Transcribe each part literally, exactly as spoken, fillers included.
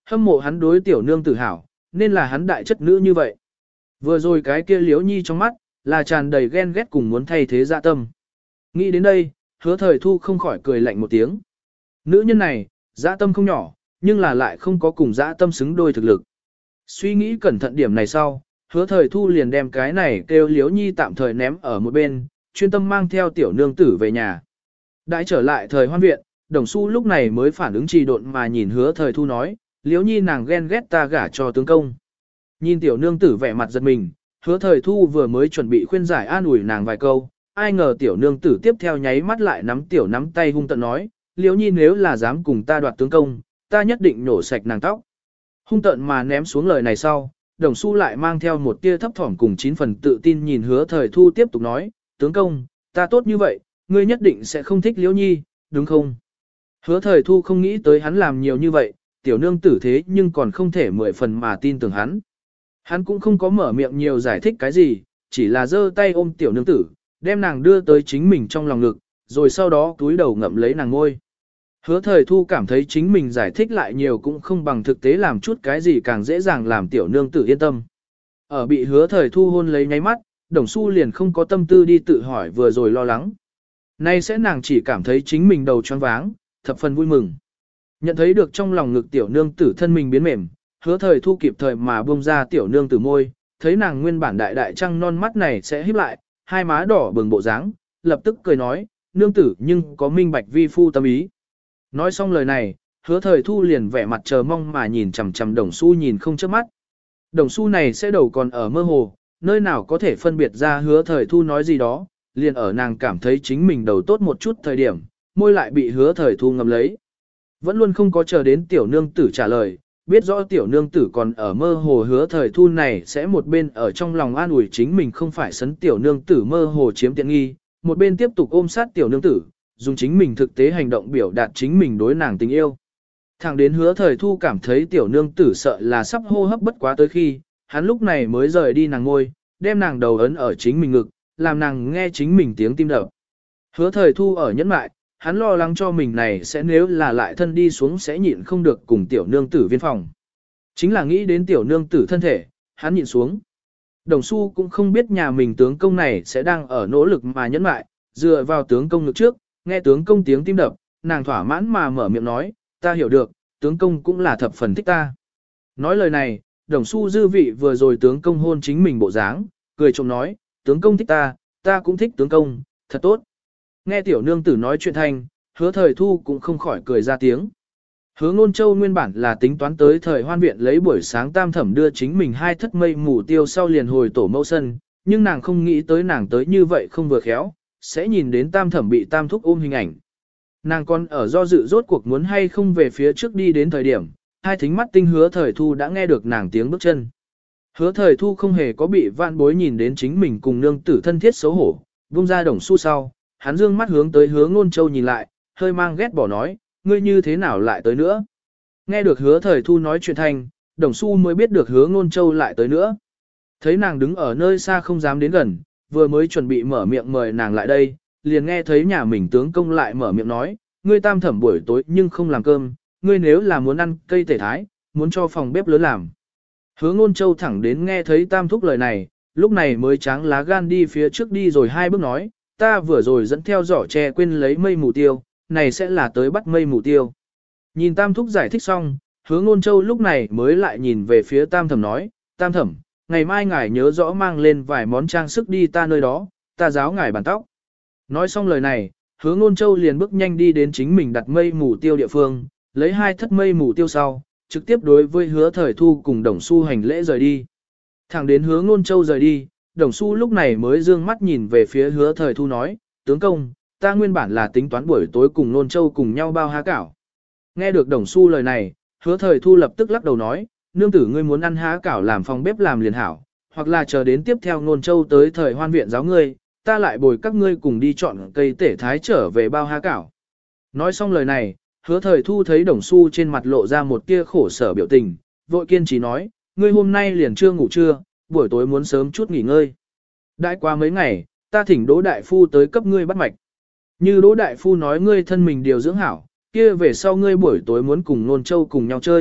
Hâm mộ hắn đối tiểu nương tử hảo, nên là hắn đại chất nữ như vậy. Vừa rồi cái kia Liễu Nhi trong mắt, là tràn đầy ghen ghét cùng muốn thay thế dạ tâm. Nghĩ đến đây, hứa thời thu không khỏi cười lạnh một tiếng. Nữ nhân này, dạ tâm không nhỏ, nhưng là lại không có cùng dạ tâm xứng đôi thực lực. Suy nghĩ cẩn thận điểm này sau, hứa thời thu liền đem cái này kêu Liễu Nhi tạm thời ném ở một bên, chuyên tâm mang theo tiểu nương tử về nhà. Đãi trở lại thời hoan viện, Đồng Xu lúc này mới phản ứng trì độn mà nhìn hứa thời thu nói, Liễu Nhi nàng ghen ghét ta gả cho tướng công. Nhìn tiểu nương tử vẻ mặt giật mình, hứa thời thu vừa mới chuẩn bị khuyên giải an ủi nàng vài câu, ai ngờ tiểu nương tử tiếp theo nháy mắt lại nắm tiểu nắm tay hung tận nói, Liễu Nhi nếu là dám cùng ta đoạt tướng công, ta nhất định nổ sạch nàng tóc. Hung tận mà ném xuống lời này sau, Đồng Xu lại mang theo một tia thấp thỏm cùng chín phần tự tin nhìn hứa thời thu tiếp tục nói, tướng công, ta tốt như vậy, ngươi nhất định sẽ không thích Liễu Nhi, đúng không? Hứa thời thu không nghĩ tới hắn làm nhiều như vậy, tiểu nương tử thế nhưng còn không thể mười phần mà tin tưởng hắn. Hắn cũng không có mở miệng nhiều giải thích cái gì, chỉ là giơ tay ôm tiểu nương tử, đem nàng đưa tới chính mình trong lòng ngực, rồi sau đó túi đầu ngậm lấy nàng ngôi. Hứa thời thu cảm thấy chính mình giải thích lại nhiều cũng không bằng thực tế làm chút cái gì càng dễ dàng làm tiểu nương tử yên tâm. Ở bị hứa thời thu hôn lấy nháy mắt, Đồng Xu liền không có tâm tư đi tự hỏi vừa rồi lo lắng. Nay sẽ nàng chỉ cảm thấy chính mình đầu choáng váng, thập phần vui mừng. Nhận thấy được trong lòng ngực tiểu nương tử thân mình biến mềm, hứa thời thu kịp thời mà buông ra tiểu nương tử môi, thấy nàng nguyên bản đại đại trăng non mắt này sẽ híp lại, hai má đỏ bừng bộ dáng, lập tức cười nói, nương tử nhưng có minh bạch vi phu tâm ý. Nói xong lời này, hứa thời thu liền vẻ mặt chờ mong mà nhìn chằm chằm Đồng Xu nhìn không chớp mắt. Đồng Xu này sẽ đầu còn ở mơ hồ, nơi nào có thể phân biệt ra hứa thời thu nói gì đó, liền ở nàng cảm thấy chính mình đầu tốt một chút thời điểm, môi lại bị hứa thời thu ngầm lấy. Vẫn luôn không có chờ đến tiểu nương tử trả lời, biết rõ tiểu nương tử còn ở mơ hồ hứa thời thu này sẽ một bên ở trong lòng an ủi chính mình không phải sấn tiểu nương tử mơ hồ chiếm tiện nghi, một bên tiếp tục ôm sát tiểu nương tử, dùng chính mình thực tế hành động biểu đạt chính mình đối nàng tình yêu. Thẳng đến hứa thời thu cảm thấy tiểu nương tử sợ là sắp hô hấp bất quá tới khi, hắn lúc này mới rời đi nàng ngôi, đem nàng đầu ấn ở chính mình ngực, làm nàng nghe chính mình tiếng tim đập. Hứa thời thu ở nhẫn mại, hắn lo lắng cho mình này sẽ nếu là lại thân đi xuống sẽ nhịn không được cùng tiểu nương tử viên phòng. Chính là nghĩ đến tiểu nương tử thân thể, hắn nhịn xuống. Đồng Xu cũng không biết nhà mình tướng công này sẽ đang ở nỗ lực mà nhẫn mại, dựa vào tướng công ngực trước, nghe tướng công tiếng tim đập, nàng thỏa mãn mà mở miệng nói, ta hiểu được, tướng công cũng là thập phần thích ta. Nói lời này, Đồng Xu dư vị vừa rồi tướng công hôn chính mình bộ dáng, cười trộm nói, tướng công thích ta, ta cũng thích tướng công, thật tốt. Nghe tiểu nương tử nói chuyện thanh, hứa thời thu cũng không khỏi cười ra tiếng. Hứa Ngôn Châu nguyên bản là tính toán tới thời hoan viện lấy buổi sáng tam thẩm đưa chính mình hai thất mây mù tiêu sau liền hồi tổ mẫu sân, nhưng nàng không nghĩ tới nàng tới như vậy không vừa khéo, sẽ nhìn đến tam thẩm bị tam thúc ôm hình ảnh. Nàng còn ở do dự rốt cuộc muốn hay không về phía trước đi đến thời điểm, hai thính mắt tinh hứa thời thu đã nghe được nàng tiếng bước chân. Hứa thời thu không hề có bị vạn bối nhìn đến chính mình cùng nương tử thân thiết xấu hổ, buông ra Đồng Xu sau, hắn dương mắt hướng tới hứa Ngôn Châu nhìn lại, hơi mang ghét bỏ nói, ngươi như thế nào lại tới nữa. Nghe được hứa thời thu nói chuyện thanh, Đồng Xu mới biết được hứa Ngôn Châu lại tới nữa. Thấy nàng đứng ở nơi xa không dám đến gần, vừa mới chuẩn bị mở miệng mời nàng lại đây, liền nghe thấy nhà mình tướng công lại mở miệng nói, ngươi tam thẩm buổi tối nhưng không làm cơm, ngươi nếu là muốn ăn cây tể thái, muốn cho phòng bếp lớn làm. Hứa Ngôn Châu thẳng đến nghe thấy tam thúc lời này, lúc này mới tráng lá gan đi phía trước đi rồi hai bước nói, ta vừa rồi dẫn theo giỏ tre quên lấy mây mù tiêu, này sẽ là tới bắt mây mù tiêu. Nhìn tam thúc giải thích xong, Hứa Ngôn Châu lúc này mới lại nhìn về phía tam thẩm nói, tam thẩm, ngày mai ngài nhớ rõ mang lên vài món trang sức đi ta nơi đó, ta giáo ngài bàn tóc. Nói xong lời này, Hứa Ngôn Châu liền bước nhanh đi đến chính mình đặt mây mù tiêu địa phương, lấy hai thất mây mù tiêu sau, trực tiếp đối với Hứa thời thu cùng Đồng Xu hành lễ rời đi. Thẳng đến Hứa Ngôn Châu rời đi, Đồng Xu lúc này mới dương mắt nhìn về phía Hứa thời thu nói, tướng công, ta nguyên bản là tính toán buổi tối cùng Ngôn Châu cùng nhau bao há cảo. Nghe được Đồng Xu lời này, Hứa thời thu lập tức lắc đầu nói, nương tử ngươi muốn ăn há cảo làm phòng bếp làm liền hảo, hoặc là chờ đến tiếp theo Ngôn Châu tới thời hoan viện giáo ngươi, ta lại bồi các ngươi cùng đi chọn cây tể thái trở về bao há cảo. Nói xong lời này, Hứa thời thu thấy Đồng Xu trên mặt lộ ra một tia khổ sở biểu tình, vội kiên trì nói, ngươi hôm nay liền chưa ngủ trưa, buổi tối muốn sớm chút nghỉ ngơi. Đại qua mấy ngày, ta thỉnh Đỗ Đại Phu tới cấp ngươi bắt mạch. Như Đỗ Đại Phu nói ngươi thân mình điều dưỡng hảo, kia về sau ngươi buổi tối muốn cùng Nôn Châu cùng nhau chơi,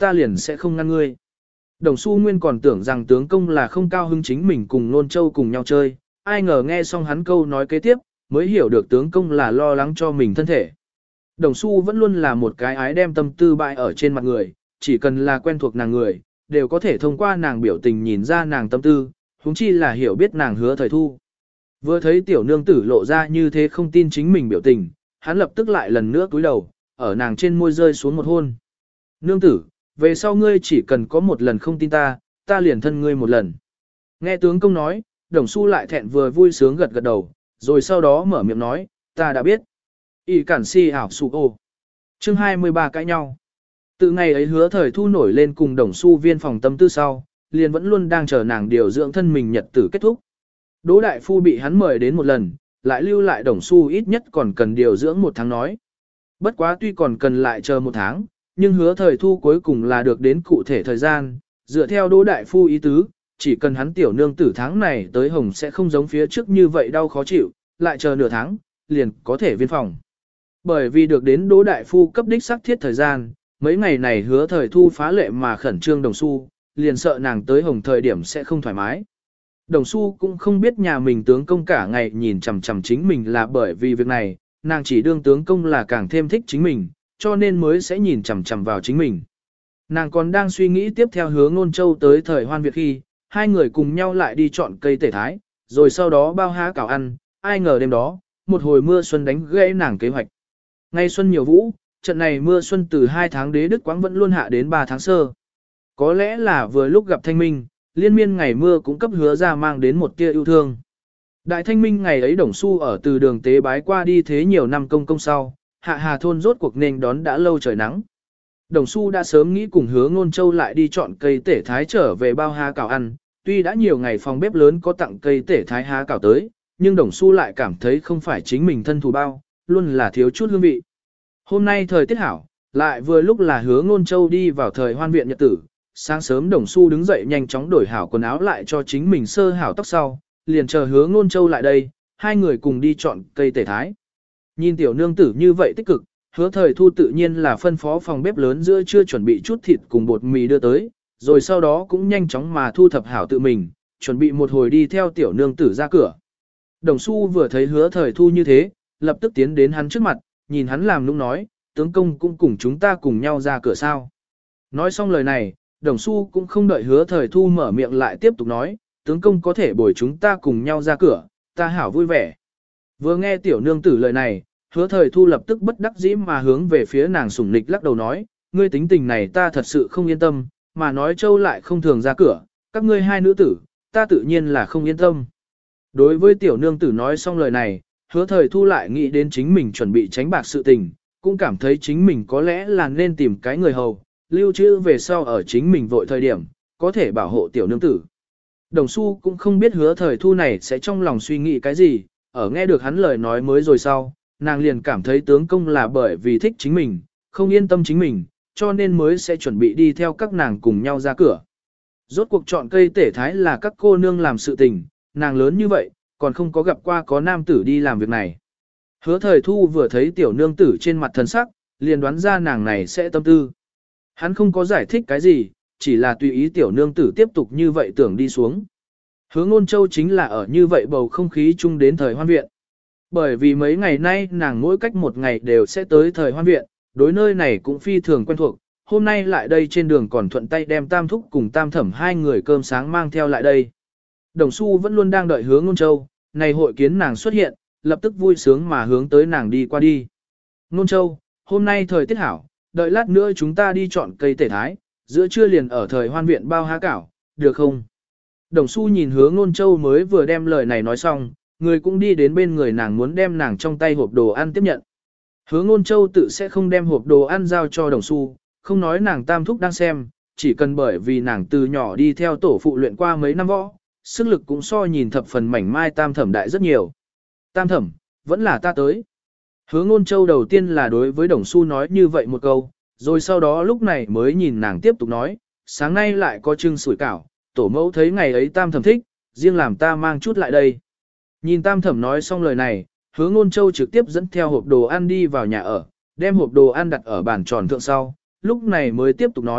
ta liền sẽ không ngăn ngươi. Đồng Xu Nguyên còn tưởng rằng tướng công là không cao hứng chính mình cùng Nôn Châu cùng nhau chơi, ai ngờ nghe xong hắn câu nói kế tiếp, mới hiểu được tướng công là lo lắng cho mình thân thể. Đồng Xu vẫn luôn là một cái ái đem tâm tư bại ở trên mặt người, chỉ cần là quen thuộc nàng người, đều có thể thông qua nàng biểu tình nhìn ra nàng tâm tư, huống chi là hiểu biết nàng Hứa Thời Thu. Vừa thấy tiểu nương tử lộ ra như thế không tin chính mình biểu tình, hắn lập tức lại lần nữa cúi đầu, ở nàng trên môi rơi xuống một hôn. Nương tử, về sau ngươi chỉ cần có một lần không tin ta, ta liền thân ngươi một lần. Nghe tướng công nói, Đồng Xu lại thẹn vừa vui sướng gật gật đầu, rồi sau đó mở miệng nói, ta đã biết. Y cản si ảo sụ ô. Chương hai mươi ba cãi nhau. Từ ngày ấy Hứa Thời Thu nổi lên cùng Đồng Xu viên phòng tâm tư sau, liền vẫn luôn đang chờ nàng điều dưỡng thân mình nhật tử kết thúc. Đỗ đại phu bị hắn mời đến một lần, lại lưu lại Đồng Xu ít nhất còn cần điều dưỡng một tháng nói. Bất quá tuy còn cần lại chờ một tháng, nhưng Hứa Thời Thu cuối cùng là được đến cụ thể thời gian, dựa theo Đỗ đại phu ý tứ, chỉ cần hắn tiểu nương tử tháng này tới hồng sẽ không giống phía trước như vậy đau khó chịu, lại chờ nửa tháng, liền có thể viên phòng. Bởi vì được đến Đỗ đại phu cấp đích xác thiết thời gian, mấy ngày này Hứa Thời Thu phá lệ mà khẩn trương Đồng Xu, liền sợ nàng tới hồng thời điểm sẽ không thoải mái. Đồng Xu cũng không biết nhà mình tướng công cả ngày nhìn chằm chằm chính mình là bởi vì việc này, nàng chỉ đương tướng công là càng thêm thích chính mình, cho nên mới sẽ nhìn chằm chằm vào chính mình. Nàng còn đang suy nghĩ tiếp theo hướng Nôn Châu tới thời hoan việc khi, hai người cùng nhau lại đi chọn cây tể thái, rồi sau đó bao há cảo ăn, ai ngờ đêm đó, một hồi mưa xuân đánh gãy nàng kế hoạch. Ngay xuân nhiều vũ, trận này mưa xuân từ hai tháng đế đức quãng vẫn luôn hạ đến ba tháng sơ. Có lẽ là vừa lúc gặp thanh minh, liên miên ngày mưa cũng cấp Hứa ra mang đến một tia yêu thương. Đại thanh minh ngày ấy Đồng Xu ở từ đường tế bái qua đi thế nhiều năm công công sau, hạ hà thôn rốt cuộc nên đón đã lâu trời nắng. Đồng Xu đã sớm nghĩ cùng Hứa Nôn Châu lại đi chọn cây tể thái trở về bao há cảo ăn, tuy đã nhiều ngày phòng bếp lớn có tặng cây tể thái há cảo tới, nhưng Đồng Xu lại cảm thấy không phải chính mình thân thù bao, luôn là thiếu chút hương vị. Hôm nay thời tiết hảo, lại vừa lúc là Hứa Nôn Châu đi vào thời hoan viện nhật tử, sáng sớm Đồng Xu đứng dậy nhanh chóng đổi hảo quần áo lại cho chính mình sơ hảo tóc sau, liền chờ Hứa Nôn Châu lại đây, hai người cùng đi chọn cây tể thái. Nhìn tiểu nương tử như vậy tích cực, Hứa Thời Thu tự nhiên là phân phó phòng bếp lớn giữa trưa chuẩn bị chút thịt cùng bột mì đưa tới, rồi sau đó cũng nhanh chóng mà thu thập hảo tự mình, chuẩn bị một hồi đi theo tiểu nương tử ra cửa. Đồng Xu vừa thấy Hứa Thời Thu như thế, lập tức tiến đến hắn trước mặt, nhìn hắn làm nũng nói, tướng công cũng cùng chúng ta cùng nhau ra cửa sao. Nói xong lời này, Đồng Xu cũng không đợi Hứa Thời Thu mở miệng lại tiếp tục nói, tướng công có thể bồi chúng ta cùng nhau ra cửa, ta hảo vui vẻ. Vừa nghe tiểu nương tử lời này, Hứa Thời Thu lập tức bất đắc dĩ mà hướng về phía nàng sủng nịch lắc đầu nói, ngươi tính tình này ta thật sự không yên tâm, mà nói Châu lại không thường ra cửa, các ngươi hai nữ tử, ta tự nhiên là không yên tâm. Đối với tiểu nương tử nói xong lời này, Hứa Thời Thu lại nghĩ đến chính mình chuẩn bị tránh bạc sự tình, cũng cảm thấy chính mình có lẽ là nên tìm cái người hầu, lưu trữ về sau ở chính mình vội thời điểm, có thể bảo hộ tiểu nương tử. Đồng Xu cũng không biết Hứa Thời Thu này sẽ trong lòng suy nghĩ cái gì, ở nghe được hắn lời nói mới rồi sau, nàng liền cảm thấy tướng công là bởi vì thích chính mình, không yên tâm chính mình, cho nên mới sẽ chuẩn bị đi theo các nàng cùng nhau ra cửa. Rốt cuộc chọn cây tể thái là các cô nương làm sự tình, nàng lớn như vậy, còn không có gặp qua có nam tử đi làm việc này. Hứa Thời Thu vừa thấy tiểu nương tử trên mặt thần sắc, liền đoán ra nàng này sẽ tâm tư. Hắn không có giải thích cái gì, chỉ là tùy ý tiểu nương tử tiếp tục như vậy tưởng đi xuống. Hứa Nôn Châu chính là ở như vậy bầu không khí chung đến thời hoan viện. Bởi vì mấy ngày nay nàng mỗi cách một ngày đều sẽ tới thời hoan viện, đối nơi này cũng phi thường quen thuộc, hôm nay lại đây trên đường còn thuận tay đem Tam Thúc cùng Tam Thẩm hai người cơm sáng mang theo lại đây. Đồng Xu vẫn luôn đang đợi Hứa Nôn Châu, này hội kiến nàng xuất hiện, lập tức vui sướng mà hướng tới nàng đi qua đi. Nôn Châu, hôm nay thời tiết hảo, đợi lát nữa chúng ta đi chọn cây tể thái, giữa trưa liền ở thời hoan viện bao há cảo, được không? Đồng Xu nhìn Hứa Nôn Châu mới vừa đem lời này nói xong, người cũng đi đến bên người nàng muốn đem nàng trong tay hộp đồ ăn tiếp nhận. Hứa Nôn Châu tự sẽ không đem hộp đồ ăn giao cho Đồng Xu, không nói nàng Tam Thúc đang xem, chỉ cần bởi vì nàng từ nhỏ đi theo tổ phụ luyện qua mấy năm võ, sức lực cũng so nhìn thập phần mảnh mai Tam Thẩm đại rất nhiều. Tam Thẩm, vẫn là ta tới. Hứa Nôn Châu đầu tiên là đối với Đồng Xu nói như vậy một câu, rồi sau đó lúc này mới nhìn nàng tiếp tục nói, sáng nay lại có trưng sủi cảo, tổ mẫu thấy ngày ấy Tam Thẩm thích, riêng làm ta mang chút lại đây. Nhìn Tam Thẩm nói xong lời này, Hứa Nôn Châu trực tiếp dẫn theo hộp đồ ăn đi vào nhà ở, đem hộp đồ ăn đặt ở bàn tròn thượng sau, lúc này mới tiếp tục nói,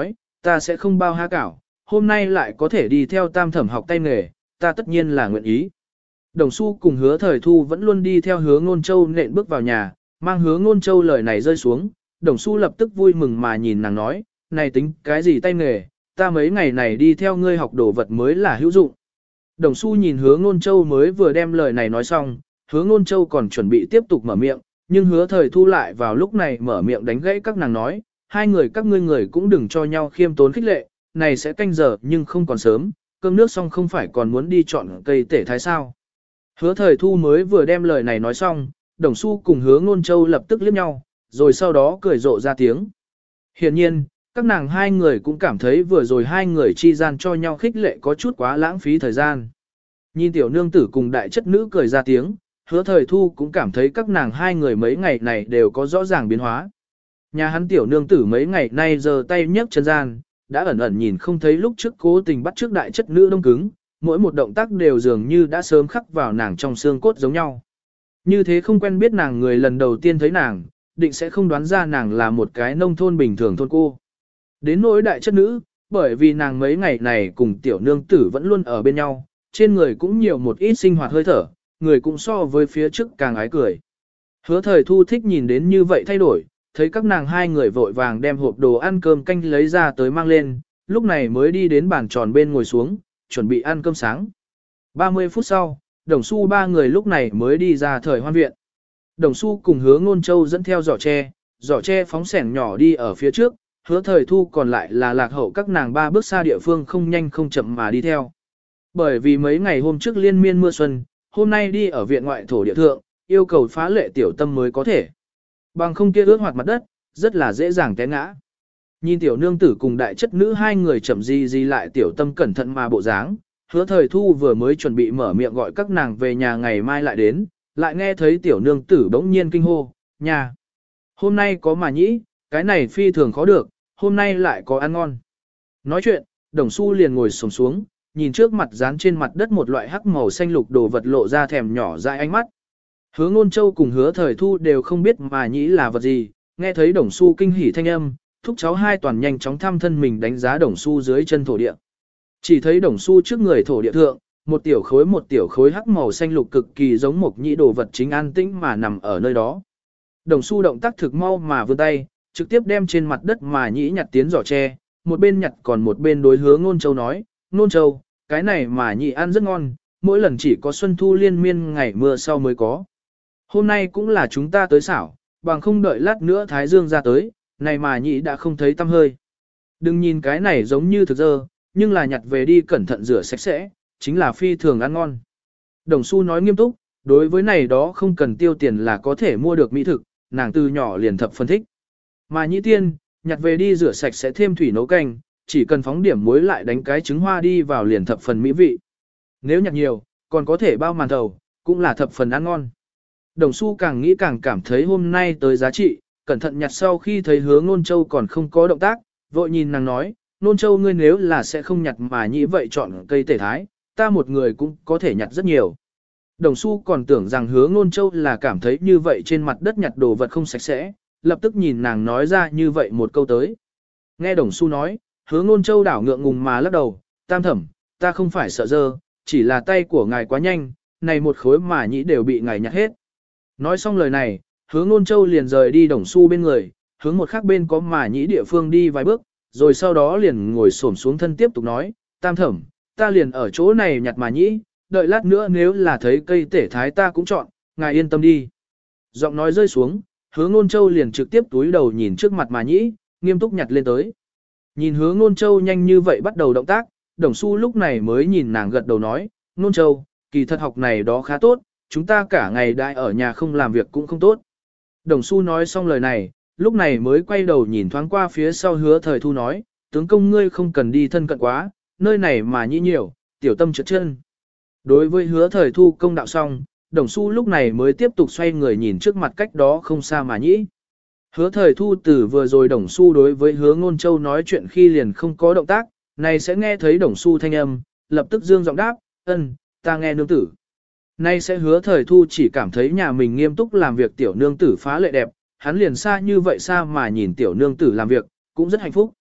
ta sẽ không bao há cảo, hôm nay lại có thể đi theo tam thẩm học tay nghề, ta tất nhiên là nguyện ý. Đồng Xu cùng hứa thời thu vẫn luôn đi theo hứa ngôn châu nện bước vào nhà, mang hứa ngôn châu lời này rơi xuống, Đồng Xu lập tức vui mừng mà nhìn nàng nói, này tính cái gì tay nghề, ta mấy ngày này đi theo ngươi học đồ vật mới là hữu dụng. Đồng Xu nhìn hứa ngôn châu mới vừa đem lời này nói xong, hứa ngôn châu còn chuẩn bị tiếp tục mở miệng, nhưng hứa thời thu lại vào lúc này mở miệng đánh gãy các nàng nói, hai người các ngươi người cũng đừng cho nhau khiêm tốn khích lệ, này sẽ canh giờ nhưng không còn sớm, cơm nước xong không phải còn muốn đi chọn cây tể thái sao. Hứa thời thu mới vừa đem lời này nói xong, Đồng Xu cùng hứa ngôn châu lập tức liếc nhau, rồi sau đó cười rộ ra tiếng. Hiển nhiên, các nàng hai người cũng cảm thấy vừa rồi hai người chi gian cho nhau khích lệ có chút quá lãng phí thời gian. Nhìn tiểu nương tử cùng đại chất nữ cười ra tiếng, hứa thời thu cũng cảm thấy các nàng hai người mấy ngày này đều có rõ ràng biến hóa. Nhà hắn tiểu nương tử mấy ngày nay giờ tay nhấc chân gian, đã ẩn ẩn nhìn không thấy lúc trước cố tình bắt trước đại chất nữ đông cứng, mỗi một động tác đều dường như đã sớm khắc vào nàng trong xương cốt giống nhau. Như thế không quen biết nàng người lần đầu tiên thấy nàng, định sẽ không đoán ra nàng là một cái nông thôn bình thường thôn cô. Đến nỗi đại chất nữ, bởi vì nàng mấy ngày này cùng tiểu nương tử vẫn luôn ở bên nhau, trên người cũng nhiều một ít sinh hoạt hơi thở, người cũng so với phía trước càng ái cười. Hứa thời thu thích nhìn đến như vậy thay đổi, thấy các nàng hai người vội vàng đem hộp đồ ăn cơm canh lấy ra tới mang lên, lúc này mới đi đến bàn tròn bên ngồi xuống, chuẩn bị ăn cơm sáng. ba mươi phút sau, Đồng Xu ba người lúc này mới đi ra thời hoan viện. Đồng Xu cùng hứa ngôn châu dẫn theo giỏ tre, giỏ tre phóng sẻng nhỏ đi ở phía trước, hứa thời thu còn lại là lạc hậu các nàng ba bước xa địa phương không nhanh không chậm mà đi theo. Bởi vì mấy ngày hôm trước liên miên mưa xuân, hôm nay đi ở viện ngoại thổ địa thượng, yêu cầu phá lệ tiểu tâm mới có thể. Bằng không kia ướt hoạt mặt đất, rất là dễ dàng té ngã. Nhìn tiểu nương tử cùng đại chất nữ hai người chậm gì gì lại tiểu tâm cẩn thận mà bộ dáng, hứa thời thu vừa mới chuẩn bị mở miệng gọi các nàng về nhà ngày mai lại đến, lại nghe thấy tiểu nương tử bỗng nhiên kinh hô, nhà. Hôm nay có mà nhĩ, cái này phi thường khó được, hôm nay lại có ăn ngon. Nói chuyện, Đồng Xu liền ngồi xổm xuống, nhìn trước mặt dán trên mặt đất một loại hắc màu xanh lục đồ vật lộ ra thèm nhỏ dại ánh mắt. Hứa ngôn châu cùng hứa thời thu đều không biết mà nhĩ là vật gì, nghe thấy Đồng Xu kinh hỉ thanh âm, thúc cháu hai toàn nhanh chóng thăm thân mình đánh giá Đồng Xu dưới chân thổ địa. Chỉ thấy Đồng Xu trước người thổ địa thượng, một tiểu khối một tiểu khối hắc màu xanh lục cực kỳ giống một nhĩ đồ vật chính an tĩnh mà nằm ở nơi đó. Đồng Xu động tác thực mau mà vươn tay, trực tiếp đem trên mặt đất mà nhĩ nhặt tiến giỏ tre, một bên nhặt còn một bên đối hứa ngôn châu nói, ngôn châu, cái này mà nhĩ ăn rất ngon, mỗi lần chỉ có xuân thu liên miên ngày mưa sau mới có. Hôm nay cũng là chúng ta tới xảo, bằng không đợi lát nữa Thái Dương ra tới, này mà nhĩ đã không thấy tăm hơi. Đừng nhìn cái này giống như thực dơ, nhưng là nhặt về đi cẩn thận rửa sạch sẽ, chính là phi thường ăn ngon. Đồng Xu nói nghiêm túc, đối với này đó không cần tiêu tiền là có thể mua được mỹ thực, nàng từ nhỏ liền thập phân thích. Mà nhĩ tiên, nhặt về đi rửa sạch sẽ thêm thủy nấu canh, chỉ cần phóng điểm muối lại đánh cái trứng hoa đi vào liền thập phần mỹ vị. Nếu nhặt nhiều, còn có thể bao màn thầu, cũng là thập phần ăn ngon. Đồng Xu càng nghĩ càng cảm thấy hôm nay tới giá trị, cẩn thận nhặt sau khi thấy hứa ngôn châu còn không có động tác, vội nhìn nàng nói, ngôn châu ngươi nếu là sẽ không nhặt mà nhĩ vậy chọn cây tể thái, ta một người cũng có thể nhặt rất nhiều. Đồng Xu còn tưởng rằng hứa ngôn châu là cảm thấy như vậy trên mặt đất nhặt đồ vật không sạch sẽ, lập tức nhìn nàng nói ra như vậy một câu tới. Nghe Đồng Xu nói, hứa ngôn châu đảo ngượng ngùng mà lắc đầu, tam thẩm, ta không phải sợ dơ, chỉ là tay của ngài quá nhanh, này một khối mà nhĩ đều bị ngài nhặt hết. Nói xong lời này, hứa ngôn châu liền rời đi Đồng Xu bên người, hướng một khác bên có mà nhĩ địa phương đi vài bước, rồi sau đó liền ngồi xổm xuống thân tiếp tục nói, tam thẩm, ta liền ở chỗ này nhặt mà nhĩ, đợi lát nữa nếu là thấy cây tể thái ta cũng chọn, ngài yên tâm đi. Giọng nói rơi xuống, hứa ngôn châu liền trực tiếp túi đầu nhìn trước mặt mà nhĩ, nghiêm túc nhặt lên tới. Nhìn hứa ngôn châu nhanh như vậy bắt đầu động tác, Đồng Xu lúc này mới nhìn nàng gật đầu nói, ngôn châu, kỳ thật học này đó khá tốt, chúng ta cả ngày đại ở nhà không làm việc cũng không tốt. Đồng Xu nói xong lời này, lúc này mới quay đầu nhìn thoáng qua phía sau hứa thời thu nói, tướng công ngươi không cần đi thân cận quá, nơi này mà nhĩ nhiều, tiểu tâm trượt chân. Đối với hứa thời thu công đạo xong, Đồng Xu lúc này mới tiếp tục xoay người nhìn trước mặt cách đó không xa mà nhĩ. Hứa thời thu từ vừa rồi Đồng Xu đối với hứa ngôn châu nói chuyện khi liền không có động tác, này sẽ nghe thấy Đồng Xu thanh âm, lập tức dương giọng đáp, ân, ta nghe nương tử. Nay sẽ hứa thời thu chỉ cảm thấy nhà mình nghiêm túc làm việc tiểu nương tử phá lệ đẹp, hắn liền xa như vậy xa mà nhìn tiểu nương tử làm việc, cũng rất hạnh phúc.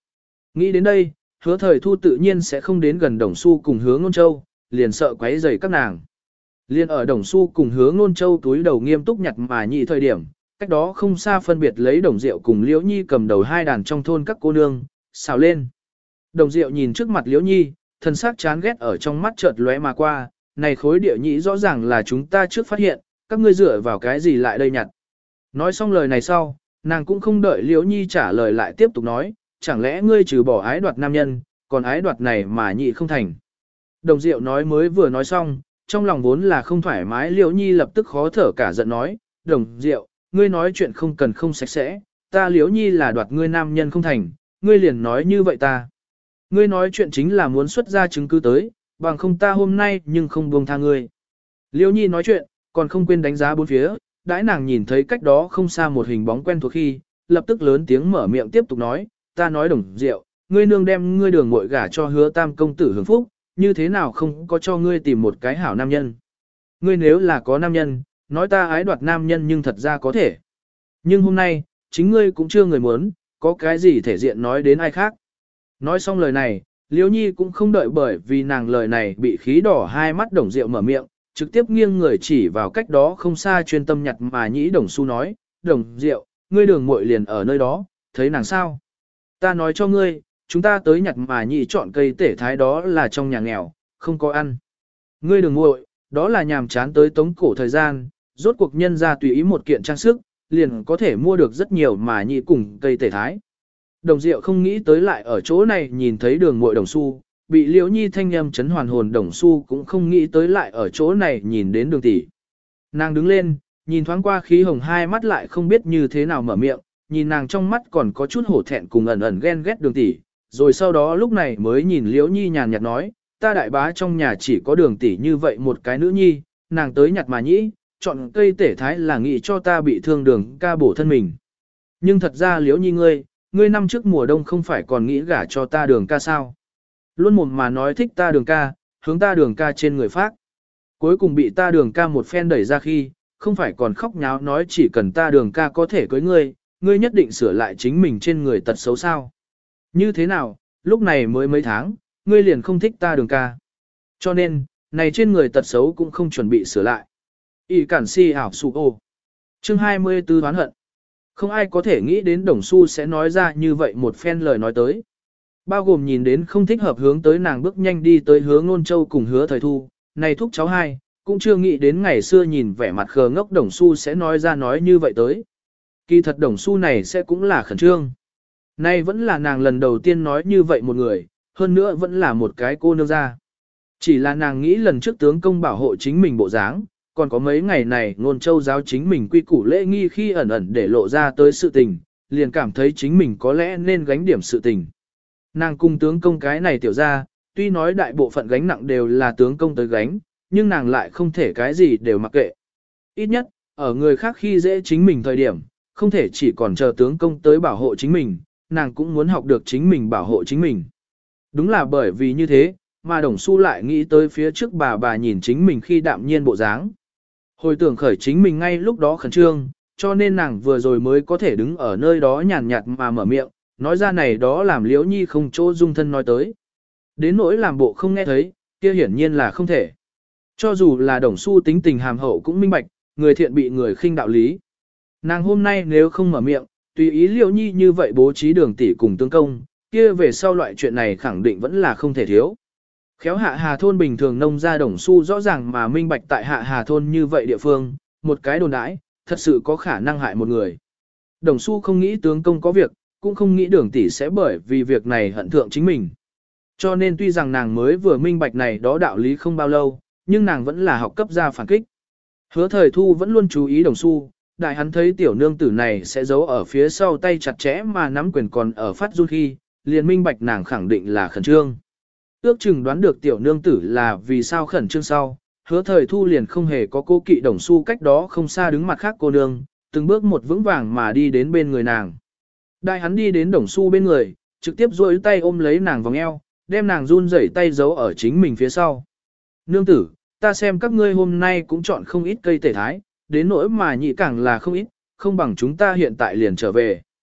Nghĩ đến đây, hứa thời thu tự nhiên sẽ không đến gần Đồng Xu cùng hứa ngôn châu, liền sợ quấy rầy các nàng. Liên ở Đồng Xu cùng hứa ngôn châu túi đầu nghiêm túc nhặt mà nhị thời điểm, cách đó không xa phân biệt lấy Đồng Diệu cùng Liễu Nhi cầm đầu hai đàn trong thôn các cô nương, xào lên. Đồng Diệu nhìn trước mặt Liễu Nhi, thân xác chán ghét ở trong mắt chợt lóe mà qua, này khối địa nhị rõ ràng là chúng ta trước phát hiện, các ngươi dựa vào cái gì lại đây nhặt. Nói xong lời này sau, nàng cũng không đợi Liễu Nhi trả lời lại tiếp tục nói, chẳng lẽ ngươi trừ bỏ ái đoạt nam nhân, còn ái đoạt này mà nhị không thành. Đồng Diệu nói mới vừa nói xong, trong lòng vốn là không thoải mái Liễu Nhi lập tức khó thở cả giận nói, Đồng Diệu, ngươi nói chuyện không cần không sạch sẽ, ta Liễu Nhi là đoạt ngươi nam nhân không thành, ngươi liền nói như vậy ta. Ngươi nói chuyện chính là muốn xuất ra chứng cứ tới, bằng không ta hôm nay nhưng không buông tha ngươi. Liễu Nhi nói chuyện, còn không quên đánh giá bốn phía, đãi nàng nhìn thấy cách đó không xa một hình bóng quen thuộc khi, lập tức lớn tiếng mở miệng tiếp tục nói, ta nói Đồng Diệu, ngươi nương đem ngươi đường muội gả cho hứa tam công tử hưởng phúc, như thế nào không có cho ngươi tìm một cái hảo nam nhân. Ngươi nếu là có nam nhân, nói ta ái đoạt nam nhân nhưng thật ra có thể. Nhưng hôm nay, chính ngươi cũng chưa người muốn, có cái gì thể diện nói đến ai khác. Nói xong lời này, Liễu Nhi cũng không đợi bởi vì nàng lời này bị khí đỏ hai mắt Đồng Diệu mở miệng, trực tiếp nghiêng người chỉ vào cách đó không xa chuyên tâm nhặt mà nhĩ Đồng Xu nói, Đồng Diệu, ngươi đường muội liền ở nơi đó, thấy nàng sao? Ta nói cho ngươi, chúng ta tới nhặt mà nhị chọn cây tể thái đó là trong nhà nghèo, không có ăn. Ngươi đường muội, đó là nhàm chán tới tống cổ thời gian, rốt cuộc nhân ra tùy ý một kiện trang sức, liền có thể mua được rất nhiều mà nhị cùng cây tể thái. Đồng Diệu không nghĩ tới lại ở chỗ này nhìn thấy đường muội Đồng Xu, bị Liễu Nhi thanh âm chấn hoàn hồn Đồng Xu cũng không nghĩ tới lại ở chỗ này nhìn đến đường tỷ. Nàng đứng lên, nhìn thoáng qua khí hồng hai mắt lại không biết như thế nào mở miệng, nhìn nàng trong mắt còn có chút hổ thẹn cùng ẩn ẩn ghen ghét đường tỷ, rồi sau đó lúc này mới nhìn Liễu Nhi nhàn nhạt nói, ta đại bá trong nhà chỉ có đường tỷ như vậy một cái nữ nhi, nàng tới nhặt mà nhĩ, chọn cây tể thái là nghĩ cho ta bị thương đường ca bổ thân mình. Nhưng thật ra Liễu Nhi ngươi, ngươi năm trước mùa đông không phải còn nghĩ gả cho ta đường ca sao? Luôn mồm mà nói thích ta đường ca, hướng ta đường ca trên người phát. Cuối cùng bị ta đường ca một phen đẩy ra khi, không phải còn khóc nháo nói chỉ cần ta đường ca có thể cưới ngươi, ngươi nhất định sửa lại chính mình trên người tật xấu sao. Như thế nào, lúc này mới mấy tháng, ngươi liền không thích ta đường ca. Cho nên, này trên người tật xấu cũng không chuẩn bị sửa lại. Y cản si ảo sụ ô. Chương hai mươi tư đoán hận. Không ai có thể nghĩ đến Đồng Xu sẽ nói ra như vậy một phen lời nói tới. Bao gồm nhìn đến không thích hợp hướng tới nàng bước nhanh đi tới hứa ngôn châu cùng hứa thời thu, này thúc cháu hai, cũng chưa nghĩ đến ngày xưa nhìn vẻ mặt khờ ngốc Đồng Xu sẽ nói ra nói như vậy tới. Kỳ thật Đồng Xu này sẽ cũng là khẩn trương. Nay vẫn là nàng lần đầu tiên nói như vậy một người, hơn nữa vẫn là một cái cô nương ra. Chỉ là nàng nghĩ lần trước tướng công bảo hộ chính mình bộ dáng, còn có mấy ngày này ngôn châu giáo chính mình quy củ lễ nghi khi ẩn ẩn để lộ ra tới sự tình, liền cảm thấy chính mình có lẽ nên gánh điểm sự tình. Nàng cùng tướng công cái này tiểu ra, tuy nói đại bộ phận gánh nặng đều là tướng công tới gánh, nhưng nàng lại không thể cái gì đều mặc kệ. Ít nhất, ở người khác khi dễ chính mình thời điểm, không thể chỉ còn chờ tướng công tới bảo hộ chính mình, nàng cũng muốn học được chính mình bảo hộ chính mình. Đúng là bởi vì như thế, mà Đồng Xu lại nghĩ tới phía trước bà bà nhìn chính mình khi đạm nhiên bộ dáng. Hồi tưởng khởi chính mình ngay lúc đó khẩn trương, cho nên nàng vừa rồi mới có thể đứng ở nơi đó nhàn nhạt mà mở miệng, nói ra này đó làm Liễu Nhi không chỗ dung thân nói tới. Đến nỗi làm bộ không nghe thấy, kia hiển nhiên là không thể. Cho dù là Đồng Xu tính tình hàm hậu cũng minh bạch, người thiện bị người khinh đạo lý. Nàng hôm nay nếu không mở miệng, tùy ý Liễu Nhi như vậy bố trí đường tỷ cùng tương công, kia về sau loại chuyện này khẳng định vẫn là không thể thiếu. Khéo hạ hà thôn bình thường nông gia Đồng Xu rõ ràng mà minh bạch tại hạ hà thôn như vậy địa phương, một cái đồn đãi, thật sự có khả năng hại một người. Đồng Xu không nghĩ tướng công có việc, cũng không nghĩ đường tỷ sẽ bởi vì việc này hận thượng chính mình. Cho nên tuy rằng nàng mới vừa minh bạch này đó đạo lý không bao lâu, nhưng nàng vẫn là học cấp ra phản kích. Hứa thời thu vẫn luôn chú ý Đồng Xu, đại hắn thấy tiểu nương tử này sẽ giấu ở phía sau tay chặt chẽ mà nắm quyền còn ở phát run khi, liền minh bạch nàng khẳng định là khẩn trương. Ước chừng đoán được tiểu nương tử là vì sao khẩn trương sau, hứa thời thu liền không hề có cô kỵ Đồng Xu cách đó không xa đứng mặt khác cô nương, từng bước một vững vàng mà đi đến bên người nàng. Đại hắn đi đến Đồng Xu bên người, trực tiếp duỗi tay ôm lấy nàng vòng eo, đem nàng run rẩy tay giấu ở chính mình phía sau. Nương tử, ta xem các ngươi hôm nay cũng chọn không ít cây tể thái, đến nỗi mà nhị càng là không ít, không bằng chúng ta hiện tại liền trở về.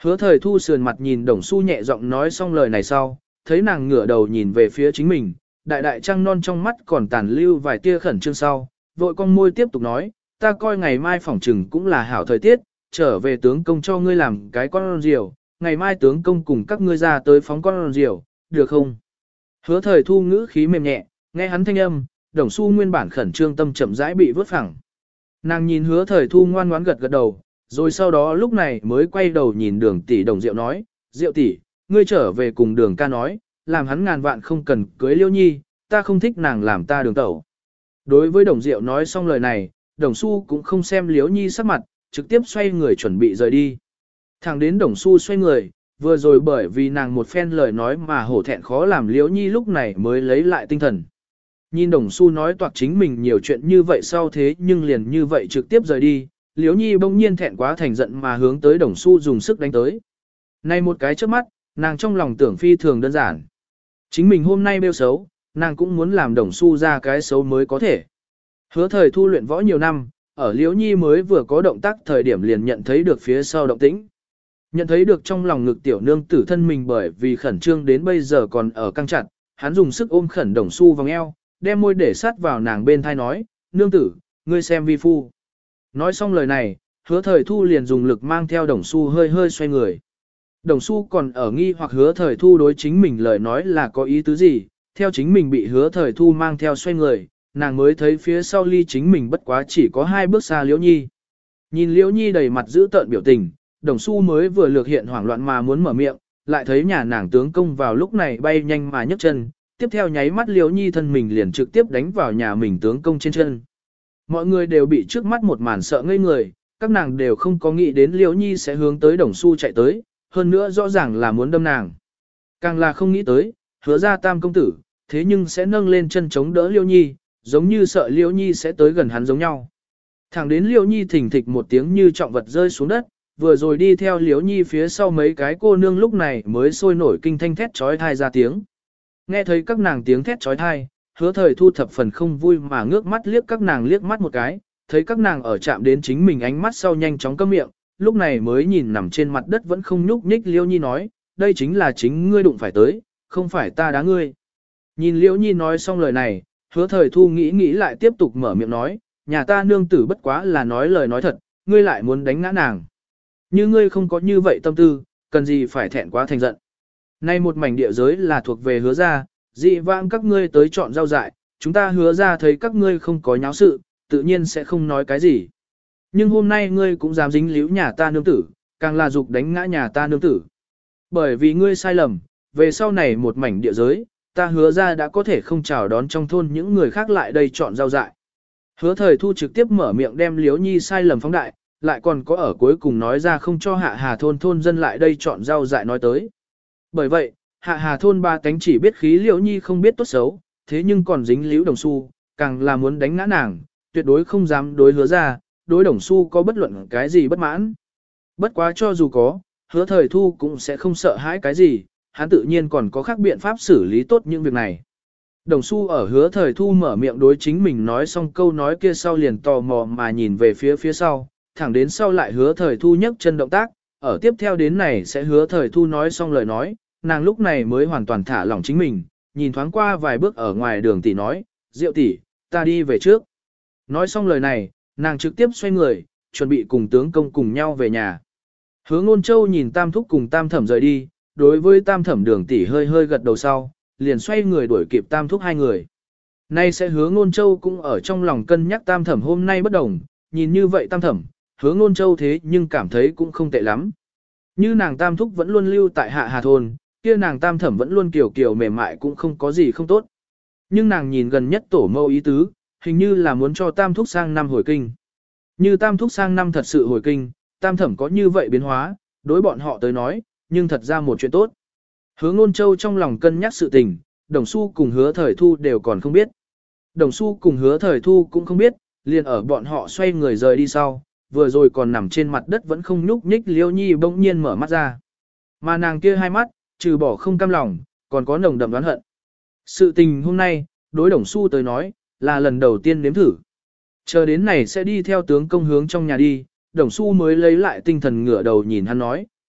Hứa thời thu sườn mặt nhìn Đồng Xu nhẹ giọng nói xong lời này sau, thấy nàng ngửa đầu nhìn về phía chính mình, đại đại trăng non trong mắt còn tàn lưu vài tia khẩn trương sau, vội con môi tiếp tục nói, ta coi ngày mai phỏng trừng cũng là hảo thời tiết, trở về tướng công cho ngươi làm cái con diều, ngày mai tướng công cùng các ngươi ra tới phóng con diều, được không? Hứa thời thu ngữ khí mềm nhẹ, nghe hắn thanh âm, Đồng Xu nguyên bản khẩn trương tâm chậm rãi bị vớt phẳng. Nàng nhìn hứa thời thu ngoan ngoãn gật gật đầu, rồi sau đó lúc này mới quay đầu nhìn đường tỷ Đồng Diệu nói, Diệu tỷ, ngươi trở về cùng đường ca nói, làm hắn ngàn vạn không cần cưới Liêu Nhi, ta không thích nàng làm ta đường tẩu. Đối với Đồng Diệu nói xong lời này, Đồng Xu cũng không xem Liêu Nhi sắc mặt, trực tiếp xoay người chuẩn bị rời đi. Thẳng đến Đồng Xu xoay người, vừa rồi bởi vì nàng một phen lời nói mà hổ thẹn khó làm Liêu Nhi lúc này mới lấy lại tinh thần. Nhìn Đồng Xu nói toạc chính mình nhiều chuyện như vậy sau thế nhưng liền như vậy trực tiếp rời đi, Liễu Nhi bỗng nhiên thẹn quá thành giận mà hướng tới Đồng Xu dùng sức đánh tới. Này một cái trước mắt, nàng trong lòng tưởng phi thường đơn giản. Chính mình hôm nay bêu xấu, nàng cũng muốn làm Đồng Xu ra cái xấu mới có thể. Hứa thời thu luyện võ nhiều năm, ở Liễu Nhi mới vừa có động tác thời điểm liền nhận thấy được phía sau động tĩnh. Nhận thấy được trong lòng ngực tiểu nương tử thân mình bởi vì khẩn trương đến bây giờ còn ở căng chặt, hắn dùng sức ôm khẩn Đồng Xu vòng eo, đem môi để sát vào nàng bên thai nói, nương tử, ngươi xem vi phu. Nói xong lời này, hứa thời thu liền dùng lực mang theo Đồng Xu hơi hơi xoay người. Đồng Xu còn ở nghi hoặc hứa thời thu đối chính mình lời nói là có ý tứ gì, theo chính mình bị hứa thời thu mang theo xoay người, nàng mới thấy phía sau ly chính mình bất quá chỉ có hai bước xa Liễu Nhi. Nhìn Liễu Nhi đầy mặt giữ tợn biểu tình, Đồng Xu mới vừa lược hiện hoảng loạn mà muốn mở miệng, lại thấy nhà nàng tướng công vào lúc này bay nhanh mà nhấc chân, tiếp theo nháy mắt Liễu Nhi thân mình liền trực tiếp đánh vào nhà mình tướng công trên chân. Mọi người đều bị trước mắt một màn sợ ngây người, các nàng đều không có nghĩ đến Liễu Nhi sẽ hướng tới Đồng Xu chạy tới, hơn nữa rõ ràng là muốn đâm nàng. Càng là không nghĩ tới, hứa ra tam công tử, thế nhưng sẽ nâng lên chân chống đỡ Liễu Nhi, giống như sợ Liễu Nhi sẽ tới gần hắn giống nhau. Thẳng đến Liễu Nhi thình thịch một tiếng như trọng vật rơi xuống đất, vừa rồi đi theo Liễu Nhi phía sau mấy cái cô nương lúc này mới sôi nổi kinh thanh thét trói thai ra tiếng. Nghe thấy các nàng tiếng thét trói thai, hứa thời thu thập phần không vui mà ngước mắt liếc các nàng liếc mắt một cái, thấy các nàng ở chạm đến chính mình ánh mắt sau nhanh chóng câm miệng, lúc này mới nhìn nằm trên mặt đất vẫn không nhúc nhích Liễu Nhi nói, đây chính là chính ngươi đụng phải tới, không phải ta đá ngươi. Nhìn Liễu Nhi nói xong lời này, hứa thời thu nghĩ nghĩ lại tiếp tục mở miệng nói, nhà ta nương tử bất quá là nói lời nói thật, ngươi lại muốn đánh ngã nàng. Như ngươi không có như vậy tâm tư, cần gì phải thẹn quá thành giận. Nay một mảnh địa giới là thuộc về hứa ra, dị vãng các ngươi tới chọn rau dại, chúng ta hứa ra thấy các ngươi không có nháo sự, tự nhiên sẽ không nói cái gì. Nhưng hôm nay ngươi cũng dám dính líu nhà ta nương tử, càng là dục đánh ngã nhà ta nương tử. Bởi vì ngươi sai lầm, về sau này một mảnh địa giới, ta hứa ra đã có thể không chào đón trong thôn những người khác lại đây chọn rau dại. Hứa thời thu trực tiếp mở miệng đem Liễu Nhi sai lầm phóng đại, lại còn có ở cuối cùng nói ra không cho hạ hà thôn thôn dân lại đây chọn rau dại nói tới. Bởi vậy, hạ hà thôn ba cánh chỉ biết khí Liễu Nhi không biết tốt xấu, thế nhưng còn dính líu Đồng Xu, càng là muốn đánh ngã nàng, tuyệt đối không dám đối hứa ra, đối Đồng Xu có bất luận cái gì bất mãn. Bất quá cho dù có, hứa thời thu cũng sẽ không sợ hãi cái gì, hắn tự nhiên còn có khác biện pháp xử lý tốt những việc này. Đồng Xu ở hứa thời thu mở miệng đối chính mình nói xong câu nói kia sau liền tò mò mà nhìn về phía phía sau, thẳng đến sau lại hứa thời thu nhấc chân động tác, ở tiếp theo đến này sẽ hứa thời thu nói xong lời nói, nàng lúc này mới hoàn toàn thả lỏng chính mình, nhìn thoáng qua vài bước ở ngoài đường tỷ nói, Diệu tỷ, ta đi về trước. Nói xong lời này, nàng trực tiếp xoay người, chuẩn bị cùng tướng công cùng nhau về nhà. Hứa Ngôn Châu nhìn Tam Thúc cùng Tam Thẩm rời đi, đối với Tam Thẩm đường tỷ hơi hơi gật đầu sau, liền xoay người đuổi kịp Tam Thúc hai người. Nay sẽ Hứa Ngôn Châu cũng ở trong lòng cân nhắc Tam Thẩm hôm nay bất đồng, nhìn như vậy Tam Thẩm, Hứa Ngôn Châu thế nhưng cảm thấy cũng không tệ lắm. Như nàng Tam Thúc vẫn luôn lưu tại Hạ Hà Thôn, kia nàng Tam Thẩm vẫn luôn kiều kiều mềm mại cũng không có gì không tốt. Nhưng nàng nhìn gần nhất tổ mâu ý tứ, hình như là muốn cho Tam Thúc sang năm hồi kinh. Như Tam Thúc sang năm thật sự hồi kinh, Tam Thẩm có như vậy biến hóa, đối bọn họ tới nói, nhưng thật ra một chuyện tốt. Hứa Ngôn Châu trong lòng cân nhắc sự tình, Đồng Xu cùng Hứa Thời Thu đều còn không biết. Đồng Xu cùng Hứa Thời Thu cũng không biết, liền ở bọn họ xoay người rời đi sau, vừa rồi còn nằm trên mặt đất vẫn không nhúc nhích Liễu Nhi bỗng nhiên mở mắt ra. Mà nàng kia hai mắt, trừ bỏ không cam lòng, còn có nồng đậm đoán hận. Sự tình hôm nay, đối Đồng Xu tới nói, là lần đầu tiên nếm thử. Chờ đến này sẽ đi theo tướng công hướng trong nhà đi, Đồng Xu mới lấy lại tinh thần ngửa đầu nhìn hắn nói,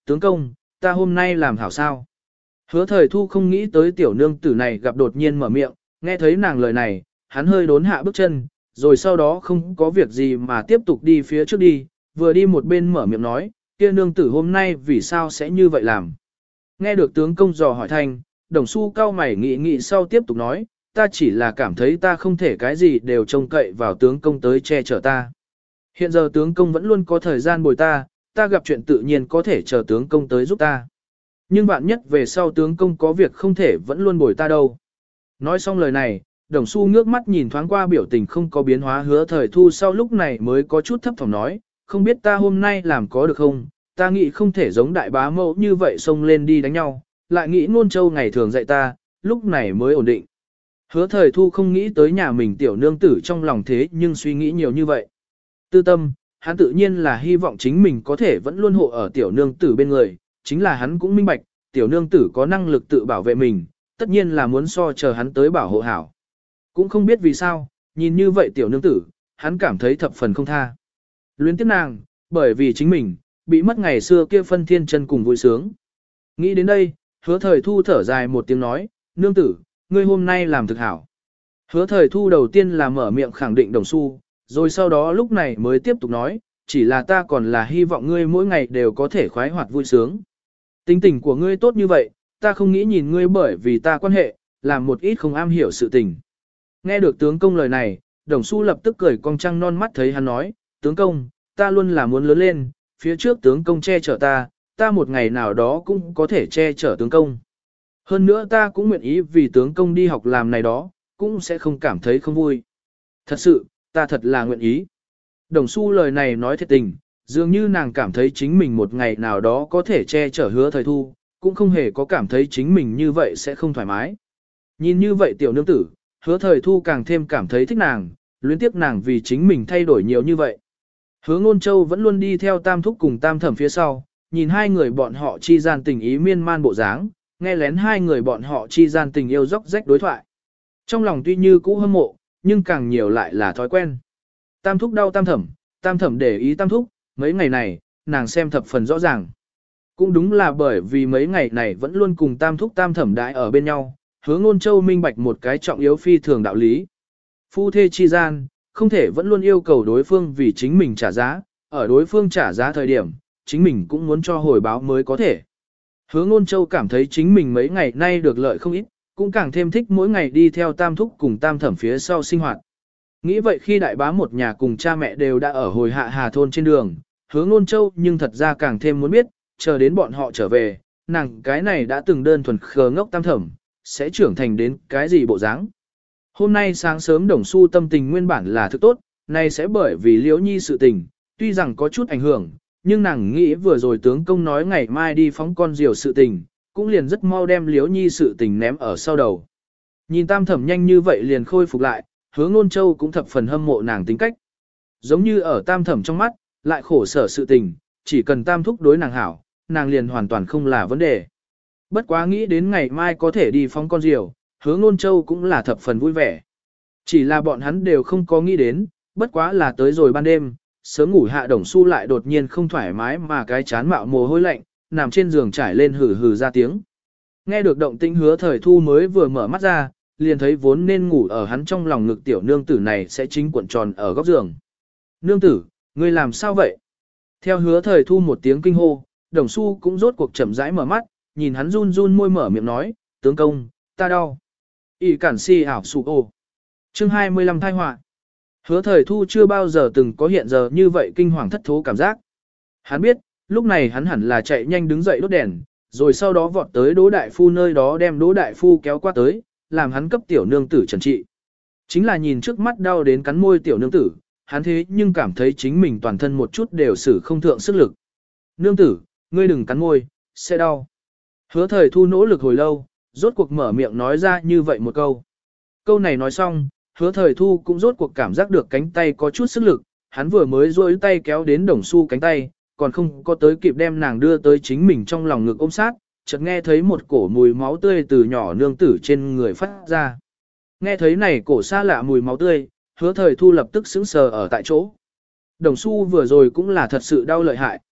tướng công, ta hôm nay làm hảo sao. Hứa thời thu không nghĩ tới tiểu nương tử này gặp đột nhiên mở miệng, nghe thấy nàng lời này, hắn hơi đốn hạ bước chân, rồi sau đó không có việc gì mà tiếp tục đi phía trước đi, vừa đi một bên mở miệng nói, kia nương tử hôm nay vì sao sẽ như vậy làm. Nghe được tướng công dò hỏi thanh, đồng xu cao mày nghĩ nghĩ sau tiếp tục nói, ta chỉ là cảm thấy ta không thể cái gì đều trông cậy vào tướng công tới che chở ta. Hiện giờ tướng công vẫn luôn có thời gian bồi ta, ta gặp chuyện tự nhiên có thể chờ tướng công tới giúp ta. Nhưng bạn nhất về sau tướng công có việc không thể vẫn luôn bồi ta đâu. Nói xong lời này, đồng xu ngước mắt nhìn thoáng qua biểu tình không có biến hóa hứa thời thu sau lúc này mới có chút thấp thỏm nói, không biết ta hôm nay làm có được không, ta nghĩ không thể giống đại bá mẫu như vậy xông lên đi đánh nhau, lại nghĩ ngôn châu ngày thường dạy ta, lúc này mới ổn định. Hứa thời thu không nghĩ tới nhà mình tiểu nương tử trong lòng thế nhưng suy nghĩ nhiều như vậy. Tư tâm, hắn tự nhiên là hy vọng chính mình có thể vẫn luôn hộ ở tiểu nương tử bên người, chính là hắn cũng minh bạch, tiểu nương tử có năng lực tự bảo vệ mình, tất nhiên là muốn so chờ hắn tới bảo hộ hảo. Cũng không biết vì sao, nhìn như vậy tiểu nương tử, hắn cảm thấy thập phần không tha. Luyến tiếc nàng, bởi vì chính mình, bị mất ngày xưa kia phân thiên chân cùng vui sướng. Nghĩ đến đây, hứa thời thu thở dài một tiếng nói, nương tử, ngươi hôm nay làm thực hảo. Hứa thời thu đầu tiên là mở miệng khẳng định đồng xu, rồi sau đó lúc này mới tiếp tục nói, chỉ là ta còn là hy vọng ngươi mỗi ngày đều có thể khoái hoạt vui sướng. Tính tình của ngươi tốt như vậy, ta không nghĩ nhìn ngươi bởi vì ta quan hệ, làm một ít không am hiểu sự tình. Nghe được tướng công lời này, đồng xu lập tức cười cong trăng non mắt thấy hắn nói, tướng công, ta luôn là muốn lớn lên, phía trước tướng công che chở ta, ta một ngày nào đó cũng có thể che chở tướng công. Hơn nữa ta cũng nguyện ý vì tướng công đi học làm này đó, cũng sẽ không cảm thấy không vui. Thật sự, ta thật là nguyện ý. Đồng xu lời này nói thiệt tình, dường như nàng cảm thấy chính mình một ngày nào đó có thể che chở hứa thời thu, cũng không hề có cảm thấy chính mình như vậy sẽ không thoải mái. Nhìn như vậy tiểu nương tử, hứa thời thu càng thêm cảm thấy thích nàng, luyến tiếc nàng vì chính mình thay đổi nhiều như vậy. Hứa ngôn châu vẫn luôn đi theo tam thúc cùng tam thẩm phía sau, nhìn hai người bọn họ chi gian tình ý miên man bộ dáng, nghe lén hai người bọn họ chi gian tình yêu dốc rách đối thoại. Trong lòng tuy như cũ hâm mộ, nhưng càng nhiều lại là thói quen. Tam thúc đau tam thẩm, tam thẩm để ý tam thúc, mấy ngày này, nàng xem thập phần rõ ràng. Cũng đúng là bởi vì mấy ngày này vẫn luôn cùng tam thúc tam thẩm đãi ở bên nhau, hứa ngôn châu minh bạch một cái trọng yếu phi thường đạo lý. Phu thê chi gian, không thể vẫn luôn yêu cầu đối phương vì chính mình trả giá, ở đối phương trả giá thời điểm, chính mình cũng muốn cho hồi báo mới có thể. Hứa ngôn châu cảm thấy chính mình mấy ngày nay được lợi không ít, cũng càng thêm thích mỗi ngày đi theo tam thúc cùng tam thẩm phía sau sinh hoạt. Nghĩ vậy khi đại bá một nhà cùng cha mẹ đều đã ở hồi hạ hà thôn trên đường, hứa ngôn châu nhưng thật ra càng thêm muốn biết, chờ đến bọn họ trở về, nàng cái này đã từng đơn thuần khờ ngốc tam thẩm, sẽ trưởng thành đến cái gì bộ dáng. Hôm nay sáng sớm đồng xu tâm tình nguyên bản là thức tốt, nay sẽ bởi vì liễu nhi sự tình, tuy rằng có chút ảnh hưởng, nhưng nàng nghĩ vừa rồi tướng công nói ngày mai đi phóng con diều sự tình, cũng liền rất mau đem liễu nhi sự tình ném ở sau đầu. Nhìn tam thẩm nhanh như vậy liền khôi phục lại, hứa ngôn châu cũng thập phần hâm mộ nàng tính cách. Giống như ở tam thẩm trong mắt, lại khổ sở sự tình, chỉ cần tam thúc đối nàng hảo, nàng liền hoàn toàn không là vấn đề. Bất quá nghĩ đến ngày mai có thể đi phóng con diều, hứa ngôn châu cũng là thập phần vui vẻ. Chỉ là bọn hắn đều không có nghĩ đến, bất quá là tới rồi ban đêm, sớm ngủ hạ đồng su lại đột nhiên không thoải mái mà cái chán mạo mồ hôi lạnh, nằm trên giường trải lên hừ hừ ra tiếng. Nghe được động tĩnh hứa thời thu mới vừa mở mắt ra, liền thấy vốn nên ngủ ở hắn trong lòng ngực tiểu nương tử này sẽ chính cuộn tròn ở góc giường. Nương tử, ngươi làm sao vậy? Theo hứa thời thu một tiếng kinh hô, đồng su cũng rốt cuộc chậm rãi mở mắt, nhìn hắn run run môi mở miệng nói, tướng công, ta đau. ỉ cản si ảo sụ ô. Chương hai mươi lăm thai họa. Hứa thời thu chưa bao giờ từng có hiện giờ như vậy kinh hoàng thất thố cảm giác. Hắn biết, lúc này hắn hẳn là chạy nhanh đứng dậy đốt đèn, rồi sau đó vọt tới Đỗ Đại Phu nơi đó đem Đỗ Đại Phu kéo qua tới, làm hắn cấp tiểu nương tử trần trị. Chính là nhìn trước mắt đau đến cắn môi tiểu nương tử, hắn thế nhưng cảm thấy chính mình toàn thân một chút đều sử không thượng sức lực. Nương tử, ngươi đừng cắn môi, sẽ đau. Hứa thời thu nỗ lực hồi lâu, rốt cuộc mở miệng nói ra như vậy một câu. Câu này nói xong, hứa thời thu cũng rốt cuộc cảm giác được cánh tay có chút sức lực, hắn vừa mới duỗi tay kéo đến đồng su cánh tay, còn không có tới kịp đem nàng đưa tới chính mình trong lòng ngực ôm sát, chợt nghe thấy một cổ mùi máu tươi từ nhỏ nương tử trên người phát ra. Nghe thấy này cổ xa lạ mùi máu tươi, hứa thời thu lập tức sững sờ ở tại chỗ. Đồng su vừa rồi cũng là thật sự đau lợi hại,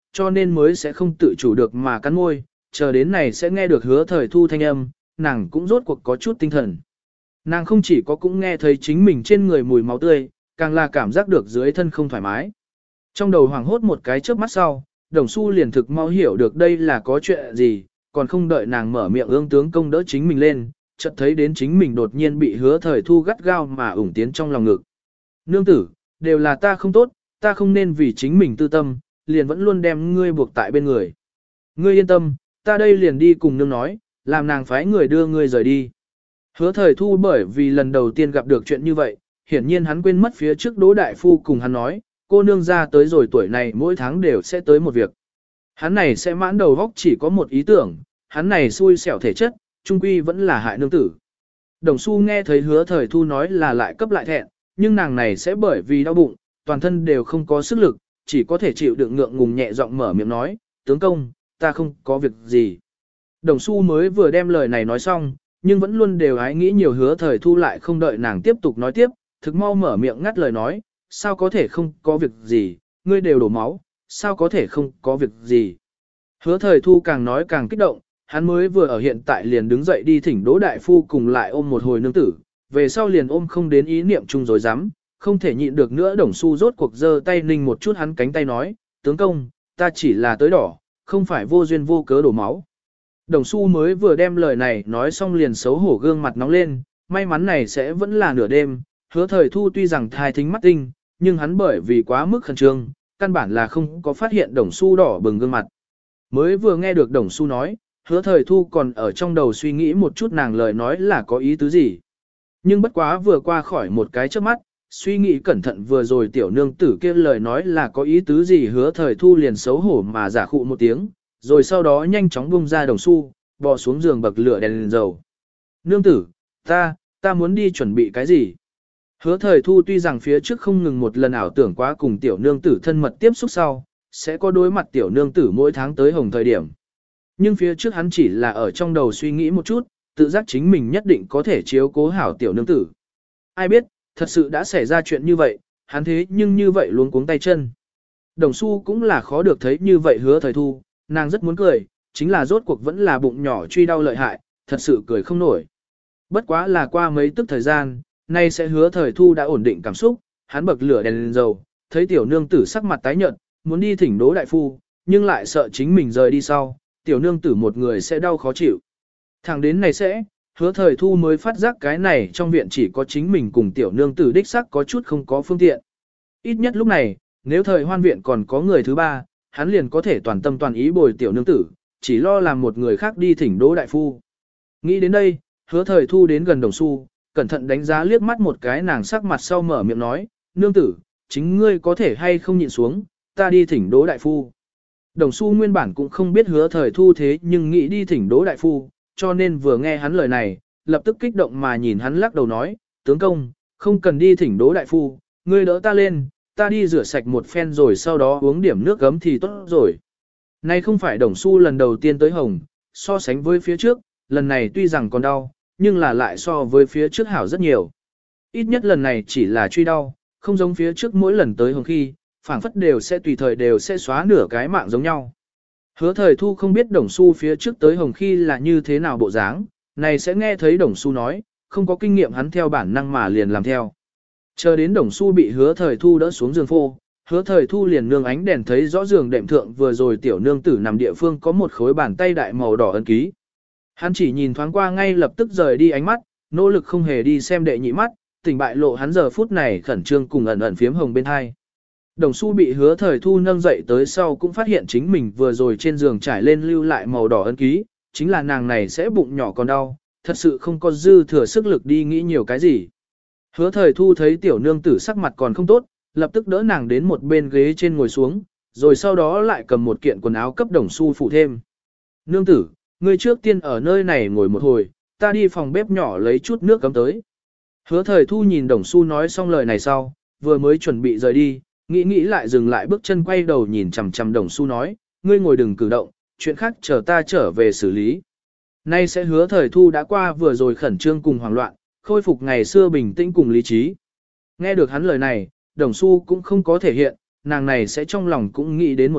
cho nên mới sẽ không tự chủ được mà cắn môi, chờ đến này sẽ nghe được hứa thời thu thanh âm, nàng cũng rốt cuộc có chút tinh thần. Nàng không chỉ có cũng nghe thấy chính mình trên người mùi máu tươi, càng là cảm giác được dưới thân không thoải mái. Trong đầu hoảng hốt một cái chớp mắt sau, Đồng Xu liền thực mau hiểu được đây là có chuyện gì, còn không đợi nàng mở miệng ương tướng công đỡ chính mình lên, chợt thấy đến chính mình đột nhiên bị hứa thời thu gắt gao mà ủng tiến trong lòng ngực. Nương tử, đều là ta không tốt, ta không nên vì chính mình tư tâm, liền vẫn luôn đem ngươi buộc tại bên người. Ngươi yên tâm, ta đây liền đi cùng nương nói, làm nàng phái người đưa ngươi rời đi. Hứa thời thu bởi vì lần đầu tiên gặp được chuyện như vậy, hiển nhiên hắn quên mất phía trước Đỗ Đại Phu cùng hắn nói, cô nương ra tới rồi tuổi này mỗi tháng đều sẽ tới một việc. Hắn này sẽ mãn đầu góc chỉ có một ý tưởng, hắn này xui xẻo thể chất, trung quy vẫn là hại nương tử. Đồng Xu nghe thấy hứa thời thu nói là lại cấp lại thẹn, nhưng nàng này sẽ bởi vì đau bụng, toàn thân đều không có sức lực, chỉ có thể chịu đựng ngượng ngùng nhẹ giọng mở miệng nói, tướng công, ta không có việc gì. Đồng Xu mới vừa đem lời này nói xong, nhưng vẫn luôn đều ái nghĩ nhiều hứa thời thu lại không đợi nàng tiếp tục nói tiếp, thực mau mở miệng ngắt lời nói, sao có thể không có việc gì, ngươi đều đổ máu, sao có thể không có việc gì. Hứa thời thu càng nói càng kích động, hắn mới vừa ở hiện tại liền đứng dậy đi thỉnh Đỗ Đại Phu cùng lại ôm một hồi nương tử, về sau liền ôm không đến ý niệm chung rồi dám, không thể nhịn được nữa. Đồng Xu rốt cuộc giơ tay ninh một chút hắn cánh tay nói, tướng công, ta chỉ là tới đỏ, không phải vô duyên vô cớ đổ máu. Đồng Xu mới vừa đem lời này nói xong liền xấu hổ gương mặt nóng lên, may mắn này sẽ vẫn là nửa đêm, hứa thời thu tuy rằng thai thính mắt tinh, nhưng hắn bởi vì quá mức khẩn trương, căn bản là không có phát hiện Đồng Xu đỏ bừng gương mặt. Mới vừa nghe được Đồng Xu nói, hứa thời thu còn ở trong đầu suy nghĩ một chút nàng lời nói là có ý tứ gì. Nhưng bất quá vừa qua khỏi một cái trước mắt, suy nghĩ cẩn thận vừa rồi tiểu nương tử kia lời nói là có ý tứ gì, hứa thời thu liền xấu hổ mà giả khụ một tiếng, rồi sau đó nhanh chóng bung ra Đồng Xu, bò xuống giường bậc lửa đèn, đèn dầu. Nương tử, ta, ta muốn đi chuẩn bị cái gì? Hứa thời thu tuy rằng phía trước không ngừng một lần ảo tưởng quá cùng tiểu nương tử thân mật tiếp xúc sau, sẽ có đối mặt tiểu nương tử mỗi tháng tới hồng thời điểm. Nhưng phía trước hắn chỉ là ở trong đầu suy nghĩ một chút, tự giác chính mình nhất định có thể chiếu cố hảo tiểu nương tử. Ai biết, thật sự đã xảy ra chuyện như vậy, hắn thế nhưng như vậy luống cuống tay chân. Đồng Xu cũng là khó được thấy như vậy hứa thời thu, nàng rất muốn cười, chính là rốt cuộc vẫn là bụng nhỏ truy đau lợi hại, thật sự cười không nổi. Bất quá là qua mấy tức thời gian, nay sẽ hứa thời thu đã ổn định cảm xúc, hắn bậc lửa đèn lên dầu, thấy tiểu nương tử sắc mặt tái nhợt, muốn đi thỉnh Đỗ Đại Phu, nhưng lại sợ chính mình rời đi sau, tiểu nương tử một người sẽ đau khó chịu. Thẳng đến này sẽ, hứa thời thu mới phát giác cái này trong viện chỉ có chính mình cùng tiểu nương tử đích sắc có chút không có phương tiện. Ít nhất lúc này, nếu thời hoan viện còn có người thứ ba, hắn liền có thể toàn tâm toàn ý bồi tiểu nương tử, chỉ lo làm một người khác đi thỉnh Đỗ Đại Phu. Nghĩ đến đây, hứa thời thu đến gần Đồng Xu, cẩn thận đánh giá liếc mắt một cái nàng sắc mặt sau mở miệng nói, nương tử, chính ngươi có thể hay không nhịn xuống, ta đi thỉnh Đỗ Đại Phu. Đồng Xu nguyên bản cũng không biết hứa thời thu thế nhưng nghĩ đi thỉnh Đỗ Đại Phu, cho nên vừa nghe hắn lời này, lập tức kích động mà nhìn hắn lắc đầu nói, tướng công, không cần đi thỉnh Đỗ Đại Phu, ngươi đỡ ta lên, ta đi rửa sạch một phen rồi sau đó uống điểm nước gấm thì tốt rồi. Này không phải Đồng Xu lần đầu tiên tới hồng, so sánh với phía trước, lần này tuy rằng còn đau, nhưng là lại so với phía trước hảo rất nhiều. Ít nhất lần này chỉ là truy đau, không giống phía trước mỗi lần tới hồng khi, phảng phất đều sẽ tùy thời đều sẽ xóa nửa cái mạng giống nhau. Hứa thời thu không biết Đồng Xu phía trước tới hồng khi là như thế nào bộ dáng, này sẽ nghe thấy Đồng Xu nói, không có kinh nghiệm hắn theo bản năng mà liền làm theo. Chờ đến Đồng Xu bị hứa thời thu đỡ xuống giường phô, hứa thời thu liền nương ánh đèn thấy rõ giường đệm thượng vừa rồi tiểu nương tử nằm địa phương có một khối bàn tay đại màu đỏ ấn ký. Hắn chỉ nhìn thoáng qua ngay lập tức rời đi ánh mắt, nỗ lực không hề đi xem đệ nhị mắt, tỉnh bại lộ hắn giờ phút này khẩn trương cùng ẩn ẩn phiếm hồng bên hai. Đồng Xu bị hứa thời thu nâng dậy tới sau cũng phát hiện chính mình vừa rồi trên giường trải lên lưu lại màu đỏ ấn ký, chính là nàng này sẽ bụng nhỏ còn đau, thật sự không có dư thừa sức lực đi nghĩ nhiều cái gì. Hứa thời thu thấy tiểu nương tử sắc mặt còn không tốt, lập tức đỡ nàng đến một bên ghế trên ngồi xuống, rồi sau đó lại cầm một kiện quần áo cấp Đồng Xu phụ thêm. Nương tử, ngươi trước tiên ở nơi này ngồi một hồi, ta đi phòng bếp nhỏ lấy chút nước cấm tới. Hứa thời thu nhìn Đồng Xu nói xong lời này sau, vừa mới chuẩn bị rời đi, nghĩ nghĩ lại dừng lại bước chân quay đầu nhìn chằm chằm Đồng Xu nói, ngươi ngồi đừng cử động, chuyện khác chờ ta trở về xử lý. Nay sẽ hứa thời thu đã qua vừa rồi khẩn trương cùng hoảng loạn, khôi phục ngày xưa bình tĩnh cùng lý trí. Nghe được hắn lời này, Đồng Xu cũng không có thể hiện, nàng này sẽ trong lòng cũng nghĩ đến một việc,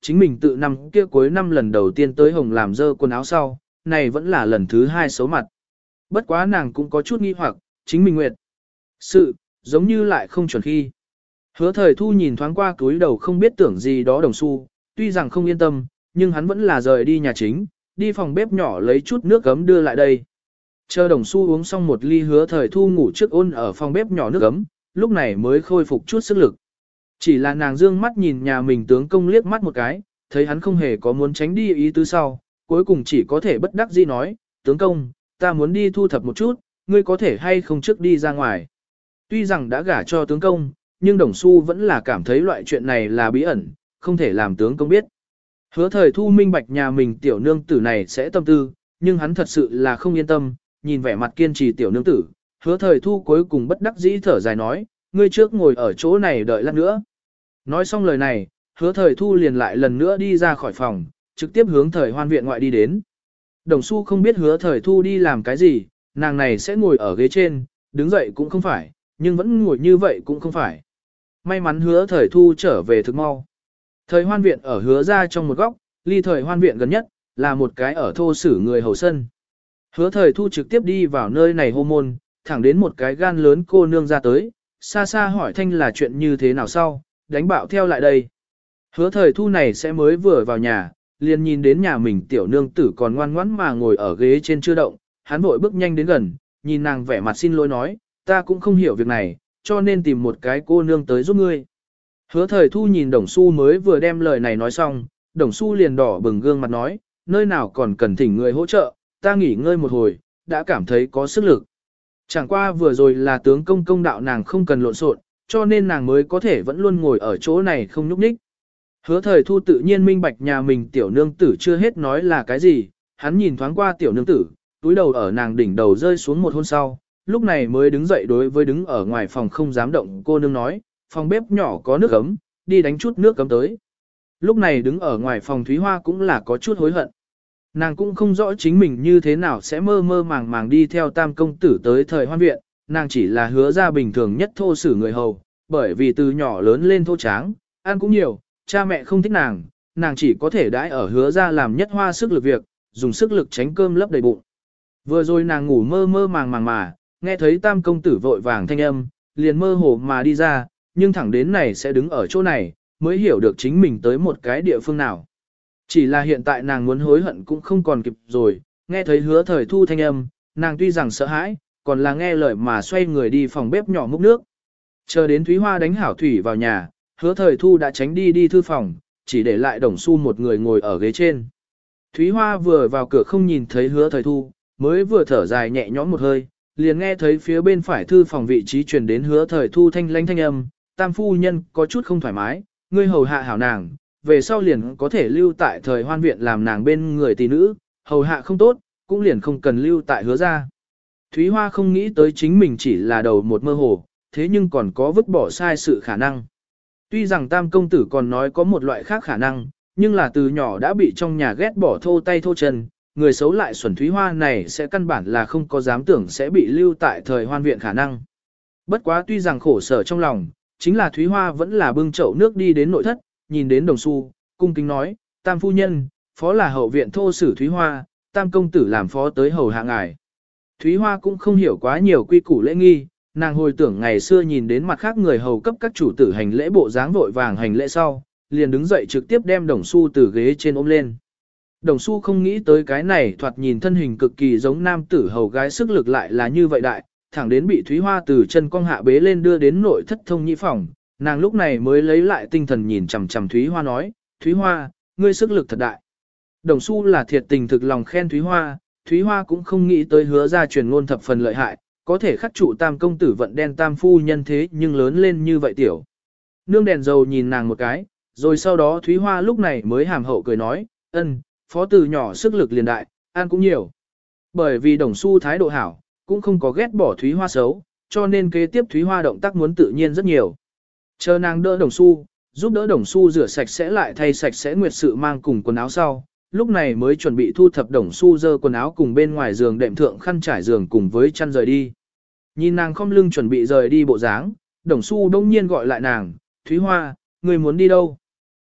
chính mình tự năm kia cuối năm lần đầu tiên tới Hồng làm dơ quần áo sau, này vẫn là lần thứ hai xấu mặt. Bất quá nàng cũng có chút nghi hoặc, chính mình nguyệt. Sự, giống như lại không chuẩn khi. Hứa thời thu nhìn thoáng qua túi đầu không biết tưởng gì đó đồng xu, tuy rằng không yên tâm, nhưng hắn vẫn là rời đi nhà chính, đi phòng bếp nhỏ lấy chút nước gấm đưa lại đây. Chờ đồng xu uống xong một ly hứa thời thu ngủ trước ôn ở phòng bếp nhỏ nước gấm, lúc này mới khôi phục chút sức lực. Chỉ là nàng dương mắt nhìn nhà mình tướng công liếc mắt một cái, thấy hắn không hề có muốn tránh đi ý tứ sau, cuối cùng chỉ có thể bất đắc dĩ nói, tướng công, ta muốn đi thu thập một chút, ngươi có thể hay không trước đi ra ngoài. Tuy rằng đã gả cho tướng công, nhưng đồng xu vẫn là cảm thấy loại chuyện này là bí ẩn, không thể làm tướng công biết. Hứa thời thu minh bạch nhà mình tiểu nương tử này sẽ tâm tư, nhưng hắn thật sự là không yên tâm, nhìn vẻ mặt kiên trì tiểu nương tử, hứa thời thu cuối cùng bất đắc dĩ thở dài nói, ngươi trước ngồi ở chỗ này đợi lát nữa. Nói xong lời này, hứa thời thu liền lại lần nữa đi ra khỏi phòng, trực tiếp hướng thời hoan viện ngoại đi đến. Đồng xu không biết hứa thời thu đi làm cái gì, nàng này sẽ ngồi ở ghế trên, đứng dậy cũng không phải, nhưng vẫn ngồi như vậy cũng không phải. May mắn hứa thời thu trở về thực mau. Thời hoan viện ở hứa ra trong một góc, ly thời hoan viện gần nhất, là một cái ở thô sử người hầu sân. Hứa thời thu trực tiếp đi vào nơi này hô môn, thẳng đến một cái gan lớn cô nương ra tới, xa xa hỏi thanh là chuyện như thế nào sau, đánh bạo theo lại đây. Hứa thời thu này sẽ mới vừa vào nhà, liền nhìn đến nhà mình tiểu nương tử còn ngoan ngoãn mà ngồi ở ghế trên chưa động, hắn vội bước nhanh đến gần, nhìn nàng vẻ mặt xin lỗi nói, ta cũng không hiểu việc này, cho nên tìm một cái cô nương tới giúp ngươi. Hứa thời thu nhìn Đồng Xu mới vừa đem lời này nói xong, Đồng Xu liền đỏ bừng gương mặt nói, nơi nào còn cần thỉnh người hỗ trợ, ta nghỉ ngơi một hồi, đã cảm thấy có sức lực. Chẳng qua vừa rồi là tướng công công đạo nàng không cần lộn xộn, cho nên nàng mới có thể vẫn luôn ngồi ở chỗ này không nhúc nhích. Hứa thời thu tự nhiên minh bạch nhà mình tiểu nương tử chưa hết nói là cái gì, hắn nhìn thoáng qua tiểu nương tử, túi đầu ở nàng đỉnh đầu rơi xuống một hôn sau, lúc này mới đứng dậy đối với đứng ở ngoài phòng không dám động cô nương nói, phòng bếp nhỏ có nước ấm, đi đánh chút nước cấm tới. Lúc này đứng ở ngoài phòng Thúy Hoa cũng là có chút hối hận. Nàng cũng không rõ chính mình như thế nào sẽ mơ mơ màng màng đi theo tam công tử tới thời hoan viện, nàng chỉ là hứa ra bình thường nhất thô sử người hầu, bởi vì từ nhỏ lớn lên thô tráng, ăn cũng nhiều, cha mẹ không thích nàng, nàng chỉ có thể đãi ở hứa ra làm nhất hoa sức lực việc, dùng sức lực tránh cơm lấp đầy bụng. Vừa rồi nàng ngủ mơ mơ màng màng mà, nghe thấy tam công tử vội vàng thanh âm, liền mơ hồ mà đi ra, nhưng thẳng đến này sẽ đứng ở chỗ này, mới hiểu được chính mình tới một cái địa phương nào. Chỉ là hiện tại nàng muốn hối hận cũng không còn kịp rồi, nghe thấy hứa thời thu thanh âm, nàng tuy rằng sợ hãi, còn là nghe lời mà xoay người đi phòng bếp nhỏ múc nước. Chờ đến Thúy Hoa đánh hảo thủy vào nhà, hứa thời thu đã tránh đi đi thư phòng, chỉ để lại Đồng Xu một người ngồi ở ghế trên. Thúy Hoa vừa vào cửa không nhìn thấy hứa thời thu, mới vừa thở dài nhẹ nhõm một hơi, liền nghe thấy phía bên phải thư phòng vị trí truyền đến hứa thời thu thanh lãnh thanh âm, tam phu nhân có chút không thoải mái, ngươi hầu hạ hảo nàng, về sau liền có thể lưu tại thời hoan viện làm nàng bên người tỷ nữ, hầu hạ không tốt, cũng liền không cần lưu tại hứa ra. Thúy Hoa không nghĩ tới chính mình chỉ là đầu một mơ hồ, thế nhưng còn có vứt bỏ sai sự khả năng. Tuy rằng tam công tử còn nói có một loại khác khả năng, nhưng là từ nhỏ đã bị trong nhà ghét bỏ thô tay thô chân, người xấu lại xuẩn Thúy Hoa này sẽ căn bản là không có dám tưởng sẽ bị lưu tại thời hoan viện khả năng. Bất quá tuy rằng khổ sở trong lòng, chính là Thúy Hoa vẫn là bưng chậu nước đi đến nội thất, nhìn đến Đồng Xu, cung kính nói, tam phu nhân, phó là hậu viện thô sử Thúy Hoa, tam công tử làm phó tới hầu hạ ngài. Thúy Hoa cũng không hiểu quá nhiều quy củ lễ nghi, nàng hồi tưởng ngày xưa nhìn đến mặt khác người hầu cấp các chủ tử hành lễ bộ dáng vội vàng hành lễ sau, liền đứng dậy trực tiếp đem Đồng Xu từ ghế trên ôm lên. Đồng Xu không nghĩ tới cái này thoạt nhìn thân hình cực kỳ giống nam tử hầu gái sức lực lại là như vậy đại, thẳng đến bị Thúy Hoa từ chân cong hạ bế lên đưa đến nội thất thông nhĩ phòng, nàng lúc này mới lấy lại tinh thần nhìn chằm chằm Thúy Hoa nói, Thúy Hoa, ngươi sức lực thật đại. Đồng Xu là thiệt tình thực lòng khen Thúy Hoa, Thúy Hoa cũng không nghĩ tới hứa ra truyền ngôn thập phần lợi hại, có thể khắc trụ tam công tử vận đen tam phu nhân thế nhưng lớn lên như vậy tiểu. Nương đèn dầu nhìn nàng một cái, rồi sau đó Thúy Hoa lúc này mới hàm hậu cười nói, ân, phó từ nhỏ sức lực liền đại, ăn cũng nhiều. Bởi vì Đồng Xu thái độ hảo, cũng không có ghét bỏ Thúy Hoa xấu, cho nên kế tiếp Thúy Hoa động tác muốn tự nhiên rất nhiều. Chờ nàng đỡ Đồng Xu, giúp đỡ Đồng Xu rửa sạch sẽ lại thay sạch sẽ nguyệt sự mang cùng quần áo sau, lúc này mới chuẩn bị thu thập Đồng Xu dơ quần áo cùng bên ngoài giường đệm thượng khăn trải giường cùng với chăn rời đi. Nhìn nàng khom lưng chuẩn bị rời đi bộ dáng, Đồng Xu đông nhiên gọi lại nàng, Thúy Hoa, người muốn đi đâu?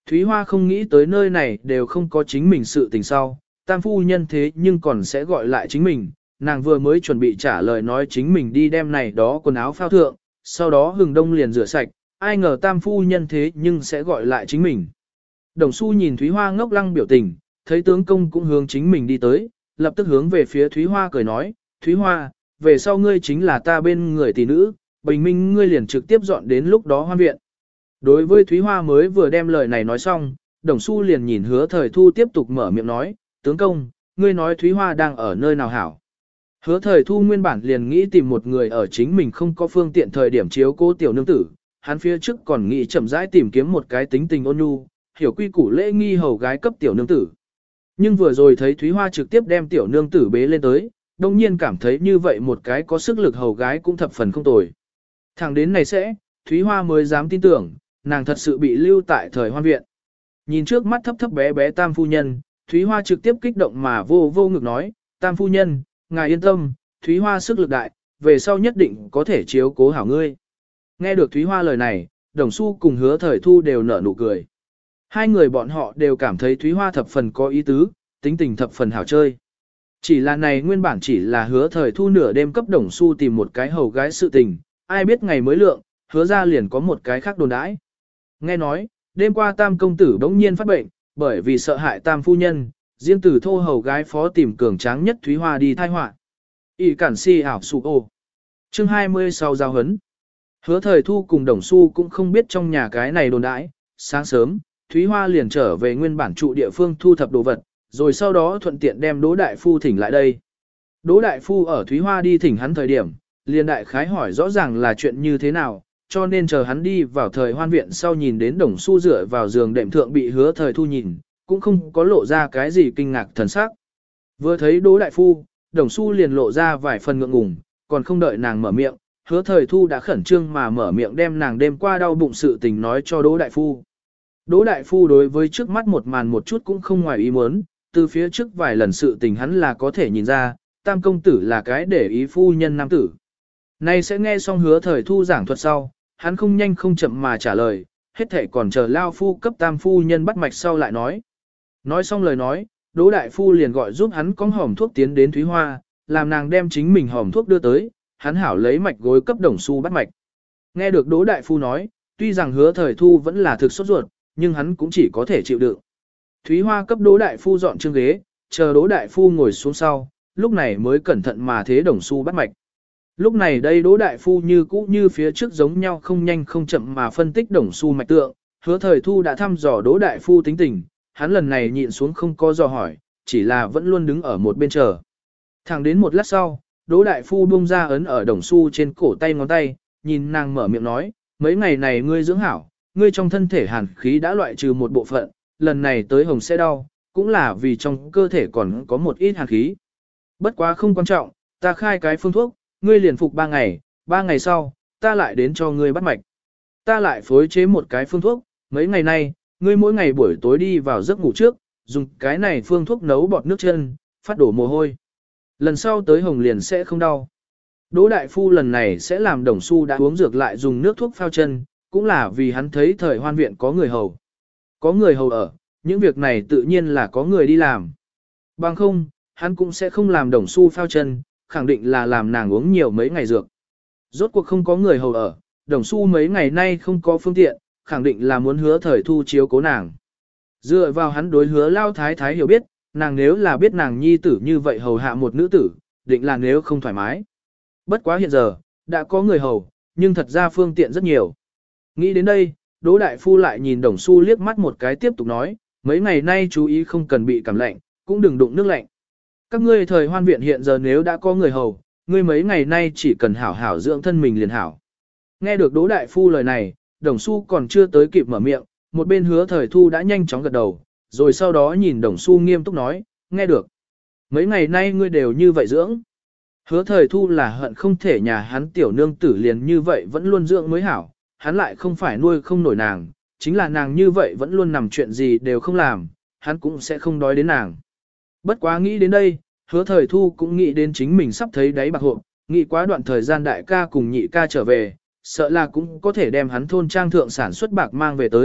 Thúy Hoa không nghĩ tới nơi này đều không có chính mình sự tình sau, tam phu nhân thế nhưng còn sẽ gọi lại chính mình, nàng vừa mới chuẩn bị trả lời nói chính mình đi đem này đó quần áo phao thượng, sau đó hừng đông liền rửa sạch, ai ngờ tam phu nhân thế nhưng sẽ gọi lại chính mình. Đồng Xu nhìn Thúy Hoa ngốc lăng biểu tình, thấy tướng công cũng hướng chính mình đi tới, lập tức hướng về phía Thúy Hoa cười nói, Thúy Hoa, về sau ngươi chính là ta bên người tỷ nữ, bình minh ngươi liền trực tiếp dọn đến lúc đó hoan viện. Đối với Thúy Hoa mới vừa đem lời này nói xong, Đồng Xu liền nhìn Hứa Thời Thu tiếp tục mở miệng nói, tướng công, ngươi nói Thúy Hoa đang ở nơi nào hảo. Hứa Thời Thu nguyên bản liền nghĩ tìm một người ở chính mình không có phương tiện thời điểm chiếu cố tiểu nương tử, hắn phía trước còn nghĩ chậm rãi tìm kiếm một cái tính tình ôn nhu, hiểu quy củ lễ nghi hầu gái cấp tiểu nương tử. Nhưng vừa rồi thấy Thúy Hoa trực tiếp đem tiểu nương tử bế lên tới, đồng nhiên cảm thấy như vậy một cái có sức lực hầu gái cũng thập phần không tồi. Thẳng đến này sẽ, Thúy Hoa mới dám tin tưởng, nàng thật sự bị lưu tại thời hoan viện. Nhìn trước mắt thấp thấp bé bé tam phu nhân, Thúy Hoa trực tiếp kích động mà vô vô ngực nói, tam phu nhân, ngài yên tâm, Thúy Hoa sức lực đại, về sau nhất định có thể chiếu cố hảo ngươi. Nghe được Thúy Hoa lời này, Đồng Xu cùng Hứa Thời Thu đều nở nụ cười. Hai người bọn họ đều cảm thấy Thúy Hoa thập phần có ý tứ, tính tình thập phần hảo chơi. Chỉ là này nguyên bản chỉ là Hứa Thời Thu nửa đêm cấp Đồng Xu tìm một cái hầu gái sự tình, ai biết ngày mới lượng, hứa ra liền có một cái khác đồn đãi. Nghe nói, đêm qua tam công tử bỗng nhiên phát bệnh, bởi vì sợ hại tam phu nhân, riêng từ thô hầu gái phó tìm cường tráng nhất Thúy Hoa đi thai họa. ỷ cản si ảo sụ ô. Chương hai mươi sau giao hấn. Hứa Thời Thu cùng Đồng Xu cũng không biết trong nhà cái này đồn đãi, sáng sớm, Thúy Hoa liền trở về nguyên bản trụ địa phương thu thập đồ vật, rồi sau đó thuận tiện đem Đỗ Đại Phu thỉnh lại đây. Đỗ Đại Phu ở Thúy Hoa đi thỉnh hắn thời điểm, liền đại khái hỏi rõ ràng là chuyện như thế nào, cho nên chờ hắn đi vào thời hoan viện sau nhìn đến Đồng Xu dựa vào giường đệm thượng bị Hứa Thời Thu nhìn, cũng không có lộ ra cái gì kinh ngạc thần sắc. Vừa thấy Đỗ Đại Phu, Đồng Xu liền lộ ra vài phần ngượng ngùng, còn không đợi nàng mở miệng, Hứa Thời Thu đã khẩn trương mà mở miệng đem nàng đêm qua đau bụng sự tình nói cho Đỗ Đại Phu. Đỗ Đại Phu đối với trước mắt một màn một chút cũng không ngoài ý muốn, từ phía trước vài lần sự tình hắn là có thể nhìn ra, tam công tử là cái để ý phu nhân nam tử. Nay sẽ nghe xong Hứa Thời Thu giảng thuật sau, hắn không nhanh không chậm mà trả lời, hết thể còn chờ lao phu cấp tam phu nhân bắt mạch sau lại nói. Nói xong lời nói, Đỗ Đại Phu liền gọi giúp hắn cong hòm thuốc tiến đến Thúy Hoa, làm nàng đem chính mình hòm thuốc đưa tới, hắn hảo lấy mạch gối cấp Đồng Xu bắt mạch. Nghe được Đỗ Đại Phu nói, tuy rằng Hứa Thời Thu vẫn là thực sốt ruột, nhưng hắn cũng chỉ có thể chịu đựng. Thúy Hoa cấp Đỗ Đại Phu dọn chương ghế, chờ Đỗ Đại Phu ngồi xuống sau, lúc này mới cẩn thận mà thế Đồng Xu bắt mạch. Lúc này đây Đỗ Đại Phu như cũ như phía trước giống nhau không nhanh không chậm mà phân tích Đồng Xu mạch tượng, Hứa Thời Thu đã thăm dò Đỗ Đại Phu tính tình, hắn lần này nhịn xuống không có dò hỏi, chỉ là vẫn luôn đứng ở một bên chờ. Thẳng đến một lát sau, Đỗ Đại Phu buông ra ấn ở Đồng Xu trên cổ tay ngón tay, nhìn nàng mở miệng nói, mấy ngày này ngươi dưỡng hảo, ngươi trong thân thể hàn khí đã loại trừ một bộ phận, lần này tới hồng sẽ đau, cũng là vì trong cơ thể còn có một ít hàn khí. Bất quá không quan trọng, ta khai cái phương thuốc, ngươi liền phục ba ngày, ba ngày sau, ta lại đến cho ngươi bắt mạch. Ta lại phối chế một cái phương thuốc, mấy ngày nay, ngươi mỗi ngày buổi tối đi vào giấc ngủ trước, dùng cái này phương thuốc nấu bọt nước chân, phát đổ mồ hôi. Lần sau tới hồng liền sẽ không đau. Đỗ Đại Phu lần này sẽ làm Đồng Xu đã uống dược lại dùng nước thuốc phao chân, cũng là vì hắn thấy thời hoan viện có người hầu. Có người hầu ở, những việc này tự nhiên là có người đi làm. Bằng không, hắn cũng sẽ không làm Đồng Xu phao chân, khẳng định là làm nàng uống nhiều mấy ngày dược. Rốt cuộc không có người hầu ở, Đồng Xu mấy ngày nay không có phương tiện, khẳng định là muốn Hứa Thời Thu chiếu cố nàng. Dựa vào hắn đối Hứa Lao Thái Thái hiểu biết, nàng nếu là biết nàng nhi tử như vậy hầu hạ một nữ tử, định là nếu không thoải mái. Bất quá hiện giờ, đã có người hầu, nhưng thật ra phương tiện rất nhiều. Nghĩ đến đây, Đỗ Đại Phu lại nhìn Đồng Xu liếc mắt một cái tiếp tục nói, mấy ngày nay chú ý không cần bị cảm lạnh, cũng đừng đụng nước lạnh. Các ngươi thời hoan viện hiện giờ nếu đã có người hầu, ngươi mấy ngày nay chỉ cần hảo hảo dưỡng thân mình liền hảo. Nghe được Đỗ Đại Phu lời này, Đồng Xu còn chưa tới kịp mở miệng, một bên Hứa Thời Thu đã nhanh chóng gật đầu, rồi sau đó nhìn Đồng Xu nghiêm túc nói, nghe được. Mấy ngày nay ngươi đều như vậy dưỡng. Hứa Thời Thu là hận không thể nhà hắn tiểu nương tử liền như vậy vẫn luôn dưỡng mới hảo, hắn lại không phải nuôi không nổi nàng, chính là nàng như vậy vẫn luôn nằm chuyện gì đều không làm, hắn cũng sẽ không đói đến nàng. Bất quá nghĩ đến đây, Hứa Thời Thu cũng nghĩ đến chính mình sắp thấy đáy bạc hộp, nghĩ quá đoạn thời gian đại ca cùng nhị ca trở về, sợ là cũng có thể đem hắn thôn trang thượng sản xuất bạc mang về tới,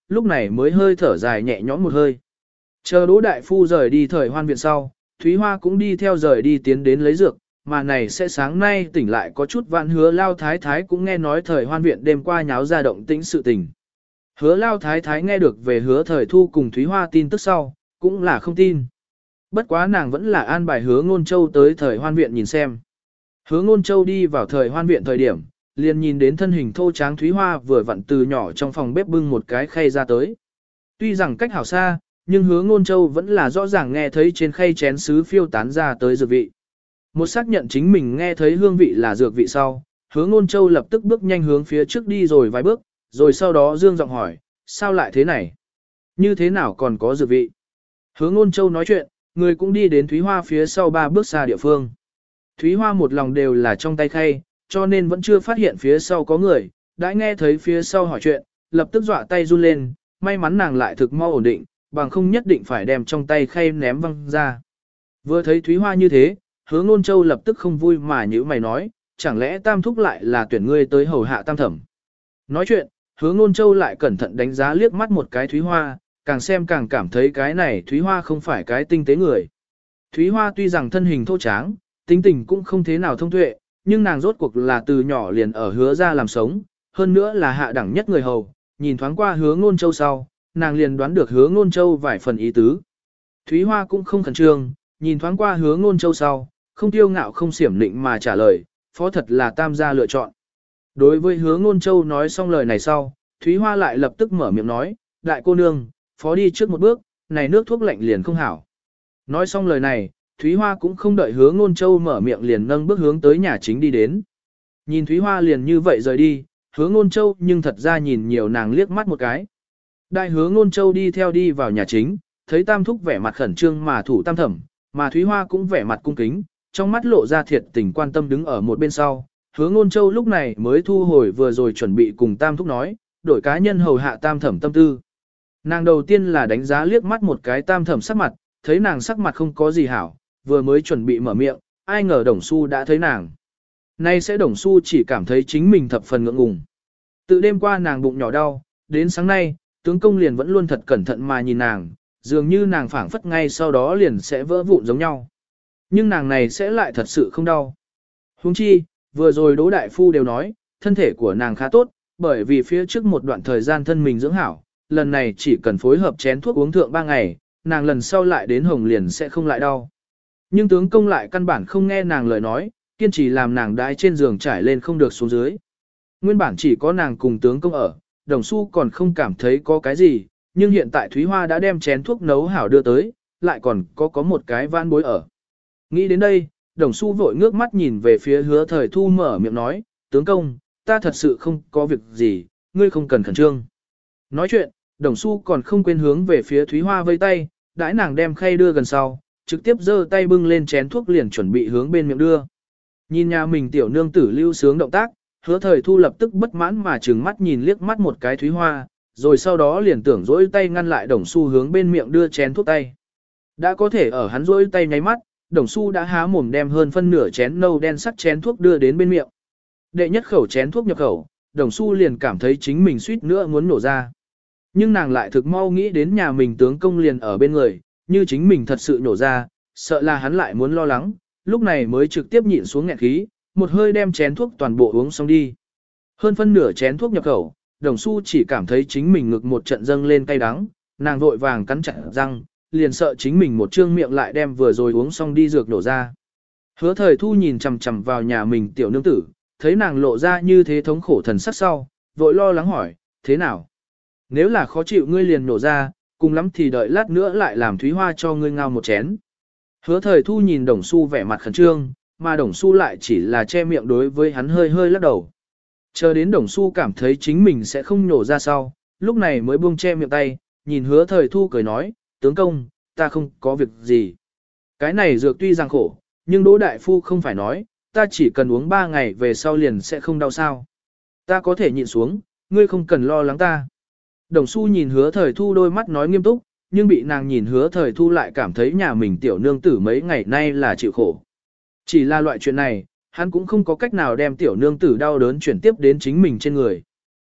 lúc này mới hơi thở dài nhẹ nhõm một hơi. Chờ Đỗ đại phu rời đi thời hoan viện sau, Thúy Hoa cũng đi theo rời đi tiến đến lấy dược, mà này sẽ sáng nay tỉnh lại có chút vạn hứa lao thái thái cũng nghe nói thời hoan viện đêm qua nháo ra động tĩnh sự tình. Hứa lao thái thái nghe được về hứa thời thu cùng Thúy Hoa tin tức sau, cũng là không tin. Bất quá nàng vẫn là an bài hứa ngôn châu tới thời hoan viện nhìn xem. Hứa ngôn châu đi vào thời hoan viện thời điểm, liền nhìn đến thân hình thô tráng Thúy Hoa vừa vặn từ nhỏ trong phòng bếp bưng một cái khay ra tới. Tuy rằng cách hảo xa, nhưng hứa ngôn châu vẫn là rõ ràng nghe thấy trên khay chén sứ phiêu tán ra tới dược vị. Một xác nhận chính mình nghe thấy hương vị là dược vị sau, hứa ngôn châu lập tức bước nhanh hướng phía trước đi rồi vài bước, rồi sau đó dương giọng hỏi, sao lại thế này? Như thế nào còn có dược vị? Hứa ngôn châu nói chuyện, người cũng đi đến Thúy Hoa phía sau ba bước xa địa phương. Thúy Hoa một lòng đều là trong tay khay, cho nên vẫn chưa phát hiện phía sau có người, đã nghe thấy phía sau hỏi chuyện, lập tức dọa tay run lên, may mắn nàng lại thực mau ổn định, bằng không nhất định phải đem trong tay khay ném văng ra. Vừa thấy Thúy Hoa như thế, Hứa Ngôn Châu lập tức không vui mà nhíu mày nói, chẳng lẽ Tam Thúc lại là tuyển ngươi tới hầu hạ Tam Thẩm. Nói chuyện, Hứa Ngôn Châu lại cẩn thận đánh giá liếc mắt một cái Thúy Hoa, càng xem càng cảm thấy cái này Thúy Hoa không phải cái tinh tế người. Thúy Hoa tuy rằng thân hình thô tráng, tính tình cũng không thế nào thông tuệ, nhưng nàng rốt cuộc là từ nhỏ liền ở Hứa gia làm sống, hơn nữa là hạ đẳng nhất người hầu, nhìn thoáng qua Hứa Ngôn Châu sau, nàng liền đoán được Hứa Ngôn Châu vài phần ý tứ. Thúy Hoa cũng không khẩn trương, nhìn thoáng qua Hứa Ngôn Châu sau, không tiêu ngạo không xiểm lịnh mà trả lời, phó thật là Tam gia lựa chọn. Đối với Hứa Ngôn Châu nói xong lời này sau, Thúy Hoa lại lập tức mở miệng nói, đại cô nương, phó đi trước một bước, này nước thuốc lạnh liền không hảo. Nói xong lời này, Thúy Hoa cũng không đợi Hứa Ngôn Châu mở miệng liền nâng bước hướng tới nhà chính đi đến. Nhìn Thúy Hoa liền như vậy rời đi, Hứa Ngôn Châu nhưng thật ra nhìn nhiều nàng liếc mắt một cái. Đại Hứa Ngôn Châu đi theo đi vào nhà chính, thấy Tam Thúc vẻ mặt khẩn trương mà thủ Tam Thẩm, mà Thúy Hoa cũng vẻ mặt cung kính, trong mắt lộ ra thiệt tình quan tâm đứng ở một bên sau. Hứa Ngôn Châu lúc này mới thu hồi vừa rồi chuẩn bị cùng Tam Thúc nói, đổi cá nhân hầu hạ Tam Thẩm tâm tư. Nàng đầu tiên là đánh giá liếc mắt một cái Tam Thẩm sắc mặt, thấy nàng sắc mặt không có gì hảo, vừa mới chuẩn bị mở miệng, ai ngờ Đồng Xu đã thấy nàng. Nay sẽ Đồng Xu chỉ cảm thấy chính mình thập phần ngượng ngùng. Từ đêm qua nàng bụng nhỏ đau, đến sáng nay, tướng công liền vẫn luôn thật cẩn thận mà nhìn nàng, dường như nàng phảng phất ngay sau đó liền sẽ vỡ vụn giống nhau. Nhưng nàng này sẽ lại thật sự không đau. Huống chi, vừa rồi Đỗ đại phu đều nói, thân thể của nàng khá tốt, bởi vì phía trước một đoạn thời gian thân mình dưỡng hảo, lần này chỉ cần phối hợp chén thuốc uống thượng ba ngày, nàng lần sau lại đến hồng liền sẽ không lại đau. Nhưng tướng công lại căn bản không nghe nàng lời nói, kiên trì làm nàng đái trên giường trải lên không được xuống dưới. Nguyên bản chỉ có nàng cùng tướng công ở, Đồng Xu còn không cảm thấy có cái gì, nhưng hiện tại Thúy Hoa đã đem chén thuốc nấu hảo đưa tới, lại còn có có một cái van bối ở. Nghĩ đến đây, Đồng Xu vội ngước mắt nhìn về phía Hứa Thời Thu mở miệng nói, tướng công, ta thật sự không có việc gì, ngươi không cần khẩn trương. Nói chuyện, Đồng Xu còn không quên hướng về phía Thúy Hoa vây tay, đãi nàng đem khay đưa gần sau, trực tiếp giơ tay bưng lên chén thuốc liền chuẩn bị hướng bên miệng đưa. Nhìn nhà mình tiểu nương tử lưu sướng động tác, Hứa Thời Thu lập tức bất mãn mà trừng mắt nhìn liếc mắt một cái Thúy Hoa, rồi sau đó liền tưởng dỗi tay ngăn lại Đồng Xu hướng bên miệng đưa chén thuốc tay. Đã có thể ở hắn dỗi tay nháy mắt, Đồng Xu đã há mồm đem hơn phân nửa chén nâu đen sắc chén thuốc đưa đến bên miệng. Đệ nhất khẩu chén thuốc nhập khẩu, Đồng Xu liền cảm thấy chính mình suýt nữa muốn nổ ra. Nhưng nàng lại thực mau nghĩ đến nhà mình tướng công liền ở bên người, như chính mình thật sự nổ ra, sợ là hắn lại muốn lo lắng, lúc này mới trực tiếp nhịn xuống nghẹn khí, một hơi đem chén thuốc toàn bộ uống xong đi. Hơn phân nửa chén thuốc nhập khẩu, Đồng Xu chỉ cảm thấy chính mình ngực một trận dâng lên cay đắng, nàng vội vàng cắn chặt răng, liền sợ chính mình một trương miệng lại đem vừa rồi uống xong đi dược nổ ra. Hứa Thời Thu nhìn chằm chằm vào nhà mình tiểu nương tử, thấy nàng lộ ra như thế thống khổ thần sắc sau, vội lo lắng hỏi, thế nào? Nếu là khó chịu ngươi liền nổ ra, cùng lắm thì đợi lát nữa lại làm Thúy Hoa cho ngươi ngao một chén. Hứa Thời Thu nhìn Đồng Xu vẻ mặt khẩn trương, mà Đồng Xu lại chỉ là che miệng đối với hắn hơi hơi lắc đầu. Chờ đến Đồng Xu cảm thấy chính mình sẽ không nổ ra sau, lúc này mới buông che miệng tay, nhìn Hứa Thời Thu cười nói, tướng công, ta không có việc gì. Cái này dược tuy rằng khổ, nhưng Đỗ đại phu không phải nói, ta chỉ cần uống ba ngày về sau liền sẽ không đau sao. Ta có thể nhịn xuống, ngươi không cần lo lắng ta. Đồng Xu nhìn Hứa Thời Thu đôi mắt nói nghiêm túc, nhưng bị nàng nhìn Hứa Thời Thu lại cảm thấy nhà mình tiểu nương tử mấy ngày nay là chịu khổ. Chỉ là loại chuyện này, hắn cũng không có cách nào đem tiểu nương tử đau đớn chuyển tiếp đến chính mình trên người.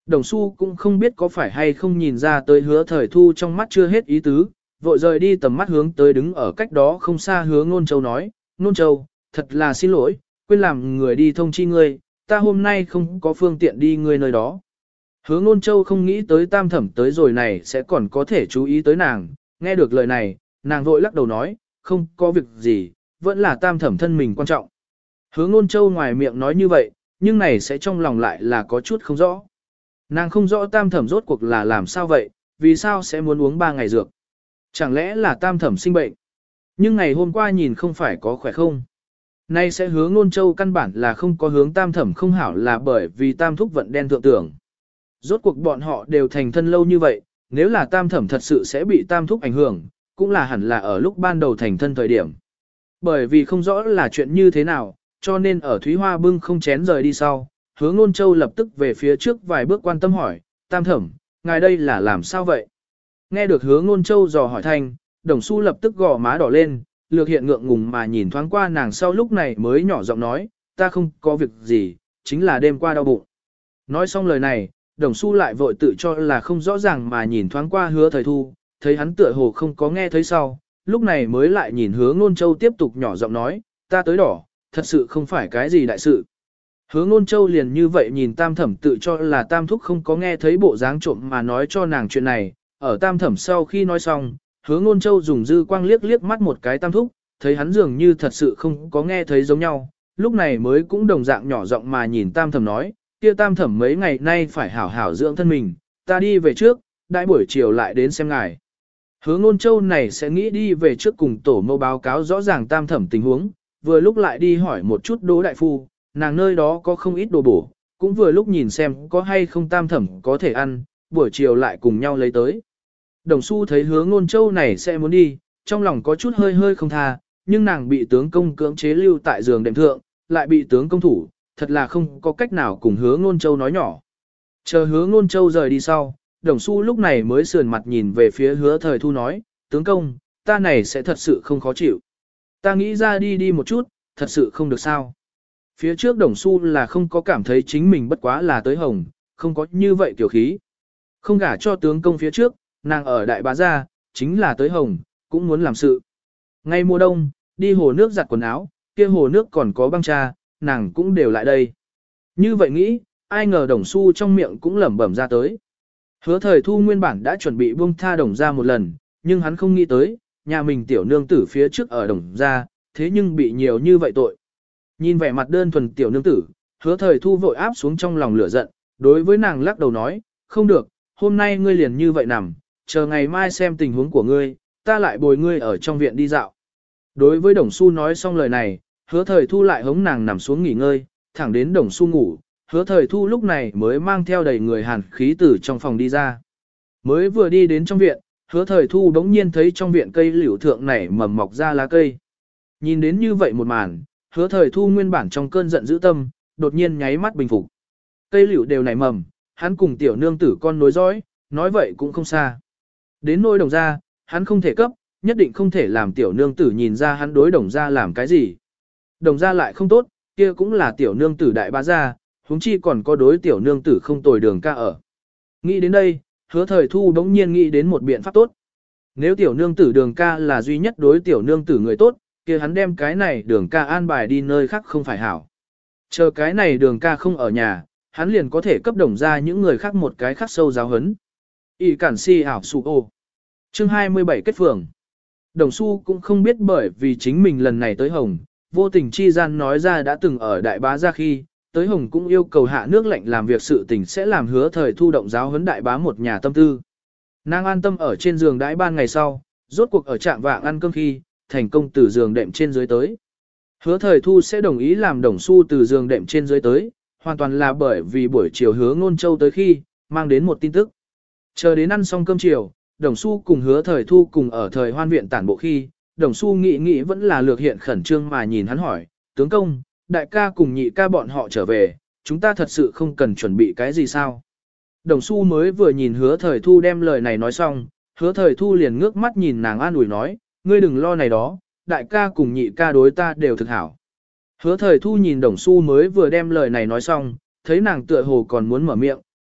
Đồng Xu cũng không biết có phải hay không nhìn ra tới hứa thời thu trong mắt chưa hết ý tứ, vội rời đi tầm mắt hướng tới đứng ở cách đó không xa hứa Ngôn Châu nói, Ngôn Châu, thật là xin lỗi, quên làm người đi thông chi ngươi, ta hôm nay không có phương tiện đi ngươi nơi đó. Hứa Ngôn Châu không nghĩ tới Tam Thẩm tới rồi này sẽ còn có thể chú ý tới nàng, nghe được lời này, nàng vội lắc đầu nói, không có việc gì, vẫn là Tam Thẩm thân mình quan trọng. Hứa Ngôn Châu ngoài miệng nói như vậy, nhưng này sẽ trong lòng lại là có chút không rõ. Nàng không rõ Tam Thẩm rốt cuộc là làm sao vậy, vì sao sẽ muốn uống ba ngày dược. Chẳng lẽ là Tam Thẩm sinh bệnh? Nhưng ngày hôm qua nhìn không phải có khỏe không? Nay sẽ Hứa Ngôn Châu căn bản là không có hướng Tam Thẩm không hảo là bởi vì Tam Thúc vận đen thượng tưởng. Rốt cuộc bọn họ đều thành thân lâu như vậy, nếu là Tam Thẩm thật sự sẽ bị Tam Thúc ảnh hưởng, cũng là hẳn là ở lúc ban đầu thành thân thời điểm. Bởi vì không rõ là chuyện như thế nào, cho nên ở Thúy Hoa bưng không chén rời đi sau, Hứa Ngôn Châu lập tức về phía trước vài bước quan tâm hỏi, Tam Thẩm, ngài đây là làm sao vậy? Nghe được Hứa Ngôn Châu dò hỏi thanh, Đồng Xu lập tức gò má đỏ lên, lược hiện ngượng ngùng mà nhìn thoáng qua nàng sau lúc này mới nhỏ giọng nói, ta không có việc gì, chính là đêm qua đau bụng. Nói xong lời này, Đồng Xu lại vội tự cho là không rõ ràng mà nhìn thoáng qua Hứa Thời Thu, thấy hắn tựa hồ không có nghe thấy sau, lúc này mới lại nhìn Hứa Ngôn Châu tiếp tục nhỏ giọng nói, ta tới đỏ, thật sự không phải cái gì đại sự. Hứa Ngôn Châu liền như vậy nhìn Tam Thẩm tự cho là Tam Thúc không có nghe thấy bộ dáng trộm mà nói cho nàng chuyện này, ở Tam Thẩm sau khi nói xong, Hứa Ngôn Châu dùng dư quang liếc liếc mắt một cái Tam Thúc, thấy hắn dường như thật sự không có nghe thấy giống nhau, lúc này mới cũng đồng dạng nhỏ giọng mà nhìn Tam Thẩm nói, kia Tam Thẩm mấy ngày nay phải hảo hảo dưỡng thân mình, ta đi về trước, đại buổi chiều lại đến xem ngài. Hứa Ngôn Châu này sẽ nghĩ đi về trước cùng tổ mẫu báo cáo rõ ràng Tam Thẩm tình huống, vừa lúc lại đi hỏi một chút Đỗ đại phu, nàng nơi đó có không ít đồ bổ, cũng vừa lúc nhìn xem có hay không Tam Thẩm có thể ăn, buổi chiều lại cùng nhau lấy tới. Đồng Xu thấy Hứa Ngôn Châu này sẽ muốn đi, trong lòng có chút hơi hơi không tha, nhưng nàng bị tướng công cưỡng chế lưu tại giường đệm thượng, lại bị tướng công thủ, thật là không có cách nào cùng Hứa Ngôn Châu nói nhỏ. Chờ Hứa Ngôn Châu rời đi sau, Đồng Xu lúc này mới sườn mặt nhìn về phía Hứa Thời Thu nói, tướng công, ta này sẽ thật sự không khó chịu. Ta nghĩ ra đi đi một chút, thật sự không được sao. Phía trước Đồng Xu là không có cảm thấy chính mình bất quá là tới hồng, không có như vậy tiểu khí. Không gả cho tướng công phía trước, nàng ở Đại Bá Gia, chính là tới hồng, cũng muốn làm sự. Ngay mùa đông, đi hồ nước giặt quần áo, kia hồ nước còn có băng trà, nàng cũng đều lại đây. Như vậy nghĩ, ai ngờ Đồng Xu trong miệng cũng lẩm bẩm ra tới. Hứa Thời Thu nguyên bản đã chuẩn bị buông tha Đồng gia một lần, nhưng hắn không nghĩ tới, nhà mình tiểu nương tử phía trước ở Đồng gia, thế nhưng bị nhiều như vậy tội. Nhìn vẻ mặt đơn thuần tiểu nương tử, Hứa Thời Thu vội áp xuống trong lòng lửa giận, đối với nàng lắc đầu nói, không được, hôm nay ngươi liền như vậy nằm, chờ ngày mai xem tình huống của ngươi, ta lại bồi ngươi ở trong viện đi dạo. Đối với Đồng Xu nói xong lời này, Hứa Thời Thu lại hống nàng nằm xuống nghỉ ngơi, thẳng đến Đồng Xu ngủ, Hứa Thời Thu lúc này mới mang theo đầy người hàn khí từ trong phòng đi ra. Mới vừa đi đến trong viện, Hứa Thời Thu đống nhiên thấy trong viện cây liễu thượng nảy mầm mọc ra lá cây. Nhìn đến như vậy một màn, Hứa Thời Thu nguyên bản trong cơn giận dữ tâm, đột nhiên nháy mắt bình phục. Cây liễu đều nảy mầm, hắn cùng tiểu nương tử con nối dõi, nói vậy cũng không xa. Đến nôi Đồng gia, hắn không thể cấp, nhất định không thể làm tiểu nương tử nhìn ra hắn đối Đồng gia làm cái gì. Đồng gia lại không tốt, kia cũng là tiểu nương tử Đại Bá gia, huống chi còn có đối tiểu nương tử không tồi Đường ca ở. Nghĩ đến đây, Hứa Thời Thu đống nhiên nghĩ đến một biện pháp tốt. Nếu tiểu nương tử Đường ca là duy nhất đối tiểu nương tử người tốt, kia hắn đem cái này Đường ca an bài đi nơi khác không phải hảo. Chờ cái này Đường ca không ở nhà, hắn liền có thể cấp Đồng gia những người khác một cái khắc sâu giáo hấn. Y cản si ảo sụ ô. Chương hai mươi bảy kết phường. Đồng Xu cũng không biết bởi vì chính mình lần này tới Hồng, vô tình chi gian nói ra đã từng ở Đại Bá gia khi, tới Hồng cũng yêu cầu hạ nước lạnh làm việc sự tình sẽ làm Hứa Thời Thu động giáo huấn Đại Bá một nhà tâm tư. Nàng an tâm ở trên giường đãi ban ngày sau, rốt cuộc ở trạm vạng ăn cơm khi, thành công từ giường đệm trên dưới tới. Hứa Thời Thu sẽ đồng ý làm Đồng Xu từ giường đệm trên dưới tới, hoàn toàn là bởi vì buổi chiều Hứa Ngôn Châu tới khi, mang đến một tin tức. Chờ đến ăn xong cơm chiều, Đồng Xu cùng Hứa Thời Thu cùng ở thời hoan viện tản bộ khi, Đồng Xu nghĩ nghĩ vẫn là lược hiện khẩn trương mà nhìn hắn hỏi, tướng công, đại ca cùng nhị ca bọn họ trở về, chúng ta thật sự không cần chuẩn bị cái gì sao? Đồng Xu mới vừa nhìn Hứa Thời Thu đem lời này nói xong, Hứa Thời Thu liền ngước mắt nhìn nàng an ủi nói, ngươi đừng lo này đó, đại ca cùng nhị ca đối ta đều thực hảo. Hứa Thời Thu nhìn Đồng Xu mới vừa đem lời này nói xong, thấy nàng tựa hồ còn muốn mở miệng,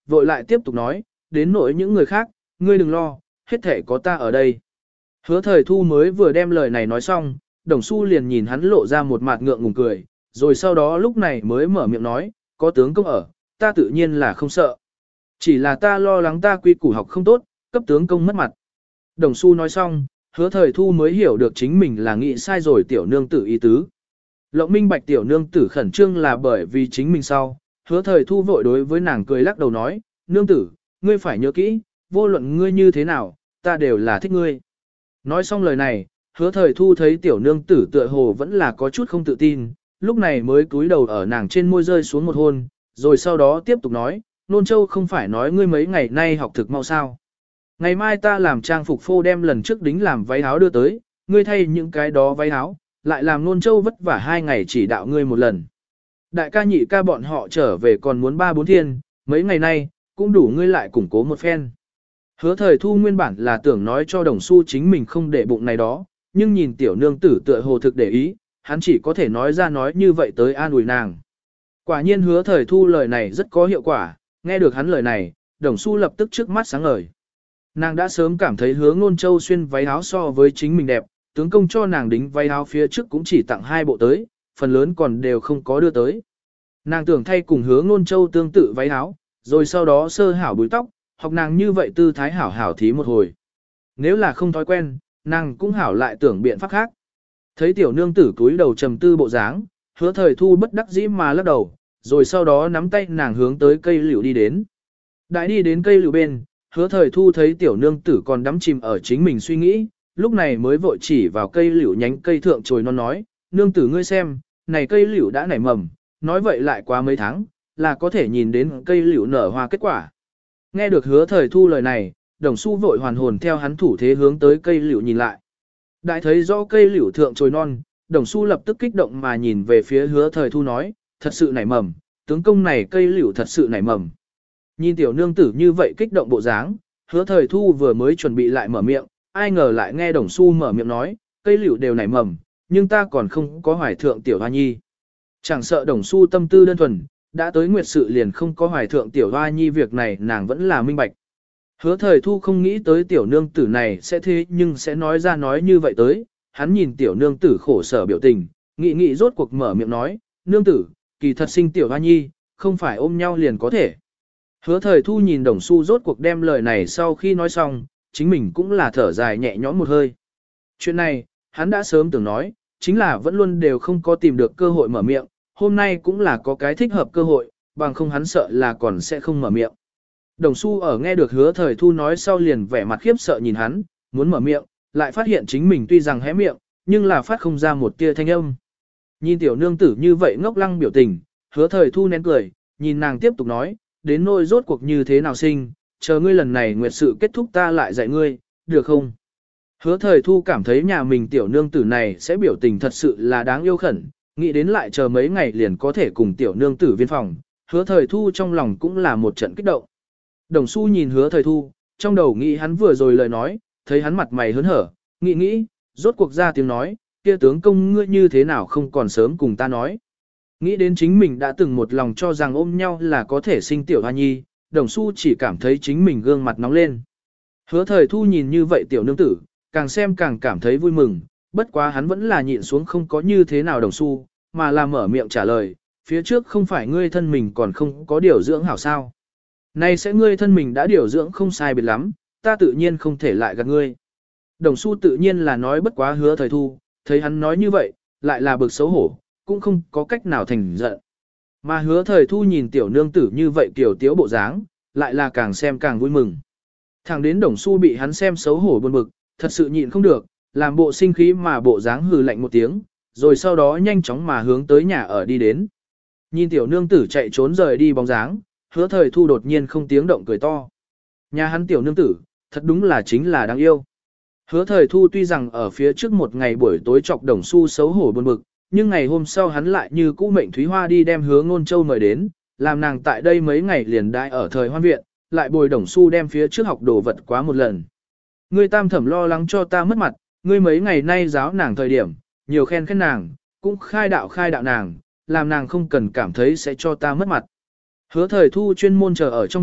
vội lại tiếp tục nói, đến nỗi những người khác, ngươi đừng lo, hết thể có ta ở đây. Hứa thời thu mới vừa đem lời này nói xong, đồng su liền nhìn hắn lộ ra một mặt ngượng ngùng cười, rồi sau đó lúc này mới mở miệng nói, có tướng công ở, ta tự nhiên là không sợ. Chỉ là ta lo lắng ta quy củ học không tốt, cấp tướng công mất mặt. Đồng su nói xong, hứa thời thu mới hiểu được chính mình là nghĩ sai rồi tiểu nương tử ý tứ. Lộng minh bạch tiểu nương tử khẩn trương là bởi vì chính mình sau, hứa thời thu vội đối với nàng cười lắc đầu nói, nương tử, ngươi phải nhớ kỹ, vô luận ngươi như thế nào, ta đều là thích ngươi. Nói xong lời này, hứa thời thu thấy tiểu nương tử tựa hồ vẫn là có chút không tự tin, lúc này mới cúi đầu ở nàng trên môi rơi xuống một hôn, rồi sau đó tiếp tục nói, nôn châu không phải nói ngươi mấy ngày nay học thực mau sao. Ngày mai ta làm trang phục phô đem lần trước đính làm váy áo đưa tới, ngươi thay những cái đó váy áo, lại làm nôn châu vất vả hai ngày chỉ đạo ngươi một lần. Đại ca nhị ca bọn họ trở về còn muốn ba bốn thiên, mấy ngày nay, cũng đủ ngươi lại củng cố một phen. Hứa thời thu nguyên bản là tưởng nói cho đồng su chính mình không để bụng này đó, nhưng nhìn tiểu nương tử tựa hồ thực để ý, hắn chỉ có thể nói ra nói như vậy tới an ủi nàng. Quả nhiên hứa thời thu lời này rất có hiệu quả, nghe được hắn lời này, đồng su lập tức trước mắt sáng ngời. Nàng đã sớm cảm thấy hứa ngôn châu xuyên váy áo so với chính mình đẹp, tướng công cho nàng đính váy áo phía trước cũng chỉ tặng hai bộ tới, phần lớn còn đều không có đưa tới. Nàng tưởng thay cùng hứa ngôn châu tương tự váy áo, rồi sau đó sơ hảo búi tóc, học nàng như vậy tư thái hảo hảo thí một hồi. Nếu là không thói quen, nàng cũng hảo lại tưởng biện pháp khác. Thấy tiểu nương tử cúi đầu trầm tư bộ dáng, hứa thời thu bất đắc dĩ mà lắc đầu, rồi sau đó nắm tay nàng hướng tới cây liễu đi đến. Đại đi đến cây liễu bên, hứa thời thu thấy tiểu nương tử còn đắm chìm ở chính mình suy nghĩ, lúc này mới vội chỉ vào cây liễu nhánh cây thượng trồi non nói, nương tử ngươi xem, này cây liễu đã nảy mầm, nói vậy lại qua mấy tháng, là có thể nhìn đến cây liễu nở hoa kết quả. Nghe được hứa thời thu lời này, đồng su vội hoàn hồn theo hắn thủ thế hướng tới cây liễu nhìn lại. Đại thấy rõ cây liễu thượng trồi non, đồng su lập tức kích động mà nhìn về phía hứa thời thu nói, thật sự nảy mầm, tướng công này cây liễu thật sự nảy mầm. Nhìn tiểu nương tử như vậy kích động bộ dáng, hứa thời thu vừa mới chuẩn bị lại mở miệng, ai ngờ lại nghe đồng su mở miệng nói, cây liễu đều nảy mầm, nhưng ta còn không có hoài thượng tiểu hoa nhi. Chẳng sợ đồng su tâm tư đơn thuần, đã tới nguyệt sự liền không có hoài thượng tiểu hoa nhi việc này nàng vẫn là minh bạch. Hứa thời thu không nghĩ tới tiểu nương tử này sẽ thế nhưng sẽ nói ra nói như vậy tới, hắn nhìn tiểu nương tử khổ sở biểu tình, nghị nghị rốt cuộc mở miệng nói, nương tử, kỳ thật sinh tiểu hoa nhi, không phải ôm nhau liền có thể. Hứa thời thu nhìn đồng su rốt cuộc đem lời này sau khi nói xong, chính mình cũng là thở dài nhẹ nhõm một hơi. Chuyện này, hắn đã sớm tưởng nói, chính là vẫn luôn đều không có tìm được cơ hội mở miệng, hôm nay cũng là có cái thích hợp cơ hội, bằng không hắn sợ là còn sẽ không mở miệng. Đồng su ở nghe được hứa thời thu nói sau liền vẻ mặt khiếp sợ nhìn hắn, muốn mở miệng, lại phát hiện chính mình tuy rằng hé miệng, nhưng là phát không ra một tia thanh âm. Nhìn tiểu nương tử như vậy ngốc lăng biểu tình, hứa thời thu nén cười, nhìn nàng tiếp tục nói, đến nỗi rốt cuộc như thế nào sinh, chờ ngươi lần này nguyệt sự kết thúc ta lại dạy ngươi, được không? Hứa thời thu cảm thấy nhà mình tiểu nương tử này sẽ biểu tình thật sự là đáng yêu khẩn, nghĩ đến lại chờ mấy ngày liền có thể cùng tiểu nương tử viên phòng, hứa thời thu trong lòng cũng là một trận kích động. Đồng su nhìn hứa thời thu, trong đầu nghĩ hắn vừa rồi lời nói, thấy hắn mặt mày hớn hở, nghĩ nghĩ, rốt cuộc ra tiếng nói, kia tướng công ngươi như thế nào không còn sớm cùng ta nói. Nghĩ đến chính mình đã từng một lòng cho rằng ôm nhau là có thể sinh tiểu hoa nhi, đồng su chỉ cảm thấy chính mình gương mặt nóng lên. Hứa thời thu nhìn như vậy tiểu nương tử, càng xem càng cảm thấy vui mừng, bất quá hắn vẫn là nhịn xuống không có như thế nào đồng su, mà là mở miệng trả lời, phía trước không phải ngươi thân mình còn không có điều dưỡng hảo sao. Nay sẽ ngươi thân mình đã điều dưỡng không sai biệt lắm, ta tự nhiên không thể lại gạt ngươi. Đồng su tự nhiên là nói bất quá hứa thời thu, thấy hắn nói như vậy, lại là bực xấu hổ, cũng không có cách nào thành giận. Mà hứa thời thu nhìn tiểu nương tử như vậy tiểu tiếu bộ dáng, lại là càng xem càng vui mừng. Thẳng đến đồng su bị hắn xem xấu hổ buồn bực, thật sự nhịn không được, làm bộ sinh khí mà bộ dáng hừ lạnh một tiếng, rồi sau đó nhanh chóng mà hướng tới nhà ở đi đến. Nhìn tiểu nương tử chạy trốn rời đi bóng dáng, hứa thời thu đột nhiên không tiếng động cười to. Nhà hắn tiểu nương tử, thật đúng là chính là đáng yêu. Hứa thời thu tuy rằng ở phía trước một ngày buổi tối chọc đồng su xấu hổ buồn bực, nhưng ngày hôm sau hắn lại như cũ mệnh Thúy Hoa đi đem hứa ngôn châu mời đến, làm nàng tại đây mấy ngày liền đãi ở thời hoan viện, lại bồi đồng su đem phía trước học đồ vật quá một lần. Ngươi tam thẩm lo lắng cho ta mất mặt, ngươi mấy ngày nay giáo nàng thời điểm, nhiều khen khen nàng, cũng khai đạo khai đạo nàng, làm nàng không cần cảm thấy sẽ cho ta mất mặt. Hứa thời thu chuyên môn chờ ở trong viện,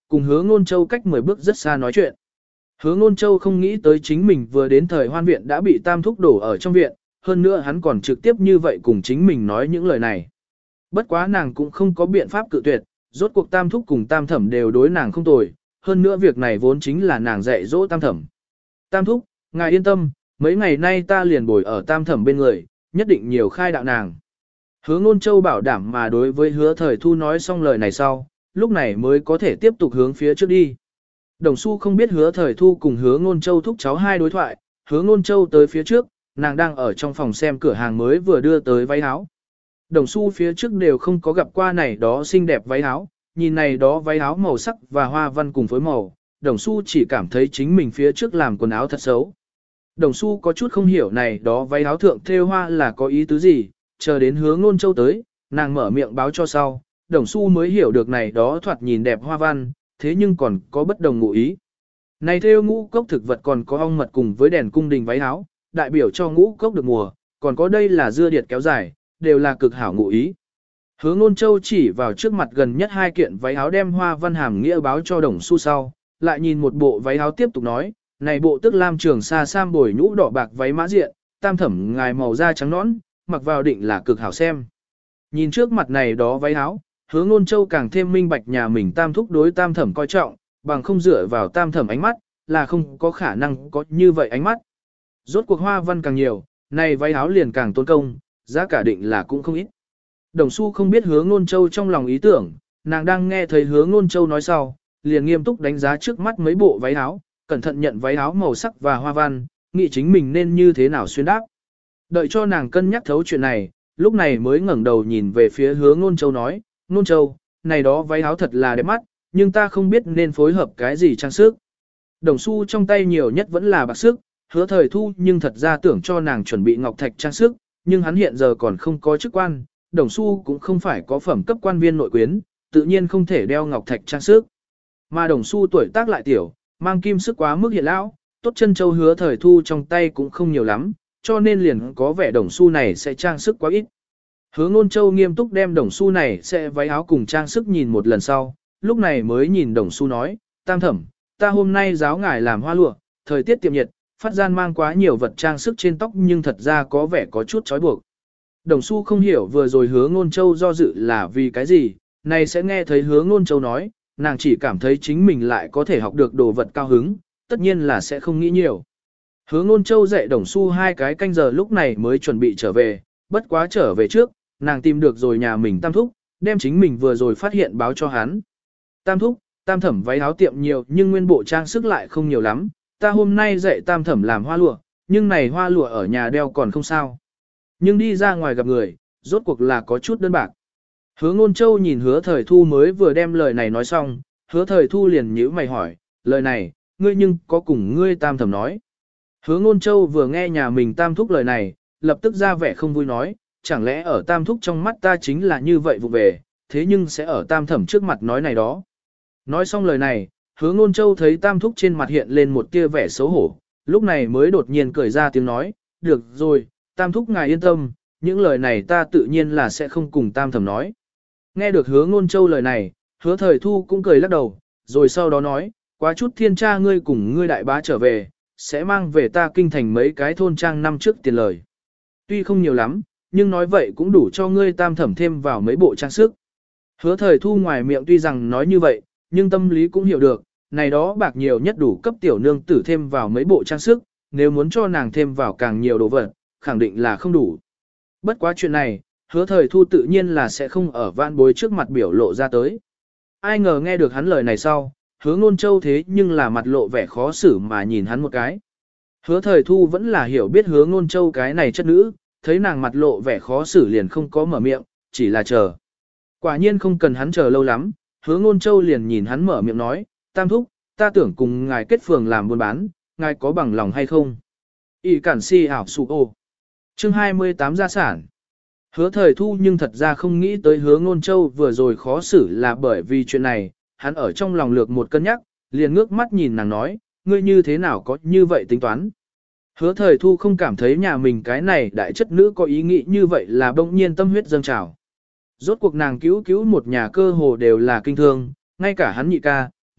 cùng hứa ngôn châu cách mười bước rất xa nói chuyện. Hứa ngôn châu không nghĩ tới chính mình vừa đến thời hoan viện đã bị tam thúc đổ ở trong viện, hơn nữa hắn còn trực tiếp như vậy cùng chính mình nói những lời này. Bất quá nàng cũng không có biện pháp cự tuyệt, rốt cuộc tam thúc cùng tam thẩm đều đối nàng không tồi, hơn nữa việc này vốn chính là nàng dạy dỗ tam thẩm. Tam thúc, ngài yên tâm, mấy ngày nay ta liền bồi ở tam thẩm bên người, nhất định nhiều khai đạo nàng. Hứa ngôn châu bảo đảm mà đối với hứa thời thu nói xong lời này sau, lúc này mới có thể tiếp tục hướng phía trước đi. Đồng Xu không biết hứa thời thu cùng hứa ngôn châu thúc cháu hai đối thoại, hứa ngôn châu tới phía trước, nàng đang ở trong phòng xem cửa hàng mới vừa đưa tới váy áo. Đồng Xu phía trước đều không có gặp qua này đó xinh đẹp váy áo, nhìn này đó váy áo màu sắc và hoa văn cùng phối màu, Đồng Xu chỉ cảm thấy chính mình phía trước làm quần áo thật xấu. Đồng Xu có chút không hiểu này đó váy áo thượng thêu hoa là có ý tứ gì, chờ đến hứa ngôn châu tới, nàng mở miệng báo cho sau, Đồng Xu mới hiểu được này đó thoạt nhìn đẹp hoa văn, thế nhưng còn có bất đồng ngụ ý. Này thêu ngũ cốc thực vật còn có ong mật cùng với đèn cung đình váy áo, đại biểu cho ngũ cốc được mùa, còn có đây là dưa điệt kéo dài, đều là cực hảo ngụ ý. Hứa ngôn châu chỉ vào trước mặt gần nhất hai kiện váy áo đem hoa văn hàm nghĩa báo cho Đồng Xu sau, lại nhìn một bộ váy áo tiếp tục nói, này bộ tức lam trường sa sam bồi nhũ đỏ bạc váy mã diện, tam thẩm ngài màu da trắng nõn, mặc vào định là cực hảo xem. Nhìn trước mặt này đó váy áo, hứa ngôn châu càng thêm minh bạch nhà mình tam thúc đối tam thẩm coi trọng, bằng không dựa vào tam thẩm ánh mắt, là không có khả năng có như vậy ánh mắt. Rốt cuộc hoa văn càng nhiều, này váy áo liền càng tốn công, giá cả định là cũng không ít. Đồng Xu không biết hứa ngôn châu trong lòng ý tưởng, nàng đang nghe thấy hứa ngôn châu nói sau, liền nghiêm túc đánh giá trước mắt mấy bộ váy áo, cẩn thận nhận váy áo màu sắc và hoa văn, nghĩ chính mình nên như thế nào xuyên đáp. Đợi cho nàng cân nhắc thấu chuyện này, lúc này mới ngẩng đầu nhìn về phía hứa ngôn châu nói, ngôn châu, này đó váy áo thật là đẹp mắt, nhưng ta không biết nên phối hợp cái gì trang sức. Đồng Xu trong tay nhiều nhất vẫn là bạc sức, hứa thời thu nhưng thật ra tưởng cho nàng chuẩn bị ngọc thạch trang sức, nhưng hắn hiện giờ còn không có chức quan, Đồng Xu cũng không phải có phẩm cấp quan viên nội quyến, tự nhiên không thể đeo ngọc thạch trang sức. Mà Đồng Xu tuổi tác lại tiểu, mang kim sức quá mức hiện lão, tốt chân châu hứa thời thu trong tay cũng không nhiều lắm, cho nên liền có vẻ Đồng Xu này sẽ trang sức quá ít. Hứa ngôn châu nghiêm túc đem Đồng Xu này sẽ váy áo cùng trang sức nhìn một lần sau, lúc này mới nhìn Đồng Xu nói, tam thẩm, ta hôm nay giáo ngài làm hoa lụa, thời tiết tiệm nhiệt, phát gian mang quá nhiều vật trang sức trên tóc nhưng thật ra có vẻ có chút trói buộc. Đồng Xu không hiểu vừa rồi hứa ngôn châu do dự là vì cái gì, này sẽ nghe thấy hứa ngôn châu nói, nàng chỉ cảm thấy chính mình lại có thể học được đồ vật cao hứng, tất nhiên là sẽ không nghĩ nhiều. Hứa ngôn châu dạy Đồng Xu hai cái canh giờ lúc này mới chuẩn bị trở về, bất quá trở về trước, nàng tìm được rồi nhà mình tam thúc, đem chính mình vừa rồi phát hiện báo cho hắn. Tam thúc, tam thẩm váy áo tiệm nhiều nhưng nguyên bộ trang sức lại không nhiều lắm, ta hôm nay dạy tam thẩm làm hoa lụa, nhưng này hoa lụa ở nhà đeo còn không sao. Nhưng đi ra ngoài gặp người, rốt cuộc là có chút đơn bạc. Hứa ngôn châu nhìn hứa thời thu mới vừa đem lời này nói xong, hứa thời thu liền nhíu mày hỏi, lời này, ngươi nhưng có cùng ngươi tam thẩm nói. Hứa ngôn châu vừa nghe nhà mình tam thúc lời này, lập tức ra vẻ không vui nói, chẳng lẽ ở tam thúc trong mắt ta chính là như vậy vụ về, thế nhưng sẽ ở tam thẩm trước mặt nói này đó. Nói xong lời này, hứa ngôn châu thấy tam thúc trên mặt hiện lên một tia vẻ xấu hổ, lúc này mới đột nhiên cười ra tiếng nói, được rồi, tam thúc ngài yên tâm, những lời này ta tự nhiên là sẽ không cùng tam thẩm nói. Nghe được hứa ngôn châu lời này, hứa thời thu cũng cười lắc đầu, rồi sau đó nói, quá chút thiên cha ngươi cùng ngươi đại bá trở về, sẽ mang về ta kinh thành mấy cái thôn trang năm trước tiền lời. Tuy không nhiều lắm, nhưng nói vậy cũng đủ cho ngươi tam thẩm thêm vào mấy bộ trang sức. Hứa thời thu ngoài miệng tuy rằng nói như vậy, nhưng tâm lý cũng hiểu được, này đó bạc nhiều nhất đủ cấp tiểu nương tử thêm vào mấy bộ trang sức, nếu muốn cho nàng thêm vào càng nhiều đồ vật, khẳng định là không đủ. Bất quá chuyện này, hứa thời thu tự nhiên là sẽ không ở vãn bối trước mặt biểu lộ ra tới. Ai ngờ nghe được hắn lời này sau, hứa ngôn châu thế nhưng là mặt lộ vẻ khó xử mà nhìn hắn một cái. Hứa thời thu vẫn là hiểu biết hứa ngôn châu cái này chất nữ, thấy nàng mặt lộ vẻ khó xử liền không có mở miệng, chỉ là chờ. Quả nhiên không cần hắn chờ lâu lắm, hứa ngôn châu liền nhìn hắn mở miệng nói, tam thúc, ta tưởng cùng ngài kết phường làm buôn bán, ngài có bằng lòng hay không? Y cản si ảo sụ ô. Chương hai mươi tám gia sản. Hứa thời thu nhưng thật ra không nghĩ tới hứa ngôn châu vừa rồi khó xử là bởi vì chuyện này, hắn ở trong lòng lược một cân nhắc, liền ngước mắt nhìn nàng nói, ngươi như thế nào có như vậy tính toán. Hứa thời thu không cảm thấy nhà mình cái này đại chất nữ có ý nghĩ như vậy là bỗng nhiên tâm huyết dâng trào. Rốt cuộc nàng cứu cứu một nhà cơ hồ đều là kinh thương, ngay cả hắn nhị ca,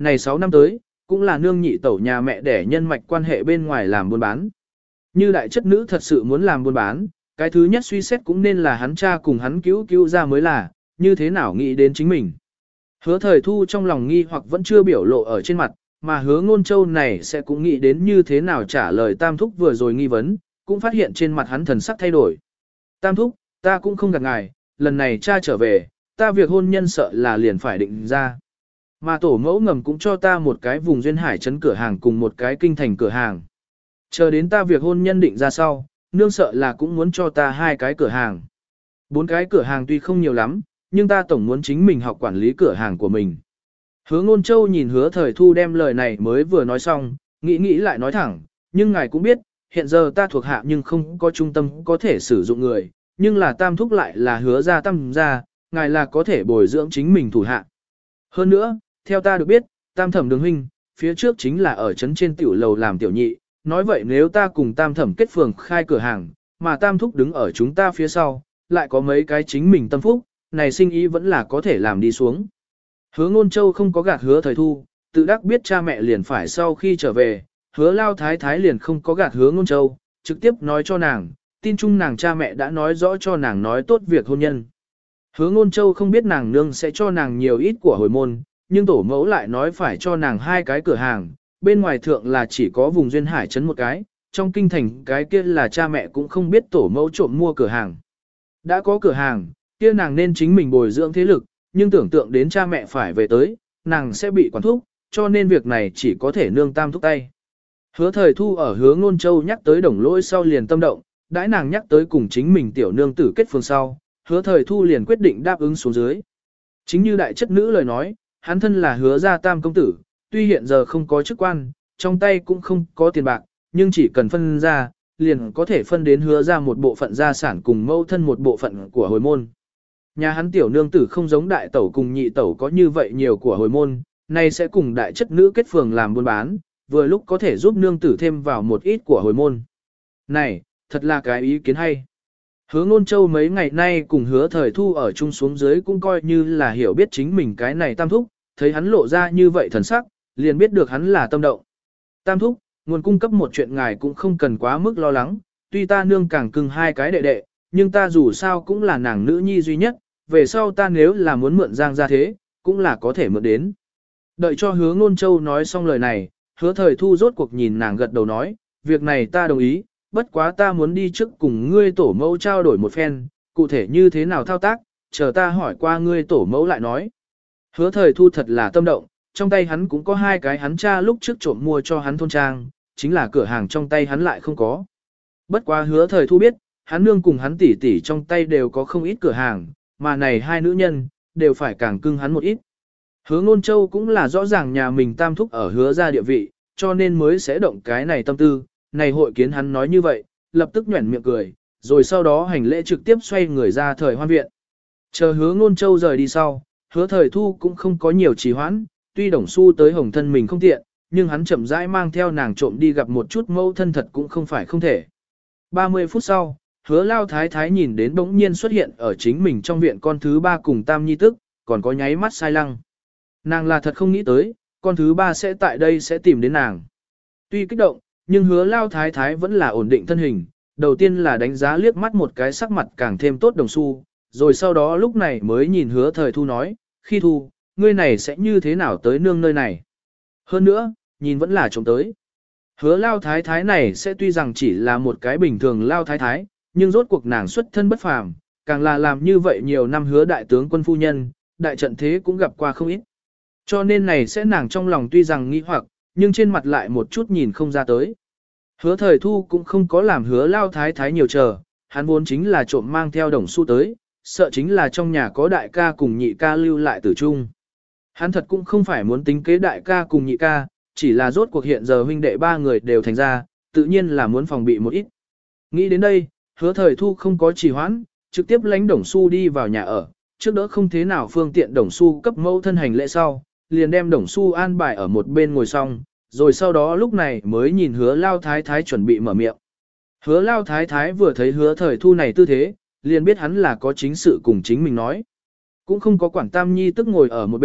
này sáu năm tới, cũng là nương nhị tẩu nhà mẹ để nhân mạch quan hệ bên ngoài làm buôn bán. Như đại chất nữ thật sự muốn làm buôn bán, cái thứ nhất suy xét cũng nên là hắn cha cùng hắn cứu cứu ra mới là, như thế nào nghĩ đến chính mình. Hứa thời thu trong lòng nghi hoặc vẫn chưa biểu lộ ở trên mặt, mà hứa ngôn châu này sẽ cũng nghĩ đến như thế nào trả lời tam thúc vừa rồi nghi vấn, cũng phát hiện trên mặt hắn thần sắc thay đổi. Tam thúc, ta cũng không gạt ngài, lần này cha trở về, ta việc hôn nhân sợ là liền phải định ra. Mà tổ mẫu ngầm cũng cho ta một cái vùng duyên hải trấn cửa hàng cùng một cái kinh thành cửa hàng. Chờ đến ta việc hôn nhân định ra sau, nương sợ là cũng muốn cho ta hai cái cửa hàng. Bốn cái cửa hàng tuy không nhiều lắm, nhưng ta tổng muốn chính mình học quản lý cửa hàng của mình. Hứa ngôn châu nhìn hứa thời thu đem lời này mới vừa nói xong, nghĩ nghĩ lại nói thẳng, nhưng ngài cũng biết, hiện giờ ta thuộc hạ nhưng không có trung tâm có thể sử dụng người, nhưng là tam thúc lại là hứa ra tam gia, ngài là có thể bồi dưỡng chính mình thủ hạ. Hơn nữa, theo ta được biết, tam thẩm đường huynh, phía trước chính là ở trấn trên tiểu lầu làm tiểu nhị, nói vậy nếu ta cùng tam thẩm kết phường khai cửa hàng, mà tam thúc đứng ở chúng ta phía sau, lại có mấy cái chính mình tâm phúc, này sinh ý vẫn là có thể làm đi xuống. Hứa ngôn châu không có gạt hứa thời thu, tự đắc biết cha mẹ liền phải sau khi trở về, hứa lao thái thái liền không có gạt hứa ngôn châu, trực tiếp nói cho nàng, tin chung nàng cha mẹ đã nói rõ cho nàng nói tốt việc hôn nhân. Hứa ngôn châu không biết nàng nương sẽ cho nàng nhiều ít của hồi môn, nhưng tổ mẫu lại nói phải cho nàng hai cái cửa hàng, bên ngoài thượng là chỉ có vùng duyên hải trấn một cái, trong kinh thành cái kia là cha mẹ cũng không biết tổ mẫu trộm mua cửa hàng. Đã có cửa hàng, kia nàng nên chính mình bồi dưỡng thế lực, nhưng tưởng tượng đến cha mẹ phải về tới, nàng sẽ bị quản thúc, cho nên việc này chỉ có thể nương tam thúc tay. Hứa thời thu ở hứa ngôn châu nhắc tới đồng lỗi sau liền tâm động, đãi nàng nhắc tới cùng chính mình tiểu nương tử kết phường sau, hứa thời thu liền quyết định đáp ứng xuống dưới. Chính như đại chất nữ lời nói, hắn thân là hứa gia tam công tử, tuy hiện giờ không có chức quan, trong tay cũng không có tiền bạc, nhưng chỉ cần phân ra, liền có thể phân đến hứa ra một bộ phận gia sản cùng mâu thân một bộ phận của hồi môn. Nhà hắn tiểu nương tử không giống đại tẩu cùng nhị tẩu có như vậy nhiều của hồi môn, nay sẽ cùng đại chất nữ kết phường làm buôn bán, vừa lúc có thể giúp nương tử thêm vào một ít của hồi môn. Này, thật là cái ý kiến hay. Hứa ngôn châu mấy ngày nay cùng hứa thời thu ở chung xuống dưới cũng coi như là hiểu biết chính mình cái này tam thúc, thấy hắn lộ ra như vậy thần sắc, liền biết được hắn là tâm động. Tam thúc, nguồn cung cấp một chuyện ngài cũng không cần quá mức lo lắng, tuy ta nương càng cưng hai cái đệ đệ, nhưng ta dù sao cũng là nàng nữ nhi duy nhất, về sau ta nếu là muốn mượn giang ra thế, cũng là có thể mượn đến. Đợi cho hứa ngôn châu nói xong lời này, hứa thời thu rốt cuộc nhìn nàng gật đầu nói, việc này ta đồng ý, bất quá ta muốn đi trước cùng ngươi tổ mẫu trao đổi một phen, cụ thể như thế nào thao tác, chờ ta hỏi qua ngươi tổ mẫu lại nói. Hứa thời thu thật là tâm động, trong tay hắn cũng có hai cái hắn cha lúc trước trộm mua cho hắn thôn trang, chính là cửa hàng trong tay hắn lại không có. Bất quá hứa thời thu biết, hắn nương cùng hắn tỷ tỷ trong tay đều có không ít cửa hàng, mà này hai nữ nhân, đều phải càng cưng hắn một ít. Hứa ngôn châu cũng là rõ ràng nhà mình tam thúc ở hứa ra địa vị, cho nên mới sẽ động cái này tâm tư, này hội kiến hắn nói như vậy, lập tức nhuẩn miệng cười, rồi sau đó hành lễ trực tiếp xoay người ra thời hoan viện. Chờ hứa ngôn châu rời đi sau, hứa thời thu cũng không có nhiều trì hoãn, tuy đồng xu tới hồng thân mình không tiện, nhưng hắn chậm rãi mang theo nàng trộm đi gặp một chút mẫu thân thật cũng không phải không thể. ba mươi phút sau, hứa lao thái thái nhìn đến bỗng nhiên xuất hiện ở chính mình trong viện con thứ ba cùng tam nhi tức, còn có nháy mắt sai lăng. Nàng là thật không nghĩ tới, con thứ ba sẽ tại đây sẽ tìm đến nàng. Tuy kích động, nhưng hứa lao thái thái vẫn là ổn định thân hình, đầu tiên là đánh giá liếc mắt một cái sắc mặt càng thêm tốt đồng xu, rồi sau đó lúc này mới nhìn hứa thời thu nói, khi thu, ngươi này sẽ như thế nào tới nương nơi này. Hơn nữa, nhìn vẫn là trông tới. Hứa lao thái thái này sẽ tuy rằng chỉ là một cái bình thường lao thái thái, nhưng rốt cuộc nàng xuất thân bất phàm, càng là làm như vậy nhiều năm hứa đại tướng quân phu nhân, đại trận thế cũng gặp qua không ít. Cho nên này sẽ nàng trong lòng tuy rằng nghi hoặc, nhưng trên mặt lại một chút nhìn không ra tới. Hứa thời thu cũng không có làm hứa lao thái thái nhiều chờ, hắn vốn chính là trộm mang theo đồng xu tới, sợ chính là trong nhà có đại ca cùng nhị ca lưu lại tử trung. Hắn thật cũng không phải muốn tính kế đại ca cùng nhị ca, chỉ là rốt cuộc hiện giờ huynh đệ ba người đều thành ra, tự nhiên là muốn phòng bị một ít. Nghĩ đến đây, hứa thời thu không có trì hoãn, trực tiếp lánh đồng xu đi vào nhà ở, trước đỡ không thế nào phương tiện đồng xu cấp mẫu thân hành lễ sau, liền đem đồng xu an bài ở một bên ngồi xong, rồi sau đó lúc này mới nhìn hứa lao thái thái chuẩn bị mở miệng. Hứa lao thái thái vừa thấy hứa thời thu này tư thế, liền biết hắn là có chính sự cùng chính mình nói. Cũng không có quản tam nhi tức ngồi ở một bên,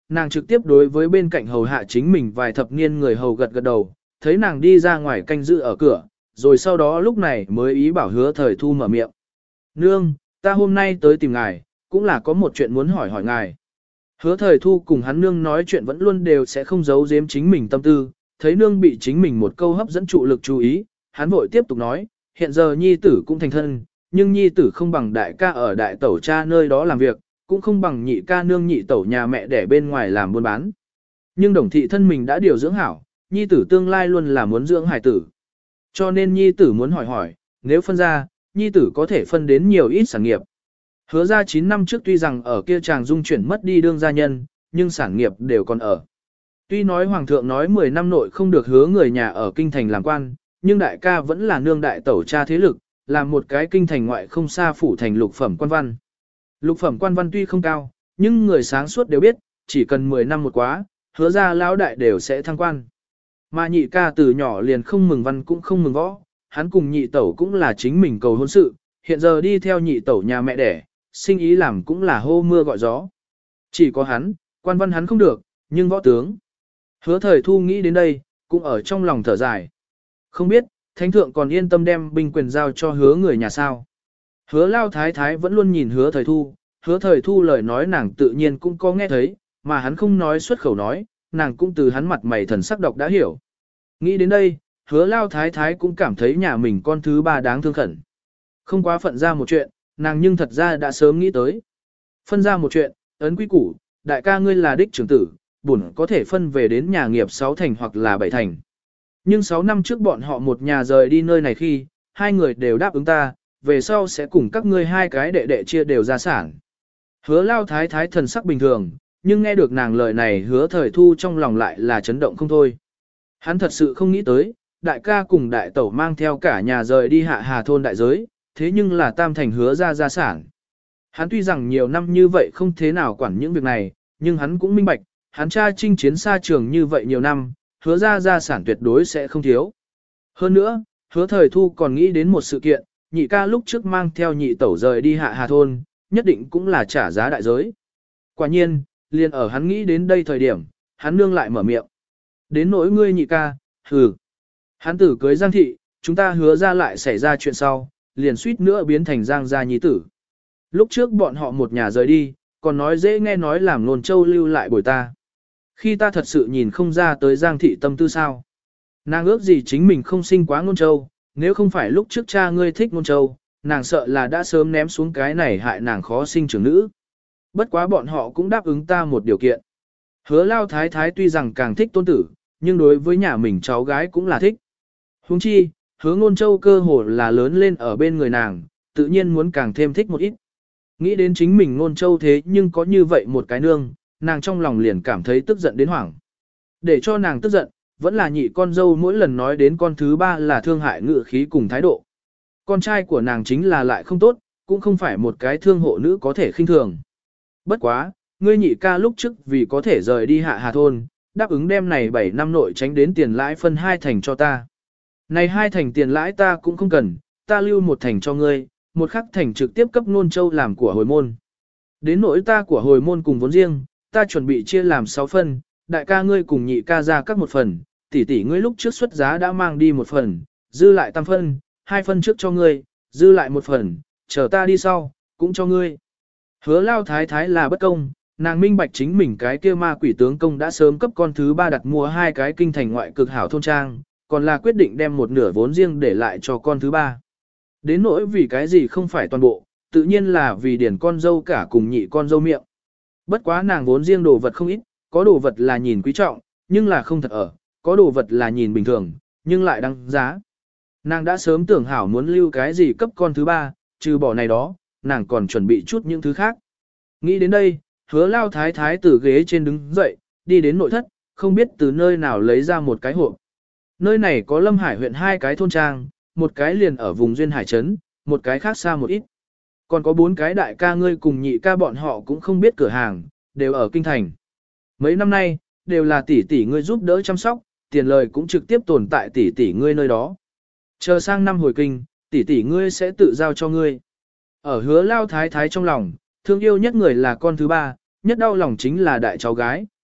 nàng trực tiếp đối với bên cạnh hầu hạ chính mình vài thập niên người hầu gật gật đầu, thấy nàng đi ra ngoài canh giữ ở cửa, rồi sau đó lúc này mới ý bảo hứa thời thu mở miệng. Nương, ta hôm nay tới tìm ngài, cũng là có một chuyện muốn hỏi hỏi ngài. Hứa thời thu cùng hắn nương nói chuyện vẫn luôn đều sẽ không giấu giếm chính mình tâm tư, thấy nương bị chính mình một câu hấp dẫn trụ lực chú ý, hắn vội tiếp tục nói, hiện giờ nhi tử cũng thành thân, nhưng nhi tử không bằng đại ca ở đại tẩu cha nơi đó làm việc, cũng không bằng nhị ca nương nhị tẩu nhà mẹ để bên ngoài làm buôn bán. Nhưng đồng thị thân mình đã điều dưỡng hảo, nhi tử tương lai luôn là muốn dưỡng hải tử. Cho nên nhi tử muốn hỏi hỏi, nếu phân ra, nhi tử có thể phân đến nhiều ít sản nghiệp. Hứa ra chín năm trước tuy rằng ở kia chàng dung chuyển mất đi đương gia nhân, nhưng sản nghiệp đều còn ở. Tuy nói hoàng thượng nói mười năm nội không được hứa người nhà ở kinh thành làm quan, nhưng đại ca vẫn là nương đại tẩu cha thế lực, làm một cái kinh thành ngoại không xa phủ thành lục phẩm quan văn. Lục phẩm quan văn tuy không cao, nhưng người sáng suốt đều biết, chỉ cần mười năm một quá, hứa ra lão đại đều sẽ thăng quan. Mà nhị ca từ nhỏ liền không mừng văn cũng không mừng võ, hắn cùng nhị tẩu cũng là chính mình cầu hôn sự, hiện giờ đi theo nhị tẩu nhà mẹ đẻ, sinh ý làm cũng là hô mưa gọi gió. Chỉ có hắn, quan văn hắn không được, nhưng võ tướng. Hứa thời thu nghĩ đến đây, cũng ở trong lòng thở dài. Không biết, thánh thượng còn yên tâm đem binh quyền giao cho hứa người nhà sao. Hứa lao thái thái vẫn luôn nhìn hứa thời thu, hứa thời thu lời nói nàng tự nhiên cũng có nghe thấy, mà hắn không nói xuất khẩu nói, nàng cũng từ hắn mặt mày thần sắc độc đã hiểu. Nghĩ đến đây, hứa lao thái thái cũng cảm thấy nhà mình con thứ ba đáng thương khẩn. Không quá phận ra một chuyện, nàng nhưng thật ra đã sớm nghĩ tới. Phân ra một chuyện, ấn quý củ, đại ca ngươi là đích trưởng tử, bổn có thể phân về đến nhà nghiệp sáu thành hoặc là bảy thành. Nhưng sáu năm trước bọn họ một nhà rời đi nơi này khi, hai người đều đáp ứng ta, về sau sẽ cùng các ngươi hai cái đệ đệ chia đều gia sản. Hứa lao thái thái thần sắc bình thường, nhưng nghe được nàng lời này hứa thời thu trong lòng lại là chấn động không thôi. Hắn thật sự không nghĩ tới, đại ca cùng đại tẩu mang theo cả nhà rời đi hạ hà thôn đại giới, thế nhưng là tam thành hứa ra gia sản. Hắn tuy rằng nhiều năm như vậy không thế nào quản những việc này, nhưng hắn cũng minh bạch, hắn cha chinh chiến xa trường như vậy nhiều năm, hứa ra gia sản tuyệt đối sẽ không thiếu. Hơn nữa, hứa thời thu còn nghĩ đến một sự kiện, nhị ca lúc trước mang theo nhị tẩu rời đi hạ hà thôn, nhất định cũng là trả giá đại giới. Quả nhiên, liền ở hắn nghĩ đến đây thời điểm, hắn nương lại mở miệng. Đến nỗi ngươi nhị ca, hừ. Hắn tử cưới Giang thị, chúng ta hứa ra lại xảy ra chuyện sau, liền suýt nữa biến thành Giang gia nhi tử. Lúc trước bọn họ một nhà rời đi, còn nói dễ nghe nói làm Nôn Châu lưu lại bồi ta. Khi ta thật sự nhìn không ra tới Giang thị tâm tư sao. Nàng ước gì chính mình không sinh quá Nôn Châu, nếu không phải lúc trước cha ngươi thích Nôn Châu, nàng sợ là đã sớm ném xuống cái này hại nàng khó sinh trưởng nữ. Bất quá bọn họ cũng đáp ứng ta một điều kiện. Hứa lao thái thái tuy rằng càng thích tôn tử, nhưng đối với nhà mình cháu gái cũng là thích. Huống chi, hứa Ngôn Châu cơ hồ là lớn lên ở bên người nàng, tự nhiên muốn càng thêm thích một ít. Nghĩ đến chính mình Ngôn Châu thế nhưng có như vậy một cái nương, nàng trong lòng liền cảm thấy tức giận đến hoảng. Để cho nàng tức giận, vẫn là nhị con dâu mỗi lần nói đến con thứ ba là thương hại ngự khí cùng thái độ. Con trai của nàng chính là lại không tốt, cũng không phải một cái thương hộ nữ có thể khinh thường. Bất quá, ngươi nhị ca lúc trước vì có thể rời đi hạ hà thôn, đáp ứng đem này bảy năm nội tránh đến tiền lãi phân hai thành cho ta. Này hai thành tiền lãi ta cũng không cần, ta lưu một thành cho ngươi, một khắc thành trực tiếp cấp Nôn Châu làm của hồi môn. Đến nỗi ta của hồi môn cùng vốn riêng, ta chuẩn bị chia làm sáu phần, đại ca ngươi cùng nhị ca ra các một phần, tỷ tỷ ngươi lúc trước xuất giá đã mang đi một phần, dư lại tam phân, hai phân trước cho ngươi, dư lại một phần, chờ ta đi sau, cũng cho ngươi. Hứa lao thái thái là bất công, nàng minh bạch chính mình cái kia ma quỷ tướng công đã sớm cấp con thứ ba đặt mua hai cái kinh thành ngoại cực hảo thôn trang, còn là quyết định đem một nửa vốn riêng để lại cho con thứ ba. Đến nỗi vì cái gì không phải toàn bộ, tự nhiên là vì điển con dâu cả cùng nhị con dâu miệng. Bất quá nàng vốn riêng đồ vật không ít, có đồ vật là nhìn quý trọng, nhưng là không thật ở, có đồ vật là nhìn bình thường, nhưng lại đăng giá. Nàng đã sớm tưởng hảo muốn lưu cái gì cấp con thứ ba, trừ bỏ này đó, nàng còn chuẩn bị chút những thứ khác. Nghĩ đến đây, hứa lao thái thái từ ghế trên đứng dậy, đi đến nội thất, không biết từ nơi nào lấy ra một cái hộp. Nơi này có Lâm Hải huyện hai cái thôn trang, một cái liền ở vùng Duyên Hải Trấn, một cái khác xa một ít. Còn có bốn cái đại ca ngươi cùng nhị ca bọn họ cũng không biết cửa hàng, đều ở kinh thành. Mấy năm nay, đều là tỷ tỷ ngươi giúp đỡ chăm sóc, tiền lời cũng trực tiếp tồn tại tỷ tỷ ngươi nơi đó. Chờ sang năm hồi kinh, tỷ tỷ ngươi sẽ tự giao cho ngươi. Ở hứa lao thái thái trong lòng, thương yêu nhất người là con thứ ba, nhất đau lòng chính là đại cháu gái,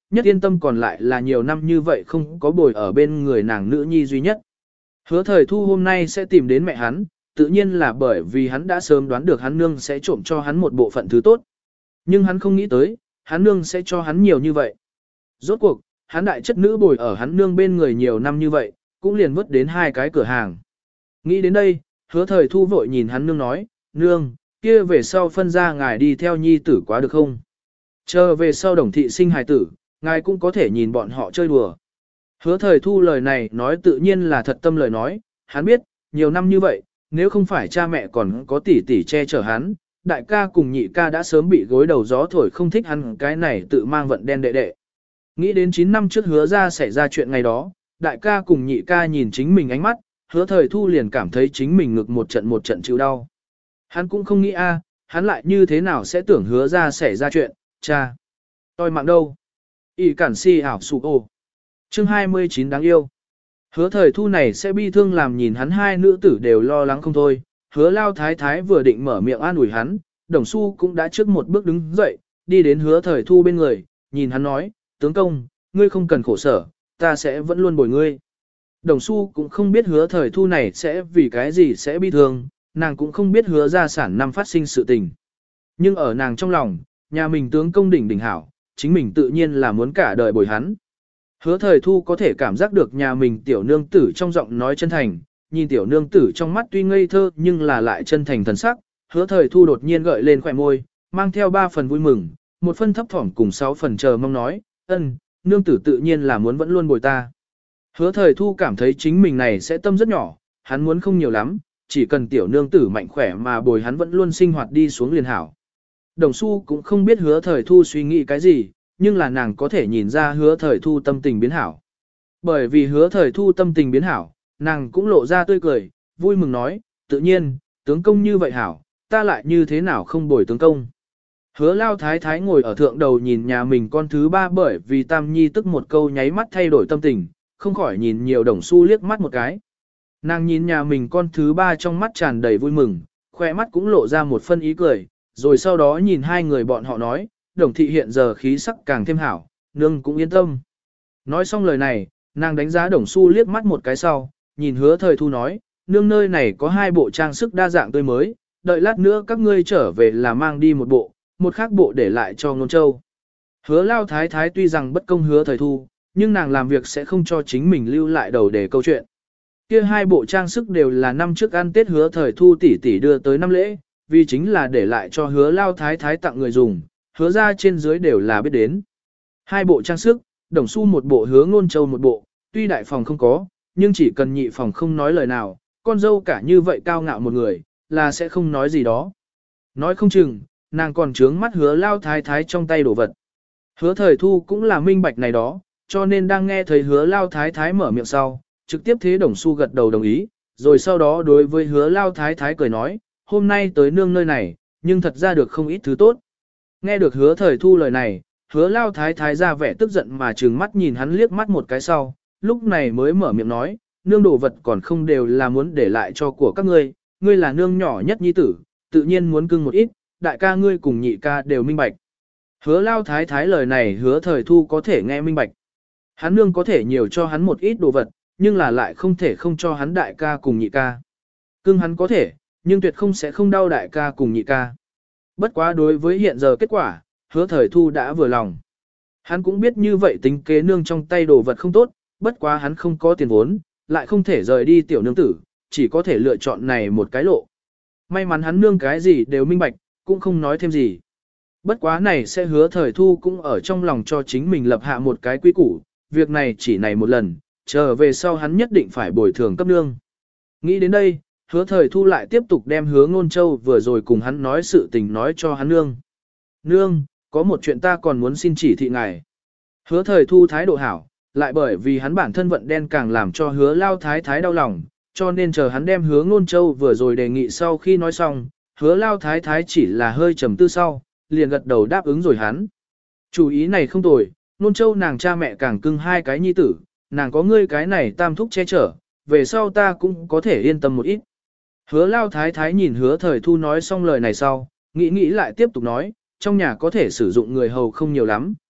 nhất yên tâm còn lại là nhiều năm như vậy không có bồi ở bên người nàng nữ nhi duy nhất. Hứa thời thu hôm nay sẽ tìm đến mẹ hắn, tự nhiên là bởi vì hắn đã sớm đoán được hắn nương sẽ trộm cho hắn một bộ phận thứ tốt. Nhưng hắn không nghĩ tới, hắn nương sẽ cho hắn nhiều như vậy. Rốt cuộc, hắn đại chất nữ bồi ở hắn nương bên người nhiều năm như vậy, cũng liền vứt đến hai cái cửa hàng. Nghĩ đến đây, hứa thời thu vội nhìn hắn nương nói, nương, kia về sau phân ra ngài đi theo nhi tử quá được không? Chờ về sau đồng thị sinh hài tử, ngài cũng có thể nhìn bọn họ chơi đùa. Hứa thời thu lời này nói tự nhiên là thật tâm lời nói, hắn biết, nhiều năm như vậy, nếu không phải cha mẹ còn có tỷ tỷ che chở hắn, đại ca cùng nhị ca đã sớm bị gối đầu gió thổi không thích hắn cái này tự mang vận đen đệ đệ. Nghĩ đến chín năm trước hứa ra xảy ra chuyện ngày đó, đại ca cùng nhị ca nhìn chính mình ánh mắt, hứa thời thu liền cảm thấy chính mình ngực một trận một trận chịu đau. Hắn cũng không nghĩ a, hắn lại như thế nào sẽ tưởng hứa ra xảy ra chuyện, cha. Tôi mạng đâu? Y cản si ảo sụ ô. Chương hai mươi chín đáng yêu. Hứa thời thu này sẽ bi thương làm nhìn hắn hai nữ tử đều lo lắng không thôi. Hứa lao thái thái vừa định mở miệng an ủi hắn, đồng su cũng đã trước một bước đứng dậy, đi đến hứa thời thu bên người, nhìn hắn nói, tướng công, ngươi không cần khổ sở, ta sẽ vẫn luôn bồi ngươi. Đồng su cũng không biết hứa thời thu này sẽ vì cái gì sẽ bi thương, nàng cũng không biết hứa gia sản năm phát sinh sự tình. Nhưng ở nàng trong lòng, nhà mình tướng công đỉnh đỉnh hảo, chính mình tự nhiên là muốn cả đời bồi hắn. Hứa thời thu có thể cảm giác được nhà mình tiểu nương tử trong giọng nói chân thành, nhìn tiểu nương tử trong mắt tuy ngây thơ nhưng là lại chân thành thần sắc, hứa thời thu đột nhiên gợi lên khỏe môi, mang theo ba phần vui mừng, một phân thấp thỏm cùng sáu phần chờ mong nói, ân, nương tử tự nhiên là muốn vẫn luôn bồi ta. Hứa thời thu cảm thấy chính mình này sẽ tâm rất nhỏ, hắn muốn không nhiều lắm, chỉ cần tiểu nương tử mạnh khỏe mà bồi hắn vẫn luôn sinh hoạt đi xuống liền hảo. Đồng Xu cũng không biết hứa thời thu suy nghĩ cái gì, nhưng là nàng có thể nhìn ra hứa thời thu tâm tình biến hảo. Bởi vì hứa thời thu tâm tình biến hảo, nàng cũng lộ ra tươi cười, vui mừng nói, tự nhiên, tướng công như vậy hảo, ta lại như thế nào không bồi tướng công. Hứa lao thái thái ngồi ở thượng đầu nhìn nhà mình con thứ ba bởi vì tam nhi tức một câu nháy mắt thay đổi tâm tình, không khỏi nhìn nhiều Đồng Xu liếc mắt một cái. Nàng nhìn nhà mình con thứ ba trong mắt tràn đầy vui mừng, khoe mắt cũng lộ ra một phân ý cười, rồi sau đó nhìn hai người bọn họ nói, Đồng thị hiện giờ khí sắc càng thêm hảo, nương cũng yên tâm. Nói xong lời này, nàng đánh giá Đồng Xu liếc mắt một cái sau, nhìn hứa thời thu nói, nương nơi này có hai bộ trang sức đa dạng tươi mới, đợi lát nữa các ngươi trở về là mang đi một bộ, một khác bộ để lại cho Ngôn Châu. Hứa lao thái thái tuy rằng bất công hứa thời thu, nhưng nàng làm việc sẽ không cho chính mình lưu lại đầu để câu chuyện. Kia hai bộ trang sức đều là năm trước ăn Tết hứa thời thu tỷ tỷ đưa tới năm lễ, vì chính là để lại cho hứa lao thái thái tặng người dùng, hứa ra trên dưới đều là biết đến. Hai bộ trang sức, Đồng Xu một bộ hứa Ngôn Châu một bộ, tuy đại phòng không có, nhưng chỉ cần nhị phòng không nói lời nào, con dâu cả như vậy cao ngạo một người, là sẽ không nói gì đó. Nói không chừng, nàng còn trướng mắt hứa lao thái thái trong tay đổ vật. Hứa thời thu cũng là minh bạch này đó, cho nên đang nghe thấy hứa lao thái thái mở miệng sau, trực tiếp thế Đồng Xu gật đầu đồng ý, rồi sau đó đối với hứa lao thái thái cười nói, hôm nay tới nương nơi này, nhưng thật ra được không ít thứ tốt. Nghe được hứa thời thu lời này, hứa lao thái thái ra vẻ tức giận mà trừng mắt nhìn hắn liếc mắt một cái sau, lúc này mới mở miệng nói, nương đồ vật còn không đều là muốn để lại cho của các ngươi, ngươi là nương nhỏ nhất nhi tử, tự nhiên muốn cưng một ít, đại ca ngươi cùng nhị ca đều minh bạch. Hứa lao thái thái lời này hứa thời thu có thể nghe minh bạch. Hắn nương có thể nhiều cho hắn một ít đồ vật, nhưng là lại không thể không cho hắn đại ca cùng nhị ca. Cưng hắn có thể, nhưng tuyệt không sẽ không đau đại ca cùng nhị ca. Bất quá đối với hiện giờ kết quả, hứa thời thu đã vừa lòng. Hắn cũng biết như vậy tính kế nương trong tay đồ vật không tốt, bất quá hắn không có tiền vốn, lại không thể rời đi tiểu nương tử, chỉ có thể lựa chọn này một cái lộ. May mắn hắn nương cái gì đều minh bạch, cũng không nói thêm gì. Bất quá này sẽ hứa thời thu cũng ở trong lòng cho chính mình lập hạ một cái quy củ, việc này chỉ này một lần, trở về sau hắn nhất định phải bồi thường cấp nương. Nghĩ đến đây, hứa thời thu lại tiếp tục đem hứa Ngôn Châu vừa rồi cùng hắn nói sự tình nói cho hắn nương. Nương, có một chuyện ta còn muốn xin chỉ thị ngài. Hứa thời thu thái độ hảo, lại bởi vì hắn bản thân vận đen càng làm cho hứa lao thái thái đau lòng, cho nên chờ hắn đem hứa Ngôn Châu vừa rồi đề nghị sau khi nói xong, hứa lao thái thái chỉ là hơi trầm tư sau, liền gật đầu đáp ứng rồi hắn. Chủ ý này không tồi, Ngôn Châu nàng cha mẹ càng cưng hai cái nhi tử, nàng có ngươi cái này tam thúc che chở, về sau ta cũng có thể yên tâm một ít. Hứa lao thái thái nhìn hứa thời thu nói xong lời này sau, nghĩ nghĩ lại tiếp tục nói, trong nhà có thể sử dụng người hầu không nhiều lắm,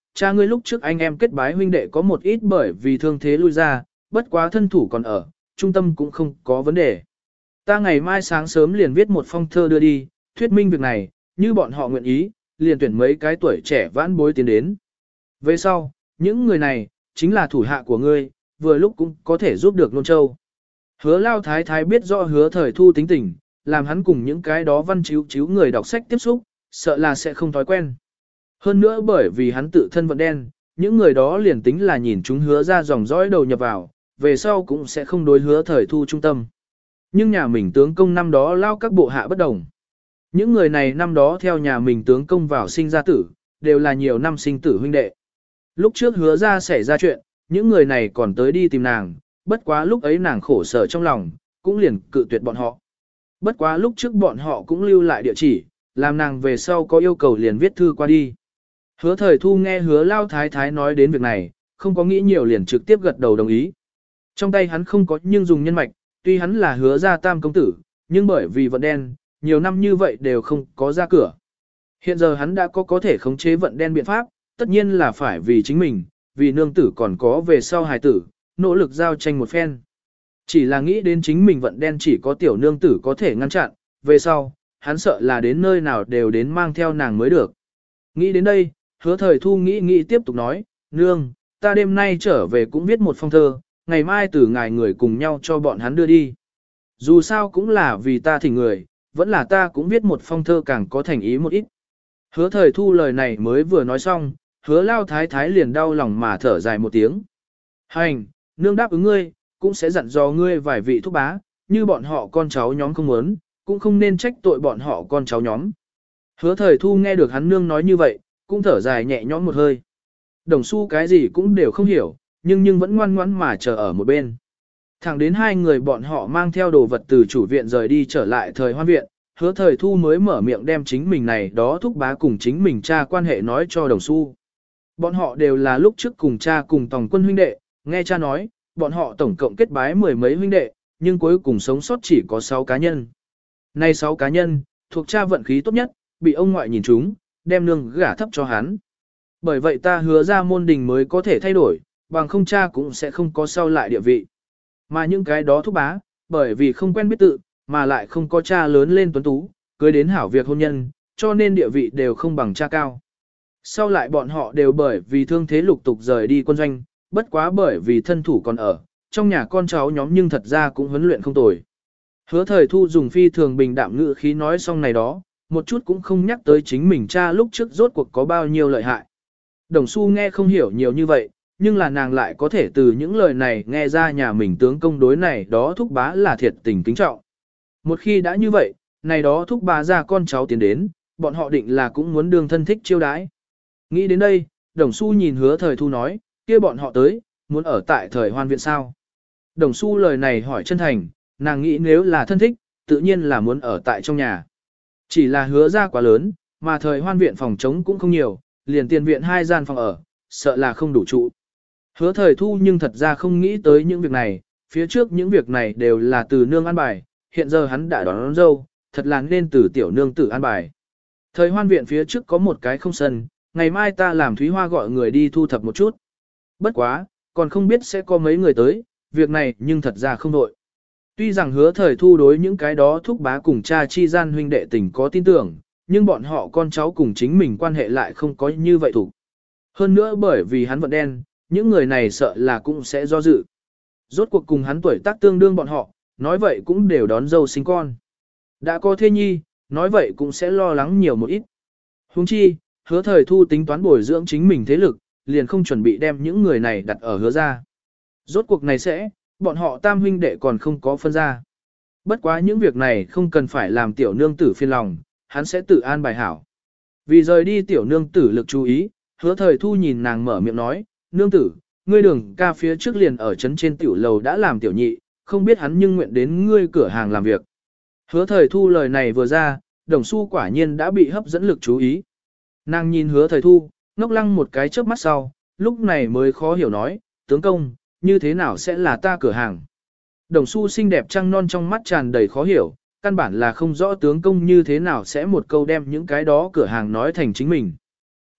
cha ngươi lúc trước anh em kết bái huynh đệ có một ít bởi vì thương thế lui ra, bất quá thân thủ còn ở, trung tâm cũng không có vấn đề. Ta ngày mai sáng sớm liền viết một phong thơ đưa đi, thuyết minh việc này, như bọn họ nguyện ý, liền tuyển mấy cái tuổi trẻ vãn bối tiến đến. Về sau, những người này, chính là thủ hạ của ngươi, vừa lúc cũng có thể giúp được Nôn Châu. Hứa Lao Thái Thái biết rõ Hứa Thời Thu tính tình, làm hắn cùng những cái đó văn chiếu chiếu người đọc sách tiếp xúc, sợ là sẽ không thói quen. Hơn nữa bởi vì hắn tự thân vận đen, những người đó liền tính là nhìn chúng Hứa ra dòng dõi đầu nhập vào, về sau cũng sẽ không đối Hứa Thời Thu trung tâm. Nhưng nhà mình tướng công năm đó lao các bộ hạ bất đồng. Những người này năm đó theo nhà mình tướng công vào sinh ra tử, đều là nhiều năm sinh tử huynh đệ. Lúc trước Hứa ra xảy ra chuyện, những người này còn tới đi tìm nàng, bất quá lúc ấy nàng khổ sở trong lòng, cũng liền cự tuyệt bọn họ. Bất quá lúc trước bọn họ cũng lưu lại địa chỉ, làm nàng về sau có yêu cầu liền viết thư qua đi. Hứa Thời Thu nghe Hứa Lao Thái Thái nói đến việc này, không có nghĩ nhiều liền trực tiếp gật đầu đồng ý. Trong tay hắn không có nhưng dùng nhân mạch, tuy hắn là Hứa gia tam công tử, nhưng bởi vì vận đen, nhiều năm như vậy đều không có ra cửa. Hiện giờ hắn đã có có thể khống chế vận đen biện pháp, tất nhiên là phải vì chính mình, vì nương tử còn có về sau hài tử, nỗ lực giao tranh một phen. Chỉ là nghĩ đến chính mình vận đen chỉ có tiểu nương tử có thể ngăn chặn, về sau, hắn sợ là đến nơi nào đều đến mang theo nàng mới được. Nghĩ đến đây, Hứa Thời Thu nghĩ nghĩ tiếp tục nói, nương, ta đêm nay trở về cũng viết một phong thơ, ngày mai từ ngài người cùng nhau cho bọn hắn đưa đi. Dù sao cũng là vì ta thỉnh người, vẫn là ta cũng viết một phong thơ càng có thành ý một ít. Hứa Thời Thu lời này mới vừa nói xong, Hứa Lao Thái Thái liền đau lòng mà thở dài một tiếng. Hành, nương đáp ứng ngươi, cũng sẽ dặn dò ngươi vài vị thúc bá, như bọn họ con cháu nhóm không muốn, cũng không nên trách tội bọn họ con cháu nhóm. Hứa Thời Thu nghe được hắn nương nói như vậy, cũng thở dài nhẹ nhõm một hơi. Đồng Xu cái gì cũng đều không hiểu, nhưng nhưng vẫn ngoan ngoãn mà chờ ở một bên. Thẳng đến hai người bọn họ mang theo đồ vật từ chủ viện rời đi trở lại Thời Hoan viện, Hứa Thời Thu mới mở miệng đem chính mình này đó thúc bá cùng chính mình cha quan hệ nói cho Đồng Xu. Bọn họ đều là lúc trước cùng cha cùng tòng quân huynh đệ, nghe cha nói, bọn họ tổng cộng kết bái mười mấy huynh đệ, nhưng cuối cùng sống sót chỉ có sáu cá nhân. Nay sáu cá nhân, thuộc cha vận khí tốt nhất, bị ông ngoại nhìn chúng, đem nương gả thấp cho hắn. Bởi vậy ta hứa ra môn đình mới có thể thay đổi, bằng không cha cũng sẽ không có sau lại địa vị. Mà những cái đó thúc bá, bởi vì không quen biết tự, mà lại không có cha lớn lên tuấn tú, cưới đến hảo việc hôn nhân, cho nên địa vị đều không bằng cha cao. Sau lại bọn họ đều bởi vì thương thế lục tục rời đi quân doanh, bất quá bởi vì thân thủ còn ở, trong nhà con cháu nhóm nhưng thật ra cũng huấn luyện không tồi. Hứa Thời Thu dùng phi thường bình đạm ngữ khí nói xong này đó, một chút cũng không nhắc tới chính mình cha lúc trước rốt cuộc có bao nhiêu lợi hại. Đồng Xu nghe không hiểu nhiều như vậy, nhưng là nàng lại có thể từ những lời này nghe ra nhà mình tướng công đối này đó thúc bá là thiệt tình kính trọng. Một khi đã như vậy, này đó thúc bá ra con cháu tiến đến, bọn họ định là cũng muốn đương thân thích chiêu đãi. Nghĩ đến đây, Đồng Xu nhìn Hứa Thời Thu nói, kia bọn họ tới, muốn ở tại Thời Hoan viện sao? Đồng Xu lời này hỏi chân thành, nàng nghĩ nếu là thân thích, tự nhiên là muốn ở tại trong nhà. Chỉ là Hứa ra quá lớn, mà Thời Hoan viện phòng trống cũng không nhiều, liền tiền viện hai gian phòng ở, sợ là không đủ trụ. Hứa Thời Thu nhưng thật ra không nghĩ tới những việc này, phía trước những việc này đều là từ nương an bài, hiện giờ hắn đã đón, đón dâu, thật là nên từ tiểu nương tử an bài. Thời Hoan viện phía trước có một cái không sân, ngày mai ta làm Thúy Hoa gọi người đi thu thập một chút. Bất quá, còn không biết sẽ có mấy người tới, việc này nhưng thật ra không đội. Tuy rằng Hứa Thời Thu đối những cái đó thúc bá cùng cha chi gian huynh đệ tình có tin tưởng, nhưng bọn họ con cháu cùng chính mình quan hệ lại không có như vậy thủ. Hơn nữa bởi vì hắn vận đen, những người này sợ là cũng sẽ do dự. Rốt cuộc cùng hắn tuổi tác tương đương bọn họ, nói vậy cũng đều đón dâu sinh con. Đã có thê nhi, nói vậy cũng sẽ lo lắng nhiều một ít. Huống chi, Hứa Thời Thu tính toán bồi dưỡng chính mình thế lực, liền không chuẩn bị đem những người này đặt ở Hứa ra. Rốt cuộc này sẽ, bọn họ tam huynh đệ còn không có phân ra. Bất quá những việc này không cần phải làm tiểu nương tử phiền lòng, hắn sẽ tự an bài hảo. Vì rời đi tiểu nương tử lực chú ý, Hứa Thời Thu nhìn nàng mở miệng nói, nương tử, ngươi đường ca phía trước liền ở trấn trên tiểu lầu đã làm tiểu nhị, không biết hắn nhưng nguyện đến ngươi cửa hàng làm việc. Hứa Thời Thu lời này vừa ra, Đồng Xu quả nhiên đã bị hấp dẫn lực chú ý. Nàng nhìn Hứa Thời Thu, ngốc lăng một cái chớp mắt sau, lúc này mới khó hiểu nói, tướng công, như thế nào sẽ là ta cửa hàng. Đồng Xu xinh đẹp trăng non trong mắt tràn đầy khó hiểu, căn bản là không rõ tướng công như thế nào sẽ một câu đem những cái đó cửa hàng nói thành chính mình.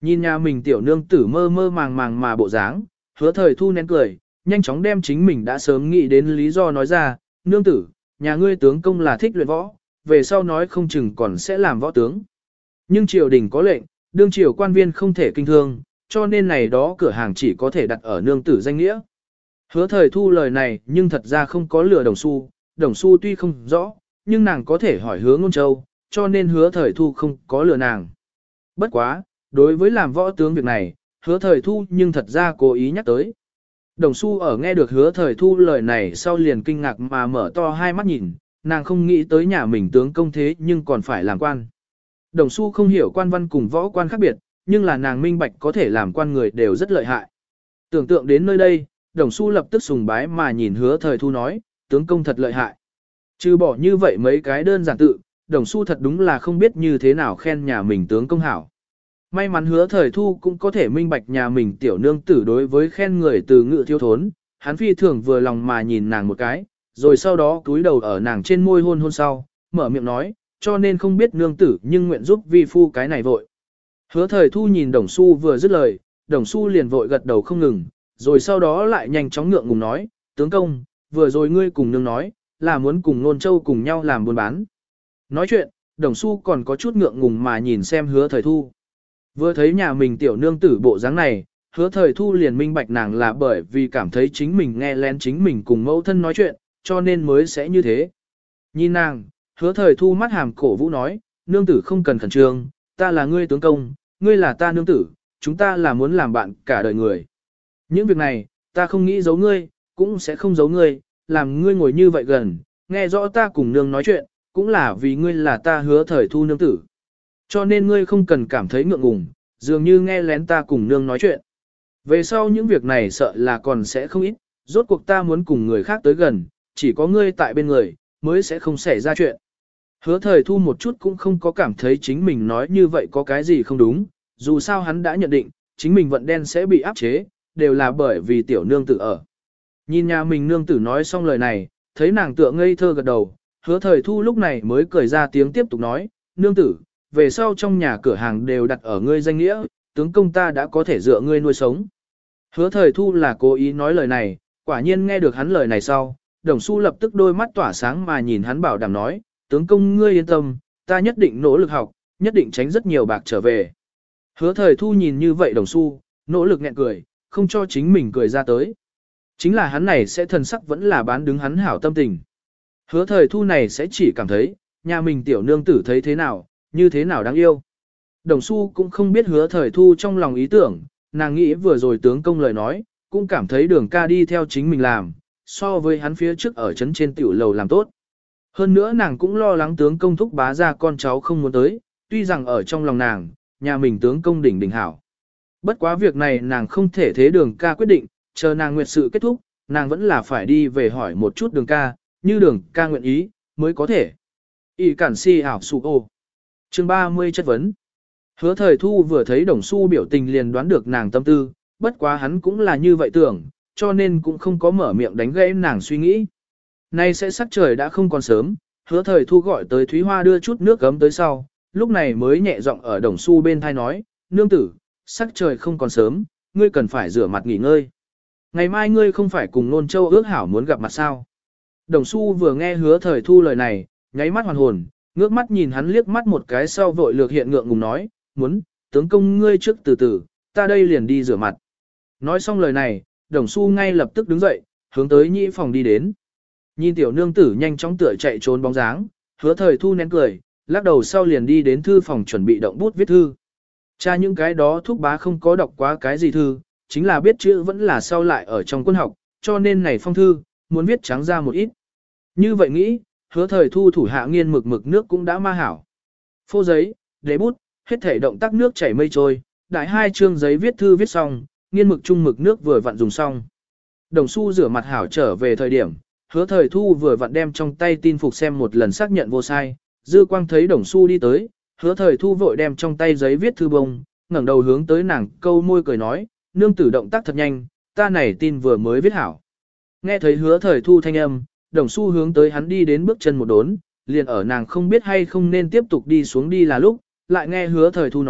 Nhìn nhà mình tiểu nương tử mơ mơ màng màng mà bộ dáng, hứa thời thu nén cười, nhanh chóng đem chính mình đã sớm nghĩ đến lý do nói ra, nương tử, nhà ngươi tướng công là thích luyện võ, về sau nói không chừng còn sẽ làm võ tướng. Nhưng triều đình có lệnh, đương triều quan viên không thể kinh thương, cho nên này đó cửa hàng chỉ có thể đặt ở nương tử danh nghĩa. Hứa thời thu lời này nhưng thật ra không có lừa đồng xu, đồng xu tuy không rõ, nhưng nàng có thể hỏi hứa ngôn châu, cho nên hứa thời thu không có lừa nàng. Bất quá, đối với làm võ tướng việc này, hứa thời thu nhưng thật ra cố ý nhắc tới. Đồng xu ở nghe được hứa thời thu lời này sau liền kinh ngạc mà mở to hai mắt nhìn, nàng không nghĩ tới nhà mình tướng công thế nhưng còn phải làm quan. Đồng xu không hiểu quan văn cùng võ quan khác biệt, nhưng là nàng minh bạch có thể làm quan người đều rất lợi hại. Tưởng tượng đến nơi đây, đồng xu lập tức sùng bái mà nhìn hứa thời thu nói, tướng công thật lợi hại. Trừ bỏ như vậy mấy cái đơn giản tự, đồng xu thật đúng là không biết như thế nào khen nhà mình tướng công hảo. May mắn hứa thời thu cũng có thể minh bạch nhà mình tiểu nương tử đối với khen người từ ngữ thiếu thốn, hắn phi thường vừa lòng mà nhìn nàng một cái, rồi sau đó cúi đầu ở nàng trên môi hôn hôn sau, mở miệng nói, cho nên không biết nương tử nhưng nguyện giúp vi phu cái này vội. Hứa thời thu nhìn đồng xu vừa dứt lời, đồng xu liền vội gật đầu không ngừng, rồi sau đó lại nhanh chóng ngượng ngùng nói, tướng công, vừa rồi ngươi cùng nương nói, là muốn cùng Nôn Châu cùng nhau làm buôn bán. Nói chuyện, đồng xu còn có chút ngượng ngùng mà nhìn xem hứa thời thu. Vừa thấy nhà mình tiểu nương tử bộ dáng này, hứa thời thu liền minh bạch nàng là bởi vì cảm thấy chính mình nghe lén chính mình cùng mẫu thân nói chuyện, cho nên mới sẽ như thế. Nhìn nàng, hứa thời thu mắt hàm cổ vũ nói, nương tử không cần khẩn trương, ta là ngươi tướng công, ngươi là ta nương tử, chúng ta là muốn làm bạn cả đời người. Những việc này, ta không nghĩ giấu ngươi, cũng sẽ không giấu ngươi, làm ngươi ngồi như vậy gần, nghe rõ ta cùng nương nói chuyện, cũng là vì ngươi là ta hứa thời thu nương tử. Cho nên ngươi không cần cảm thấy ngượng ngùng, dường như nghe lén ta cùng nương nói chuyện. Về sau những việc này sợ là còn sẽ không ít, rốt cuộc ta muốn cùng người khác tới gần, chỉ có ngươi tại bên người, mới sẽ không xảy ra chuyện. Hứa thời thu một chút cũng không có cảm thấy chính mình nói như vậy có cái gì không đúng, dù sao hắn đã nhận định, chính mình vận đen sẽ bị áp chế, đều là bởi vì tiểu nương tử ở. Nhìn nhà mình nương tử nói xong lời này, thấy nàng tựa ngây thơ gật đầu, hứa thời thu lúc này mới cười ra tiếng tiếp tục nói, nương tử, về sau trong nhà cửa hàng đều đặt ở ngươi danh nghĩa, tướng công ta đã có thể dựa ngươi nuôi sống. Hứa thời thu là cố ý nói lời này, quả nhiên nghe được hắn lời này sau, đồng xu lập tức đôi mắt tỏa sáng mà nhìn hắn bảo đảm nói, tướng công ngươi yên tâm, ta nhất định nỗ lực học, nhất định tránh rất nhiều bạc trở về. Hứa thời thu nhìn như vậy đồng xu, nỗ lực nghẹn cười, không cho chính mình cười ra tới. Chính là hắn này sẽ thần sắc vẫn là bán đứng hắn hảo tâm tình. Hứa thời thu này sẽ chỉ cảm thấy, nhà mình tiểu nương tử thấy thế nào, như thế nào đáng yêu. Đồng xu cũng không biết hứa thời thu trong lòng ý tưởng, nàng nghĩ vừa rồi tướng công lời nói, cũng cảm thấy đường ca đi theo chính mình làm, so với hắn phía trước ở trấn trên tiểu lầu làm tốt. Hơn nữa nàng cũng lo lắng tướng công thúc bá ra con cháu không muốn tới, tuy rằng ở trong lòng nàng, nhà mình tướng công đỉnh đỉnh hảo. Bất quá việc này nàng không thể thế đường ca quyết định, chờ nàng nguyệt sự kết thúc, nàng vẫn là phải đi về hỏi một chút đường ca, như đường ca nguyện ý, mới có thể. Y cản si ảo sụ ô. Chương ba mươi chất vấn. Hứa thời thu vừa thấy đồng xu biểu tình liền đoán được nàng tâm tư, bất quá hắn cũng là như vậy tưởng, cho nên cũng không có mở miệng đánh gãy nàng suy nghĩ. Nay sẽ sắc trời đã không còn sớm, hứa thời thu gọi tới Thúy Hoa đưa chút nước gấm tới sau, lúc này mới nhẹ giọng ở đồng xu bên thai nói, nương tử, sắc trời không còn sớm, ngươi cần phải rửa mặt nghỉ ngơi. Ngày mai ngươi không phải cùng Nôn Châu ước hảo muốn gặp mặt sao. Đồng xu vừa nghe hứa thời thu lời này, nháy mắt hoàn hồn, ngước mắt nhìn hắn liếc mắt một cái sau vội lược hiện ngượng ngùng nói, muốn, tướng công ngươi trước từ từ, ta đây liền đi rửa mặt. Nói xong lời này, đồng xu ngay lập tức đứng dậy, hướng tới nhĩ phòng đi đến. Nhìn tiểu nương tử nhanh chóng tựa chạy trốn bóng dáng, hứa thời thu nén cười, lắc đầu sau liền đi đến thư phòng chuẩn bị động bút viết thư. Cha những cái đó thúc bá không có đọc quá cái gì thư, chính là biết chữ vẫn là sau lại ở trong quân học, cho nên này phong thư, muốn viết trắng ra một ít. Như vậy nghĩ, hứa thời thu thủ hạ nghiên mực mực nước cũng đã ma hảo. Phô giấy, đế bút, hết thể động tác nước chảy mây trôi, đại hai chương giấy viết thư viết xong, nghiên mực chung mực nước vừa vặn dùng xong. Đồng xu rửa mặt hảo trở về thời điểm, hứa thời thu vừa vặn đem trong tay tin phục xem một lần xác nhận vô sai, dư quang thấy đồng xu đi tới, hứa thời thu vội đem trong tay giấy viết thư bông, ngẩng đầu hướng tới nàng câu môi cười nói, nương tử động tác thật nhanh, ta này tin vừa mới viết hảo. Nghe thấy hứa thời thu thanh âm, đồng xu hướng tới hắn đi đến bước chân một đốn, liền ở nàng không biết hay không nên tiếp tục đi xuống đi là lúc, lại nghe hứa thời thu nói,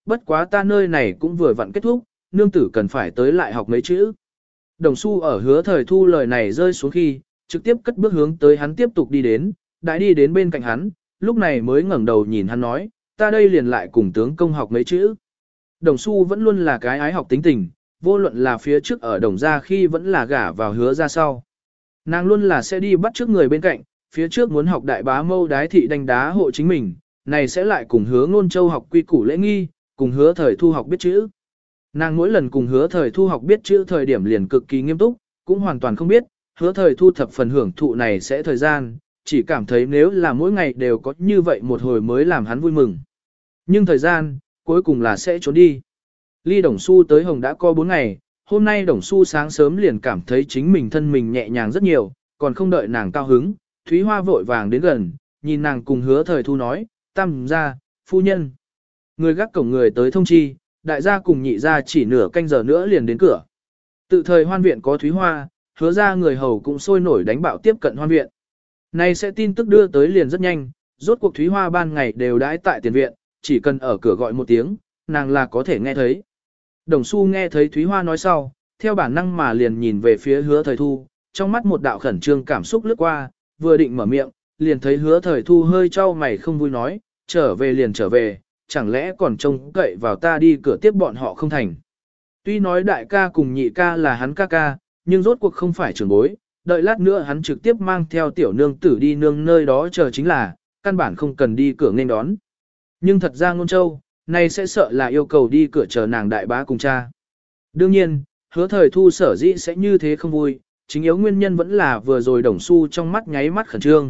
bất quá ta nơi này cũng vừa vặn kết thúc, nương tử cần phải tới lại học mấy chữ. Đồng Xu ở Hứa Thời Thu lời này rơi xuống khi, trực tiếp cất bước hướng tới hắn tiếp tục đi đến, đã đi đến bên cạnh hắn, lúc này mới ngẩng đầu nhìn hắn nói, ta đây liền lại cùng tướng công học mấy chữ. Đồng Xu vẫn luôn là cái ái học tính tình, vô luận là phía trước ở đồng gia khi vẫn là gả vào Hứa ra sau. Nàng luôn là sẽ đi bắt trước người bên cạnh, phía trước muốn học đại bá mâu đái thị đánh đá hộ chính mình, này sẽ lại cùng Hứa Ngôn Châu học quy củ lễ nghi, cùng Hứa Thời Thu học biết chữ. Nàng mỗi lần cùng Hứa Thời Thu học biết chữ thời điểm liền cực kỳ nghiêm túc, cũng hoàn toàn không biết, Hứa Thời Thu thập phần hưởng thụ này sẽ thời gian, chỉ cảm thấy nếu là mỗi ngày đều có như vậy một hồi mới làm hắn vui mừng. Nhưng thời gian, cuối cùng là sẽ trốn đi. Ly Đồng Xu tới Hồng đã có bốn ngày, hôm nay Đồng Xu sáng sớm liền cảm thấy chính mình thân mình nhẹ nhàng rất nhiều, còn không đợi nàng cao hứng, Thúy Hoa vội vàng đến gần, nhìn nàng cùng Hứa Thời Thu nói, tam gia, phu nhân. Người gác cổng người tới thông chi, đại gia cùng nhị gia chỉ nửa canh giờ nữa liền đến cửa. Tự thời hoan viện có Thúy Hoa, Hứa ra người hầu cũng sôi nổi đánh bạo tiếp cận hoan viện. Này sẽ tin tức đưa tới liền rất nhanh, rốt cuộc Thúy Hoa ban ngày đều đãi tại tiền viện, chỉ cần ở cửa gọi một tiếng, nàng là có thể nghe thấy. Đồng Xu nghe thấy Thúy Hoa nói sau, theo bản năng mà liền nhìn về phía Hứa Thời Thu, trong mắt một đạo khẩn trương cảm xúc lướt qua, vừa định mở miệng, liền thấy Hứa Thời Thu hơi trao mày không vui nói, trở về liền trở về, chẳng lẽ còn trông cậy vào ta đi cửa tiếp bọn họ không thành. Tuy nói đại ca cùng nhị ca là hắn ca ca, nhưng rốt cuộc không phải trưởng bối, đợi lát nữa hắn trực tiếp mang theo tiểu nương tử đi nương nơi đó chờ chính là, căn bản không cần đi cửa nên đón. Nhưng thật ra Ngôn Châu, này sẽ sợ là yêu cầu đi cửa chờ nàng đại bá cùng cha. Đương nhiên, Hứa Thời Thu sở dĩ sẽ như thế không vui, chính yếu nguyên nhân vẫn là vừa rồi Đồng Xu trong mắt nháy mắt khẩn trương.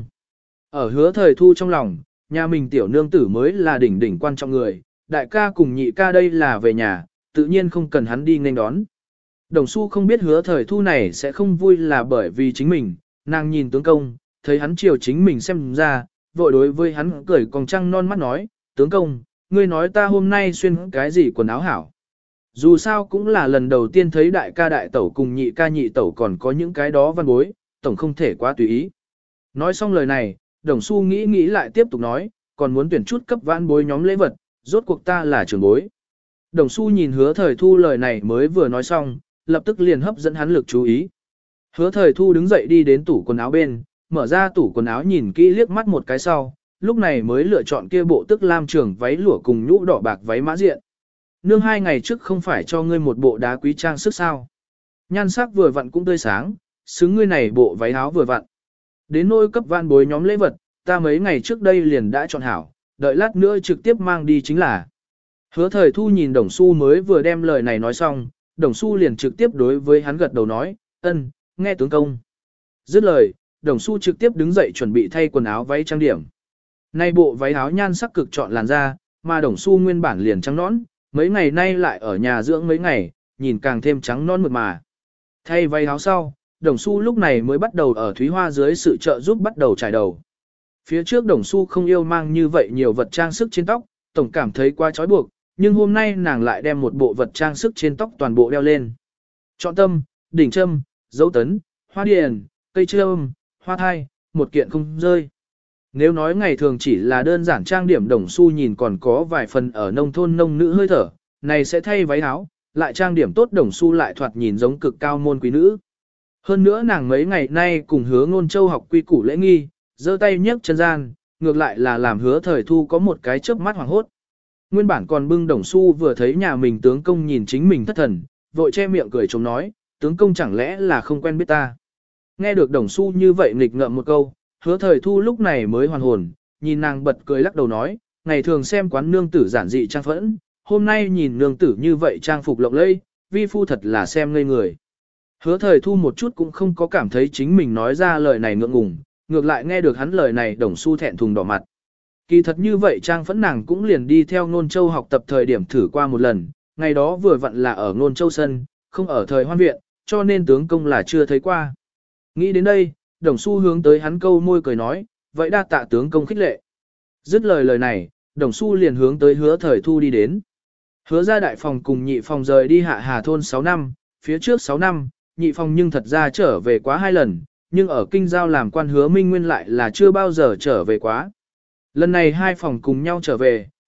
Ở Hứa Thời Thu trong lòng, nhà mình tiểu nương tử mới là đỉnh đỉnh quan trọng người, đại ca cùng nhị ca đây là về nhà, tự nhiên không cần hắn đi nên đón. Đồng Xu không biết Hứa Thời Thu này sẽ không vui là bởi vì chính mình, nàng nhìn tướng công, thấy hắn chiều chính mình xem ra, vội đối với hắn cười còn trăng non mắt nói, tướng công, ngươi nói ta hôm nay xuyên cái gì quần áo hảo. Dù sao cũng là lần đầu tiên thấy đại ca đại tẩu cùng nhị ca nhị tẩu còn có những cái đó văn bối, tổng không thể quá tùy ý. Nói xong lời này, Đồng Xu nghĩ nghĩ lại tiếp tục nói, còn muốn tuyển chút cấp văn bối nhóm lễ vật, rốt cuộc ta là trưởng bối. Đồng Xu nhìn Hứa Thời Thu lời này mới vừa nói xong, lập tức liền hấp dẫn hắn lực chú ý. Hứa Thời Thu đứng dậy đi đến tủ quần áo bên, mở ra tủ quần áo nhìn kỹ liếc mắt một cái sau, lúc này mới lựa chọn kia bộ tức lam trường váy lụa cùng nhũ đỏ bạc váy mã diện. Nương hai ngày trước không phải cho ngươi một bộ đá quý trang sức sao. Nhan sắc vừa vặn cũng tươi sáng, xứng ngươi này bộ váy áo vừa vặn. Đến nôi cấp van bối nhóm lễ vật, ta mấy ngày trước đây liền đã chọn hảo, đợi lát nữa trực tiếp mang đi chính là. Hứa Thời Thu nhìn Đồng Xu mới vừa đem lời này nói xong, Đồng Xu liền trực tiếp đối với hắn gật đầu nói, ân, nghe tướng công. Dứt lời, Đồng Xu trực tiếp đứng dậy chuẩn bị thay quần áo váy trang điểm. Nay bộ váy áo nhan sắc cực chọn làn da, mà Đồng Xu nguyên bản liền trắng nõn, mấy ngày nay lại ở nhà dưỡng mấy ngày, nhìn càng thêm trắng non mượt mà. Thay váy áo sau, Đồng Xu lúc này mới bắt đầu ở Thúy Hoa dưới sự trợ giúp bắt đầu trải đầu. Phía trước Đồng Xu không yêu mang như vậy nhiều vật trang sức trên tóc, tổng cảm thấy quá trói buộc, nhưng hôm nay nàng lại đem một bộ vật trang sức trên tóc toàn bộ đeo lên. Chọn tâm, đỉnh châm, dấu tấn, hoa điền, cây châm, hoa thai, một kiện không rơi. Nếu nói ngày thường chỉ là đơn giản trang điểm Đồng Xu nhìn còn có vài phần ở nông thôn nông nữ hơi thở, này sẽ thay váy áo, lại trang điểm tốt Đồng Xu lại thoạt nhìn giống cực cao môn quý nữ. Hơn nữa nàng mấy ngày nay cùng Hứa Ngôn Châu học quy củ lễ nghi, giơ tay nhấc chân gian, ngược lại là làm Hứa Thời Thu có một cái chớp mắt hoảng hốt. Nguyên bản còn bưng Đồng Xu vừa thấy nhà mình tướng công nhìn chính mình thất thần, vội che miệng cười chống nói, tướng công chẳng lẽ là không quen biết ta. Nghe được Đồng Xu như vậy nghịch ngợm một câu, Hứa Thời Thu lúc này mới hoàn hồn, nhìn nàng bật cười lắc đầu nói, ngày thường xem quán nương tử giản dị trang phẫn, hôm nay nhìn nương tử như vậy trang phục lộng lẫy, vi phu thật là xem ngây người. Hứa Thời Thu một chút cũng không có cảm thấy chính mình nói ra lời này ngượng ngùng, ngược lại nghe được hắn lời này Đồng Xu thẹn thùng đỏ mặt. Kỳ thật như vậy trang phẫn nàng cũng liền đi theo Ngôn Châu học tập thời điểm thử qua một lần, ngày đó vừa vặn là ở Ngôn Châu sân, không ở thời hoan viện, cho nên tướng công là chưa thấy qua. Nghĩ đến đây, Đồng Xu hướng tới hắn câu môi cười nói, vậy đa tạ tướng công khích lệ. Dứt lời lời này, Đồng Xu liền hướng tới Hứa Thời Thu đi đến. Hứa ra đại phòng cùng nhị phòng rời đi Hạ Hà thôn sáu năm, phía trước sáu năm, nhị phòng nhưng thật ra trở về quá hai lần, nhưng ở kinh giao làm quan Hứa Minh Nguyên lại là chưa bao giờ trở về quá. Lần này hai phòng cùng nhau trở về,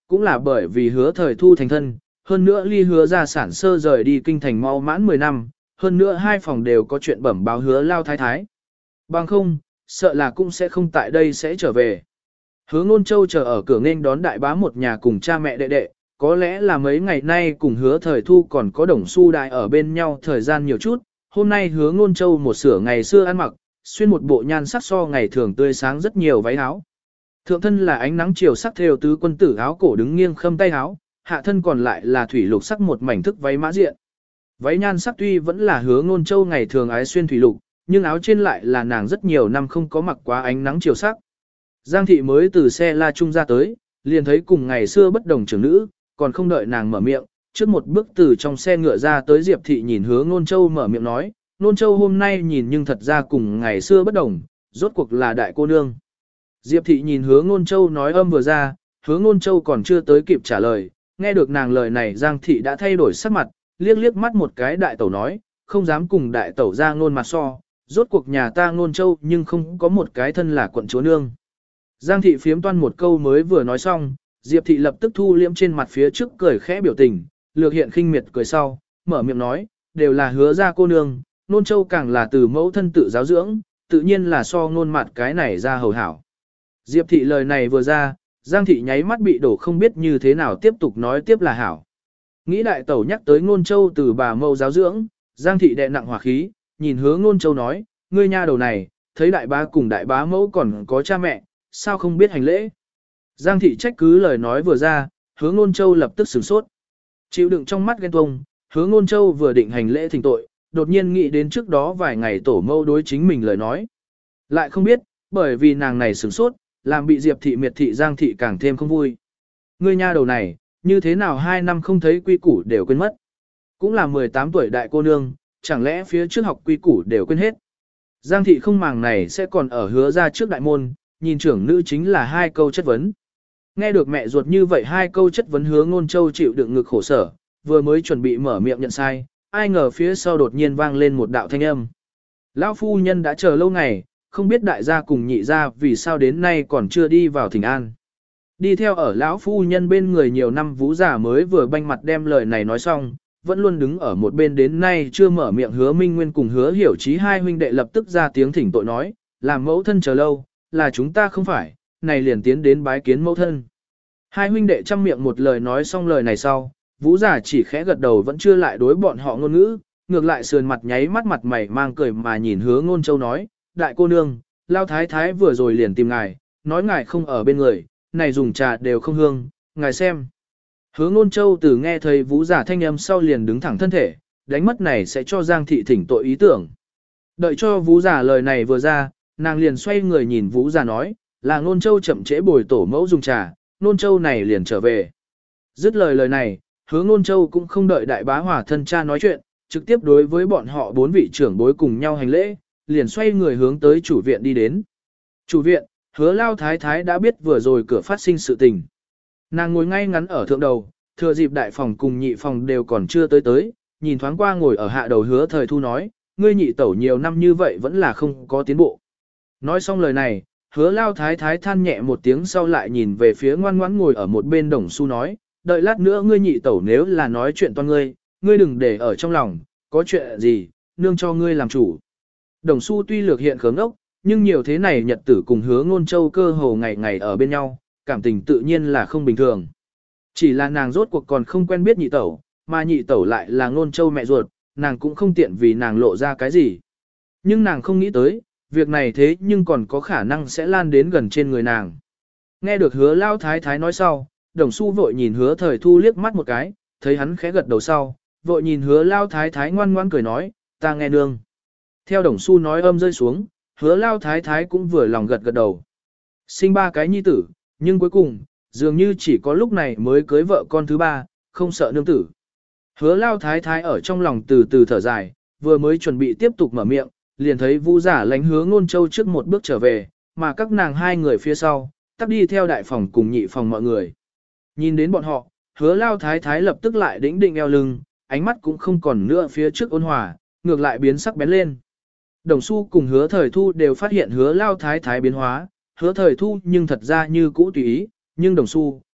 cũng là bởi vì hứa thời thu thành thân, hơn nữa ly hứa gia sản sơ rời đi kinh thành mau mãn mười năm, hơn nữa hai phòng đều có chuyện bẩm báo hứa lao thái thái. Bằng không, sợ là cũng sẽ không tại đây sẽ trở về. Hứa Ngôn Châu chờ ở cửa nghênh đón đại bá một nhà cùng cha mẹ đệ đệ, có lẽ là mấy ngày nay cùng hứa thời thu còn có đồng xu đại ở bên nhau thời gian nhiều chút, hôm nay hứa Ngôn Châu một sửa ngày xưa ăn mặc, xuyên một bộ nhan sắc so ngày thường tươi sáng rất nhiều váy áo. Thượng thân là ánh nắng chiều sắc theo tứ quân tử áo cổ đứng nghiêng khâm tay áo, hạ thân còn lại là thủy lục sắc một mảnh thức váy mã diện. Váy nhan sắc tuy vẫn là hứa Ngôn Châu ngày thường ái xuyên thủy lục, nhưng áo trên lại là nàng rất nhiều năm không có mặc quá ánh nắng chiều sắc. Giang thị mới từ xe la trung ra tới, liền thấy cùng ngày xưa bất đồng trưởng nữ, còn không đợi nàng mở miệng, trước một bước từ trong xe ngựa ra tới Diệp thị nhìn hứa Ngôn Châu mở miệng nói, Ngôn Châu hôm nay nhìn nhưng thật ra cùng ngày xưa bất đồng, rốt cuộc là đại cô nương. Diệp thị nhìn hứa Ngôn Châu nói âm vừa ra, hứa Ngôn Châu còn chưa tới kịp trả lời, nghe được nàng lời này Giang thị đã thay đổi sắc mặt, liếc liếc mắt một cái đại tẩu nói, không dám cùng đại tẩu ra ngôn mặt so, rốt cuộc nhà ta Ngôn Châu nhưng không có một cái thân là quận chúa nương. Giang thị phiếm toan một câu mới vừa nói xong, Diệp thị lập tức thu liễm trên mặt phía trước cười khẽ biểu tình, lược hiện khinh miệt cười sau, mở miệng nói, đều là hứa ra cô nương, Ngôn Châu càng là từ mẫu thân tự giáo dưỡng, tự nhiên là so ngôn mặt cái này ra hầu hảo. Diệp thị lời này vừa ra, Giang thị nháy mắt bị đổ không biết như thế nào tiếp tục nói tiếp là hảo. Nghĩ đại tẩu nhắc tới Ngôn Châu từ bà mẫu giáo dưỡng, Giang thị đè nặng hỏa khí, nhìn hứa Ngôn Châu nói, ngươi nha đầu này, thấy đại bá cùng đại bá mẫu còn có cha mẹ, sao không biết hành lễ. Giang thị trách cứ lời nói vừa ra, hứa Ngôn Châu lập tức sửng sốt. Chịu đựng trong mắt ghen tuông, hứa Ngôn Châu vừa định hành lễ thỉnh tội, đột nhiên nghĩ đến trước đó vài ngày tổ mẫu đối chính mình lời nói. Lại không biết, bởi vì nàng này sửng sốt, làm bị Diệp thị miệt thị Giang thị càng thêm không vui. Ngươi nha đầu này, như thế nào hai năm không thấy quy củ đều quên mất. Cũng là mười tám tuổi đại cô nương, chẳng lẽ phía trước học quy củ đều quên hết. Giang thị không màng này sẽ còn ở hứa ra trước đại môn, nhìn trưởng nữ chính là hai câu chất vấn. Nghe được mẹ ruột như vậy hai câu chất vấn hứa Ngôn Châu chịu đựng ngực khổ sở, vừa mới chuẩn bị mở miệng nhận sai, ai ngờ phía sau đột nhiên vang lên một đạo thanh âm. Lão phu nhân đã chờ lâu ngày, không biết đại gia cùng nhị gia vì sao đến nay còn chưa đi vào thỉnh an. Đi theo ở lão phu nhân bên người nhiều năm Vũ giả mới vừa banh mặt đem lời này nói xong, vẫn luôn đứng ở một bên đến nay chưa mở miệng hứa Minh Nguyên cùng hứa Hiểu Chí hai huynh đệ lập tức ra tiếng thỉnh tội nói, làm mẫu thân chờ lâu, là chúng ta không phải, này liền tiến đến bái kiến mẫu thân. Hai huynh đệ chăm miệng một lời nói xong lời này sau, Vũ giả chỉ khẽ gật đầu vẫn chưa lại đối bọn họ ngôn ngữ, ngược lại sườn mặt nháy mắt mặt mày mang cười mà nhìn hứa Ngôn Châu nói, đại cô nương, lao thái thái vừa rồi liền tìm ngài, nói ngài không ở bên người, này dùng trà đều không hương, ngài xem. Hứa Ngôn Châu từ nghe thấy Vũ giả thanh âm sau liền đứng thẳng thân thể, đánh mất này sẽ cho Giang thị thỉnh tội ý tưởng. Đợi cho Vũ giả lời này vừa ra, nàng liền xoay người nhìn Vũ giả nói, là Ngôn Châu chậm trễ bồi tổ mẫu dùng trà, Ngôn Châu này liền trở về. Dứt lời lời này, hứa Ngôn Châu cũng không đợi đại bá hỏa thân cha nói chuyện, trực tiếp đối với bọn họ bốn vị trưởng bối cùng nhau hành lễ, liền xoay người hướng tới chủ viện đi đến. Chủ viện, hứa lao thái thái đã biết vừa rồi cửa phát sinh sự tình. Nàng ngồi ngay ngắn ở thượng đầu, thừa dịp đại phòng cùng nhị phòng đều còn chưa tới tới, nhìn thoáng qua ngồi ở hạ đầu hứa thời thu nói, ngươi nhị tẩu nhiều năm như vậy vẫn là không có tiến bộ. Nói xong lời này, hứa lao thái thái than nhẹ một tiếng sau lại nhìn về phía ngoan ngoãn ngồi ở một bên đồng su nói, đợi lát nữa ngươi nhị tẩu nếu là nói chuyện toan ngươi, ngươi đừng để ở trong lòng, có chuyện gì, nương cho ngươi làm chủ. Đồng su tuy lược hiện khớm ốc, nhưng nhiều thế này nhật tử cùng hứa Ngôn Châu cơ hồ ngày ngày ở bên nhau, cảm tình tự nhiên là không bình thường. Chỉ là nàng rốt cuộc còn không quen biết nhị tẩu, mà nhị tẩu lại là Ngôn Châu mẹ ruột, nàng cũng không tiện vì nàng lộ ra cái gì. Nhưng nàng không nghĩ tới, việc này thế nhưng còn có khả năng sẽ lan đến gần trên người nàng. Nghe được hứa lao thái thái nói sau, đồng su vội nhìn hứa thời thu liếc mắt một cái, thấy hắn khẽ gật đầu sau, vội nhìn hứa lao thái thái ngoan ngoan cười nói, ta nghe nương. Theo đồng su nói âm rơi xuống, hứa lao thái thái cũng vừa lòng gật gật đầu. Sinh ba cái nhi tử, nhưng cuối cùng, dường như chỉ có lúc này mới cưới vợ con thứ ba, không sợ nương tử. Hứa lao thái thái ở trong lòng từ từ thở dài, vừa mới chuẩn bị tiếp tục mở miệng, liền thấy Vũ giả lánh hứa Ngôn Châu trước một bước trở về, mà các nàng hai người phía sau, tắt đi theo đại phòng cùng nhị phòng mọi người. Nhìn đến bọn họ, hứa lao thái thái lập tức lại đĩnh định eo lưng, ánh mắt cũng không còn nữa phía trước ôn hòa, ngược lại biến sắc bén lên. Đồng Xu cùng hứa thời thu đều phát hiện hứa lao thái thái biến hóa, hứa thời thu nhưng thật ra như cũ tùy ý, nhưng đồng Xu,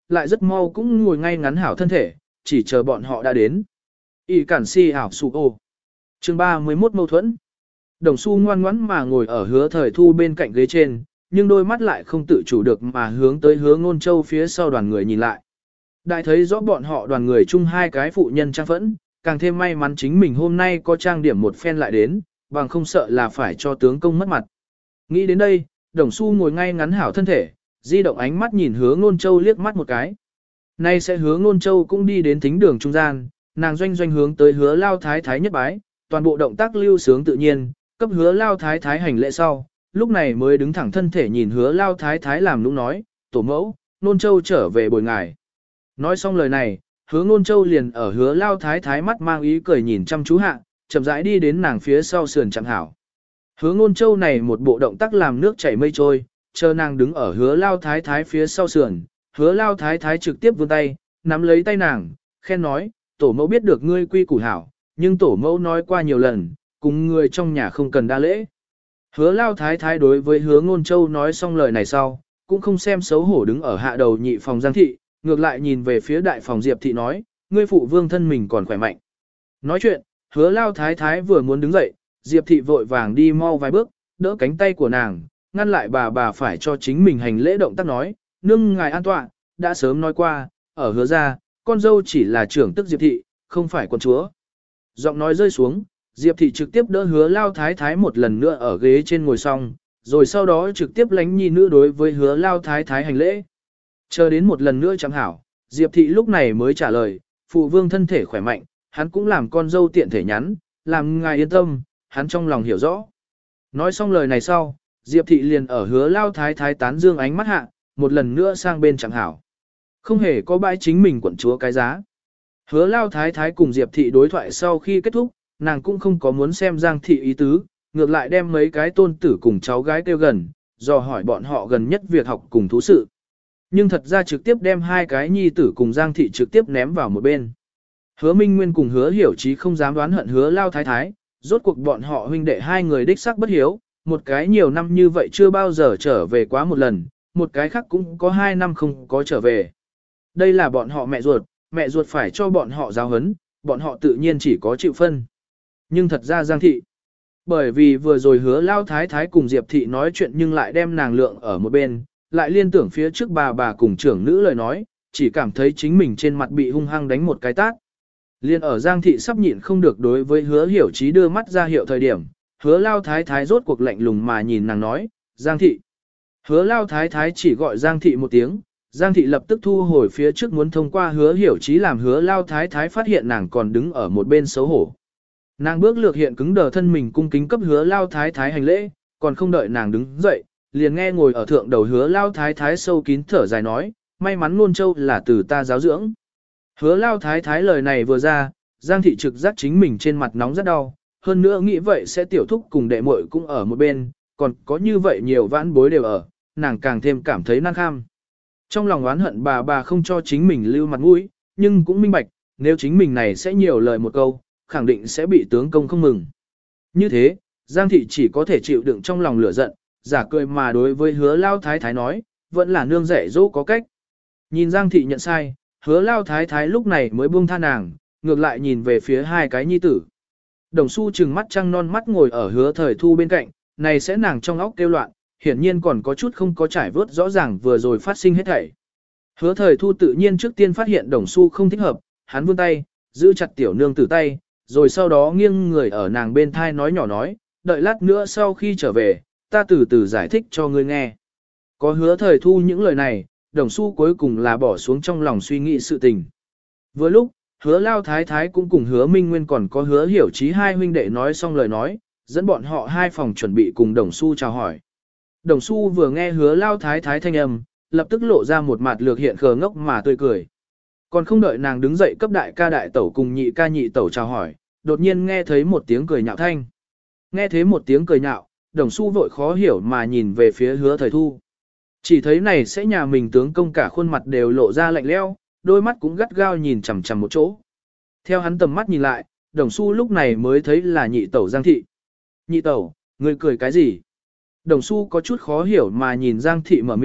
lại rất mau cũng ngồi ngay ngắn hảo thân thể, chỉ chờ bọn họ đã đến. Y cản si ảo sụ ô. Chương ba mươi mốt mâu thuẫn. Đồng Xu ngoan ngoãn mà ngồi ở Hứa Thời Thu bên cạnh ghế trên, nhưng đôi mắt lại không tự chủ được mà hướng tới Hứa Ngôn Châu phía sau đoàn người nhìn lại. Đại thấy rõ bọn họ đoàn người chung hai cái phụ nhân trang phẫn, càng thêm may mắn chính mình hôm nay có trang điểm một phen lại đến, bằng không sợ là phải cho tướng công mất mặt. Nghĩ đến đây, Đồng Xu ngồi ngay ngắn hảo thân thể, di động ánh mắt nhìn Hứa Ngôn Châu liếc mắt một cái. Nay sẽ Hứa Ngôn Châu cũng đi đến thính đường trung gian, nàng doanh doanh hướng tới Hứa Lao Thái Thái nhất bái, toàn bộ động tác lưu sướng tự nhiên, cấp Hứa Lao Thái Thái hành lễ sau, lúc này mới đứng thẳng thân thể nhìn Hứa Lao Thái Thái làm nũng nói, tổ mẫu, Ngôn Châu trở về bồi ngài. Nói xong lời này, Hứa Ngôn Châu liền ở Hứa Lao Thái Thái mắt mang ý cười nhìn chăm chú hạ, chậm rãi đi đến nàng phía sau sườn chẳng hảo. Hứa Ngôn Châu này một bộ động tác làm nước chảy mây trôi, chờ nàng đứng ở Hứa Lao Thái Thái phía sau sườn, Hứa Lao Thái Thái trực tiếp vươn tay, nắm lấy tay nàng, khen nói, tổ mẫu biết được ngươi quy củ hảo, nhưng tổ mẫu nói qua nhiều lần, cùng người trong nhà không cần đa lễ. Hứa Lao Thái Thái đối với Hứa Ngôn Châu nói xong lời này sau, cũng không xem xấu hổ đứng ở hạ đầu nhị phòng Giang Thị, ngược lại nhìn về phía đại phòng Diệp Thị nói, ngươi phụ vương thân mình còn khỏe mạnh. Nói chuyện, Hứa Lao Thái Thái vừa muốn đứng dậy, Diệp Thị vội vàng đi mau vài bước, đỡ cánh tay của nàng, ngăn lại bà bà phải cho chính mình hành lễ động tác nói, nương ngài an tọa, đã sớm nói qua, ở Hứa gia, con dâu chỉ là trưởng tức Diệp Thị, không phải con chúa. Giọng nói rơi xuống, Diệp Thị trực tiếp đỡ Hứa Lao Thái Thái một lần nữa ở ghế trên ngồi xong, rồi sau đó trực tiếp lánh nhi nữ đối với Hứa Lao Thái Thái hành lễ. Chờ đến một lần nữa chẳng hảo, Diệp Thị lúc này mới trả lời, phụ vương thân thể khỏe mạnh, hắn cũng làm con dâu tiện thể nhắn, làm ngài yên tâm, hắn trong lòng hiểu rõ. Nói xong lời này sau, Diệp Thị liền ở Hứa Lao Thái Thái tán dương ánh mắt hạ, một lần nữa sang bên chẳng hảo. Không hề có bãi chính mình quận chúa cái giá. Hứa Lao Thái Thái cùng Diệp Thị đối thoại sau khi kết thúc, nàng cũng không có muốn xem Giang Thị ý tứ, ngược lại đem mấy cái tôn tử cùng cháu gái kêu gần, dò hỏi bọn họ gần nhất việc học cùng thú sự. Nhưng thật ra trực tiếp đem hai cái nhi tử cùng Giang Thị trực tiếp ném vào một bên. Hứa Minh Nguyên cùng Hứa Hiểu Chí không dám đoán hận Hứa Lao Thái Thái, rốt cuộc bọn họ huynh đệ hai người đích xác bất hiếu, một cái nhiều năm như vậy chưa bao giờ trở về quá một lần, một cái khác cũng có hai năm không có trở về. Đây là bọn họ mẹ ruột, mẹ ruột phải cho bọn họ giáo huấn, bọn họ tự nhiên chỉ có chịu phân. Nhưng thật ra Giang Thị, bởi vì vừa rồi Hứa Lao Thái Thái cùng Diệp Thị nói chuyện nhưng lại đem nàng lượng ở một bên, lại liên tưởng phía trước bà bà cùng trưởng nữ lời nói, chỉ cảm thấy chính mình trên mặt bị hung hăng đánh một cái tát. Liên ở Giang Thị sắp nhịn không được đối với Hứa Hiểu Chí đưa mắt ra hiệu thời điểm, Hứa Lao Thái Thái rốt cuộc lạnh lùng mà nhìn nàng nói, Giang Thị. Hứa Lao Thái Thái chỉ gọi Giang Thị một tiếng, Giang Thị lập tức thu hồi phía trước muốn thông qua Hứa Hiểu Chí làm Hứa Lao Thái Thái phát hiện nàng còn đứng ở một bên xấu hổ. Nàng bước lược hiện cứng đờ thân mình cung kính cấp Hứa Lao Thái Thái hành lễ, còn không đợi nàng đứng dậy, liền nghe ngồi ở thượng đầu Hứa Lao Thái Thái sâu kín thở dài nói, may mắn Ngôn Châu là từ ta giáo dưỡng. Hứa Lao Thái Thái lời này vừa ra, Giang Thị trực giác chính mình trên mặt nóng rất đau, hơn nữa nghĩ vậy sẽ tiểu thúc cùng đệ muội cũng ở một bên, còn có như vậy nhiều vãn bối đều ở, nàng càng thêm cảm thấy năng kham. Trong lòng oán hận bà bà không cho chính mình lưu mặt mũi, nhưng cũng minh bạch, nếu chính mình này sẽ nhiều lời một câu, khẳng định sẽ bị tướng công không mừng. Như thế, Giang Thị chỉ có thể chịu đựng trong lòng lửa giận, giả cười mà đối với Hứa Lao Thái Thái nói, vẫn là nương dạy dỗ có cách. Nhìn Giang Thị nhận sai, Hứa Lao Thái Thái lúc này mới buông tha nàng, ngược lại nhìn về phía hai cái nhi tử. Đồng Xu trừng mắt trăng non mắt ngồi ở Hứa Thời Thu bên cạnh, này sẽ nàng trong óc kêu loạn, hiển nhiên còn có chút không có trải vớt rõ ràng vừa rồi phát sinh hết thảy. Hứa Thời Thu tự nhiên trước tiên phát hiện Đồng Xu không thích hợp, hắn vươn tay, giữ chặt tiểu nương tử tay, rồi sau đó nghiêng người ở nàng bên thai nói nhỏ nói, đợi lát nữa sau khi trở về, ta từ từ giải thích cho ngươi nghe. Có Hứa Thời Thu những lời này, Đồng Xu cuối cùng là bỏ xuống trong lòng suy nghĩ sự tình. Vừa lúc, Hứa Lao Thái Thái cũng cùng Hứa Minh Nguyên còn có Hứa Hiểu Chí hai huynh đệ nói xong lời nói, dẫn bọn họ hai phòng chuẩn bị cùng Đồng Xu chào hỏi. Đồng Xu vừa nghe Hứa Lao Thái Thái thanh âm, lập tức lộ ra một mặt lược hiện khờ ngốc mà tươi cười. Còn không đợi nàng đứng dậy cấp đại ca đại tẩu cùng nhị ca nhị tẩu chào hỏi, đột nhiên nghe thấy một tiếng cười nhạo thanh. Nghe thấy một tiếng cười nhạo, Đồng Xu vội khó hiểu mà nhìn về phía Hứa Thời Thu. Chỉ thấy này sẽ nhà mình tướng công cả khuôn mặt đều lộ ra lạnh lẽo, đôi mắt cũng gắt gao nhìn chằm chằm một chỗ. Theo hắn tầm mắt nhìn lại, Đồng Xu lúc này mới thấy là nhị tẩu Giang Thị. Nhị tẩu, ngươi cười cái gì? Đồng Xu có chút khó hiểu mà nhìn Giang Thị mở miệng,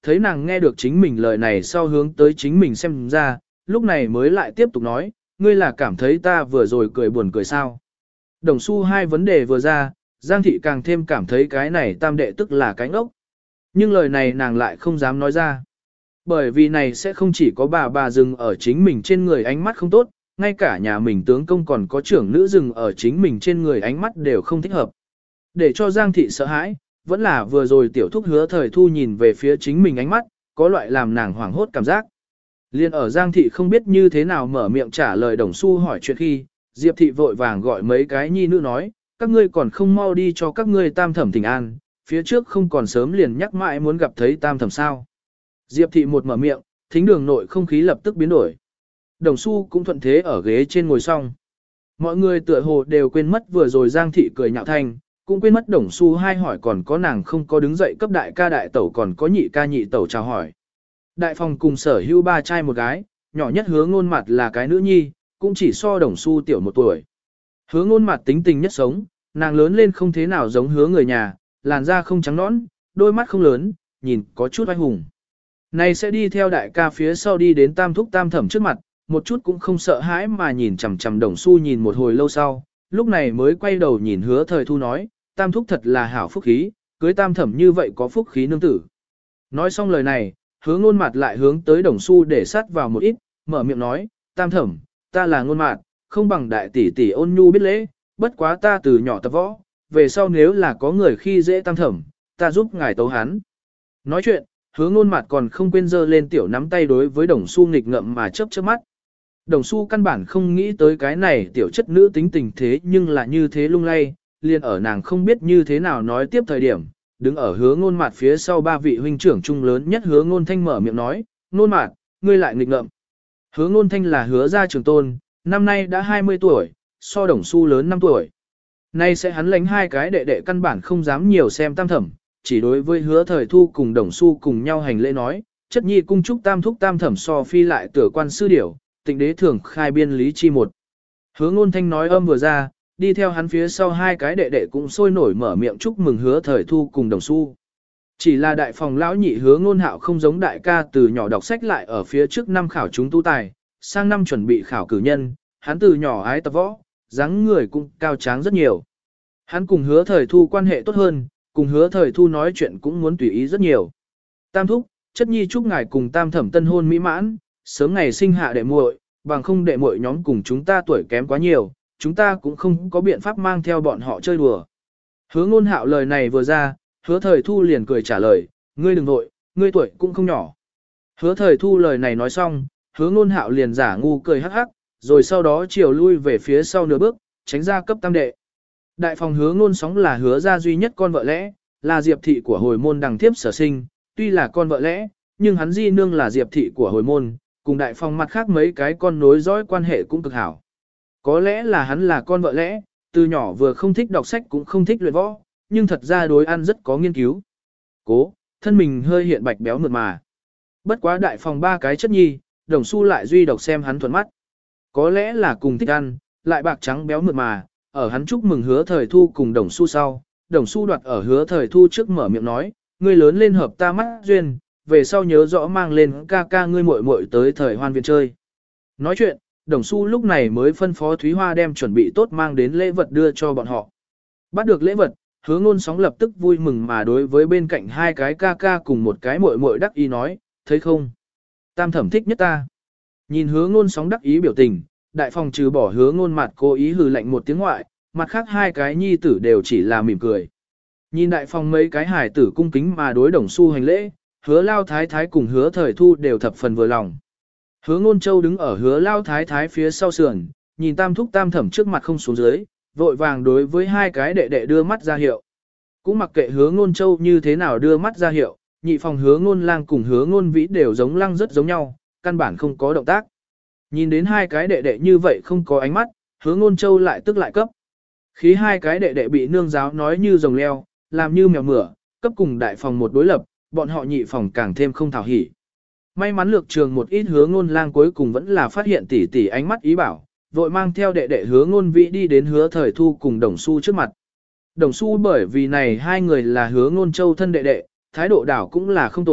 thấy nàng nghe được chính mình lời này sau hướng tới chính mình xem ra, lúc này mới lại tiếp tục nói, ngươi là cảm thấy ta vừa rồi cười buồn cười sao. Đồng Xu hai vấn đề vừa ra, Giang thị càng thêm cảm thấy cái này tam đệ tức là cái ngốc. Nhưng lời này nàng lại không dám nói ra. Bởi vì này sẽ không chỉ có bà bà dừng ở chính mình trên người ánh mắt không tốt, ngay cả nhà mình tướng công còn có trưởng nữ dừng ở chính mình trên người ánh mắt đều không thích hợp. Để cho Giang thị sợ hãi, vẫn là vừa rồi tiểu thúc Hứa Thời Thu nhìn về phía chính mình ánh mắt, có loại làm nàng hoảng hốt cảm giác. Liên ở Giang thị không biết như thế nào mở miệng trả lời Đồng Xu hỏi chuyện khi, Diệp thị vội vàng gọi mấy cái nhi nữ nói, các ngươi còn không mau đi cho các ngươi tam thẩm thỉnh an, phía trước không còn sớm liền nhắc mãi muốn gặp thấy tam thẩm sao. Diệp thị một mở miệng, thính đường nội không khí lập tức biến đổi. Đồng Xu cũng thuận thế ở ghế trên ngồi xong. Mọi người tựa hồ đều quên mất vừa rồi Giang thị cười nhạo thanh, cũng quên mất Đồng Xu hai hỏi còn có nàng không có đứng dậy cấp đại ca đại tẩu còn có nhị ca nhị tẩu chào hỏi. Đại phòng cùng sở hữu ba trai một gái, nhỏ nhất Hứa Ngôn Mặt là cái nữ nhi, cũng chỉ so Đồng Xu tiểu một tuổi. Hứa Ngôn Mặt tính tình nhất sống, nàng lớn lên không thế nào giống Hứa người nhà, làn da không trắng nõn, đôi mắt không lớn, nhìn có chút oai hùng. Này sẽ đi theo đại ca phía sau đi đến tam thúc tam thẩm trước mặt, một chút cũng không sợ hãi mà nhìn chằm chằm Đồng Xu nhìn một hồi lâu sau, lúc này mới quay đầu nhìn Hứa Thời Thu nói, tam thúc thật là hảo phúc khí, cưới tam thẩm như vậy có phúc khí nương tử. Nói xong lời này, Hứa Ngôn Mạt lại hướng tới Đồng Xu để sát vào một ít, mở miệng nói, tam thẩm, ta là Ngôn Mạt, không bằng đại tỷ tỷ ôn nhu biết lễ, bất quá ta từ nhỏ tập võ, về sau nếu là có người khi dễ tam thẩm, ta giúp ngài tấu hắn. Nói chuyện, Hứa Ngôn Mạt còn không quên giơ lên tiểu nắm tay đối với Đồng Xu nghịch ngợm mà chớp chớp mắt. Đồng Xu căn bản không nghĩ tới cái này tiểu chất nữ tính tình thế nhưng là như thế lung lay, liền ở nàng không biết như thế nào nói tiếp thời điểm, đứng ở Hứa Ngôn Mạt phía sau ba vị huynh trưởng trung lớn nhất Hứa Ngôn Thanh mở miệng nói, Ngôn Mạt, ngươi lại nghịch ngợm. Hứa Ngôn Thanh là Hứa gia trưởng tôn, năm nay đã hai mươi tuổi, so Đồng Xu lớn năm tuổi. Nay sẽ hắn lánh hai cái đệ đệ căn bản không dám nhiều xem tam thẩm, chỉ đối với Hứa Thời Thu cùng Đồng Xu cùng nhau hành lễ nói, chất nhi cung chúc tam thúc tam thẩm so phi lại tửa quan sư điểu, tịnh đế thường khai biên lý chi một. Hứa Ngôn Thanh nói âm vừa ra, đi theo hắn phía sau hai cái đệ đệ cũng sôi nổi mở miệng chúc mừng Hứa Thời Thu cùng Đồng Xu. Chỉ là đại phòng lão nhị Hứa Ngôn Hạo không giống đại ca từ nhỏ đọc sách lại ở phía trước năm khảo chúng tu tài, sang năm chuẩn bị khảo cử nhân, hắn từ nhỏ ái tập võ, dáng người cũng cao tráng rất nhiều. Hắn cùng Hứa Thời Thu quan hệ tốt hơn, cùng Hứa Thời Thu nói chuyện cũng muốn tùy ý rất nhiều. Tam thúc, chất nhi chúc ngài cùng tam thẩm tân hôn mỹ mãn, sớm ngày sinh hạ đệ muội, bằng không đệ muội nhóm cùng chúng ta tuổi kém quá nhiều, chúng ta cũng không có biện pháp mang theo bọn họ chơi đùa. Hứa Ngôn Hạo lời này vừa ra, Hứa Thời Thu liền cười trả lời, ngươi đừng vội, ngươi tuổi cũng không nhỏ. Hứa Thời Thu lời này nói xong, Hứa Ngôn Hạo liền giả ngu cười hắc hắc, rồi sau đó chiều lui về phía sau nửa bước, tránh ra cấp tam đệ. Đại phòng Hứa Ngôn Sóng là Hứa gia duy nhất con vợ lẽ, là Diệp thị của hồi môn đằng thiếp sở sinh, tuy là con vợ lẽ, nhưng hắn di nương là Diệp thị của hồi môn, cùng đại phòng mặt khác mấy cái con nối dõi quan hệ cũng cực hảo. Có lẽ là hắn là con vợ lẽ, từ nhỏ vừa không thích đọc sách cũng không thích luyện võ, nhưng thật ra đối ăn rất có nghiên cứu. Cố, thân mình hơi hiện bạch béo mượt mà. Bất quá đại phòng ba cái chất nhi, Đồng Xu lại duy độc xem hắn thuận mắt. Có lẽ là cùng thích ăn, lại bạc trắng béo mượt mà, ở hắn chúc mừng Hứa Thời Thu cùng Đồng Xu sau, Đồng Xu đoạt ở Hứa Thời Thu trước mở miệng nói, ngươi lớn lên hợp ta mắt duyên, về sau nhớ rõ mang lên ca ca ngươi muội muội tới thời hoan viện chơi. Nói chuyện, Đồng Xu lúc này mới phân phó Thúy Hoa đem chuẩn bị tốt mang đến lễ vật đưa cho bọn họ. Bắt được lễ vật, Hứa Ngôn Sóng lập tức vui mừng mà đối với bên cạnh hai cái ca ca cùng một cái muội muội đắc ý nói, thấy không? Tam thẩm thích nhất ta. Nhìn Hứa Ngôn Sóng đắc ý biểu tình, đại phòng trừ bỏ Hứa Ngôn Mặt cố ý hừ lạnh một tiếng ngoại, mặt khác hai cái nhi tử đều chỉ là mỉm cười. Nhìn đại phòng mấy cái hải tử cung kính mà đối Đồng Xu hành lễ, Hứa Lao Thái Thái cùng Hứa Thời Thu đều thập phần vừa lòng. Hứa Ngôn Châu đứng ở Hứa Lao Thái Thái phía sau sườn, nhìn tam thúc tam thẩm trước mặt không xuống dưới, vội vàng đối với hai cái đệ đệ đưa mắt ra hiệu. Cũng mặc kệ Hứa Ngôn Châu như thế nào đưa mắt ra hiệu, nhị phòng Hứa Ngôn Lang cùng Hứa Ngôn Vĩ đều giống lăng rất giống nhau, căn bản không có động tác. Nhìn đến hai cái đệ đệ như vậy không có ánh mắt, Hứa Ngôn Châu lại tức lại cấp. Khí hai cái đệ đệ bị nương giáo nói như rồng leo, làm như mèo mửa, cấp cùng đại phòng một đối lập, bọn họ nhị phòng càng thêm không thảo hỉ. May mắn lược trường một ít Hứa Ngôn Lang cuối cùng vẫn là phát hiện tỷ tỷ ánh mắt ý bảo, vội mang theo đệ đệ Hứa Ngôn Vĩ đi đến Hứa Thời Thu cùng Đồng Xu trước mặt. Đồng Xu bởi vì này hai người là Hứa Ngôn Châu thân đệ đệ, thái độ đảo cũng là không tồi,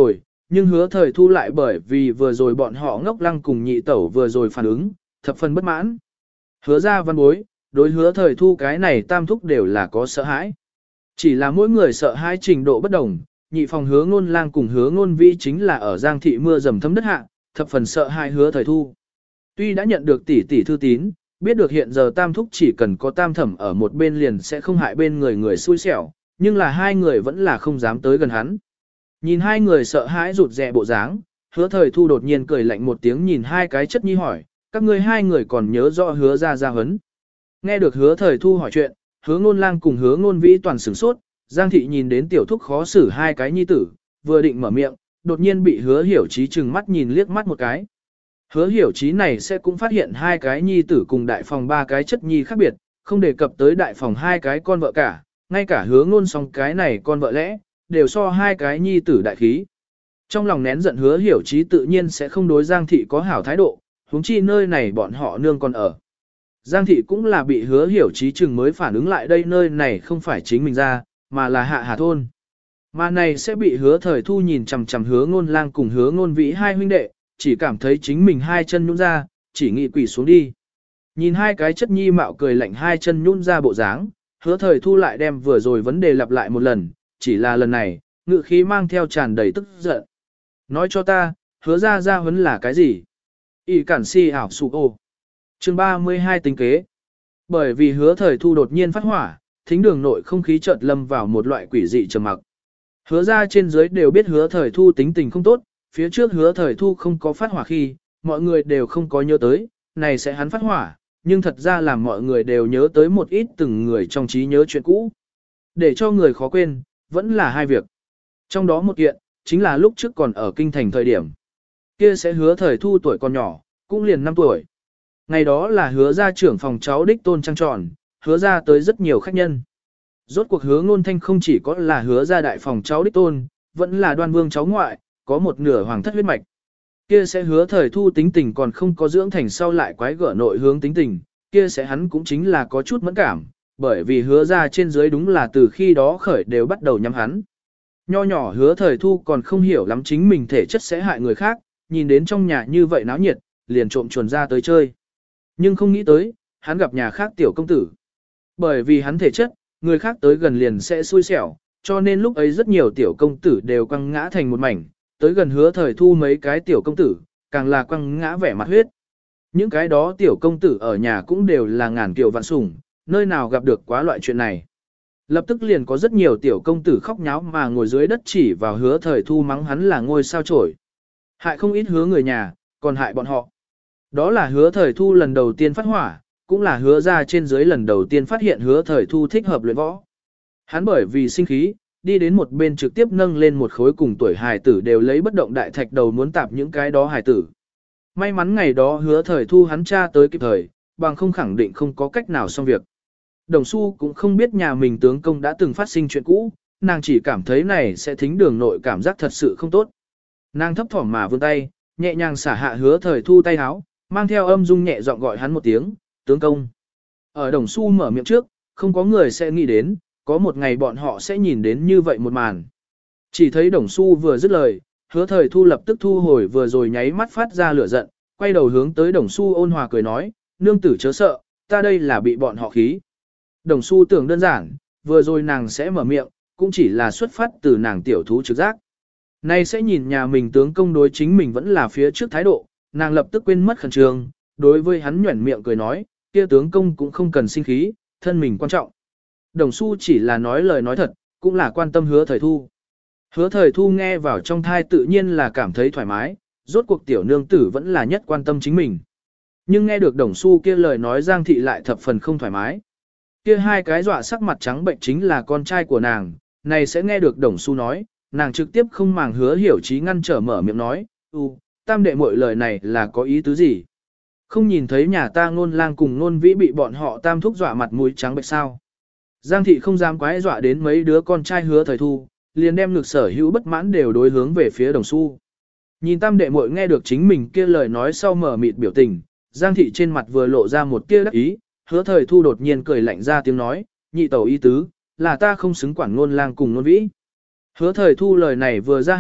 nhưng hứa thời thu lại bởi vì vừa rồi bọn họ ngốc lăng cùng nhị tẩu vừa rồi phản ứng, thập phần bất mãn. Hứa ra văn bối, đối hứa thời thu cái này tam thúc đều là có sợ hãi. Chỉ là mỗi người sợ hãi trình độ bất đồng, nhị phòng hứa ngôn lang cùng hứa ngôn vĩ chính là ở giang thị mưa dầm thấm đất hạ, thập phần sợ hãi hứa thời thu. Tuy đã nhận được tỷ tỷ thư tín, biết được hiện giờ tam thúc chỉ cần có tam thẩm ở một bên liền sẽ không hại bên người người xui xẻo, nhưng là hai người vẫn là không dám tới gần hắn. Nhìn hai người sợ hãi rụt rè bộ dáng, hứa thời thu đột nhiên cười lạnh một tiếng nhìn hai cái chất nhi hỏi, các ngươi hai người còn nhớ rõ hứa ra ra hấn. Nghe được hứa thời thu hỏi chuyện, hứa ngôn lang cùng hứa ngôn vĩ toàn sửng sốt, Giang thị nhìn đến tiểu thúc khó xử hai cái nhi tử, vừa định mở miệng, đột nhiên bị hứa hiểu trí chừng mắt nhìn liếc mắt một cái. Hứa hiểu trí này sẽ cũng phát hiện hai cái nhi tử cùng đại phòng ba cái chất nhi khác biệt, không đề cập tới đại phòng hai cái con vợ cả, ngay cả hứa ngôn song cái này con vợ lẽ, đều so hai cái nhi tử đại khí. Trong lòng nén giận hứa hiểu trí tự nhiên sẽ không đối Giang thị có hảo thái độ, huống chi nơi này bọn họ nương còn ở. Giang thị cũng là bị hứa hiểu trí chừng mới phản ứng lại đây nơi này không phải chính mình ra, mà là hạ hà thôn. Mà này sẽ bị hứa thời thu nhìn chằm chằm hứa ngôn lang cùng hứa ngôn vĩ hai huynh đệ, chỉ cảm thấy chính mình hai chân nhũn ra, chỉ nghĩ quỳ xuống đi. Nhìn hai cái chất nhi mạo cười lạnh hai chân nhũn ra bộ dáng, hứa thời thu lại đem vừa rồi vấn đề lặp lại một lần, chỉ là lần này, ngự khí mang theo tràn đầy tức giận. Nói cho ta, hứa ra ra huấn là cái gì? Y cản si ảo sụ ô. Chương ba mươi hai tính kế. Bởi vì hứa thời thu đột nhiên phát hỏa, thính đường nội không khí chợt lâm vào một loại quỷ dị trầm mặc. Hứa ra trên dưới đều biết hứa thời thu tính tình không tốt, phía trước hứa thời thu không có phát hỏa khi, mọi người đều không có nhớ tới, này sẽ hắn phát hỏa, nhưng thật ra làm mọi người đều nhớ tới một ít từng người trong trí nhớ chuyện cũ. Để cho người khó quên, vẫn là hai việc. Trong đó một kiện, chính là lúc trước còn ở kinh thành thời điểm. Kia sẽ hứa thời thu tuổi còn nhỏ, cũng liền năm tuổi. Ngày đó là hứa ra trưởng phòng cháu đích tôn trăng tròn, hứa ra tới rất nhiều khách nhân. Rốt cuộc hứa ngôn thanh không chỉ có là hứa ra đại phòng cháu đích tôn, vẫn là đoan vương cháu ngoại, có một nửa hoàng thất huyết mạch. Kia sẽ hứa thời thu tính tình còn không có dưỡng thành sau lại quái gở nội hướng tính tình, kia sẽ hắn cũng chính là có chút mẫn cảm, bởi vì hứa ra trên dưới đúng là từ khi đó khởi đều bắt đầu nhắm hắn. Nho nhỏ hứa thời thu còn không hiểu lắm chính mình thể chất sẽ hại người khác, nhìn đến trong nhà như vậy náo nhiệt, liền trộm chuồn ra tới chơi. Nhưng không nghĩ tới, hắn gặp nhà khác tiểu công tử. Bởi vì hắn thể chất, người khác tới gần liền sẽ xui xẻo, cho nên lúc ấy rất nhiều tiểu công tử đều quăng ngã thành một mảnh, tới gần hứa thời thu mấy cái tiểu công tử, càng là quăng ngã vẻ mặt huyết. Những cái đó tiểu công tử ở nhà cũng đều là ngàn kiều vạn sủng, nơi nào gặp được quá loại chuyện này. Lập tức liền có rất nhiều tiểu công tử khóc nháo mà ngồi dưới đất chỉ vào hứa thời thu mắng hắn là ngôi sao chổi. Hại không ít hứa người nhà, còn hại bọn họ. Đó là hứa thời thu lần đầu tiên phát hỏa, cũng là hứa ra trên dưới lần đầu tiên phát hiện hứa thời thu thích hợp luyện võ. Hắn bởi vì sinh khí, đi đến một bên trực tiếp nâng lên một khối cùng tuổi hài tử đều lấy bất động đại thạch đầu muốn tạp những cái đó hài tử. May mắn ngày đó hứa thời thu hắn cha tới kịp thời, bằng không khẳng định không có cách nào xong việc. Đồng Xu cũng không biết nhà mình tướng công đã từng phát sinh chuyện cũ, nàng chỉ cảm thấy này sẽ thính đường nội cảm giác thật sự không tốt. Nàng thấp thỏm mà vươn tay, nhẹ nhàng xả hạ hứa thời thu tay áo, mang theo âm dung nhẹ giọng gọi hắn một tiếng, tướng công. Ở Đồng Xu mở miệng trước, không có người sẽ nghĩ đến, có một ngày bọn họ sẽ nhìn đến như vậy một màn. Chỉ thấy Đồng Xu vừa dứt lời, hứa thời thu lập tức thu hồi vừa rồi nháy mắt phát ra lửa giận, quay đầu hướng tới Đồng Xu ôn hòa cười nói, nương tử chớ sợ, ta đây là bị bọn họ khí. Đồng Xu tưởng đơn giản, vừa rồi nàng sẽ mở miệng, cũng chỉ là xuất phát từ nàng tiểu thú trực giác. Nay sẽ nhìn nhà mình tướng công đối chính mình vẫn là phía trước thái độ, nàng lập tức quên mất khẩn trương, đối với hắn nhuẩn miệng cười nói, kia tướng công cũng không cần sinh khí, thân mình quan trọng. Đồng Xu chỉ là nói lời nói thật, cũng là quan tâm hứa thời thu. Hứa thời thu nghe vào trong thai tự nhiên là cảm thấy thoải mái, rốt cuộc tiểu nương tử vẫn là nhất quan tâm chính mình. Nhưng nghe được Đồng Xu kia lời nói Giang thị lại thập phần không thoải mái. Kia hai cái dọa sắc mặt trắng bệnh chính là con trai của nàng, này sẽ nghe được Đồng Xu nói, nàng trực tiếp không màng hứa hiểu trí ngăn trở mở miệng nói, u, tam đệ mọi lời này là có ý tứ gì? Không nhìn thấy nhà ta ngôn lang cùng ngôn vĩ bị bọn họ tam thúc dọa mặt mũi trắng bệnh sao? Giang thị không dám quái dọa đến mấy đứa con trai hứa thời thu, liền đem ngực sở hữu bất mãn đều đối hướng về phía Đồng Xu. Nhìn tam đệ muội nghe được chính mình kia lời nói sau mở mịt biểu tình, Giang thị trên mặt vừa lộ ra một tia đắc ý, hứa thời thu đột nhiên cười lạnh ra tiếng nói, nhị tẩu ý tứ, là ta không xứng quản ngôn lang cùng ngôn vĩ. Hứa thời thu lời này vừa ra hạ,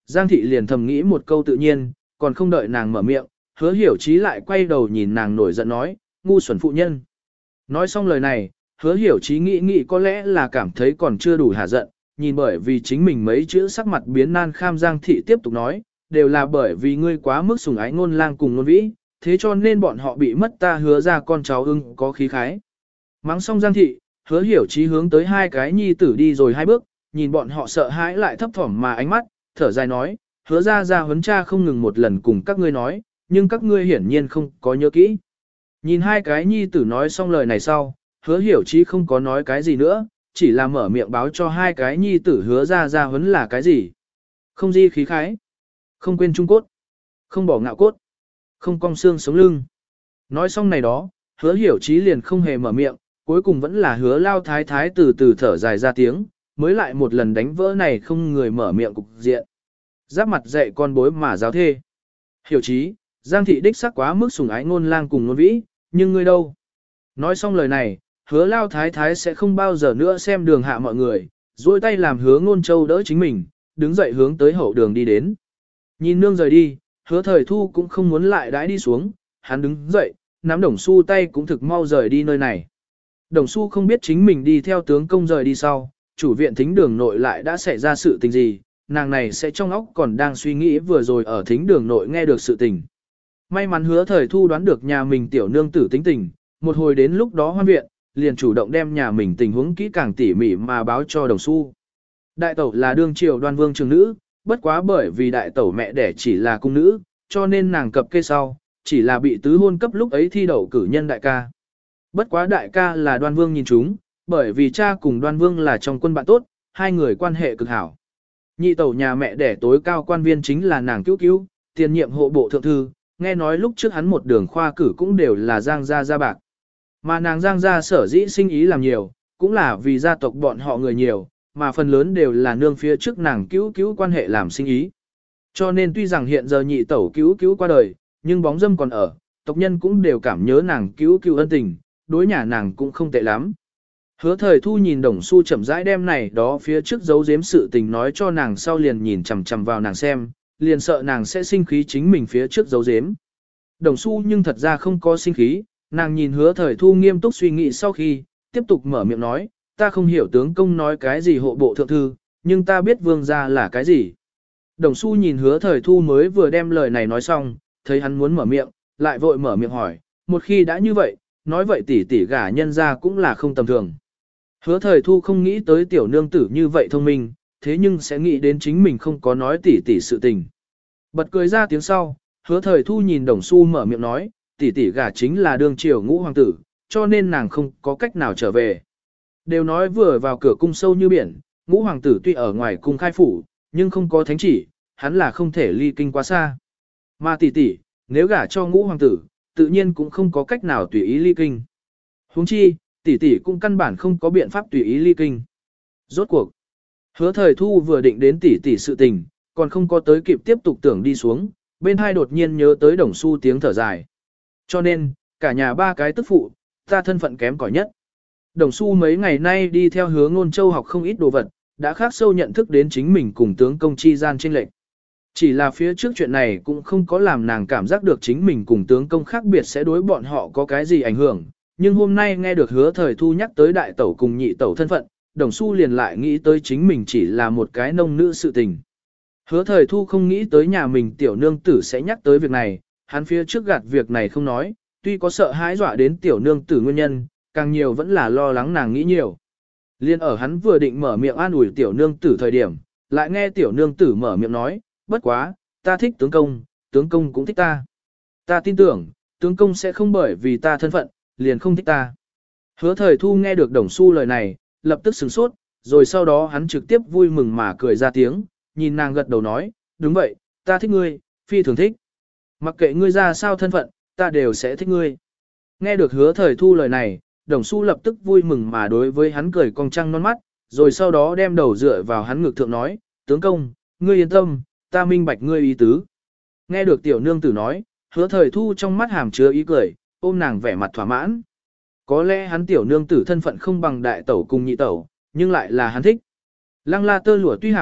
Giang thị liền thầm nghĩ một câu tự nhiên, còn không đợi nàng mở miệng, hứa hiểu chí lại quay đầu nhìn nàng nổi giận nói, ngu xuẩn phụ nhân. Nói xong lời này, hứa hiểu chí nghĩ nghĩ có lẽ là cảm thấy còn chưa đủ hả giận, nhìn bởi vì chính mình mấy chữ sắc mặt biến nan kham Giang thị tiếp tục nói, đều là bởi vì ngươi quá mức sủng ái ngôn lang cùng ngôn vĩ, thế cho nên bọn họ bị mất ta hứa ra con cháu ưng có khí khái. Mắng xong Giang thị, hứa hiểu chí hướng tới hai cái nhi tử đi rồi hai bước, nhìn bọn họ sợ hãi lại thấp thỏm mà ánh mắt, thở dài nói, hứa ra ra huấn cha không ngừng một lần cùng các ngươi nói, nhưng các ngươi hiển nhiên không có nhớ kỹ. Nhìn hai cái nhi tử nói xong lời này sau, hứa hiểu chí không có nói cái gì nữa, chỉ là mở miệng báo cho hai cái nhi tử hứa ra ra huấn là cái gì. Không di khí khái, không quên trung cốt, không bỏ ngạo cốt, không cong xương sống lưng. Nói xong này đó, hứa hiểu chí liền không hề mở miệng, cuối cùng vẫn là hứa lao thái thái từ từ thở dài ra tiếng, mới lại một lần đánh vỡ này không người mở miệng cục diện. Giáp mặt dạy con bối mà giáo thê. Hiểu chí, Giang thị đích sắc quá mức sủng ái ngôn lang cùng ngôn vĩ, nhưng ngươi đâu? Nói xong lời này, hứa lao thái thái sẽ không bao giờ nữa xem đường hạ mọi người, duỗi tay làm hứa ngôn châu đỡ chính mình, đứng dậy hướng tới hậu đường đi đến. Nhìn nương rời đi, hứa thời thu cũng không muốn lại đãi đi xuống, hắn đứng dậy, nắm đồng xu tay cũng thực mau rời đi nơi này. Đồng xu không biết chính mình đi theo tướng công rời đi sau, chủ viện thính đường nội lại đã xảy ra sự tình gì, nàng này sẽ trong óc còn đang suy nghĩ vừa rồi ở thính đường nội nghe được sự tình. May mắn hứa thời thu đoán được nhà mình tiểu nương tử tính tình, một hồi đến lúc đó hoan viện, liền chủ động đem nhà mình tình huống kỹ càng tỉ mỉ mà báo cho đồng xu. Đại tẩu là đương triều đoan vương trường nữ, bất quá bởi vì đại tẩu mẹ đẻ chỉ là cung nữ, cho nên nàng cập kê sau, chỉ là bị tứ hôn cấp lúc ấy thi đậu cử nhân đại ca. Bất quá đại ca là đoan vương nhìn chúng, bởi vì cha cùng đoan vương là trong quân bạn tốt, hai người quan hệ cực hảo. Nhị tẩu nhà mẹ đẻ tối cao quan viên chính là nàng cứu cứu, tiền nhiệm hộ bộ thượng thư, nghe nói lúc trước hắn một đường khoa cử cũng đều là Giang gia gia bạc. Mà nàng Giang gia sở dĩ sinh ý làm nhiều, cũng là vì gia tộc bọn họ người nhiều, mà phần lớn đều là nương phía trước nàng cứu cứu quan hệ làm sinh ý. Cho nên tuy rằng hiện giờ nhị tẩu cứu cứu qua đời, nhưng bóng dâm còn ở, tộc nhân cũng đều cảm nhớ nàng cứu cứu ân tình, đối nhà nàng cũng không tệ lắm. Hứa thời thu nhìn đồng xu chậm rãi đem này đó phía trước giấu giếm sự tình nói cho nàng sau liền nhìn chằm chằm vào nàng xem, liền sợ nàng sẽ sinh khí chính mình phía trước giấu giếm. Đồng xu nhưng thật ra không có sinh khí, nàng nhìn hứa thời thu nghiêm túc suy nghĩ sau khi, tiếp tục mở miệng nói, ta không hiểu tướng công nói cái gì hộ bộ thượng thư, nhưng ta biết vương gia là cái gì. Đồng xu nhìn hứa thời thu mới vừa đem lời này nói xong, thấy hắn muốn mở miệng, lại vội mở miệng hỏi, một khi đã như vậy, nói vậy tỷ tỷ gả nhân ra cũng là không tầm thường. Hứa thời thu không nghĩ tới tiểu nương tử như vậy thông minh, thế nhưng sẽ nghĩ đến chính mình không có nói tỷ tỷ sự tình. Bật cười ra tiếng sau, hứa thời thu nhìn đồng xu mở miệng nói, tỷ tỷ gả chính là đương triều ngũ hoàng tử, cho nên nàng không có cách nào trở về. Đều nói vừa vào cửa cung sâu như biển, ngũ hoàng tử tuy ở ngoài cung khai phủ, nhưng không có thánh chỉ, hắn là không thể ly kinh quá xa. Mà tỷ tỷ, nếu gả cho ngũ hoàng tử, tự nhiên cũng không có cách nào tùy ý ly kinh. Huống chi, tỷ tỷ cũng căn bản không có biện pháp tùy ý ly kinh. Rốt cuộc, hứa thời thu vừa định đến tỷ tỷ sự tình, còn không có tới kịp tiếp tục tưởng đi xuống, bên hai đột nhiên nhớ tới đồng xu tiếng thở dài. Cho nên, cả nhà ba cái tức phụ, ta thân phận kém cỏi nhất. Đồng xu mấy ngày nay đi theo hứa ngôn châu học không ít đồ vật, đã khắc sâu nhận thức đến chính mình cùng tướng công chi gian chênh lệch. Chỉ là phía trước chuyện này cũng không có làm nàng cảm giác được chính mình cùng tướng công khác biệt sẽ đối bọn họ có cái gì ảnh hưởng, nhưng hôm nay nghe được hứa thời thu nhắc tới đại tẩu cùng nhị tẩu thân phận, đồng xu liền lại nghĩ tới chính mình chỉ là một cái nông nữ sự tình. Hứa thời thu không nghĩ tới nhà mình tiểu nương tử sẽ nhắc tới việc này, hắn phía trước gạt việc này không nói, tuy có sợ hãi dọa đến tiểu nương tử nguyên nhân, càng nhiều vẫn là lo lắng nàng nghĩ nhiều. Liên ở hắn vừa định mở miệng an ủi tiểu nương tử thời điểm, lại nghe tiểu nương tử mở miệng nói, bất quá, ta thích tướng công, tướng công cũng thích ta. Ta tin tưởng, tướng công sẽ không bởi vì ta thân phận, liền không thích ta. Hứa thời thu nghe được đồng xu lời này, lập tức sửng sốt, rồi sau đó hắn trực tiếp vui mừng mà cười ra tiếng, nhìn nàng gật đầu nói, đúng vậy, ta thích ngươi, phi thường thích. Mặc kệ ngươi ra sao thân phận, ta đều sẽ thích ngươi. Nghe được hứa thời thu lời này, đồng xu lập tức vui mừng mà đối với hắn cười cong trăng non mắt, rồi sau đó đem đầu dựa vào hắn ngực thượng nói, tướng công, ngươi yên tâm, ta minh bạch ngươi ý tứ. Nghe được tiểu nương tử nói, hứa thời thu trong mắt hàm chứa ý cười, ôm nàng vẻ mặt thỏa mãn. Có lẽ hắn tiểu nương tử thân phận không bằng đại tẩu cùng nhị tẩu, nhưng lại là hắn thích. Lăng la tơ lụa tuy hảo,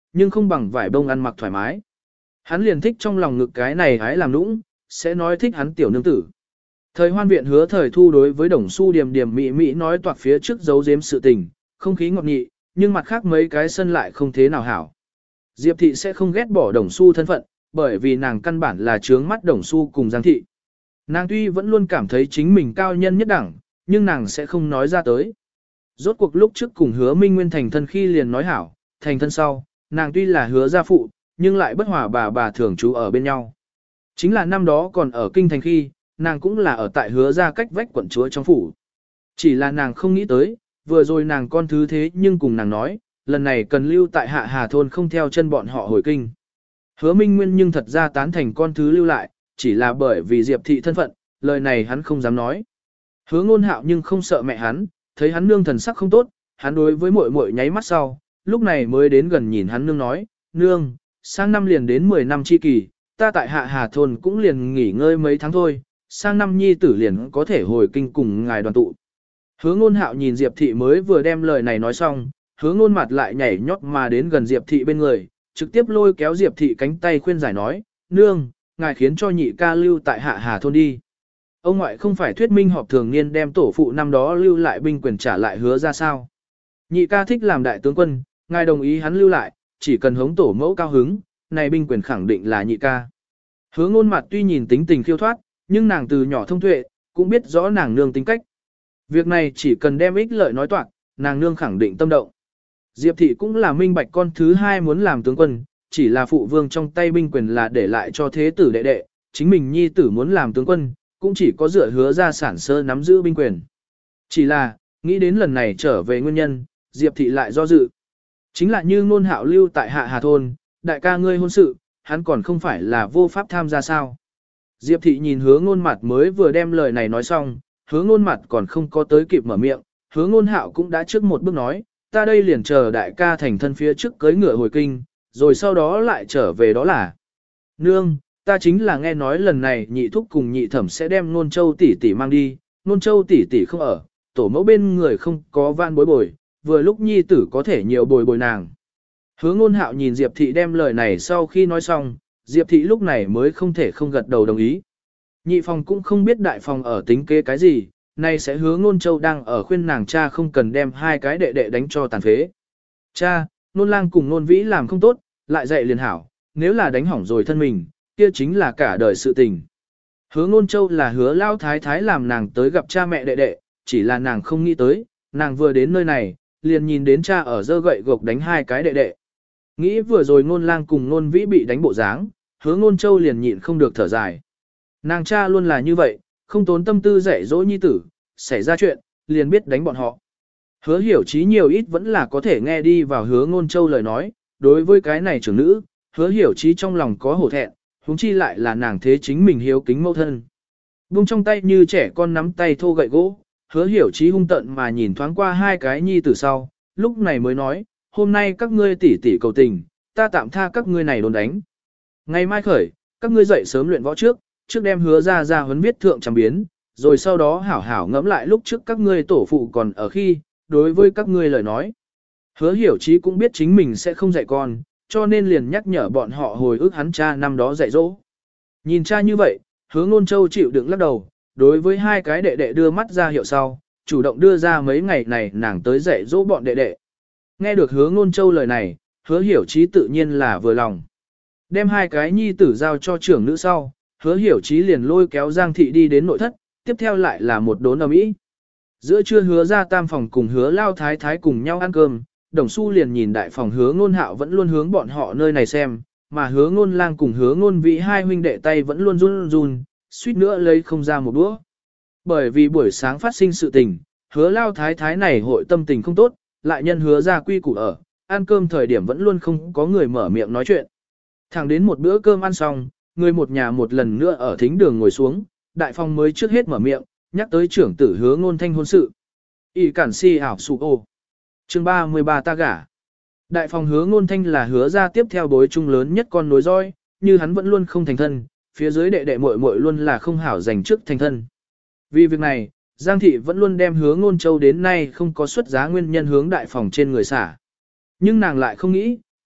nhưng không bằng vải bông ăn mặc thoải mái. Hắn liền thích trong lòng ngực cái này hái làm nũng, sẽ nói thích hắn tiểu nương tử. Thời hoan viện hứa thời thu đối với đồng su điềm điềm mị mị nói toạc phía trước giấu giếm sự tình, không khí ngọt nghị, nhưng mặt khác mấy cái sân lại không thế nào hảo. Diệp thị sẽ không ghét bỏ đồng su thân phận, bởi vì nàng căn bản là trướng mắt đồng su cùng Giang thị. Nàng tuy vẫn luôn cảm thấy chính mình cao nhân nhất đẳng, nhưng nàng sẽ không nói ra tới. Rốt cuộc lúc trước cùng hứa Minh Nguyên thành thân khi liền nói hảo, thành thân sau, nàng tuy là hứa gia phụ, nhưng lại bất hòa bà bà thường trú ở bên nhau. Chính là năm đó còn ở kinh thành khi, nàng cũng là ở tại hứa gia cách vách quận chúa trong phủ. Chỉ là nàng không nghĩ tới, vừa rồi nàng con thứ thế nhưng cùng nàng nói, lần này cần lưu tại hạ hà thôn không theo chân bọn họ hồi kinh. Hứa Minh Nguyên nhưng thật ra tán thành con thứ lưu lại, chỉ là bởi vì Diệp thị thân phận, lời này hắn không dám nói. Hứa Ngôn Hạo nhưng không sợ mẹ hắn, thấy hắn nương thần sắc không tốt, hắn đối với muội muội nháy mắt sau, lúc này mới đến gần nhìn hắn nương nói, nương, sang năm liền đến mười năm chi kỳ, ta tại hạ hà thôn cũng liền nghỉ ngơi mấy tháng thôi, sang năm nhi tử liền có thể hồi kinh cùng ngài đoàn tụ. Hứa Ngôn Hạo nhìn Diệp thị mới vừa đem lời này nói xong, Hứa Ngôn mặt lại nhảy nhót mà đến gần Diệp thị bên người, trực tiếp lôi kéo Diệp thị cánh tay khuyên giải nói, nương, ngài khiến cho nhị ca lưu tại hạ hà thôn đi. Ông ngoại không phải thuyết minh họp thường niên đem tổ phụ năm đó lưu lại binh quyền trả lại hứa ra sao. Nhị ca thích làm đại tướng quân, ngài đồng ý hắn lưu lại, chỉ cần hống tổ mẫu cao hứng, này binh quyền khẳng định là nhị ca. Hứa Ngôn mặt tuy nhìn tính tình khiêu thoát, nhưng nàng từ nhỏ thông tuệ, cũng biết rõ nàng nương tính cách. Việc này chỉ cần đem ích lợi nói toạc, nàng nương khẳng định tâm động. Diệp thị cũng là minh bạch con thứ hai muốn làm tướng quân, chỉ là phụ vương trong tay binh quyền là để lại cho thế tử đệ đệ, chính mình nhi tử muốn làm tướng quân, cũng chỉ có dựa hứa ra sản sơ nắm giữ binh quyền. Chỉ là, nghĩ đến lần này trở về nguyên nhân, Diệp thị lại do dự. Chính là như Ngôn Hạo lưu tại hạ hà thôn, đại ca ngươi hôn sự, hắn còn không phải là vô pháp tham gia sao. Diệp thị nhìn Hứa Ngôn mặt mới vừa đem lời này nói xong, Hứa Ngôn mặt còn không có tới kịp mở miệng, Hứa Ngôn Hạo cũng đã trước một bước nói, ta đây liền chờ đại ca thành thân phía trước cưới ngựa hồi kinh, rồi sau đó lại trở về đó là. Nương, ta chính là nghe nói lần này nhị thúc cùng nhị thẩm sẽ đem Nôn Châu tỷ tỷ mang đi, Nôn Châu tỷ tỷ không ở, tổ mẫu bên người không có van bối bồi, vừa lúc nhi tử có thể nhiều bồi bồi nàng. Hứa Ngôn Hạo nhìn Diệp thị đem lời này sau khi nói xong, Diệp thị lúc này mới không thể không gật đầu đồng ý. Nhị phòng cũng không biết đại phòng ở tính kế cái gì, nay sẽ Hứa Ngôn Châu đang ở khuyên nàng cha không cần đem hai cái đệ đệ đánh cho tàn phế. Cha, Nôn Lang cùng Nôn Vĩ làm không tốt, lại dạy liền hảo, nếu là đánh hỏng rồi thân mình, kia chính là cả đời sự tình. Hứa Ngôn Châu là hứa lao thái thái làm nàng tới gặp cha mẹ đệ đệ, chỉ là nàng không nghĩ tới, nàng vừa đến nơi này, liền nhìn đến cha ở giơ gậy gộc đánh hai cái đệ đệ. Nghĩ vừa rồi Nôn Lang cùng Nôn Vĩ bị đánh bộ dáng, Hứa Ngôn Châu liền nhịn không được thở dài. Nàng cha luôn là như vậy, không tốn tâm tư dạy dỗ nhi tử, xảy ra chuyện, liền biết đánh bọn họ. Hứa Hiểu Chí nhiều ít vẫn là có thể nghe đi vào Hứa Ngôn Châu lời nói, đối với cái này trưởng nữ, Hứa Hiểu Chí trong lòng có hổ thẹn, huống chi lại là nàng thế chính mình hiếu kính mẫu thân. Buông trong tay như trẻ con nắm tay thô gậy gỗ, Hứa Hiểu Chí hung tận mà nhìn thoáng qua hai cái nhi tử sau, lúc này mới nói, hôm nay các ngươi tỉ tỉ cầu tình, ta tạm tha các ngươi này đồn đánh. Ngày mai khởi, các ngươi dậy sớm luyện võ trước, trước đem Hứa ra ra huấn viết thượng trăm biến, rồi sau đó hảo hảo ngẫm lại lúc trước các ngươi tổ phụ còn ở khi, đối với các ngươi lời nói. Hứa Hiểu Chí cũng biết chính mình sẽ không dạy con, cho nên liền nhắc nhở bọn họ hồi ức hắn cha năm đó dạy dỗ. Nhìn cha như vậy, Hứa Ngôn Châu chịu đựng lắc đầu, đối với hai cái đệ đệ đưa mắt ra hiệu sau, chủ động đưa ra mấy ngày này nàng tới dạy dỗ bọn đệ đệ. Nghe được Hứa Ngôn Châu lời này, Hứa Hiểu Chí tự nhiên là vừa lòng. Đem hai cái nhi tử giao cho trưởng nữ sau, Hứa Hiểu Chí liền lôi kéo Giang thị đi đến nội thất, tiếp theo lại là một đốn ầm ĩ. Giữa trưa Hứa ra tam phòng cùng Hứa lao thái thái cùng nhau ăn cơm, Đồng Xu liền nhìn đại phòng Hứa Ngôn Hạo vẫn luôn hướng bọn họ nơi này xem, mà Hứa Ngôn Lang cùng Hứa Ngôn Vĩ hai huynh đệ tay vẫn luôn run run, suýt nữa lấy không ra một đũa. Bởi vì buổi sáng phát sinh sự tình, Hứa lao thái thái này hội tâm tình không tốt, lại nhân Hứa ra quy củ ở, ăn cơm thời điểm vẫn luôn không có người mở miệng nói chuyện. Thẳng đến một bữa cơm ăn xong, người một nhà một lần nữa ở thính đường ngồi xuống, đại phòng mới trước hết mở miệng, nhắc tới trưởng tử Hứa Ngôn Thanh hôn sự. Y cản si ảo sụ ô. Chương ba mươi ba ta gả. Đại phòng Hứa Ngôn Thanh là Hứa ra tiếp theo bối chung lớn nhất con nối dõi, như hắn vẫn luôn không thành thân, phía dưới đệ đệ muội muội luôn là không hảo giành trước thành thân. Vì việc này, Giang thị vẫn luôn đem Hứa Ngôn Châu đến nay không có xuất giá nguyên nhân hướng đại phòng trên người xả. Nhưng nàng lại không nghĩ,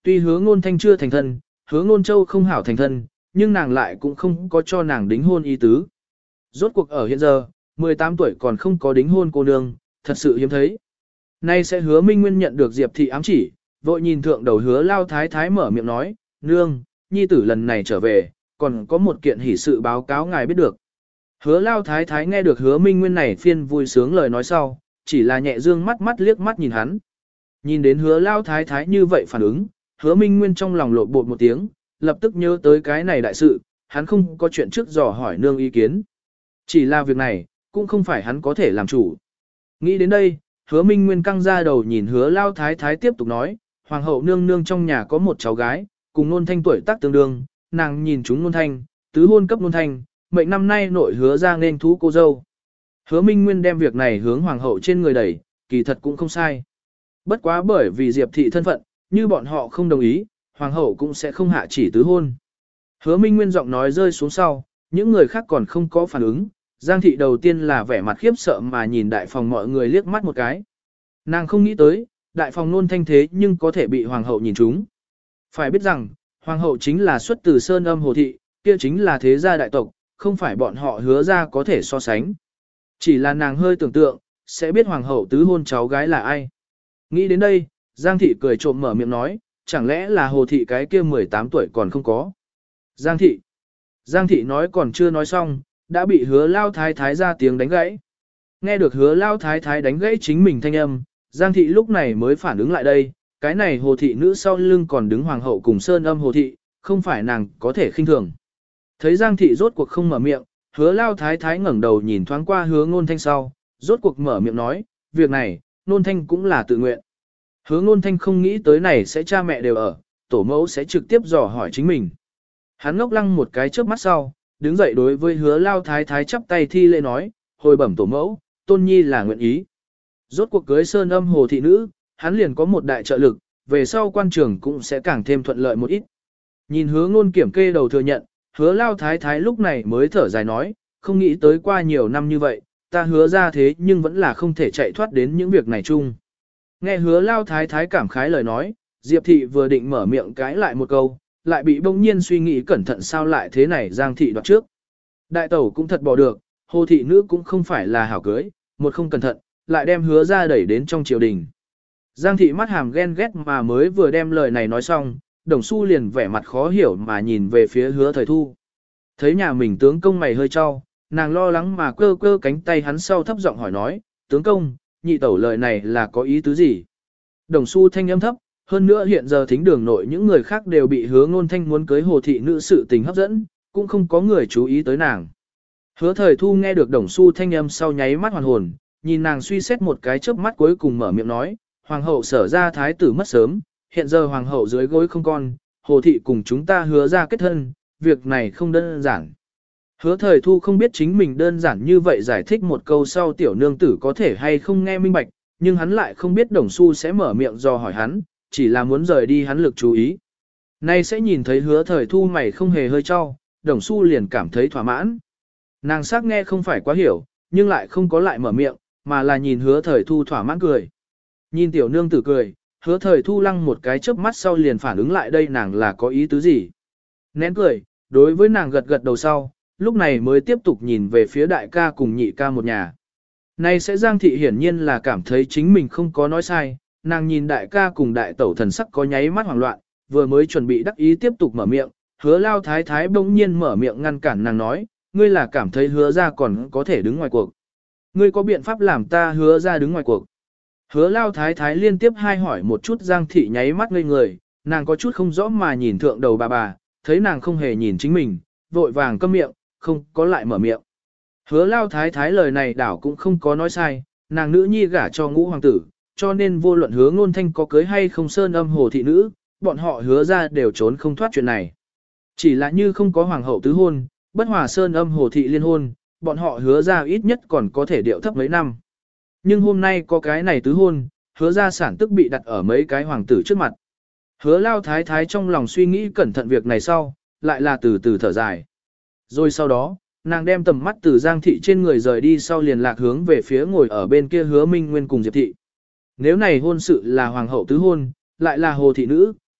tuy hứa ngôn thanh chưa thành thân, hứa ngôn châu không hảo thành thân, nhưng nàng lại cũng không có cho nàng đính hôn ý tứ. Rốt cuộc ở hiện giờ, mười tám tuổi còn không có đính hôn cô nương, thật sự hiếm thấy. Nay sẽ hứa Minh Nguyên nhận được Diệp thị ám chỉ, vội nhìn thượng đầu hứa lao thái thái mở miệng nói, nương, nhi tử lần này trở về, còn có một kiện hỷ sự báo cáo ngài biết được. Hứa lao thái thái nghe được hứa Minh Nguyên này phiên vui sướng lời nói sau, chỉ là nhẹ dương mắt mắt liếc mắt nhìn hắn. Nhìn đến hứa lao thái thái như vậy phản ứng, hứa Minh Nguyên trong lòng lộn bột một tiếng, lập tức nhớ tới cái này đại sự, hắn không có chuyện trước dò hỏi nương ý kiến. Chỉ là việc này, cũng không phải hắn có thể làm chủ. Nghĩ đến đây, hứa Minh Nguyên căng ra đầu nhìn hứa lao thái thái tiếp tục nói, hoàng hậu nương nương trong nhà có một cháu gái, cùng nôn thanh tuổi tác tương đương, nàng nhìn chúng nôn thanh, tứ hôn cấp nôn thanh, mệnh năm nay nội hứa ra nên thú cô dâu. Hứa Minh Nguyên đem việc này hướng hoàng hậu trên người đẩy, kỳ thật cũng không sai. Bất quá bởi vì Diệp thị thân phận, như bọn họ không đồng ý, hoàng hậu cũng sẽ không hạ chỉ tứ hôn. Hứa Minh Nguyên giọng nói rơi xuống sau, những người khác còn không có phản ứng, Giang thị đầu tiên là vẻ mặt khiếp sợ mà nhìn đại phòng mọi người liếc mắt một cái. Nàng không nghĩ tới, đại phòng nôn thanh thế nhưng có thể bị hoàng hậu nhìn trúng. Phải biết rằng, hoàng hậu chính là xuất từ Sơn Âm Hồ Thị, kia chính là thế gia đại tộc, không phải bọn họ hứa ra có thể so sánh. Chỉ là nàng hơi tưởng tượng, sẽ biết hoàng hậu tứ hôn cháu gái là ai. Nghĩ đến đây, Giang thị cười trộm mở miệng nói, chẳng lẽ là Hồ Thị cái kia mười tám tuổi còn không có. Giang thị. Giang thị nói còn chưa nói xong, đã bị hứa lao thái thái ra tiếng đánh gãy. Nghe được hứa lao thái thái đánh gãy chính mình thanh âm, Giang thị lúc này mới phản ứng lại đây, cái này Hồ Thị nữ sau lưng còn đứng hoàng hậu cùng Sơn Âm Hồ Thị, không phải nàng có thể khinh thường. Thấy Giang thị rốt cuộc không mở miệng, hứa lao thái thái ngẩng đầu nhìn thoáng qua hứa ngôn thanh sau, rốt cuộc mở miệng nói, việc này, ngôn thanh cũng là tự nguyện. Hứa ngôn thanh không nghĩ tới này sẽ cha mẹ đều ở, tổ mẫu sẽ trực tiếp dò hỏi chính mình. Hắn ngốc lăng một cái trước mắt sau, đứng dậy đối với hứa lao thái thái chắp tay thi lễ nói, hồi bẩm tổ mẫu, tôn nhi là nguyện ý. Rốt cuộc cưới Sơn Âm Hồ Thị nữ, hắn liền có một đại trợ lực, về sau quan trường cũng sẽ càng thêm thuận lợi một ít. Nhìn hứa ngôn kiểm kê đầu thừa nhận, hứa lao thái thái lúc này mới thở dài nói, không nghĩ tới qua nhiều năm như vậy, ta hứa ra thế nhưng vẫn là không thể chạy thoát đến những việc này chung. Nghe hứa lao thái thái cảm khái lời nói, Diệp thị vừa định mở miệng cãi lại một câu, lại bị bỗng nhiên suy nghĩ cẩn thận sao lại thế này Giang thị đoạt trước. Đại tẩu cũng thật bỏ được, Hồ Thị nữ cũng không phải là hảo cưới, một không cẩn thận, lại đem hứa ra đẩy đến trong triều đình. Giang thị mắt hàm ghen ghét mà mới vừa đem lời này nói xong, Đồng Xu liền vẻ mặt khó hiểu mà nhìn về phía hứa thời thu. Thấy nhà mình tướng công mày hơi cho, nàng lo lắng mà cơ cơ cánh tay hắn sau thấp giọng hỏi nói, tướng công, nhị tẩu lời này là có ý tứ gì? Đồng Xu thanh âm thấp, hơn nữa hiện giờ thính đường nội những người khác đều bị hứa ngôn thanh muốn cưới Hồ Thị nữ sự tình hấp dẫn, cũng không có người chú ý tới nàng. Hứa thời thu nghe được Đồng Xu thanh âm sau nháy mắt hoàn hồn, nhìn nàng suy xét một cái chớp mắt cuối cùng mở miệng nói, hoàng hậu sở ra thái tử mất sớm, hiện giờ hoàng hậu dưới gối không con, Hồ Thị cùng chúng ta hứa ra kết thân, việc này không đơn giản. Hứa thời thu không biết chính mình đơn giản như vậy giải thích một câu sau tiểu nương tử có thể hay không nghe minh bạch, nhưng hắn lại không biết Đồng Xu sẽ mở miệng do hỏi hắn, chỉ là muốn rời đi hắn lực chú ý. Nay sẽ nhìn thấy hứa thời thu mày không hề hơi cho, Đồng Xu liền cảm thấy thỏa mãn. Nàng sắc nghe không phải quá hiểu, nhưng lại không có lại mở miệng, mà là nhìn hứa thời thu thỏa mãn cười. Nhìn tiểu nương tử cười, hứa thời thu lăng một cái chớp mắt sau liền phản ứng lại đây nàng là có ý tứ gì. Nén cười, đối với nàng gật gật đầu sau, lúc này mới tiếp tục nhìn về phía đại ca cùng nhị ca một nhà. Nay sẽ Giang thị hiển nhiên là cảm thấy chính mình không có nói sai, nàng nhìn đại ca cùng đại tẩu thần sắc có nháy mắt hoảng loạn, vừa mới chuẩn bị đắc ý tiếp tục mở miệng, hứa lao thái thái bỗng nhiên mở miệng ngăn cản nàng nói, ngươi là cảm thấy hứa ra còn có thể đứng ngoài cuộc. Ngươi có biện pháp làm ta hứa ra đứng ngoài cuộc. Hứa lao thái thái liên tiếp hai hỏi một chút Giang thị nháy mắt ngây người, nàng có chút không rõ mà nhìn thượng đầu bà bà, thấy nàng không hề nhìn chính mình, vội vàng câm miệng, không có lại mở miệng. Hứa lao thái thái lời này đảo cũng không có nói sai, nàng nữ nhi gả cho ngũ hoàng tử, cho nên vô luận hứa ngôn thanh có cưới hay không Sơn Âm Hồ Thị nữ, bọn họ hứa ra đều trốn không thoát chuyện này. Chỉ là như không có hoàng hậu tứ hôn, bất hòa Sơn Âm Hồ Thị liên hôn, bọn họ hứa ra ít nhất còn có thể điệu thấp mấy năm. Nhưng hôm nay có cái này tứ hôn, hứa ra sản tức bị đặt ở mấy cái hoàng tử trước mặt. Hứa lao thái thái trong lòng suy nghĩ cẩn thận việc này sau, lại là từ từ thở dài. Rồi sau đó, nàng đem tầm mắt từ Giang thị trên người rời đi sau liền lạc hướng về phía ngồi ở bên kia hứa Minh Nguyên cùng Diệp thị. Nếu này hôn sự là hoàng hậu tứ hôn, lại là Hồ Thị nữ,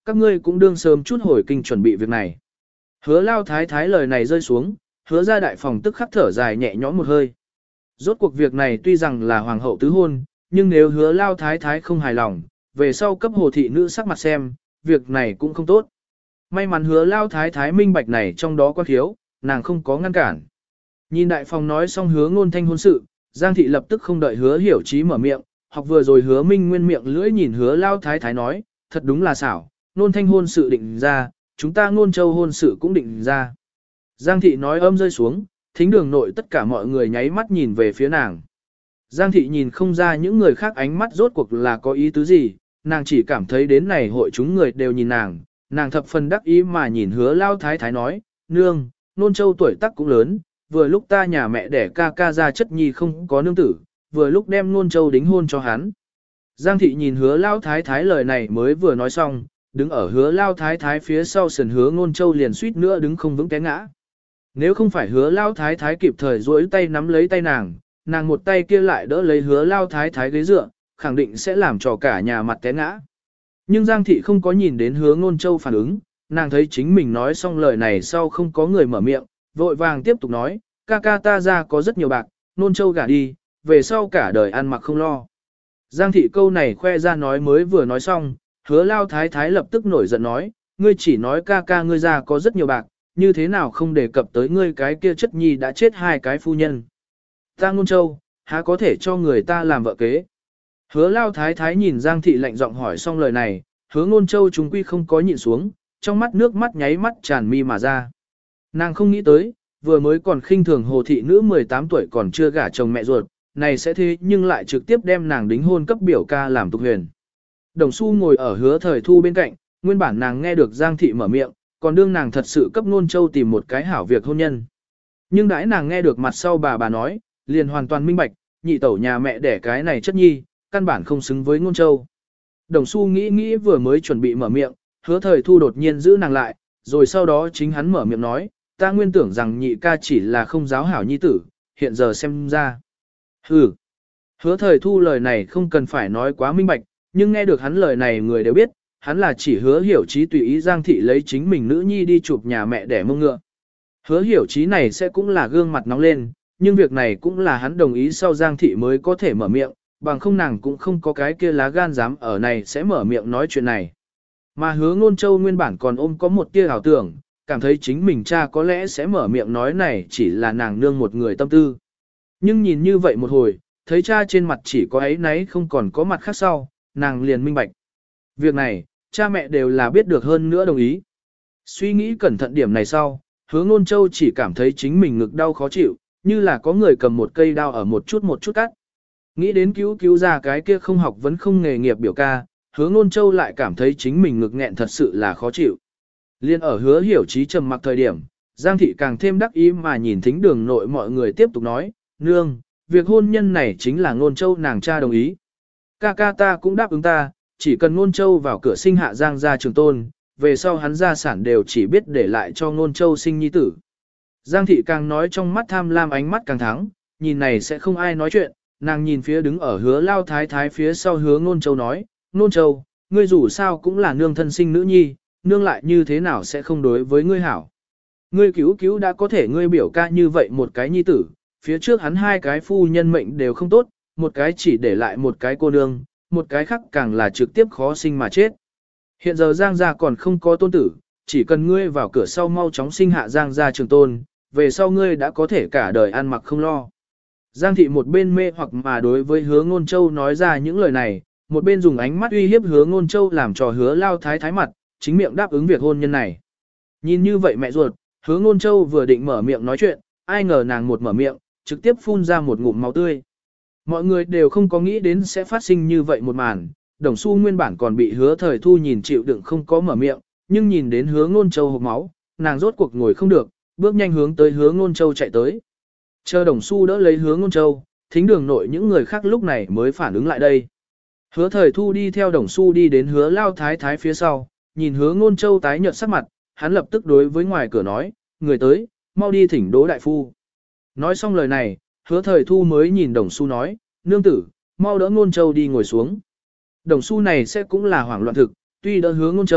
các ngươi cũng đương sớm chút hồi kinh chuẩn bị việc này. Hứa lao thái thái lời này rơi xuống, hứa ra đại phòng tức khắc thở dài nhẹ nhõm một hơi. Rốt cuộc việc này tuy rằng là hoàng hậu tứ hôn, nhưng nếu hứa lao thái thái không hài lòng, về sau cấp hồ thị nữ sắc mặt xem, việc này cũng không tốt. May mắn hứa lao thái thái minh bạch này trong đó quan thiếu, nàng không có ngăn cản. Nhìn đại phòng nói xong hứa ngôn thanh hôn sự, Giang thị lập tức không đợi hứa hiểu trí mở miệng, học vừa rồi hứa minh nguyên miệng lưỡi nhìn hứa lao thái thái nói, thật đúng là xảo, ngôn thanh hôn sự định ra, chúng ta ngôn châu hôn sự cũng định ra. Giang thị nói âm rơi xuống, thính đường nội tất cả mọi người nháy mắt nhìn về phía nàng. Giang thị nhìn không ra những người khác ánh mắt rốt cuộc là có ý tứ gì, nàng chỉ cảm thấy đến này hội chúng người đều nhìn nàng, nàng thập phần đắc ý mà nhìn hứa lao thái thái nói, nương, nôn châu tuổi tác cũng lớn, vừa lúc ta nhà mẹ đẻ ca ca ra chất nhi không có nương tử, vừa lúc đem nôn châu đính hôn cho hắn. Giang thị nhìn hứa lao thái thái lời này mới vừa nói xong, đứng ở hứa lao thái thái phía sau sườn hứa nôn châu liền suýt nữa đứng không vững té ngã. Nếu không phải hứa lao thái thái kịp thời duỗi tay nắm lấy tay nàng, nàng một tay kia lại đỡ lấy hứa lao thái thái ghế dựa, khẳng định sẽ làm cho cả nhà mặt té ngã. Nhưng Giang thị không có nhìn đến hứa ngôn châu phản ứng, nàng thấy chính mình nói xong lời này sau không có người mở miệng, vội vàng tiếp tục nói, ca ca ta ra có rất nhiều bạc, ngôn châu gả đi, về sau cả đời ăn mặc không lo. Giang thị câu này khoe ra nói mới vừa nói xong, hứa lao thái thái lập tức nổi giận nói, ngươi chỉ nói ca ca ngươi ra có rất nhiều bạc, như thế nào không đề cập tới ngươi cái kia chất nhi đã chết hai cái phu nhân. Ta ngôn châu, há có thể cho người ta làm vợ kế. Hứa lao thái thái nhìn Giang thị lạnh giọng hỏi xong lời này, hứa ngôn châu chúng quy không có nhịn xuống, trong mắt nước mắt nháy mắt tràn mi mà ra. Nàng không nghĩ tới, vừa mới còn khinh thường hồ thị nữ mười tám tuổi còn chưa gả chồng mẹ ruột, này sẽ thế nhưng lại trực tiếp đem nàng đính hôn cấp biểu ca làm tục huyền. Đồng Xu ngồi ở hứa thời thu bên cạnh, nguyên bản nàng nghe được Giang thị mở miệng, còn đương nàng thật sự cấp ngôn châu tìm một cái hảo việc hôn nhân. Nhưng đãi nàng nghe được mặt sau bà bà nói, liền hoàn toàn minh bạch, nhị tẩu nhà mẹ đẻ cái này chất nhi, căn bản không xứng với ngôn châu. Đồng Xu nghĩ nghĩ vừa mới chuẩn bị mở miệng, hứa thời thu đột nhiên giữ nàng lại, rồi sau đó chính hắn mở miệng nói, ta nguyên tưởng rằng nhị ca chỉ là không giáo hảo nhi tử, hiện giờ xem ra. Hừ. Hứa thời thu lời này không cần phải nói quá minh bạch, nhưng nghe được hắn lời này người đều biết, hắn là chỉ hứa hiểu trí tùy ý Giang thị lấy chính mình nữ nhi đi chụp nhà mẹ đẻ mông ngựa. Hứa hiểu trí này sẽ cũng là gương mặt nóng lên, nhưng việc này cũng là hắn đồng ý sau Giang thị mới có thể mở miệng, bằng không nàng cũng không có cái kia lá gan dám ở này sẽ mở miệng nói chuyện này. Mà hứa ngôn châu nguyên bản còn ôm có một tia ảo tưởng, cảm thấy chính mình cha có lẽ sẽ mở miệng nói này chỉ là nàng nương một người tâm tư. Nhưng nhìn như vậy một hồi, thấy cha trên mặt chỉ có ấy nấy không còn có mặt khác sau, nàng liền minh bạch. Việc này, cha mẹ đều là biết được hơn nữa đồng ý. Suy nghĩ cẩn thận điểm này sau, hứa ngôn châu chỉ cảm thấy chính mình ngực đau khó chịu, như là có người cầm một cây đao ở một chút một chút cắt. Nghĩ đến cứu cứu ra cái kia không học vẫn không nghề nghiệp biểu ca, hứa ngôn châu lại cảm thấy chính mình ngực nghẹn thật sự là khó chịu. Liên ở hứa hiểu trí trầm mặc thời điểm, Giang thị càng thêm đắc ý mà nhìn thính đường nội mọi người tiếp tục nói, nương, việc hôn nhân này chính là ngôn châu nàng cha đồng ý. Ca ca ta cũng đáp ứng ta, chỉ cần ngôn châu vào cửa sinh hạ Giang gia trường tôn, về sau hắn gia sản đều chỉ biết để lại cho ngôn châu sinh nhi tử. Giang thị càng nói trong mắt tham lam ánh mắt càng thắng, nhìn này sẽ không ai nói chuyện, nàng nhìn phía đứng ở hứa lao thái thái phía sau hứa ngôn châu nói, ngôn châu, ngươi dù sao cũng là nương thân sinh nữ nhi, nương lại như thế nào sẽ không đối với ngươi hảo. Ngươi cứu cứu đã có thể ngươi biểu ca như vậy một cái nhi tử, phía trước hắn hai cái phu nhân mệnh đều không tốt, một cái chỉ để lại một cái cô nương, một cái khác càng là trực tiếp khó sinh mà chết. Hiện giờ Giang gia còn không có tôn tử, chỉ cần ngươi vào cửa sau mau chóng sinh hạ Giang gia trường tôn, về sau ngươi đã có thể cả đời ăn mặc không lo. Giang thị một bên mê hoặc mà đối với hứa ngôn châu nói ra những lời này, một bên dùng ánh mắt uy hiếp hứa ngôn châu làm trò hứa lao thái thái mặt, chính miệng đáp ứng việc hôn nhân này. Nhìn như vậy mẹ ruột, hứa ngôn châu vừa định mở miệng nói chuyện, ai ngờ nàng một mở miệng, trực tiếp phun ra một ngụm máu tươi. Mọi người đều không có nghĩ đến sẽ phát sinh như vậy một màn, Đồng Xu nguyên bản còn bị hứa thời thu nhìn chịu đựng không có mở miệng, nhưng nhìn đến hứa ngôn châu hộc máu, nàng rốt cuộc ngồi không được, bước nhanh hướng tới hứa ngôn châu chạy tới. Chờ Đồng Xu đỡ lấy hứa ngôn châu, thính đường nội những người khác lúc này mới phản ứng lại đây. Hứa thời thu đi theo Đồng Xu đi đến hứa lao thái thái phía sau, nhìn hứa ngôn châu tái nhợt sắc mặt, hắn lập tức đối với ngoài cửa nói, người tới, mau đi thỉnh Đỗ đại phu. Nói xong lời này, hứa thời thu mới nhìn Đồng Xu nói, nương tử, mau đỡ ngôn châu đi ngồi xuống. Đồng Xu này sẽ cũng là hoảng loạn thực, tuy đỡ hứa ngôn châu,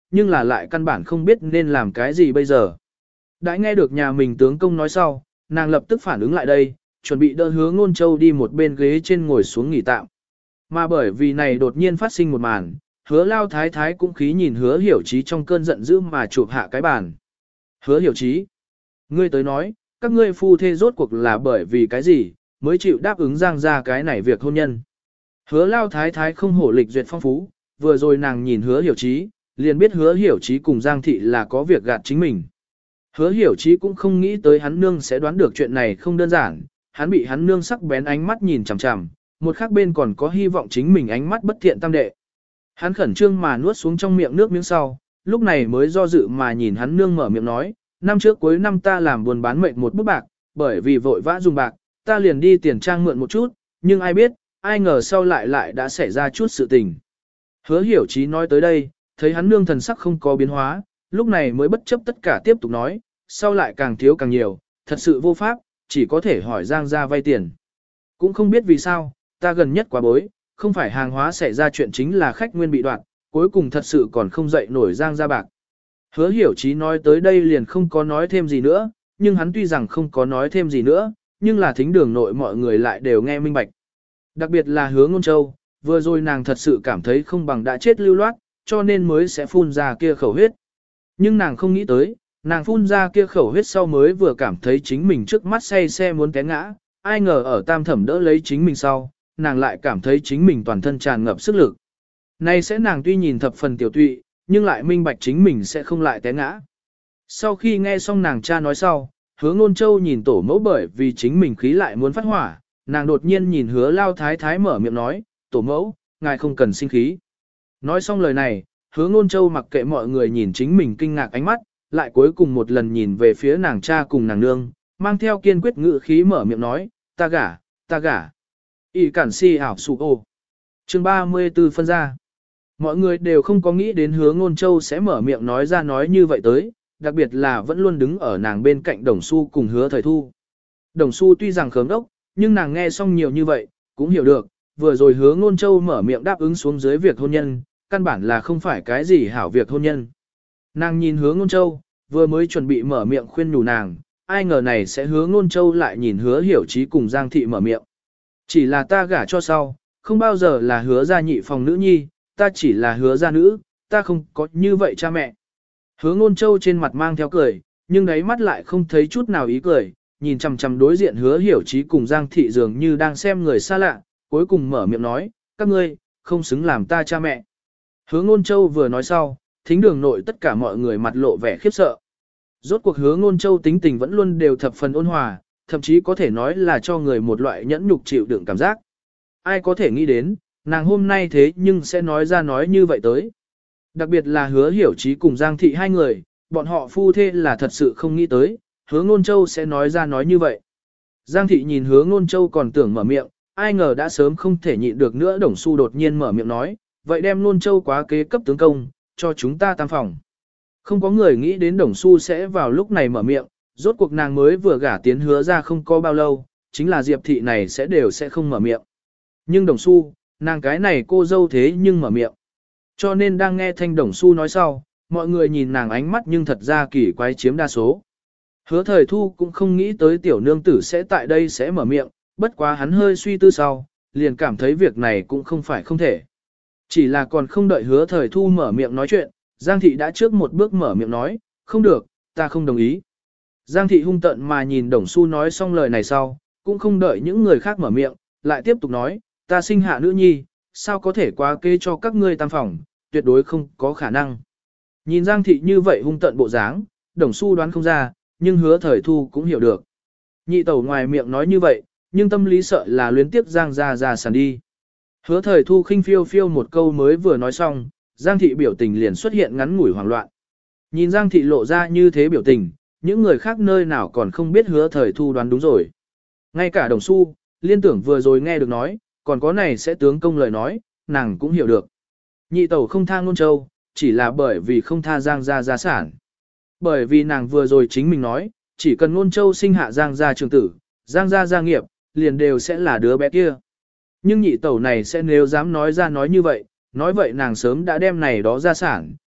nhưng là lại căn bản không biết nên làm cái gì bây giờ. Đã nghe được nhà mình tướng công nói sau, nàng lập tức phản ứng lại đây, chuẩn bị đỡ Hứa Ngôn Châu đi một bên ghế trên ngồi xuống nghỉ tạm. Mà bởi vì này đột nhiên phát sinh một màn, Hứa Lao Thái Thái cũng khí nhìn Hứa Hiểu Chí trong cơn giận dữ mà chụp hạ cái bàn. Hứa Hiểu Chí, ngươi tới nói, các ngươi phu thê rốt cuộc là bởi vì cái gì, mới chịu đáp ứng Giang ra cái này việc hôn nhân. Hứa Lao Thái Thái không hổ lịch duyệt phong phú, vừa rồi nàng nhìn Hứa Hiểu Chí, liền biết Hứa Hiểu Chí cùng Giang Thị là có việc gạt chính mình. Hứa Hiểu Chí cũng không nghĩ tới hắn nương sẽ đoán được chuyện này không đơn giản, hắn bị hắn nương sắc bén ánh mắt nhìn chằm chằm, một khác bên còn có hy vọng chính mình ánh mắt bất thiện tam đệ. Hắn khẩn trương mà nuốt xuống trong miệng nước miếng sau, lúc này mới do dự mà nhìn hắn nương mở miệng nói, năm trước cuối năm ta làm buồn bán mệnh một bút bạc, bởi vì vội vã dùng bạc, ta liền đi tiền trang mượn một chút, nhưng ai biết, ai ngờ sau lại lại đã xảy ra chút sự tình. Hứa Hiểu Chí nói tới đây, thấy hắn nương thần sắc không có biến hóa, lúc này mới bất chấp tất cả tiếp tục nói, sau lại càng thiếu càng nhiều, thật sự vô pháp, chỉ có thể hỏi Giang gia vay tiền. Cũng không biết vì sao, ta gần nhất quá bối, không phải hàng hóa xảy ra chuyện chính là khách nguyên bị đoạn, cuối cùng thật sự còn không dậy nổi Giang gia bạc. Hứa Hiểu Chí nói tới đây liền không có nói thêm gì nữa, nhưng hắn tuy rằng không có nói thêm gì nữa, nhưng là thính đường nội mọi người lại đều nghe minh bạch. Đặc biệt là Hứa Ngôn Châu, vừa rồi nàng thật sự cảm thấy không bằng đã chết lưu loát, cho nên mới sẽ phun ra kia khẩu huyết. Nhưng nàng không nghĩ tới, nàng phun ra kia khẩu huyết sau mới vừa cảm thấy chính mình trước mắt say xe muốn té ngã, ai ngờ ở tam thẩm đỡ lấy chính mình sau, nàng lại cảm thấy chính mình toàn thân tràn ngập sức lực. Nay sẽ nàng tuy nhìn thập phần tiểu tụy, nhưng lại minh bạch chính mình sẽ không lại té ngã. Sau khi nghe xong nàng cha nói sau, Hứa Ngôn Châu nhìn tổ mẫu bởi vì chính mình khí lại muốn phát hỏa, nàng đột nhiên nhìn Hứa Lao Thái Thái mở miệng nói, tổ mẫu, ngài không cần sinh khí. Nói xong lời này, Hứa Ngôn Châu mặc kệ mọi người nhìn chính mình kinh ngạc ánh mắt, lại cuối cùng một lần nhìn về phía nàng cha cùng nàng nương, mang theo kiên quyết ngữ khí mở miệng nói, ta gả, ta gả. Y cản si ảo sụ ô. Chương ba mươi tư phân ra. Mọi người đều không có nghĩ đến Hứa Ngôn Châu sẽ mở miệng nói ra nói như vậy tới, đặc biệt là vẫn luôn đứng ở nàng bên cạnh Đồng Xu cùng Hứa Thời Thu. Đồng Xu tuy rằng khớm đốc, nhưng nàng nghe xong nhiều như vậy, cũng hiểu được, vừa rồi Hứa Ngôn Châu mở miệng đáp ứng xuống dưới việc hôn nhân, căn bản là không phải cái gì hảo việc hôn nhân. Nàng nhìn Hứa Ngôn Châu, vừa mới chuẩn bị mở miệng khuyên nhủ nàng, ai ngờ này sẽ Hứa Ngôn Châu lại nhìn Hứa Hiểu Chí cùng Giang Thị mở miệng. Chỉ là ta gả cho sau, không bao giờ là Hứa gia nhị phòng nữ nhi, ta chỉ là Hứa gia nữ, ta không có như vậy cha mẹ. Hứa Ngôn Châu trên mặt mang theo cười, nhưng đáy mắt lại không thấy chút nào ý cười, nhìn chằm chằm đối diện Hứa Hiểu Chí cùng Giang Thị dường như đang xem người xa lạ, cuối cùng mở miệng nói, các ngươi, không xứng làm ta cha mẹ. Hứa Ngôn Châu vừa nói sau, thính đường nội tất cả mọi người mặt lộ vẻ khiếp sợ. Rốt cuộc Hứa Ngôn Châu tính tình vẫn luôn đều thập phần ôn hòa, thậm chí có thể nói là cho người một loại nhẫn nhục chịu đựng cảm giác. Ai có thể nghĩ đến, nàng hôm nay thế nhưng sẽ nói ra nói như vậy tới. Đặc biệt là Hứa Hiểu Chí cùng Giang Thị hai người, bọn họ phu thê là thật sự không nghĩ tới, Hứa Ngôn Châu sẽ nói ra nói như vậy. Giang Thị nhìn Hứa Ngôn Châu còn tưởng mở miệng, ai ngờ đã sớm không thể nhịn được nữa, Đồng Xu đột nhiên mở miệng nói, vậy đem Ngôn Châu quá kế cấp tướng công, cho chúng ta tam phòng. Không có người nghĩ đến Đồng Xu sẽ vào lúc này mở miệng, rốt cuộc nàng mới vừa gả tiến Hứa ra không có bao lâu, chính là Diệp Thị này sẽ đều sẽ không mở miệng. Nhưng Đồng Xu, nàng cái này cô dâu thế nhưng mở miệng. Cho nên đang nghe thanh Đồng Xu nói sau, mọi người nhìn nàng ánh mắt nhưng thật ra kỳ quái chiếm đa số. Hứa Thời Thu cũng không nghĩ tới tiểu nương tử sẽ tại đây sẽ mở miệng, bất quá hắn hơi suy tư sau, liền cảm thấy việc này cũng không phải không thể. Chỉ là còn không đợi Hứa Thời Thu mở miệng nói chuyện, Giang Thị đã trước một bước mở miệng nói, không được, ta không đồng ý. Giang Thị hung tận mà nhìn Đồng Xu nói xong lời này sau, cũng không đợi những người khác mở miệng, lại tiếp tục nói, ta sinh hạ nữ nhi, sao có thể quá kê cho các ngươi tam phòng, tuyệt đối không có khả năng. Nhìn Giang Thị như vậy hung tận bộ dáng, Đồng Xu đoán không ra, nhưng Hứa Thời Thu cũng hiểu được. Nhị tẩu ngoài miệng nói như vậy, nhưng tâm lý sợ là luyến tiếp Giang ra ra sàn đi. Hứa Thời Thu khinh phiêu phiêu một câu mới vừa nói xong, Giang Thị biểu tình liền xuất hiện ngắn ngủi hoảng loạn. Nhìn Giang Thị lộ ra như thế biểu tình, những người khác nơi nào còn không biết Hứa Thời Thu đoán đúng rồi. Ngay cả Đồng Xu, liên tưởng vừa rồi nghe được nói, còn có này sẽ tướng công lời nói, nàng cũng hiểu được. Nhị tẩu không tha Ngôn Châu, chỉ là bởi vì không tha Giang gia gia sản. Bởi vì nàng vừa rồi chính mình nói, chỉ cần Ngôn Châu sinh hạ Giang gia trường tử, Giang gia gia nghiệp, liền đều sẽ là đứa bé kia. Nhưng nhị tẩu này sẽ nếu dám nói ra nói như vậy, nói vậy nàng sớm đã đem này đó gia sản,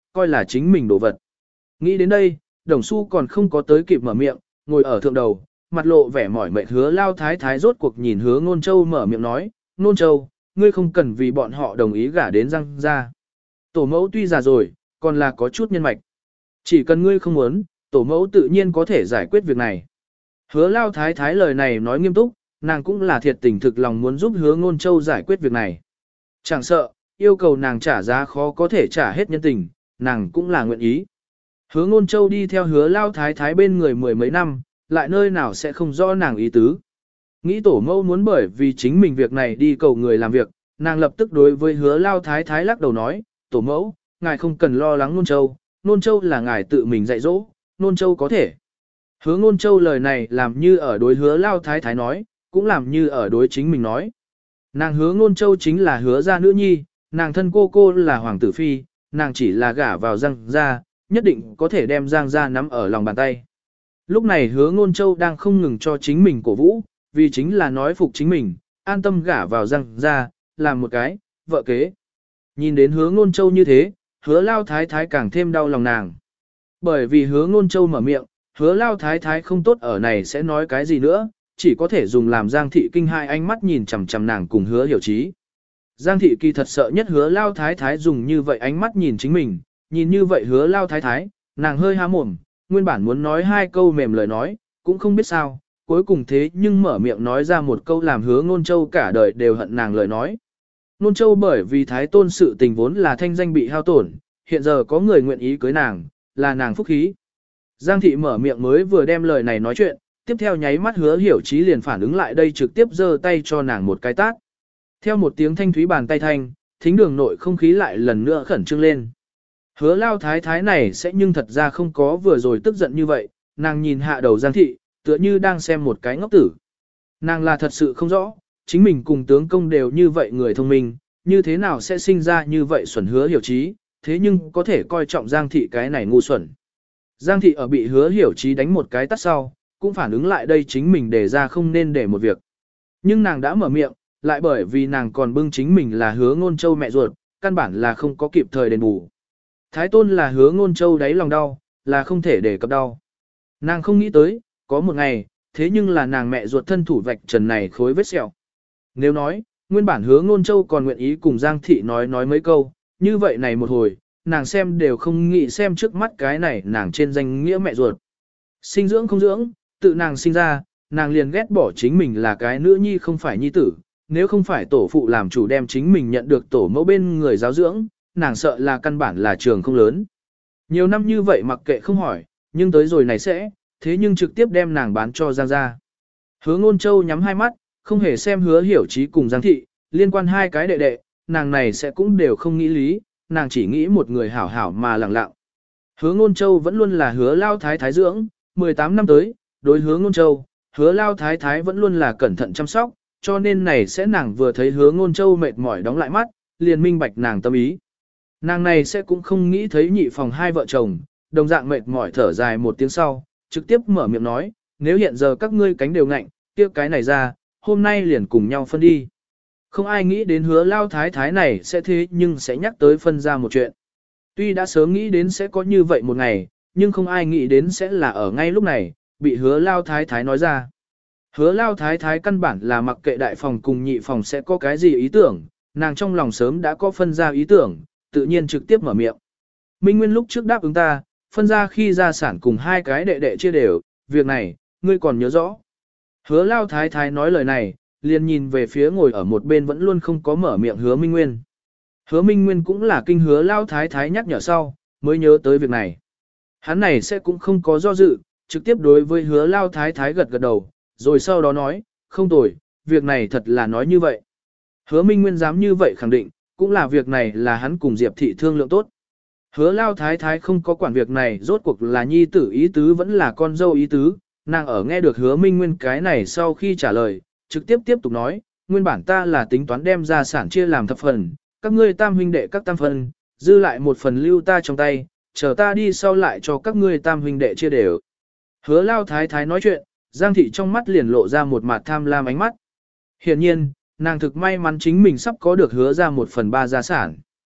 coi là chính mình đồ vật. Nghĩ đến đây, đồng xu còn không có tới kịp mở miệng, ngồi ở thượng đầu, mặt lộ vẻ mỏi mệt hứa lao thái thái rốt cuộc nhìn hứa ngôn châu mở miệng nói, ngôn châu, ngươi không cần vì bọn họ đồng ý gả đến răng ra. Tổ mẫu tuy già rồi, còn là có chút nhân mạch. Chỉ cần ngươi không muốn, tổ mẫu tự nhiên có thể giải quyết việc này. Hứa lao thái thái lời này nói nghiêm túc, nàng cũng là thiệt tình thực lòng muốn giúp hứa ngôn châu giải quyết việc này. Chẳng sợ, yêu cầu nàng trả giá khó có thể trả hết nhân tình, nàng cũng là nguyện ý. Hứa ngôn châu đi theo hứa lao thái thái bên người mười mấy năm, lại nơi nào sẽ không rõ nàng ý tứ. Nghĩ tổ mẫu muốn bởi vì chính mình việc này đi cầu người làm việc, nàng lập tức đối với hứa lao thái thái lắc đầu nói, tổ mẫu, ngài không cần lo lắng ngôn châu, ngôn châu là ngài tự mình dạy dỗ, ngôn châu có thể. Hứa ngôn châu lời này làm như ở đối hứa lao thái thái nói, cũng làm như ở đối chính mình nói. Nàng hứa ngôn châu chính là hứa gia nữ nhi, nàng thân cô cô là hoàng tử phi, nàng chỉ là gả vào Giang gia, nhất định có thể đem Giang gia nắm ở lòng bàn tay. Lúc này hứa ngôn châu đang không ngừng cho chính mình cổ vũ, vì chính là nói phục chính mình, an tâm gả vào Giang gia, làm một cái, vợ kế. Nhìn đến hứa ngôn châu như thế, hứa lao thái thái càng thêm đau lòng nàng. Bởi vì hứa ngôn châu mở miệng, hứa lao thái thái không tốt ở này sẽ nói cái gì nữa, chỉ có thể dùng làm Giang thị kinh hai ánh mắt nhìn chằm chằm nàng cùng hứa hiểu trí. Giang thị kỳ thật sợ nhất hứa lao thái thái dùng như vậy ánh mắt nhìn chính mình, nhìn như vậy hứa lao thái thái, nàng hơi há mồm, nguyên bản muốn nói hai câu mềm lời nói, cũng không biết sao, cuối cùng thế nhưng mở miệng nói ra một câu làm hứa ngôn châu cả đời đều hận nàng lời nói. Ngôn châu bởi vì thái tôn sự tình vốn là thanh danh bị hao tổn, hiện giờ có người nguyện ý cưới nàng, là nàng phúc khí. Giang thị mở miệng mới vừa đem lời này nói chuyện, tiếp theo nháy mắt hứa hiểu trí liền phản ứng lại đây trực tiếp giơ tay cho nàng một cái tát. Theo một tiếng thanh thúy bàn tay thanh, thính đường nội không khí lại lần nữa khẩn trương lên. Hứa lao thái thái này sẽ nhưng thật ra không có vừa rồi tức giận như vậy, nàng nhìn hạ đầu Giang thị, tựa như đang xem một cái ngốc tử. Nàng là thật sự không rõ, chính mình cùng tướng công đều như vậy người thông minh, như thế nào sẽ sinh ra như vậy xuẩn hứa hiểu trí, thế nhưng có thể coi trọng Giang thị cái này ngu xuẩn. Giang thị ở bị hứa hiểu trí đánh một cái tắt sau, cũng phản ứng lại đây chính mình đề ra không nên để một việc. Nhưng nàng đã mở miệng, lại bởi vì nàng còn bưng chính mình là hứa ngôn châu mẹ ruột, căn bản là không có kịp thời đền bù. Thái tôn là hứa ngôn châu đáy lòng đau, là không thể để cập đau. Nàng không nghĩ tới, có một ngày, thế nhưng là nàng mẹ ruột thân thủ vạch trần này khối vết sẹo. Nếu nói, nguyên bản hứa ngôn châu còn nguyện ý cùng Giang thị nói nói mấy câu, như vậy này một hồi, nàng xem đều không nghĩ xem trước mắt cái này nàng trên danh nghĩa mẹ ruột. Sinh dưỡng không dưỡng, tự nàng sinh ra, nàng liền ghét bỏ chính mình là cái nữ nhi không phải nhi tử, nếu không phải tổ phụ làm chủ đem chính mình nhận được tổ mẫu bên người giáo dưỡng, nàng sợ là căn bản là trường không lớn. Nhiều năm như vậy mặc kệ không hỏi, nhưng tới rồi này sẽ, thế nhưng trực tiếp đem nàng bán cho Giang gia. Hứa ngôn châu nhắm hai mắt, không hề xem hứa hiểu trí cùng Giang thị, liên quan hai cái đệ đệ, nàng này sẽ cũng đều không nghĩ lý, nàng chỉ nghĩ một người hảo hảo mà lặng lặng. Hứa ngôn châu vẫn luôn là hứa lao thái thái dưỡng, mười tám năm tới, đối hứa ngôn châu, hứa lao thái thái vẫn luôn là cẩn thận chăm sóc, cho nên này sẽ nàng vừa thấy hứa ngôn châu mệt mỏi đóng lại mắt, liền minh bạch nàng tâm ý. Nàng này sẽ cũng không nghĩ thấy nhị phòng hai vợ chồng, đồng dạng mệt mỏi thở dài một tiếng sau, trực tiếp mở miệng nói, nếu hiện giờ các ngươi cánh đều ngạnh, kia cái này ra, hôm nay liền cùng nhau phân đi. Không ai nghĩ đến hứa lao thái thái này sẽ thế nhưng sẽ nhắc tới phân ra một chuyện. Tuy đã sớm nghĩ đến sẽ có như vậy một ngày, nhưng không ai nghĩ đến sẽ là ở ngay lúc này, bị hứa lao thái thái nói ra. Hứa lao thái thái căn bản là mặc kệ đại phòng cùng nhị phòng sẽ có cái gì ý tưởng, nàng trong lòng sớm đã có phân ra ý tưởng, tự nhiên trực tiếp mở miệng. Minh Nguyên lúc trước đáp ứng ta, phân ra khi gia sản cùng hai cái đệ đệ chia đều, việc này, ngươi còn nhớ rõ. Hứa lao thái thái nói lời này, liền nhìn về phía ngồi ở một bên vẫn luôn không có mở miệng hứa Minh Nguyên. Hứa Minh Nguyên cũng là kinh hứa lao thái thái nhắc nhở sau, mới nhớ tới việc này. Hắn này sẽ cũng không có do dự, trực tiếp đối với hứa lao thái thái gật gật đầu, rồi sau đó nói, không tồi, việc này thật là nói như vậy. Hứa Minh Nguyên dám như vậy khẳng định, cũng là việc này là hắn cùng Diệp thị thương lượng tốt. Hứa lao thái thái không có quản việc này rốt cuộc là nhi tử ý tứ vẫn là con dâu ý tứ, nàng ở nghe được hứa Minh Nguyên cái này sau khi trả lời, trực tiếp tiếp tục nói, nguyên bản ta là tính toán đem gia sản chia làm thập phần, các ngươi tam huynh đệ các tam phần, dư lại một phần lưu ta trong tay, chờ ta đi sau lại cho các ngươi tam huynh đệ chia đều. Hứa lao thái thái nói chuyện, Giang thị trong mắt liền lộ ra một mặt tham lam ánh mắt. Hiển nhiên, nàng thực may mắn chính mình sắp có được hứa ra một phần ba gia sản.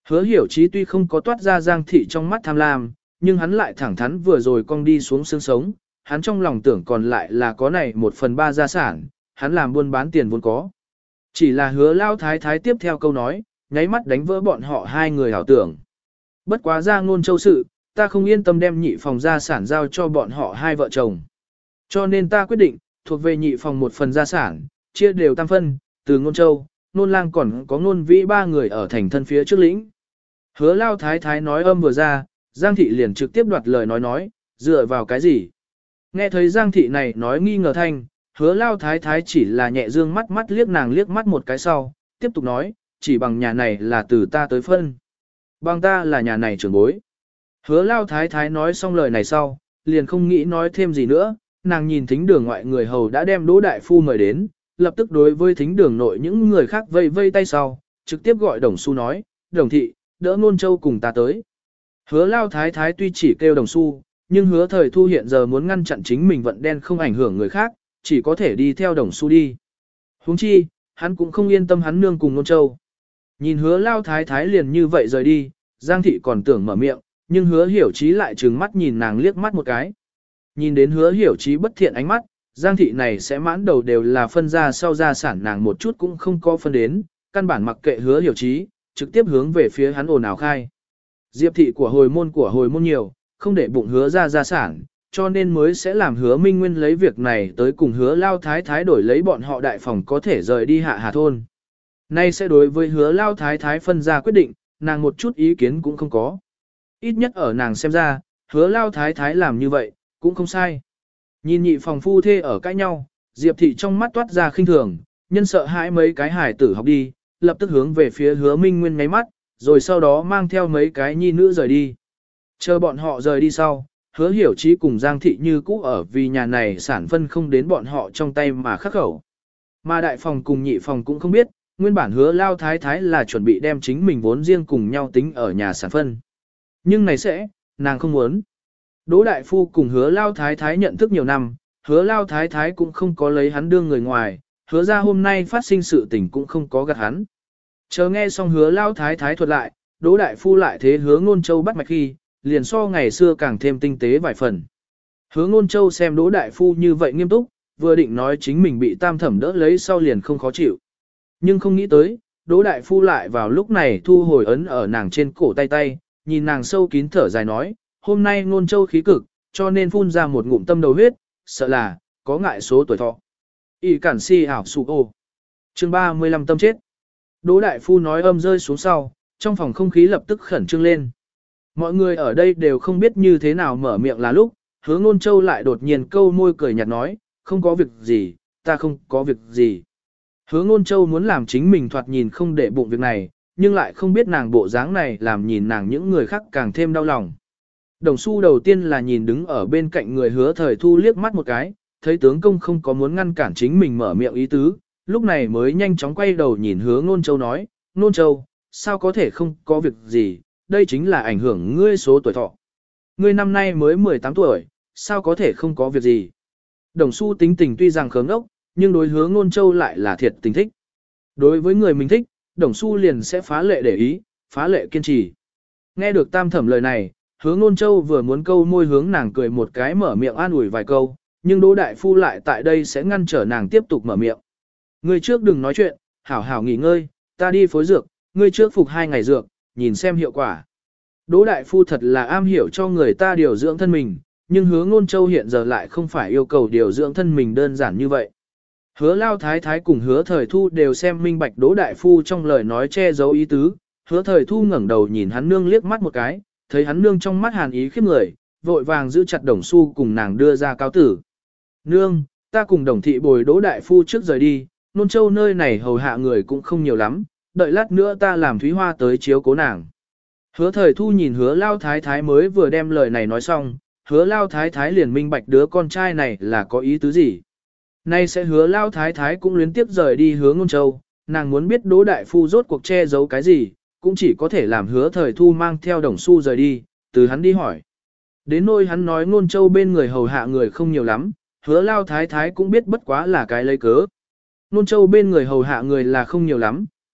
Hứa hiểu chí tuy không có toát ra Giang thị trong mắt tham lam, nhưng hắn lại thẳng thắn vừa rồi cong đi xuống xương sống, hắn trong lòng tưởng còn lại là có này một phần ba gia sản, hắn làm buôn bán tiền vốn có. Chỉ là hứa lao thái thái tiếp theo câu nói, nháy mắt đánh vỡ bọn họ hai người hảo tưởng. Bất quá ra ngôn châu sự, ta không yên tâm đem nhị phòng gia sản giao cho bọn họ hai vợ chồng. Cho nên ta quyết định, thuộc về nhị phòng một phần gia sản, chia đều tam phân, từ ngôn châu, ngôn lang còn có ngôn vĩ ba người ở thành thân phía trước lĩnh. Hứa lao thái thái nói âm vừa ra, Giang thị liền trực tiếp đoạt lời nói nói, dựa vào cái gì? Nghe thấy Giang thị này nói nghi ngờ thanh, hứa lao thái thái chỉ là nhẹ dương mắt mắt liếc nàng liếc mắt một cái sau, tiếp tục nói, chỉ bằng nhà này là từ ta tới phân. Bằng ta là nhà này trưởng bối. Hứa lao thái thái nói xong lời này sau, liền không nghĩ nói thêm gì nữa, nàng nhìn thính đường ngoại người hầu đã đem Đỗ Đại Phu mời đến, lập tức đối với thính đường nội những người khác vây vây tay sau, trực tiếp gọi Đồng Xu nói, Đồng thị, đỡ Ngôn Châu cùng ta tới. Hứa lao thái thái tuy chỉ kêu Đồng Xu, nhưng hứa thời thu hiện giờ muốn ngăn chặn chính mình vận đen không ảnh hưởng người khác, chỉ có thể đi theo Đồng Xu đi. Huống chi, hắn cũng không yên tâm hắn nương cùng Ngôn Châu. Nhìn hứa lao thái thái liền như vậy rời đi, Giang thị còn tưởng mở miệng, nhưng hứa hiểu chí lại trừng mắt nhìn nàng liếc mắt một cái. Nhìn đến hứa hiểu chí bất thiện ánh mắt, Giang thị này sẽ mãn đầu đều là phân ra sau gia sản nàng một chút cũng không có phân đến, căn bản mặc kệ hứa hiểu chí, trực tiếp hướng về phía hắn ồn ào khai. Diệp thị của hồi môn của hồi môn nhiều, không để bụng hứa ra gia sản, cho nên mới sẽ làm hứa Minh Nguyên lấy việc này tới cùng hứa lao thái thái đổi lấy bọn họ đại phòng có thể rời đi hạ hà thôn. Nay sẽ đối với hứa lao thái thái phân ra quyết định, nàng một chút ý kiến cũng không có. Ít nhất ở nàng xem ra, hứa lao thái thái làm như vậy, cũng không sai. Nhìn nhị phòng phu thê ở cãi nhau, Diệp thị trong mắt toát ra khinh thường, nhân sợ hãi mấy cái hải tử học đi, lập tức hướng về phía hứa Minh Nguyên ngáy mắt, rồi sau đó mang theo mấy cái nhi nữ rời đi. Chờ bọn họ rời đi sau, hứa hiểu chí cùng Giang thị như cũ ở vì nhà này sản phân không đến bọn họ trong tay mà khắc khẩu. Mà đại phòng cùng nhị phòng cũng không biết, nguyên bản hứa lao thái thái là chuẩn bị đem chính mình vốn riêng cùng nhau tính ở nhà sản phân. Nhưng này sẽ, nàng không muốn. Đỗ đại phu cùng hứa lao thái thái nhận thức nhiều năm, hứa lao thái thái cũng không có lấy hắn đương người ngoài, hứa ra hôm nay phát sinh sự tình cũng không có gạt hắn. Chờ nghe xong hứa lao thái thái thuật lại, Đỗ đại phu lại thế hứa Ngôn Châu bắt mạch khi, liền so ngày xưa càng thêm tinh tế vài phần. Hứa Ngôn Châu xem Đỗ đại phu như vậy nghiêm túc, vừa định nói chính mình bị tam thẩm đỡ lấy sau liền không khó chịu. Nhưng không nghĩ tới, Đỗ đại phu lại vào lúc này thu hồi ấn ở nàng trên cổ tay tay, nhìn nàng sâu kín thở dài nói, hôm nay Ngôn Châu khí cực, cho nên phun ra một ngụm tâm đầu huyết, sợ là, có ngại số tuổi thọ. Y cản si ảo sụ ô. Chương ba mươi lăm tâm chết. Đỗ đại phu nói âm rơi xuống sau, trong phòng không khí lập tức khẩn trương lên. Mọi người ở đây đều không biết như thế nào mở miệng là lúc, hứa Ngôn Châu lại đột nhiên câu môi cười nhạt nói, không có việc gì, ta không có việc gì. Hứa Ngôn Châu muốn làm chính mình thoạt nhìn không để bụng việc này, nhưng lại không biết nàng bộ dáng này làm nhìn nàng những người khác càng thêm đau lòng. Đồng Xu đầu tiên là nhìn đứng ở bên cạnh người hứa thời thu liếc mắt một cái, thấy tướng công không có muốn ngăn cản chính mình mở miệng ý tứ, lúc này mới nhanh chóng quay đầu nhìn hứa Ngôn Châu nói, Ngôn Châu, sao có thể không có việc gì, đây chính là ảnh hưởng ngươi số tuổi thọ. Ngươi năm nay mới mười tám tuổi, sao có thể không có việc gì. Đồng Xu tính tình tuy rằng khớm ốc, nhưng đối hứa Ngôn Châu lại là thiệt tình thích. Đối với người mình thích, Đồng Xu liền sẽ phá lệ để ý, phá lệ kiên trì. Nghe được tam thẩm lời này, hứa Ngôn Châu vừa muốn câu môi hướng nàng cười một cái mở miệng an ủi vài câu, nhưng Đỗ đại phu lại tại đây sẽ ngăn trở nàng tiếp tục mở miệng. Ngươi trước đừng nói chuyện, hảo hảo nghỉ ngơi, ta đi phối dược, ngươi trước phục hai ngày dược, nhìn xem hiệu quả. Đỗ đại phu thật là am hiểu cho người ta điều dưỡng thân mình, nhưng hứa Ngôn Châu hiện giờ lại không phải yêu cầu điều dưỡng thân mình đơn giản như vậy. Hứa lao thái thái cùng hứa thời thu đều xem minh bạch Đỗ đại phu trong lời nói che giấu ý tứ, hứa thời thu ngẩng đầu nhìn hắn nương liếc mắt một cái, thấy hắn nương trong mắt hàn ý khiếp người, vội vàng giữ chặt Đồng Xu cùng nàng đưa ra cáo tử. Nương, ta cùng Đồng thị bồi Đỗ đại phu trước rời đi, Nôn Châu nơi này hầu hạ người cũng không nhiều lắm, đợi lát nữa ta làm Thúy Hoa tới chiếu cố nàng. Hứa thời thu nhìn hứa lao thái thái mới vừa đem lời này nói xong, hứa lao thái thái liền minh bạch đứa con trai này là có ý tứ gì. Nay sẽ hứa lao thái thái cũng luyến tiếp rời đi hứa Ngôn Châu, nàng muốn biết Đỗ đại phu rốt cuộc che giấu cái gì, cũng chỉ có thể làm hứa thời thu mang theo Đồng Xu rời đi, từ hắn đi hỏi. Đến nỗi hắn nói Ngôn Châu bên người hầu hạ người không nhiều lắm, hứa lao thái thái cũng biết bất quá là cái lấy cớ. Ngôn Châu bên người hầu hạ người là không nhiều lắm,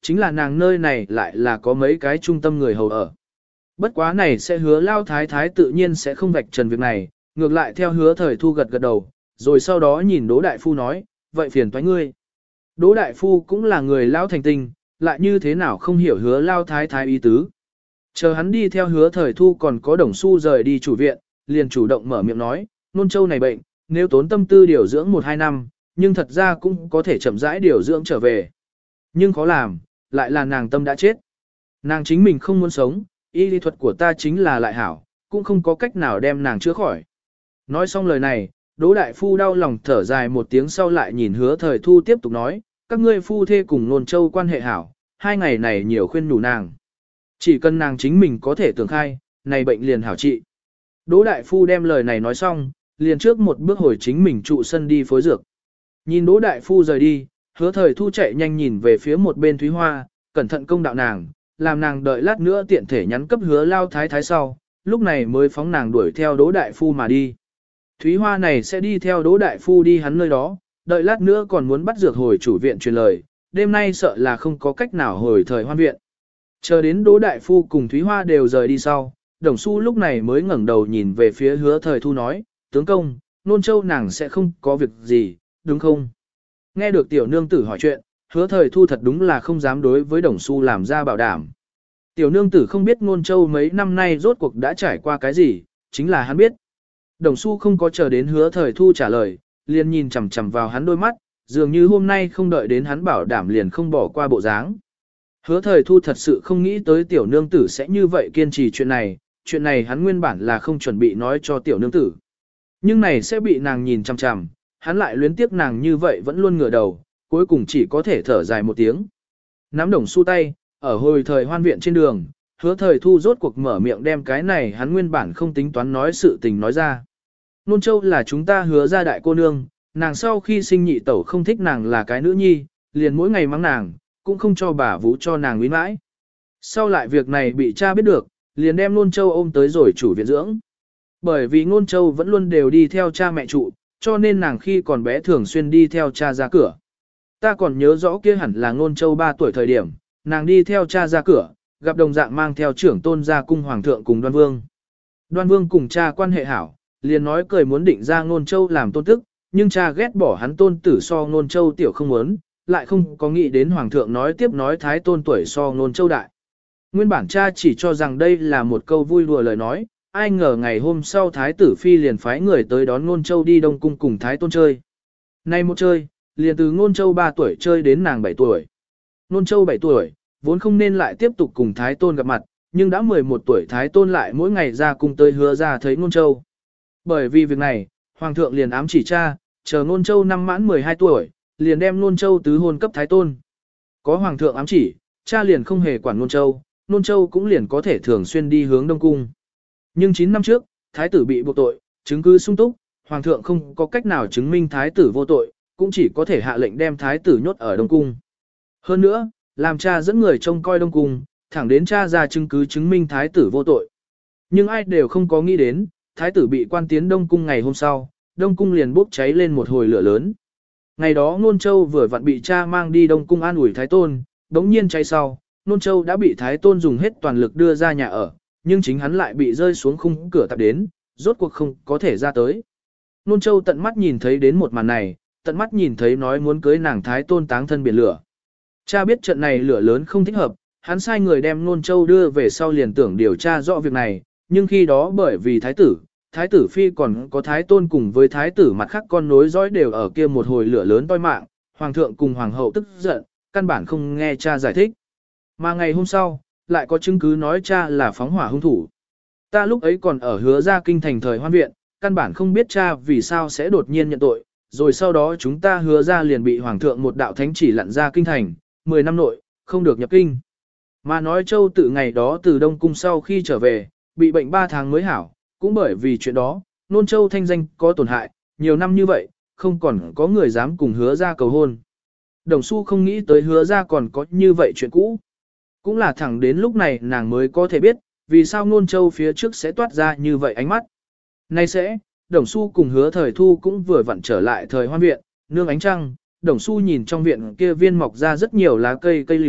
chính là nàng nơi này lại là có mấy cái trung tâm người hầu ở. Bất quá này sẽ hứa lao thái thái tự nhiên sẽ không vạch trần việc này, ngược lại theo hứa thời thu gật gật đầu, rồi sau đó nhìn Đỗ Đại Phu nói, vậy phiền toái ngươi. Đỗ Đại Phu cũng là người lao thành tinh, lại như thế nào không hiểu hứa lao thái thái ý tứ. Chờ hắn đi theo hứa thời thu còn có đồng xu rời đi chủ viện, liền chủ động mở miệng nói, nôn châu này bệnh, nếu tốn tâm tư điều dưỡng một hai năm, nhưng thật ra cũng có thể chậm rãi điều dưỡng trở về. Nhưng khó làm, lại là nàng tâm đã chết. Nàng chính mình không muốn sống, y lý thuật của ta chính là lại hảo, cũng không có cách nào đem nàng chữa khỏi. Nói xong lời này, Đỗ Đại Phu đau lòng thở dài một tiếng sau lại nhìn hứa thời thu tiếp tục nói, các ngươi phu thê cùng nôn châu quan hệ hảo, hai ngày này nhiều khuyên nhủ nàng. Chỉ cần nàng chính mình có thể tưởng khai, này bệnh liền hảo trị. Đỗ Đại Phu đem lời này nói xong, liền trước một bước hồi chính mình trụ sân đi phối dược. Nhìn Đỗ Đại Phu rời đi, hứa thời thu chạy nhanh nhìn về phía một bên Thúy Hoa, cẩn thận công đạo nàng, làm nàng đợi lát nữa tiện thể nhắn cấp hứa lao thái thái sau, lúc này mới phóng nàng đuổi theo Đỗ Đại Phu mà đi. Thúy Hoa này sẽ đi theo Đỗ Đại Phu đi hắn nơi đó, đợi lát nữa còn muốn bắt dược hồi chủ viện truyền lời, đêm nay sợ là không có cách nào hồi thời hoan viện. Chờ đến Đỗ Đại Phu cùng Thúy Hoa đều rời đi sau, Đồng Xu lúc này mới ngẩng đầu nhìn về phía hứa thời thu nói, tướng công, nôn châu nàng sẽ không có việc gì, đúng không? Nghe được tiểu nương tử hỏi chuyện, hứa thời thu thật đúng là không dám đối với Đồng Xu làm ra bảo đảm. Tiểu nương tử không biết nôn châu mấy năm nay rốt cuộc đã trải qua cái gì, chính là hắn biết. Đồng Xu không có chờ đến hứa thời thu trả lời, liền nhìn chằm chằm vào hắn đôi mắt, dường như hôm nay không đợi đến hắn bảo đảm liền không bỏ qua bộ dáng. Hứa thời thu thật sự không nghĩ tới tiểu nương tử sẽ như vậy kiên trì chuyện này, chuyện này hắn nguyên bản là không chuẩn bị nói cho tiểu nương tử. Nhưng này sẽ bị nàng nhìn chằm chằm, hắn lại luyến tiếc nàng như vậy vẫn luôn ngửa đầu, cuối cùng chỉ có thể thở dài một tiếng. Nắm Đồng Xu tay, ở hồi thời hoan viện trên đường, hứa thời thu rốt cuộc mở miệng đem cái này hắn nguyên bản không tính toán nói sự tình nói ra. Nôn châu là chúng ta hứa ra đại cô nương, nàng sau khi sinh nhị tẩu không thích nàng là cái nữ nhi, liền mỗi ngày mắng nàng, cũng không cho bà vũ cho nàng uy mãi. Sau lại việc này bị cha biết được, liền đem Nôn Châu ôm tới rồi chủ viện dưỡng. Bởi vì Nôn Châu vẫn luôn đều đi theo cha mẹ trụ, cho nên nàng khi còn bé thường xuyên đi theo cha ra cửa. Ta còn nhớ rõ kia hẳn là Nôn Châu ba tuổi thời điểm, nàng đi theo cha ra cửa, gặp đồng dạng mang theo trưởng tôn ra cung hoàng thượng cùng Đoan Vương. Đoan Vương cùng cha quan hệ hảo, liền nói cười muốn định ra Nôn Châu làm tôn tức, nhưng cha ghét bỏ hắn tôn tử so Nôn Châu tiểu không muốn, lại không có nghĩ đến hoàng thượng nói tiếp nói thái tôn tuổi so Nôn Châu đại. Nguyên bản cha chỉ cho rằng đây là một câu vui đùa lời nói, ai ngờ ngày hôm sau thái tử phi liền phái người tới đón Nôn Châu đi Đông Cung cùng thái tôn chơi. Nay một chơi, liền từ Nôn Châu ba tuổi chơi đến nàng bảy tuổi. Nôn Châu bảy tuổi, vốn không nên lại tiếp tục cùng thái tôn gặp mặt, nhưng đã mười một tuổi thái tôn lại mỗi ngày ra cung tới hứa ra thấy Nôn Châu. Bởi vì việc này, hoàng thượng liền ám chỉ cha, chờ Nôn Châu năm mãn mười hai tuổi, liền đem Nôn Châu tứ hôn cấp thái tôn. Có hoàng thượng ám chỉ, cha liền không hề quản Nôn Châu, Nôn Châu cũng liền có thể thường xuyên đi hướng Đông Cung. Nhưng chín năm trước, thái tử bị buộc tội, chứng cứ sung túc, hoàng thượng không có cách nào chứng minh thái tử vô tội, cũng chỉ có thể hạ lệnh đem thái tử nhốt ở Đông Cung. Hơn nữa, làm cha dẫn người trông coi Đông Cung, thẳng đến cha ra chứng cứ chứng minh thái tử vô tội. Nhưng ai đều không có nghĩ đến, thái tử bị quan tiến Đông Cung ngày hôm sau, Đông Cung liền bốc cháy lên một hồi lửa lớn. Ngày đó Nôn Châu vừa vặn bị cha mang đi Đông Cung an ủi thái tôn, đống nhiên cháy sau, Nôn Châu đã bị thái tôn dùng hết toàn lực đưa ra nhà ở, nhưng chính hắn lại bị rơi xuống khung cửa tạp đến, rốt cuộc không có thể ra tới. Nôn Châu tận mắt nhìn thấy đến một màn này, tận mắt nhìn thấy nói muốn cưới nàng thái tôn táng thân biển lửa. Cha biết trận này lửa lớn không thích hợp, hắn sai người đem Nôn Châu đưa về sau liền tưởng điều tra rõ việc này, nhưng khi đó bởi vì thái tử, thái tử phi còn có thái tôn cùng với thái tử mặt khác con nối dõi đều ở kia một hồi lửa lớn toi mạng, hoàng thượng cùng hoàng hậu tức giận, căn bản không nghe cha giải thích. Mà ngày hôm sau, lại có chứng cứ nói cha là phóng hỏa hung thủ. Ta lúc ấy còn ở hứa ra kinh thành thời hoan viện, căn bản không biết cha vì sao sẽ đột nhiên nhận tội, rồi sau đó chúng ta hứa ra liền bị hoàng thượng một đạo thánh chỉ lặn ra kinh thành, mười năm nội, không được nhập kinh. Mà nói Châu tự ngày đó từ Đông Cung sau khi trở về, bị bệnh ba tháng mới hảo, cũng bởi vì chuyện đó, Nôn Châu thanh danh có tổn hại, nhiều năm như vậy, không còn có người dám cùng hứa ra cầu hôn. Đồng Xu không nghĩ tới hứa ra còn có như vậy chuyện cũ. Cũng là thẳng đến lúc này nàng mới có thể biết, vì sao Nôn Châu phía trước sẽ toát ra như vậy ánh mắt. Nay sẽ, Đồng Xu cùng hứa thời thu cũng vừa vặn trở lại thời hoan viện, nương ánh trăng, Đồng Xu nhìn trong viện kia viên mọc ra rất nhiều lá cây cây liễu,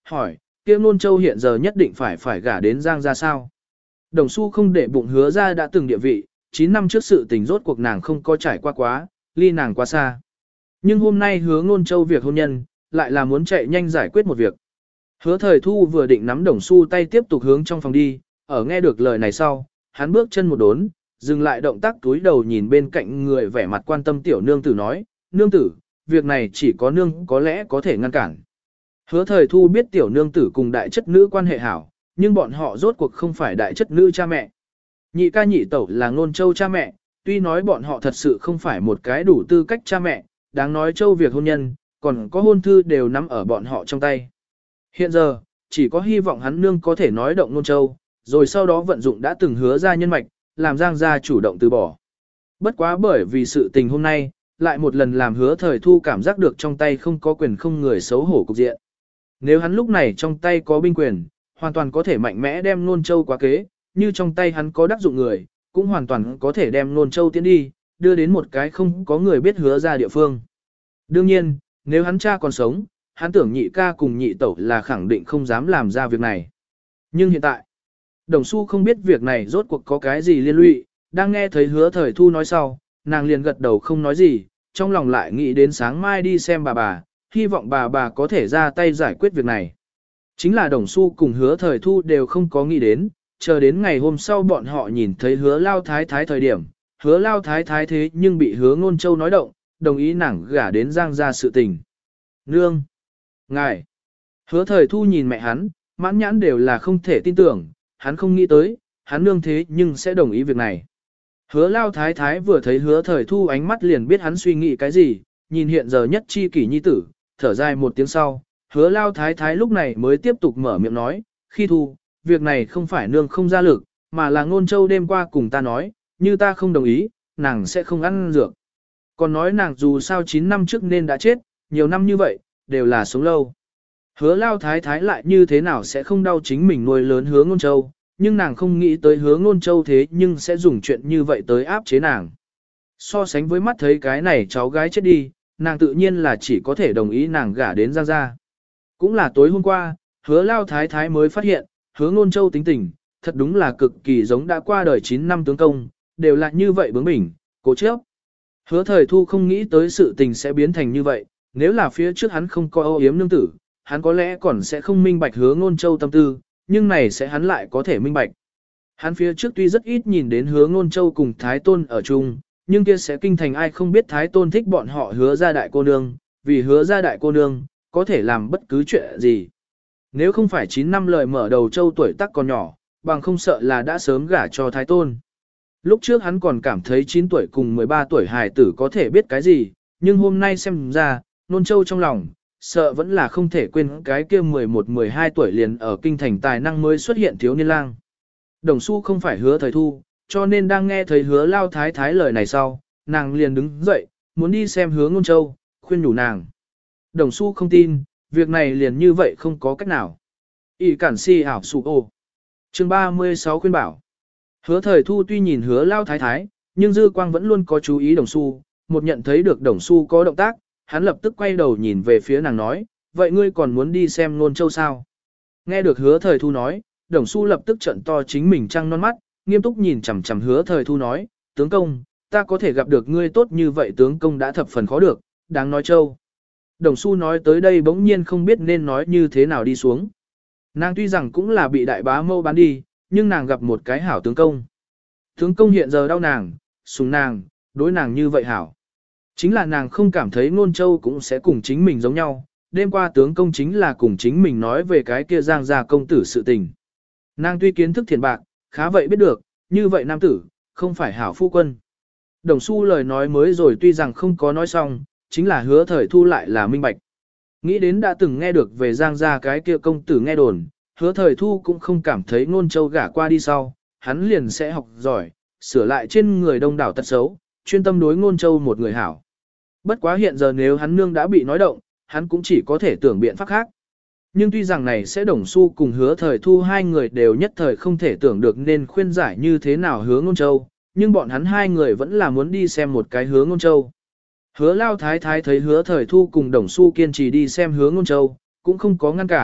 hỏi, kia Nôn Châu hiện giờ nhất định phải phải gả đến Giang gia sao? Đồng Xu không để bụng Hứa ra đã từng địa vị, chín năm trước sự tình rốt cuộc nàng không có trải qua quá, ly nàng quá xa. Nhưng hôm nay Hứa Nôn Châu việc hôn nhân, lại là muốn chạy nhanh giải quyết một việc. Hứa Thời Thu vừa định nắm Đồng Xu tay tiếp tục hướng trong phòng đi, ở nghe được lời này sau, hắn bước chân một đốn, dừng lại động tác túi đầu nhìn bên cạnh người vẻ mặt quan tâm tiểu nương tử nói, nương tử, việc này chỉ có nương có lẽ có thể ngăn cản. Hứa Thời Thu biết tiểu nương tử cùng đại chất nữ quan hệ hảo, nhưng bọn họ rốt cuộc không phải đại chất nữ cha mẹ. Nhị ca nhị tẩu là Nôn Châu cha mẹ, tuy nói bọn họ thật sự không phải một cái đủ tư cách cha mẹ, đáng nói Châu việc hôn nhân, còn có hôn thư đều nắm ở bọn họ trong tay. Hiện giờ, chỉ có hy vọng hắn nương có thể nói động Nôn Châu, rồi sau đó vận dụng đã từng hứa ra nhân mạch, làm Giang gia chủ động từ bỏ. Bất quá bởi vì sự tình hôm nay, lại một lần làm Hứa Thời Thu cảm giác được trong tay không có quyền không người xấu hổ cục diện. Nếu hắn lúc này trong tay có binh quyền, hoàn toàn có thể mạnh mẽ đem Nôn Châu quá kế, như trong tay hắn có đắc dụng người, cũng hoàn toàn có thể đem Nôn Châu tiến đi, đưa đến một cái không có người biết hứa ra địa phương. Đương nhiên, nếu hắn cha còn sống, hắn tưởng nhị ca cùng nhị tẩu là khẳng định không dám làm ra việc này. Nhưng hiện tại, Đồng Xu không biết việc này rốt cuộc có cái gì liên lụy, đang nghe thấy Hứa Thời Thu nói sau, nàng liền gật đầu không nói gì, trong lòng lại nghĩ đến sáng mai đi xem bà bà, hy vọng bà bà có thể ra tay giải quyết việc này. Chính là Đồng Xu cùng Hứa Thời Thu đều không có nghĩ đến, chờ đến ngày hôm sau bọn họ nhìn thấy Hứa Lao Thái Thái thời điểm, Hứa Lao Thái Thái thế nhưng bị Hứa Nôn Châu nói động, đồng ý nàng gả đến Giang gia sự tình. Nương! Ngài! Hứa Thời Thu nhìn mẹ hắn, mãn nhãn đều là không thể tin tưởng, hắn không nghĩ tới, hắn nương thế nhưng sẽ đồng ý việc này. Hứa Lao Thái Thái vừa thấy Hứa Thời Thu ánh mắt liền biết hắn suy nghĩ cái gì, nhìn hiện giờ nhất chi kỷ nhi tử, thở dài một tiếng sau, Hứa Lao Thái Thái lúc này mới tiếp tục mở miệng nói, khi thu, việc này không phải nương không ra lực, mà là Nôn Châu đêm qua cùng ta nói, như ta không đồng ý, nàng sẽ không ăn dược. Còn nói nàng dù sao chín năm trước nên đã chết, nhiều năm như vậy, đều là sống lâu. Hứa Lao Thái Thái lại như thế nào sẽ không đau chính mình nuôi lớn Hứa Nôn Châu, nhưng nàng không nghĩ tới Hứa Nôn Châu thế nhưng sẽ dùng chuyện như vậy tới áp chế nàng. So sánh với mắt thấy cái này cháu gái chết đi, nàng tự nhiên là chỉ có thể đồng ý nàng gả đến Giang gia. Cũng là tối hôm qua, Hứa Lao Thái Thái mới phát hiện, Hứa Nôn Châu tính tình, thật đúng là cực kỳ giống đã qua đời chín năm tướng công, đều là như vậy bướng bỉnh, cố chấp. Hứa Thời Thu không nghĩ tới sự tình sẽ biến thành như vậy, nếu là phía trước hắn không có âu yếm nương tử, hắn có lẽ còn sẽ không minh bạch Hứa Nôn Châu tâm tư, nhưng này sẽ hắn lại có thể minh bạch. Hắn phía trước tuy rất ít nhìn đến Hứa Nôn Châu cùng Thái Tôn ở chung, nhưng kia sẽ kinh thành ai không biết Thái Tôn thích bọn họ Hứa ra đại cô nương, vì Hứa ra đại cô nương, có thể làm bất cứ chuyện gì. Nếu không phải chín năm lời mở đầu Châu tuổi tác còn nhỏ, bằng không sợ là đã sớm gả cho Thái Tôn. Lúc trước hắn còn cảm thấy chín tuổi cùng mười ba tuổi hài tử có thể biết cái gì, nhưng hôm nay xem ra, Nôn Châu trong lòng, sợ vẫn là không thể quên cái kia mười một mười hai tuổi liền ở kinh thành tài năng mới xuất hiện thiếu niên lang. Đồng Xu không phải Hứa Thời Thu, cho nên đang nghe thấy Hứa Lao Thái Thái lời này sau, nàng liền đứng dậy, muốn đi xem Hứa Nôn Châu, khuyên nhủ nàng. Đồng Xu không tin, việc này liền như vậy không có cách nào. ỷ cản si ảo sụ ô. Chương ba mươi sáu khuyên bảo. Hứa Thời Thu tuy nhìn Hứa Lao Thái Thái, nhưng dư quang vẫn luôn có chú ý Đồng Xu, một nhận thấy được Đồng Xu có động tác, hắn lập tức quay đầu nhìn về phía nàng nói, vậy ngươi còn muốn đi xem Nôn Châu sao? Nghe được Hứa Thời Thu nói, Đồng Xu lập tức trợn to chính mình trăng non mắt, nghiêm túc nhìn chằm chằm Hứa Thời Thu nói, tướng công, ta có thể gặp được ngươi tốt như vậy tướng công đã thập phần khó được, đáng nói Châu. Đồng Xu nói tới đây bỗng nhiên không biết nên nói như thế nào đi xuống. Nàng tuy rằng cũng là bị đại bá mâu bán đi, nhưng nàng gặp một cái hảo tướng công. Tướng công hiện giờ đau nàng, sủng nàng, đối nàng như vậy hảo. Chính là nàng không cảm thấy Nôn Châu cũng sẽ cùng chính mình giống nhau, đêm qua tướng công chính là cùng chính mình nói về cái kia Giang gia công tử sự tình. Nàng tuy kiến thức thiền bạc, khá vậy biết được, như vậy nam tử, không phải hảo phu quân. Đồng Xu lời nói mới rồi tuy rằng không có nói xong, chính là Hứa Thời Thu lại là minh bạch. Nghĩ đến đã từng nghe được về Giang gia cái kia công tử nghe đồn, Hứa Thời Thu cũng không cảm thấy Nôn Châu gả qua đi sau, hắn liền sẽ học giỏi, sửa lại trên người đông đảo tật xấu, chuyên tâm đối Nôn Châu một người hảo. Bất quá hiện giờ nếu hắn nương đã bị nói động, hắn cũng chỉ có thể tưởng biện pháp khác. Nhưng tuy rằng này sẽ Đồng Xu cùng Hứa Thời Thu hai người đều nhất thời không thể tưởng được nên khuyên giải như thế nào Hứa Nôn Châu, nhưng bọn hắn hai người vẫn là muốn đi xem một cái Hứa Nôn Châu. Hứa Lao Thái Thái thấy Hứa Thời Thu cùng Đồng Xu kiên trì đi xem Hứa Nôn Châu, cũng không có ngăn cản,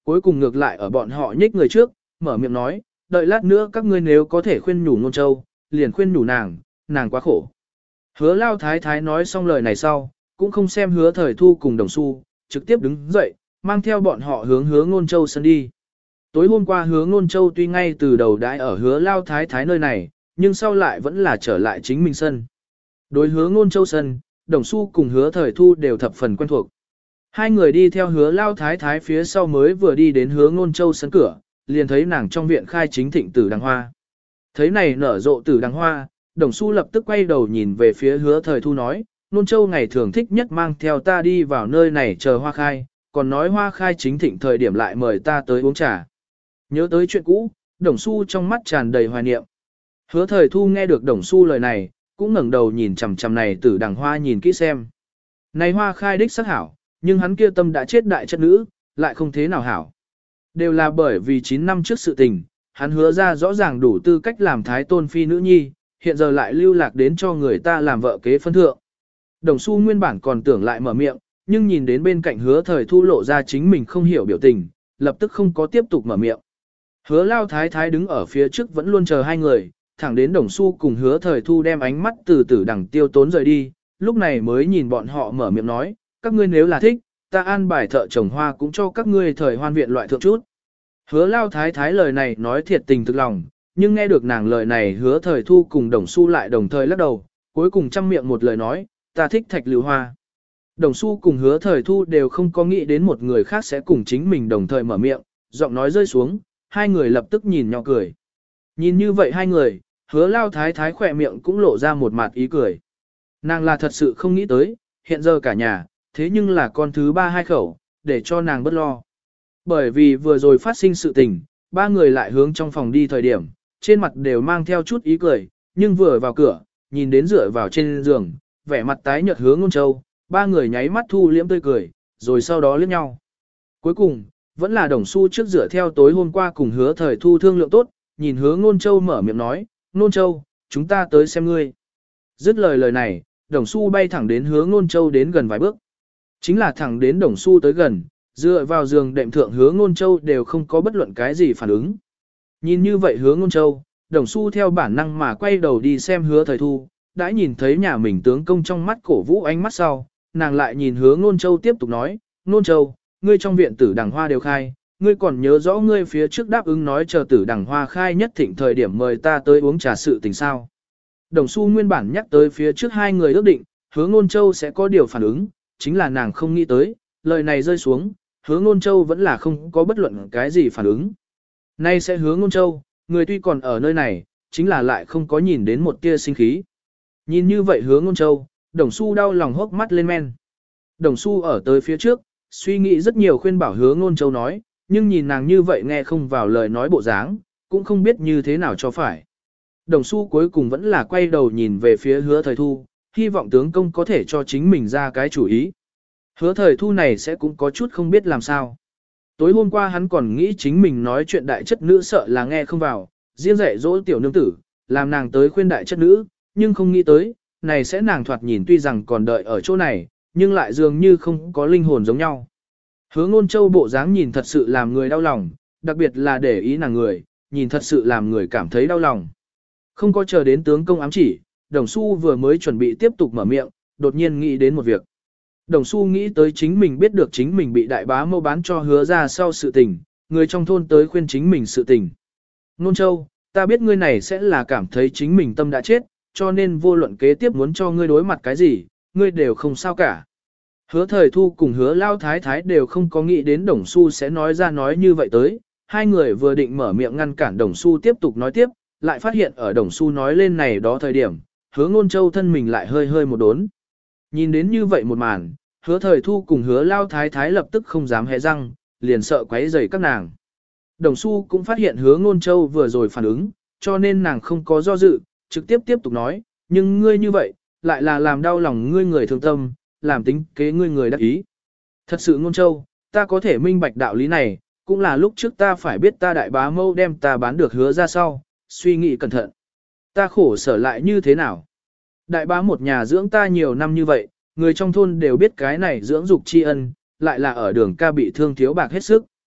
cuối cùng ngược lại ở bọn họ nhích người trước, mở miệng nói, đợi lát nữa các ngươi nếu có thể khuyên nhủ Nôn Châu, liền khuyên nhủ nàng, nàng quá khổ. Hứa Lao Thái Thái nói xong lời này sau, cũng không xem Hứa Thời Thu cùng Đồng Xu, trực tiếp đứng dậy, mang theo bọn họ hướng Hứa Nôn Châu sân đi. Tối hôm qua Hứa Nôn Châu tuy ngay từ đầu đãi ở Hứa Lao Thái Thái nơi này, nhưng sau lại vẫn là trở lại chính mình sân. Đối Hứa Nôn Châu sân, Đồng Xu cùng Hứa Thời Thu đều thập phần quen thuộc. Hai người đi theo Hứa Lao Thái Thái phía sau mới vừa đi đến Hứa Nôn Châu sân cửa, liền thấy nàng trong viện khai chính thịnh tử đằng hoa. Thấy này nở rộ tử đằng hoa, Đồng Xu lập tức quay đầu nhìn về phía Hứa Thời Thu nói, Nôn Châu ngày thường thích nhất mang theo ta đi vào nơi này chờ hoa khai, còn nói hoa khai chính thịnh thời điểm lại mời ta tới uống trà. Nhớ tới chuyện cũ, Đồng Xu trong mắt tràn đầy hoài niệm. Hứa Thời Thu nghe được Đồng Xu lời này, cũng ngẩng đầu nhìn chằm chằm này tử đằng hoa nhìn kỹ xem. Này hoa khai đích sắc hảo, nhưng hắn kia tâm đã chết đại chất nữ, lại không thế nào hảo. Đều là bởi vì chín năm trước sự tình, hắn hứa ra rõ ràng đủ tư cách làm thái tôn phi nữ nhi, hiện giờ lại lưu lạc đến cho người ta làm vợ kế phân thượng. Đồng Xu nguyên bản còn tưởng lại mở miệng, nhưng nhìn đến bên cạnh Hứa Thời Thu lộ ra chính mình không hiểu biểu tình, lập tức không có tiếp tục mở miệng. Hứa Lao Thái Thái đứng ở phía trước vẫn luôn chờ hai người, thẳng đến Đồng Xu cùng Hứa Thời Thu đem ánh mắt từ từ đằng tiêu tốn rời đi, lúc này mới nhìn bọn họ mở miệng nói, các ngươi nếu là thích, ta an bài thợ trồng hoa cũng cho các ngươi thời hoan viện loại thượng chút. Hứa Lao Thái Thái lời này nói thiệt tình thực lòng, nhưng nghe được nàng lời này Hứa Thời Thu cùng Đồng Xu lại đồng thời lắc đầu, cuối cùng chăm miệng một lời nói, ta thích thạch lưu hoa. Đồng Xu cùng Hứa Thời Thu đều không có nghĩ đến một người khác sẽ cùng chính mình đồng thời mở miệng, giọng nói rơi xuống, hai người lập tức nhìn nhau cười. Nhìn như vậy hai người, Hứa Lao Thái Thái khỏe miệng cũng lộ ra một mặt ý cười. Nàng là thật sự không nghĩ tới, hiện giờ cả nhà, thế nhưng là con thứ ba hai khẩu, để cho nàng bất lo. Bởi vì vừa rồi phát sinh sự tình, ba người lại hướng trong phòng đi thời điểm, trên mặt đều mang theo chút ý cười, nhưng vừa vào cửa, nhìn đến dựa vào trên giường, vẻ mặt tái nhợt Hứa Nôn Châu, ba người nháy mắt thu liễm tươi cười, rồi sau đó liếc nhau. Cuối cùng, vẫn là Đồng Xu trước dựa theo tối hôm qua cùng Hứa Thời Thu thương lượng tốt, nhìn Hứa Nôn Châu mở miệng nói, Nôn Châu, chúng ta tới xem ngươi. Dứt lời lời này, Đồng Xu bay thẳng đến Hứa Nôn Châu đến gần vài bước. Chính là thẳng đến Đồng Xu tới gần, dựa vào giường đệm thượng Hứa Nôn Châu đều không có bất luận cái gì phản ứng. Nhìn như vậy Hứa Nôn Châu, Đồng Xu theo bản năng mà quay đầu đi xem Hứa Thời Thu, đã nhìn thấy nhà mình tướng công trong mắt cổ vũ ánh mắt sau, nàng lại nhìn Hứa Nôn Châu tiếp tục nói, Nôn Châu, ngươi trong viện tử đằng hoa đều khai, ngươi còn nhớ rõ ngươi phía trước đáp ứng nói chờ tử đằng hoa khai nhất thịnh thời điểm mời ta tới uống trà sự tình sao. Đồng Xu nguyên bản nhắc tới phía trước hai người ước định, Hứa Nôn Châu sẽ có điều phản ứng, chính là nàng không nghĩ tới, lời này rơi xuống, Hứa Nôn Châu vẫn là không có bất luận cái gì phản ứng. Nay sẽ Hứa Nôn Châu, người tuy còn ở nơi này, chính là lại không có nhìn đến một tia sinh khí. Nhìn như vậy Hứa Nôn Châu, Đồng Xu đau lòng hốc mắt lên men. Đồng Xu ở tới phía trước, suy nghĩ rất nhiều khuyên bảo Hứa Nôn Châu nói, nhưng nhìn nàng như vậy nghe không vào lời nói bộ dáng, cũng không biết như thế nào cho phải. Đồng Xu cuối cùng vẫn là quay đầu nhìn về phía Hứa Thời Thu, hy vọng tướng công có thể cho chính mình ra cái chủ ý. Hứa Thời Thu này sẽ cũng có chút không biết làm sao. Tối hôm qua hắn còn nghĩ chính mình nói chuyện đại chất nữ sợ là nghe không vào, riêng dạy dỗ tiểu nương tử, làm nàng tới khuyên đại chất nữ, nhưng không nghĩ tới, này sẽ nàng thoạt nhìn tuy rằng còn đợi ở chỗ này, nhưng lại dường như không có linh hồn giống nhau. Hứa Nôn Châu bộ dáng nhìn thật sự làm người đau lòng, đặc biệt là để ý nàng người, nhìn thật sự làm người cảm thấy đau lòng. Không có chờ đến tướng công ám chỉ, Đồng Xu vừa mới chuẩn bị tiếp tục mở miệng, đột nhiên nghĩ đến một việc. Đồng Xu nghĩ tới chính mình biết được chính mình bị đại bá mâu bán cho Hứa ra sau sự tình, người trong thôn tới khuyên chính mình sự tình. Nôn Châu, ta biết ngươi này sẽ là cảm thấy chính mình tâm đã chết, cho nên vô luận kế tiếp muốn cho ngươi đối mặt cái gì, ngươi đều không sao cả. Hứa Thời Thu cùng Hứa Lao Thái Thái đều không có nghĩ đến Đồng Xu sẽ nói ra nói như vậy tới, hai người vừa định mở miệng ngăn cản Đồng Xu tiếp tục nói tiếp, lại phát hiện ở Đồng Xu nói lên này đó thời điểm, Hứa Nôn Châu thân mình lại hơi hơi một đốn. Nhìn đến như vậy một màn, Hứa Thời Thu cùng Hứa Lao Thái Thái lập tức không dám hé răng, liền sợ quấy rầy các nàng. Đồng Xu cũng phát hiện Hứa Nôn Châu vừa rồi phản ứng, cho nên nàng không có do dự, trực tiếp tiếp tục nói, nhưng ngươi như vậy, lại là làm đau lòng ngươi người thương tâm, làm tính kế ngươi người đắc ý. Thật sự Nôn Châu, ta có thể minh bạch đạo lý này, cũng là lúc trước ta phải biết ta đại bá mâu đem ta bán được Hứa ra sau, suy nghĩ cẩn thận. Ta khổ sở lại như thế nào? Đại bá một nhà dưỡng ta nhiều năm như vậy, người trong thôn đều biết cái này dưỡng dục tri ân, lại là ở đường ca bị thương thiếu bạc hết sức.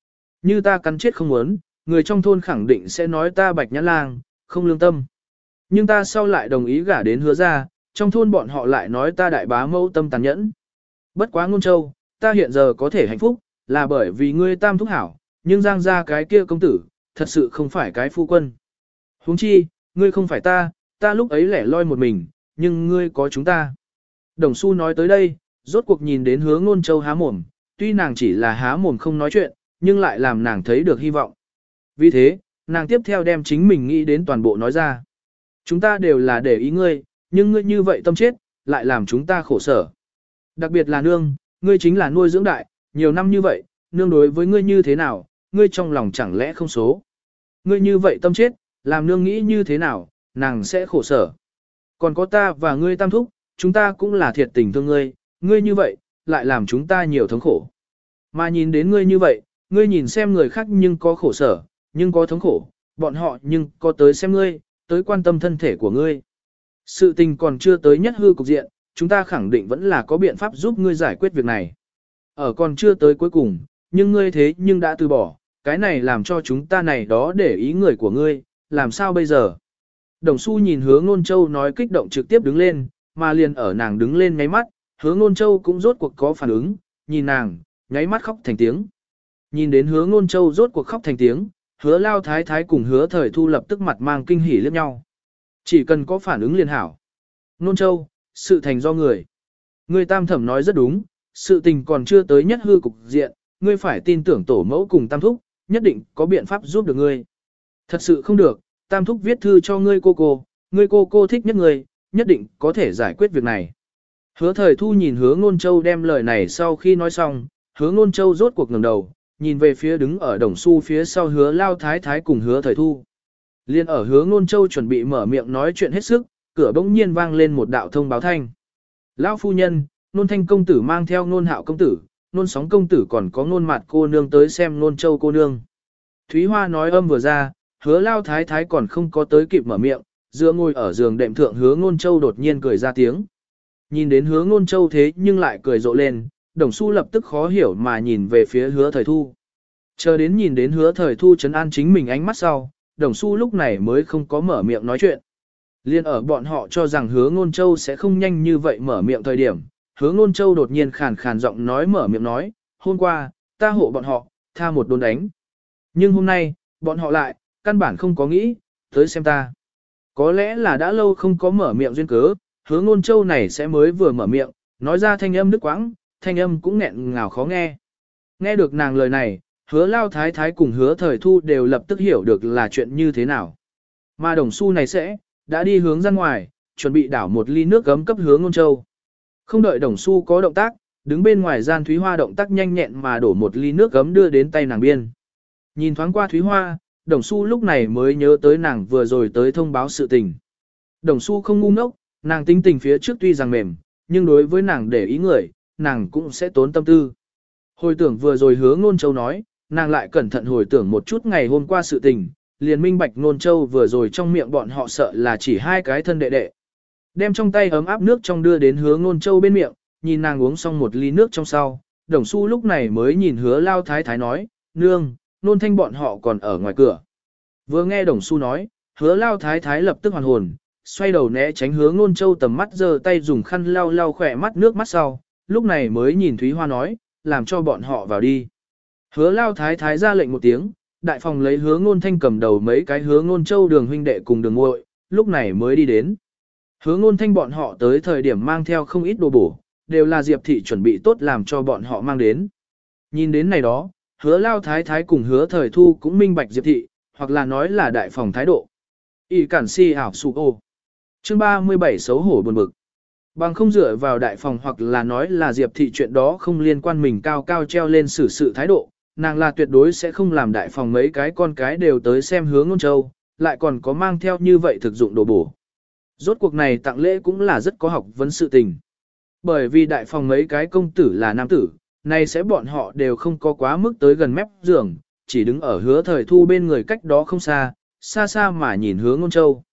Như ta cắn chết không muốn, người trong thôn khẳng định sẽ nói ta bạch nhãn lang, không lương tâm. Nhưng ta sau lại đồng ý gả đến hứa ra, trong thôn bọn họ lại nói ta đại bá mẫu tâm tàn nhẫn. Bất quá ngôn châu, ta hiện giờ có thể hạnh phúc, là bởi vì ngươi tam thúc hảo, nhưng giang ra cái kia công tử, thật sự không phải cái phu quân. Huống chi, ngươi không phải ta, ta lúc ấy lẻ loi một mình, nhưng ngươi có chúng ta. Đồng Xu nói tới đây, rốt cuộc nhìn đến hứa ngôn châu há mồm, tuy nàng chỉ là há mồm không nói chuyện, nhưng lại làm nàng thấy được hy vọng. Vì thế, nàng tiếp theo đem chính mình nghĩ đến toàn bộ nói ra. Chúng ta đều là để ý ngươi, nhưng ngươi như vậy tâm chết, lại làm chúng ta khổ sở. Đặc biệt là nương, ngươi chính là nuôi dưỡng đại, nhiều năm như vậy, nương đối với ngươi như thế nào, ngươi trong lòng chẳng lẽ không số. Ngươi như vậy tâm chết, làm nương nghĩ như thế nào, nàng sẽ khổ sở. Còn có ta và ngươi tam thúc, chúng ta cũng là thiệt tình thương ngươi, ngươi như vậy, lại làm chúng ta nhiều thống khổ. Mà nhìn đến ngươi như vậy, ngươi nhìn xem người khác nhưng có khổ sở, nhưng có thống khổ, bọn họ nhưng có tới xem ngươi, tới quan tâm thân thể của ngươi. Sự tình còn chưa tới nhất hư cục diện, chúng ta khẳng định vẫn là có biện pháp giúp ngươi giải quyết việc này. Ở còn chưa tới cuối cùng, nhưng ngươi thế nhưng đã từ bỏ, cái này làm cho chúng ta này đó để ý người của ngươi, làm sao bây giờ? Đồng Xu nhìn hứa ngôn châu nói kích động trực tiếp đứng lên, mà liền ở nàng đứng lên nháy mắt, hứa ngôn châu cũng rốt cuộc có phản ứng, nhìn nàng, nháy mắt khóc thành tiếng. Nhìn đến hứa ngôn châu rốt cuộc khóc thành tiếng, hứa lao thái thái cùng hứa thời thu lập tức mặt mang kinh hỉ liếc nhau. Chỉ cần có phản ứng liền hảo. Ngôn châu, sự thành do người. Người tam thẩm nói rất đúng, sự tình còn chưa tới nhất hư cục diện, ngươi phải tin tưởng tổ mẫu cùng tam thúc, nhất định có biện pháp giúp được ngươi. Thật sự không được, tam thúc viết thư cho ngươi cô cô, ngươi cô cô thích nhất ngươi, nhất định có thể giải quyết việc này. Hứa thời thu nhìn hứa ngôn châu đem lời này sau khi nói xong, hứa ngôn châu rốt cuộc ngẩng đầu, nhìn về phía đứng ở đồng xu phía sau hứa lao thái thái cùng hứa thời thu. Liên ở hứa ngôn châu chuẩn bị mở miệng nói chuyện hết sức, cửa bỗng nhiên vang lên một đạo thông báo thanh. Lão phu nhân, nôn thanh công tử mang theo nôn hạo công tử, nôn sóng công tử còn có nôn mặt cô nương tới xem nôn châu cô nương. Thúy Hoa nói âm vừa ra, hứa lao thái thái còn không có tới kịp mở miệng, dựa ngồi ở giường đệm thượng hứa ngôn châu đột nhiên cười ra tiếng. Nhìn đến hứa ngôn châu thế nhưng lại cười rộ lên, đồng xu lập tức khó hiểu mà nhìn về phía hứa thời thu. Chờ đến nhìn đến hứa thời thu trấn an chính mình ánh mắt sau, đồng xu lúc này mới không có mở miệng nói chuyện. Liên ở bọn họ cho rằng hứa ngôn châu sẽ không nhanh như vậy mở miệng thời điểm, hứa ngôn châu đột nhiên khàn khàn giọng nói mở miệng nói, hôm qua, ta hộ bọn họ, tha một đồn đánh. Nhưng hôm nay, bọn họ lại, căn bản không có nghĩ, tới xem ta. Có lẽ là đã lâu không có mở miệng duyên cớ, hứa ngôn châu này sẽ mới vừa mở miệng, nói ra thanh âm đứt quãng, thanh âm cũng nghẹn ngào khó nghe. Nghe được nàng lời này, hứa lao thái thái cùng hứa thời thu đều lập tức hiểu được là chuyện như thế nào. Mà đồng xu này sẽ, đã đi hướng ra ngoài, chuẩn bị đảo một ly nước gấm cấp hứa ngôn châu. Không đợi đồng xu có động tác, đứng bên ngoài gian Thúy Hoa động tác nhanh nhẹn mà đổ một ly nước gấm đưa đến tay nàng biên. Nhìn thoáng qua Thúy Hoa, đồng xu lúc này mới nhớ tới nàng vừa rồi tới thông báo sự tình. Đồng xu không ngu ngốc, nàng tính tình phía trước tuy rằng mềm, nhưng đối với nàng để ý người, nàng cũng sẽ tốn tâm tư. Hồi tưởng vừa rồi hứa ngôn châu nói, nàng lại cẩn thận hồi tưởng một chút ngày hôm qua sự tình, liền minh bạch ngôn châu vừa rồi trong miệng bọn họ sợ là chỉ hai cái thân đệ đệ. Đem trong tay ấm áp nước trong đưa đến hứa ngôn châu bên miệng, nhìn nàng uống xong một ly nước trong sau, đồng xu lúc này mới nhìn hứa lao thái thái nói, nương, nôn thanh bọn họ còn ở ngoài cửa. Vừa nghe đồng xu nói, hứa lao thái thái lập tức hoàn hồn, xoay đầu né tránh hứa ngôn châu tầm mắt giơ tay dùng khăn lau lau khỏe mắt nước mắt sau, lúc này mới nhìn Thúy Hoa nói, làm cho bọn họ vào đi. Hứa lao thái thái ra lệnh một tiếng, đại phòng lấy hứa ngôn thanh cầm đầu mấy cái hứa ngôn châu đường huynh đệ cùng đường muội, lúc này mới đi đến. Hứa ngôn thanh bọn họ tới thời điểm mang theo không ít đồ bổ, đều là Diệp thị chuẩn bị tốt làm cho bọn họ mang đến. Nhìn đến này đó, hứa lao thái thái cùng hứa thời thu cũng minh bạch Diệp thị, hoặc là nói là đại phòng thái độ. Y cản si ảo sụ ô. Chương ba mươi bảy xấu hổ buồn bực. Bằng không dựa vào đại phòng hoặc là nói là Diệp thị chuyện đó không liên quan mình cao cao treo lên xử sự thái độ, nàng là tuyệt đối sẽ không làm đại phòng mấy cái con cái đều tới xem hứa ngôn châu, lại còn có mang theo như vậy thực dụng đồ bổ. Rốt cuộc này tặng lễ cũng là rất có học vấn sự tình. Bởi vì đại phòng mấy cái công tử là nam tử, này sẽ bọn họ đều không có quá mức tới gần mép giường, chỉ đứng ở hứa thời thu bên người cách đó không xa, xa xa mà nhìn hứa ngôn châu.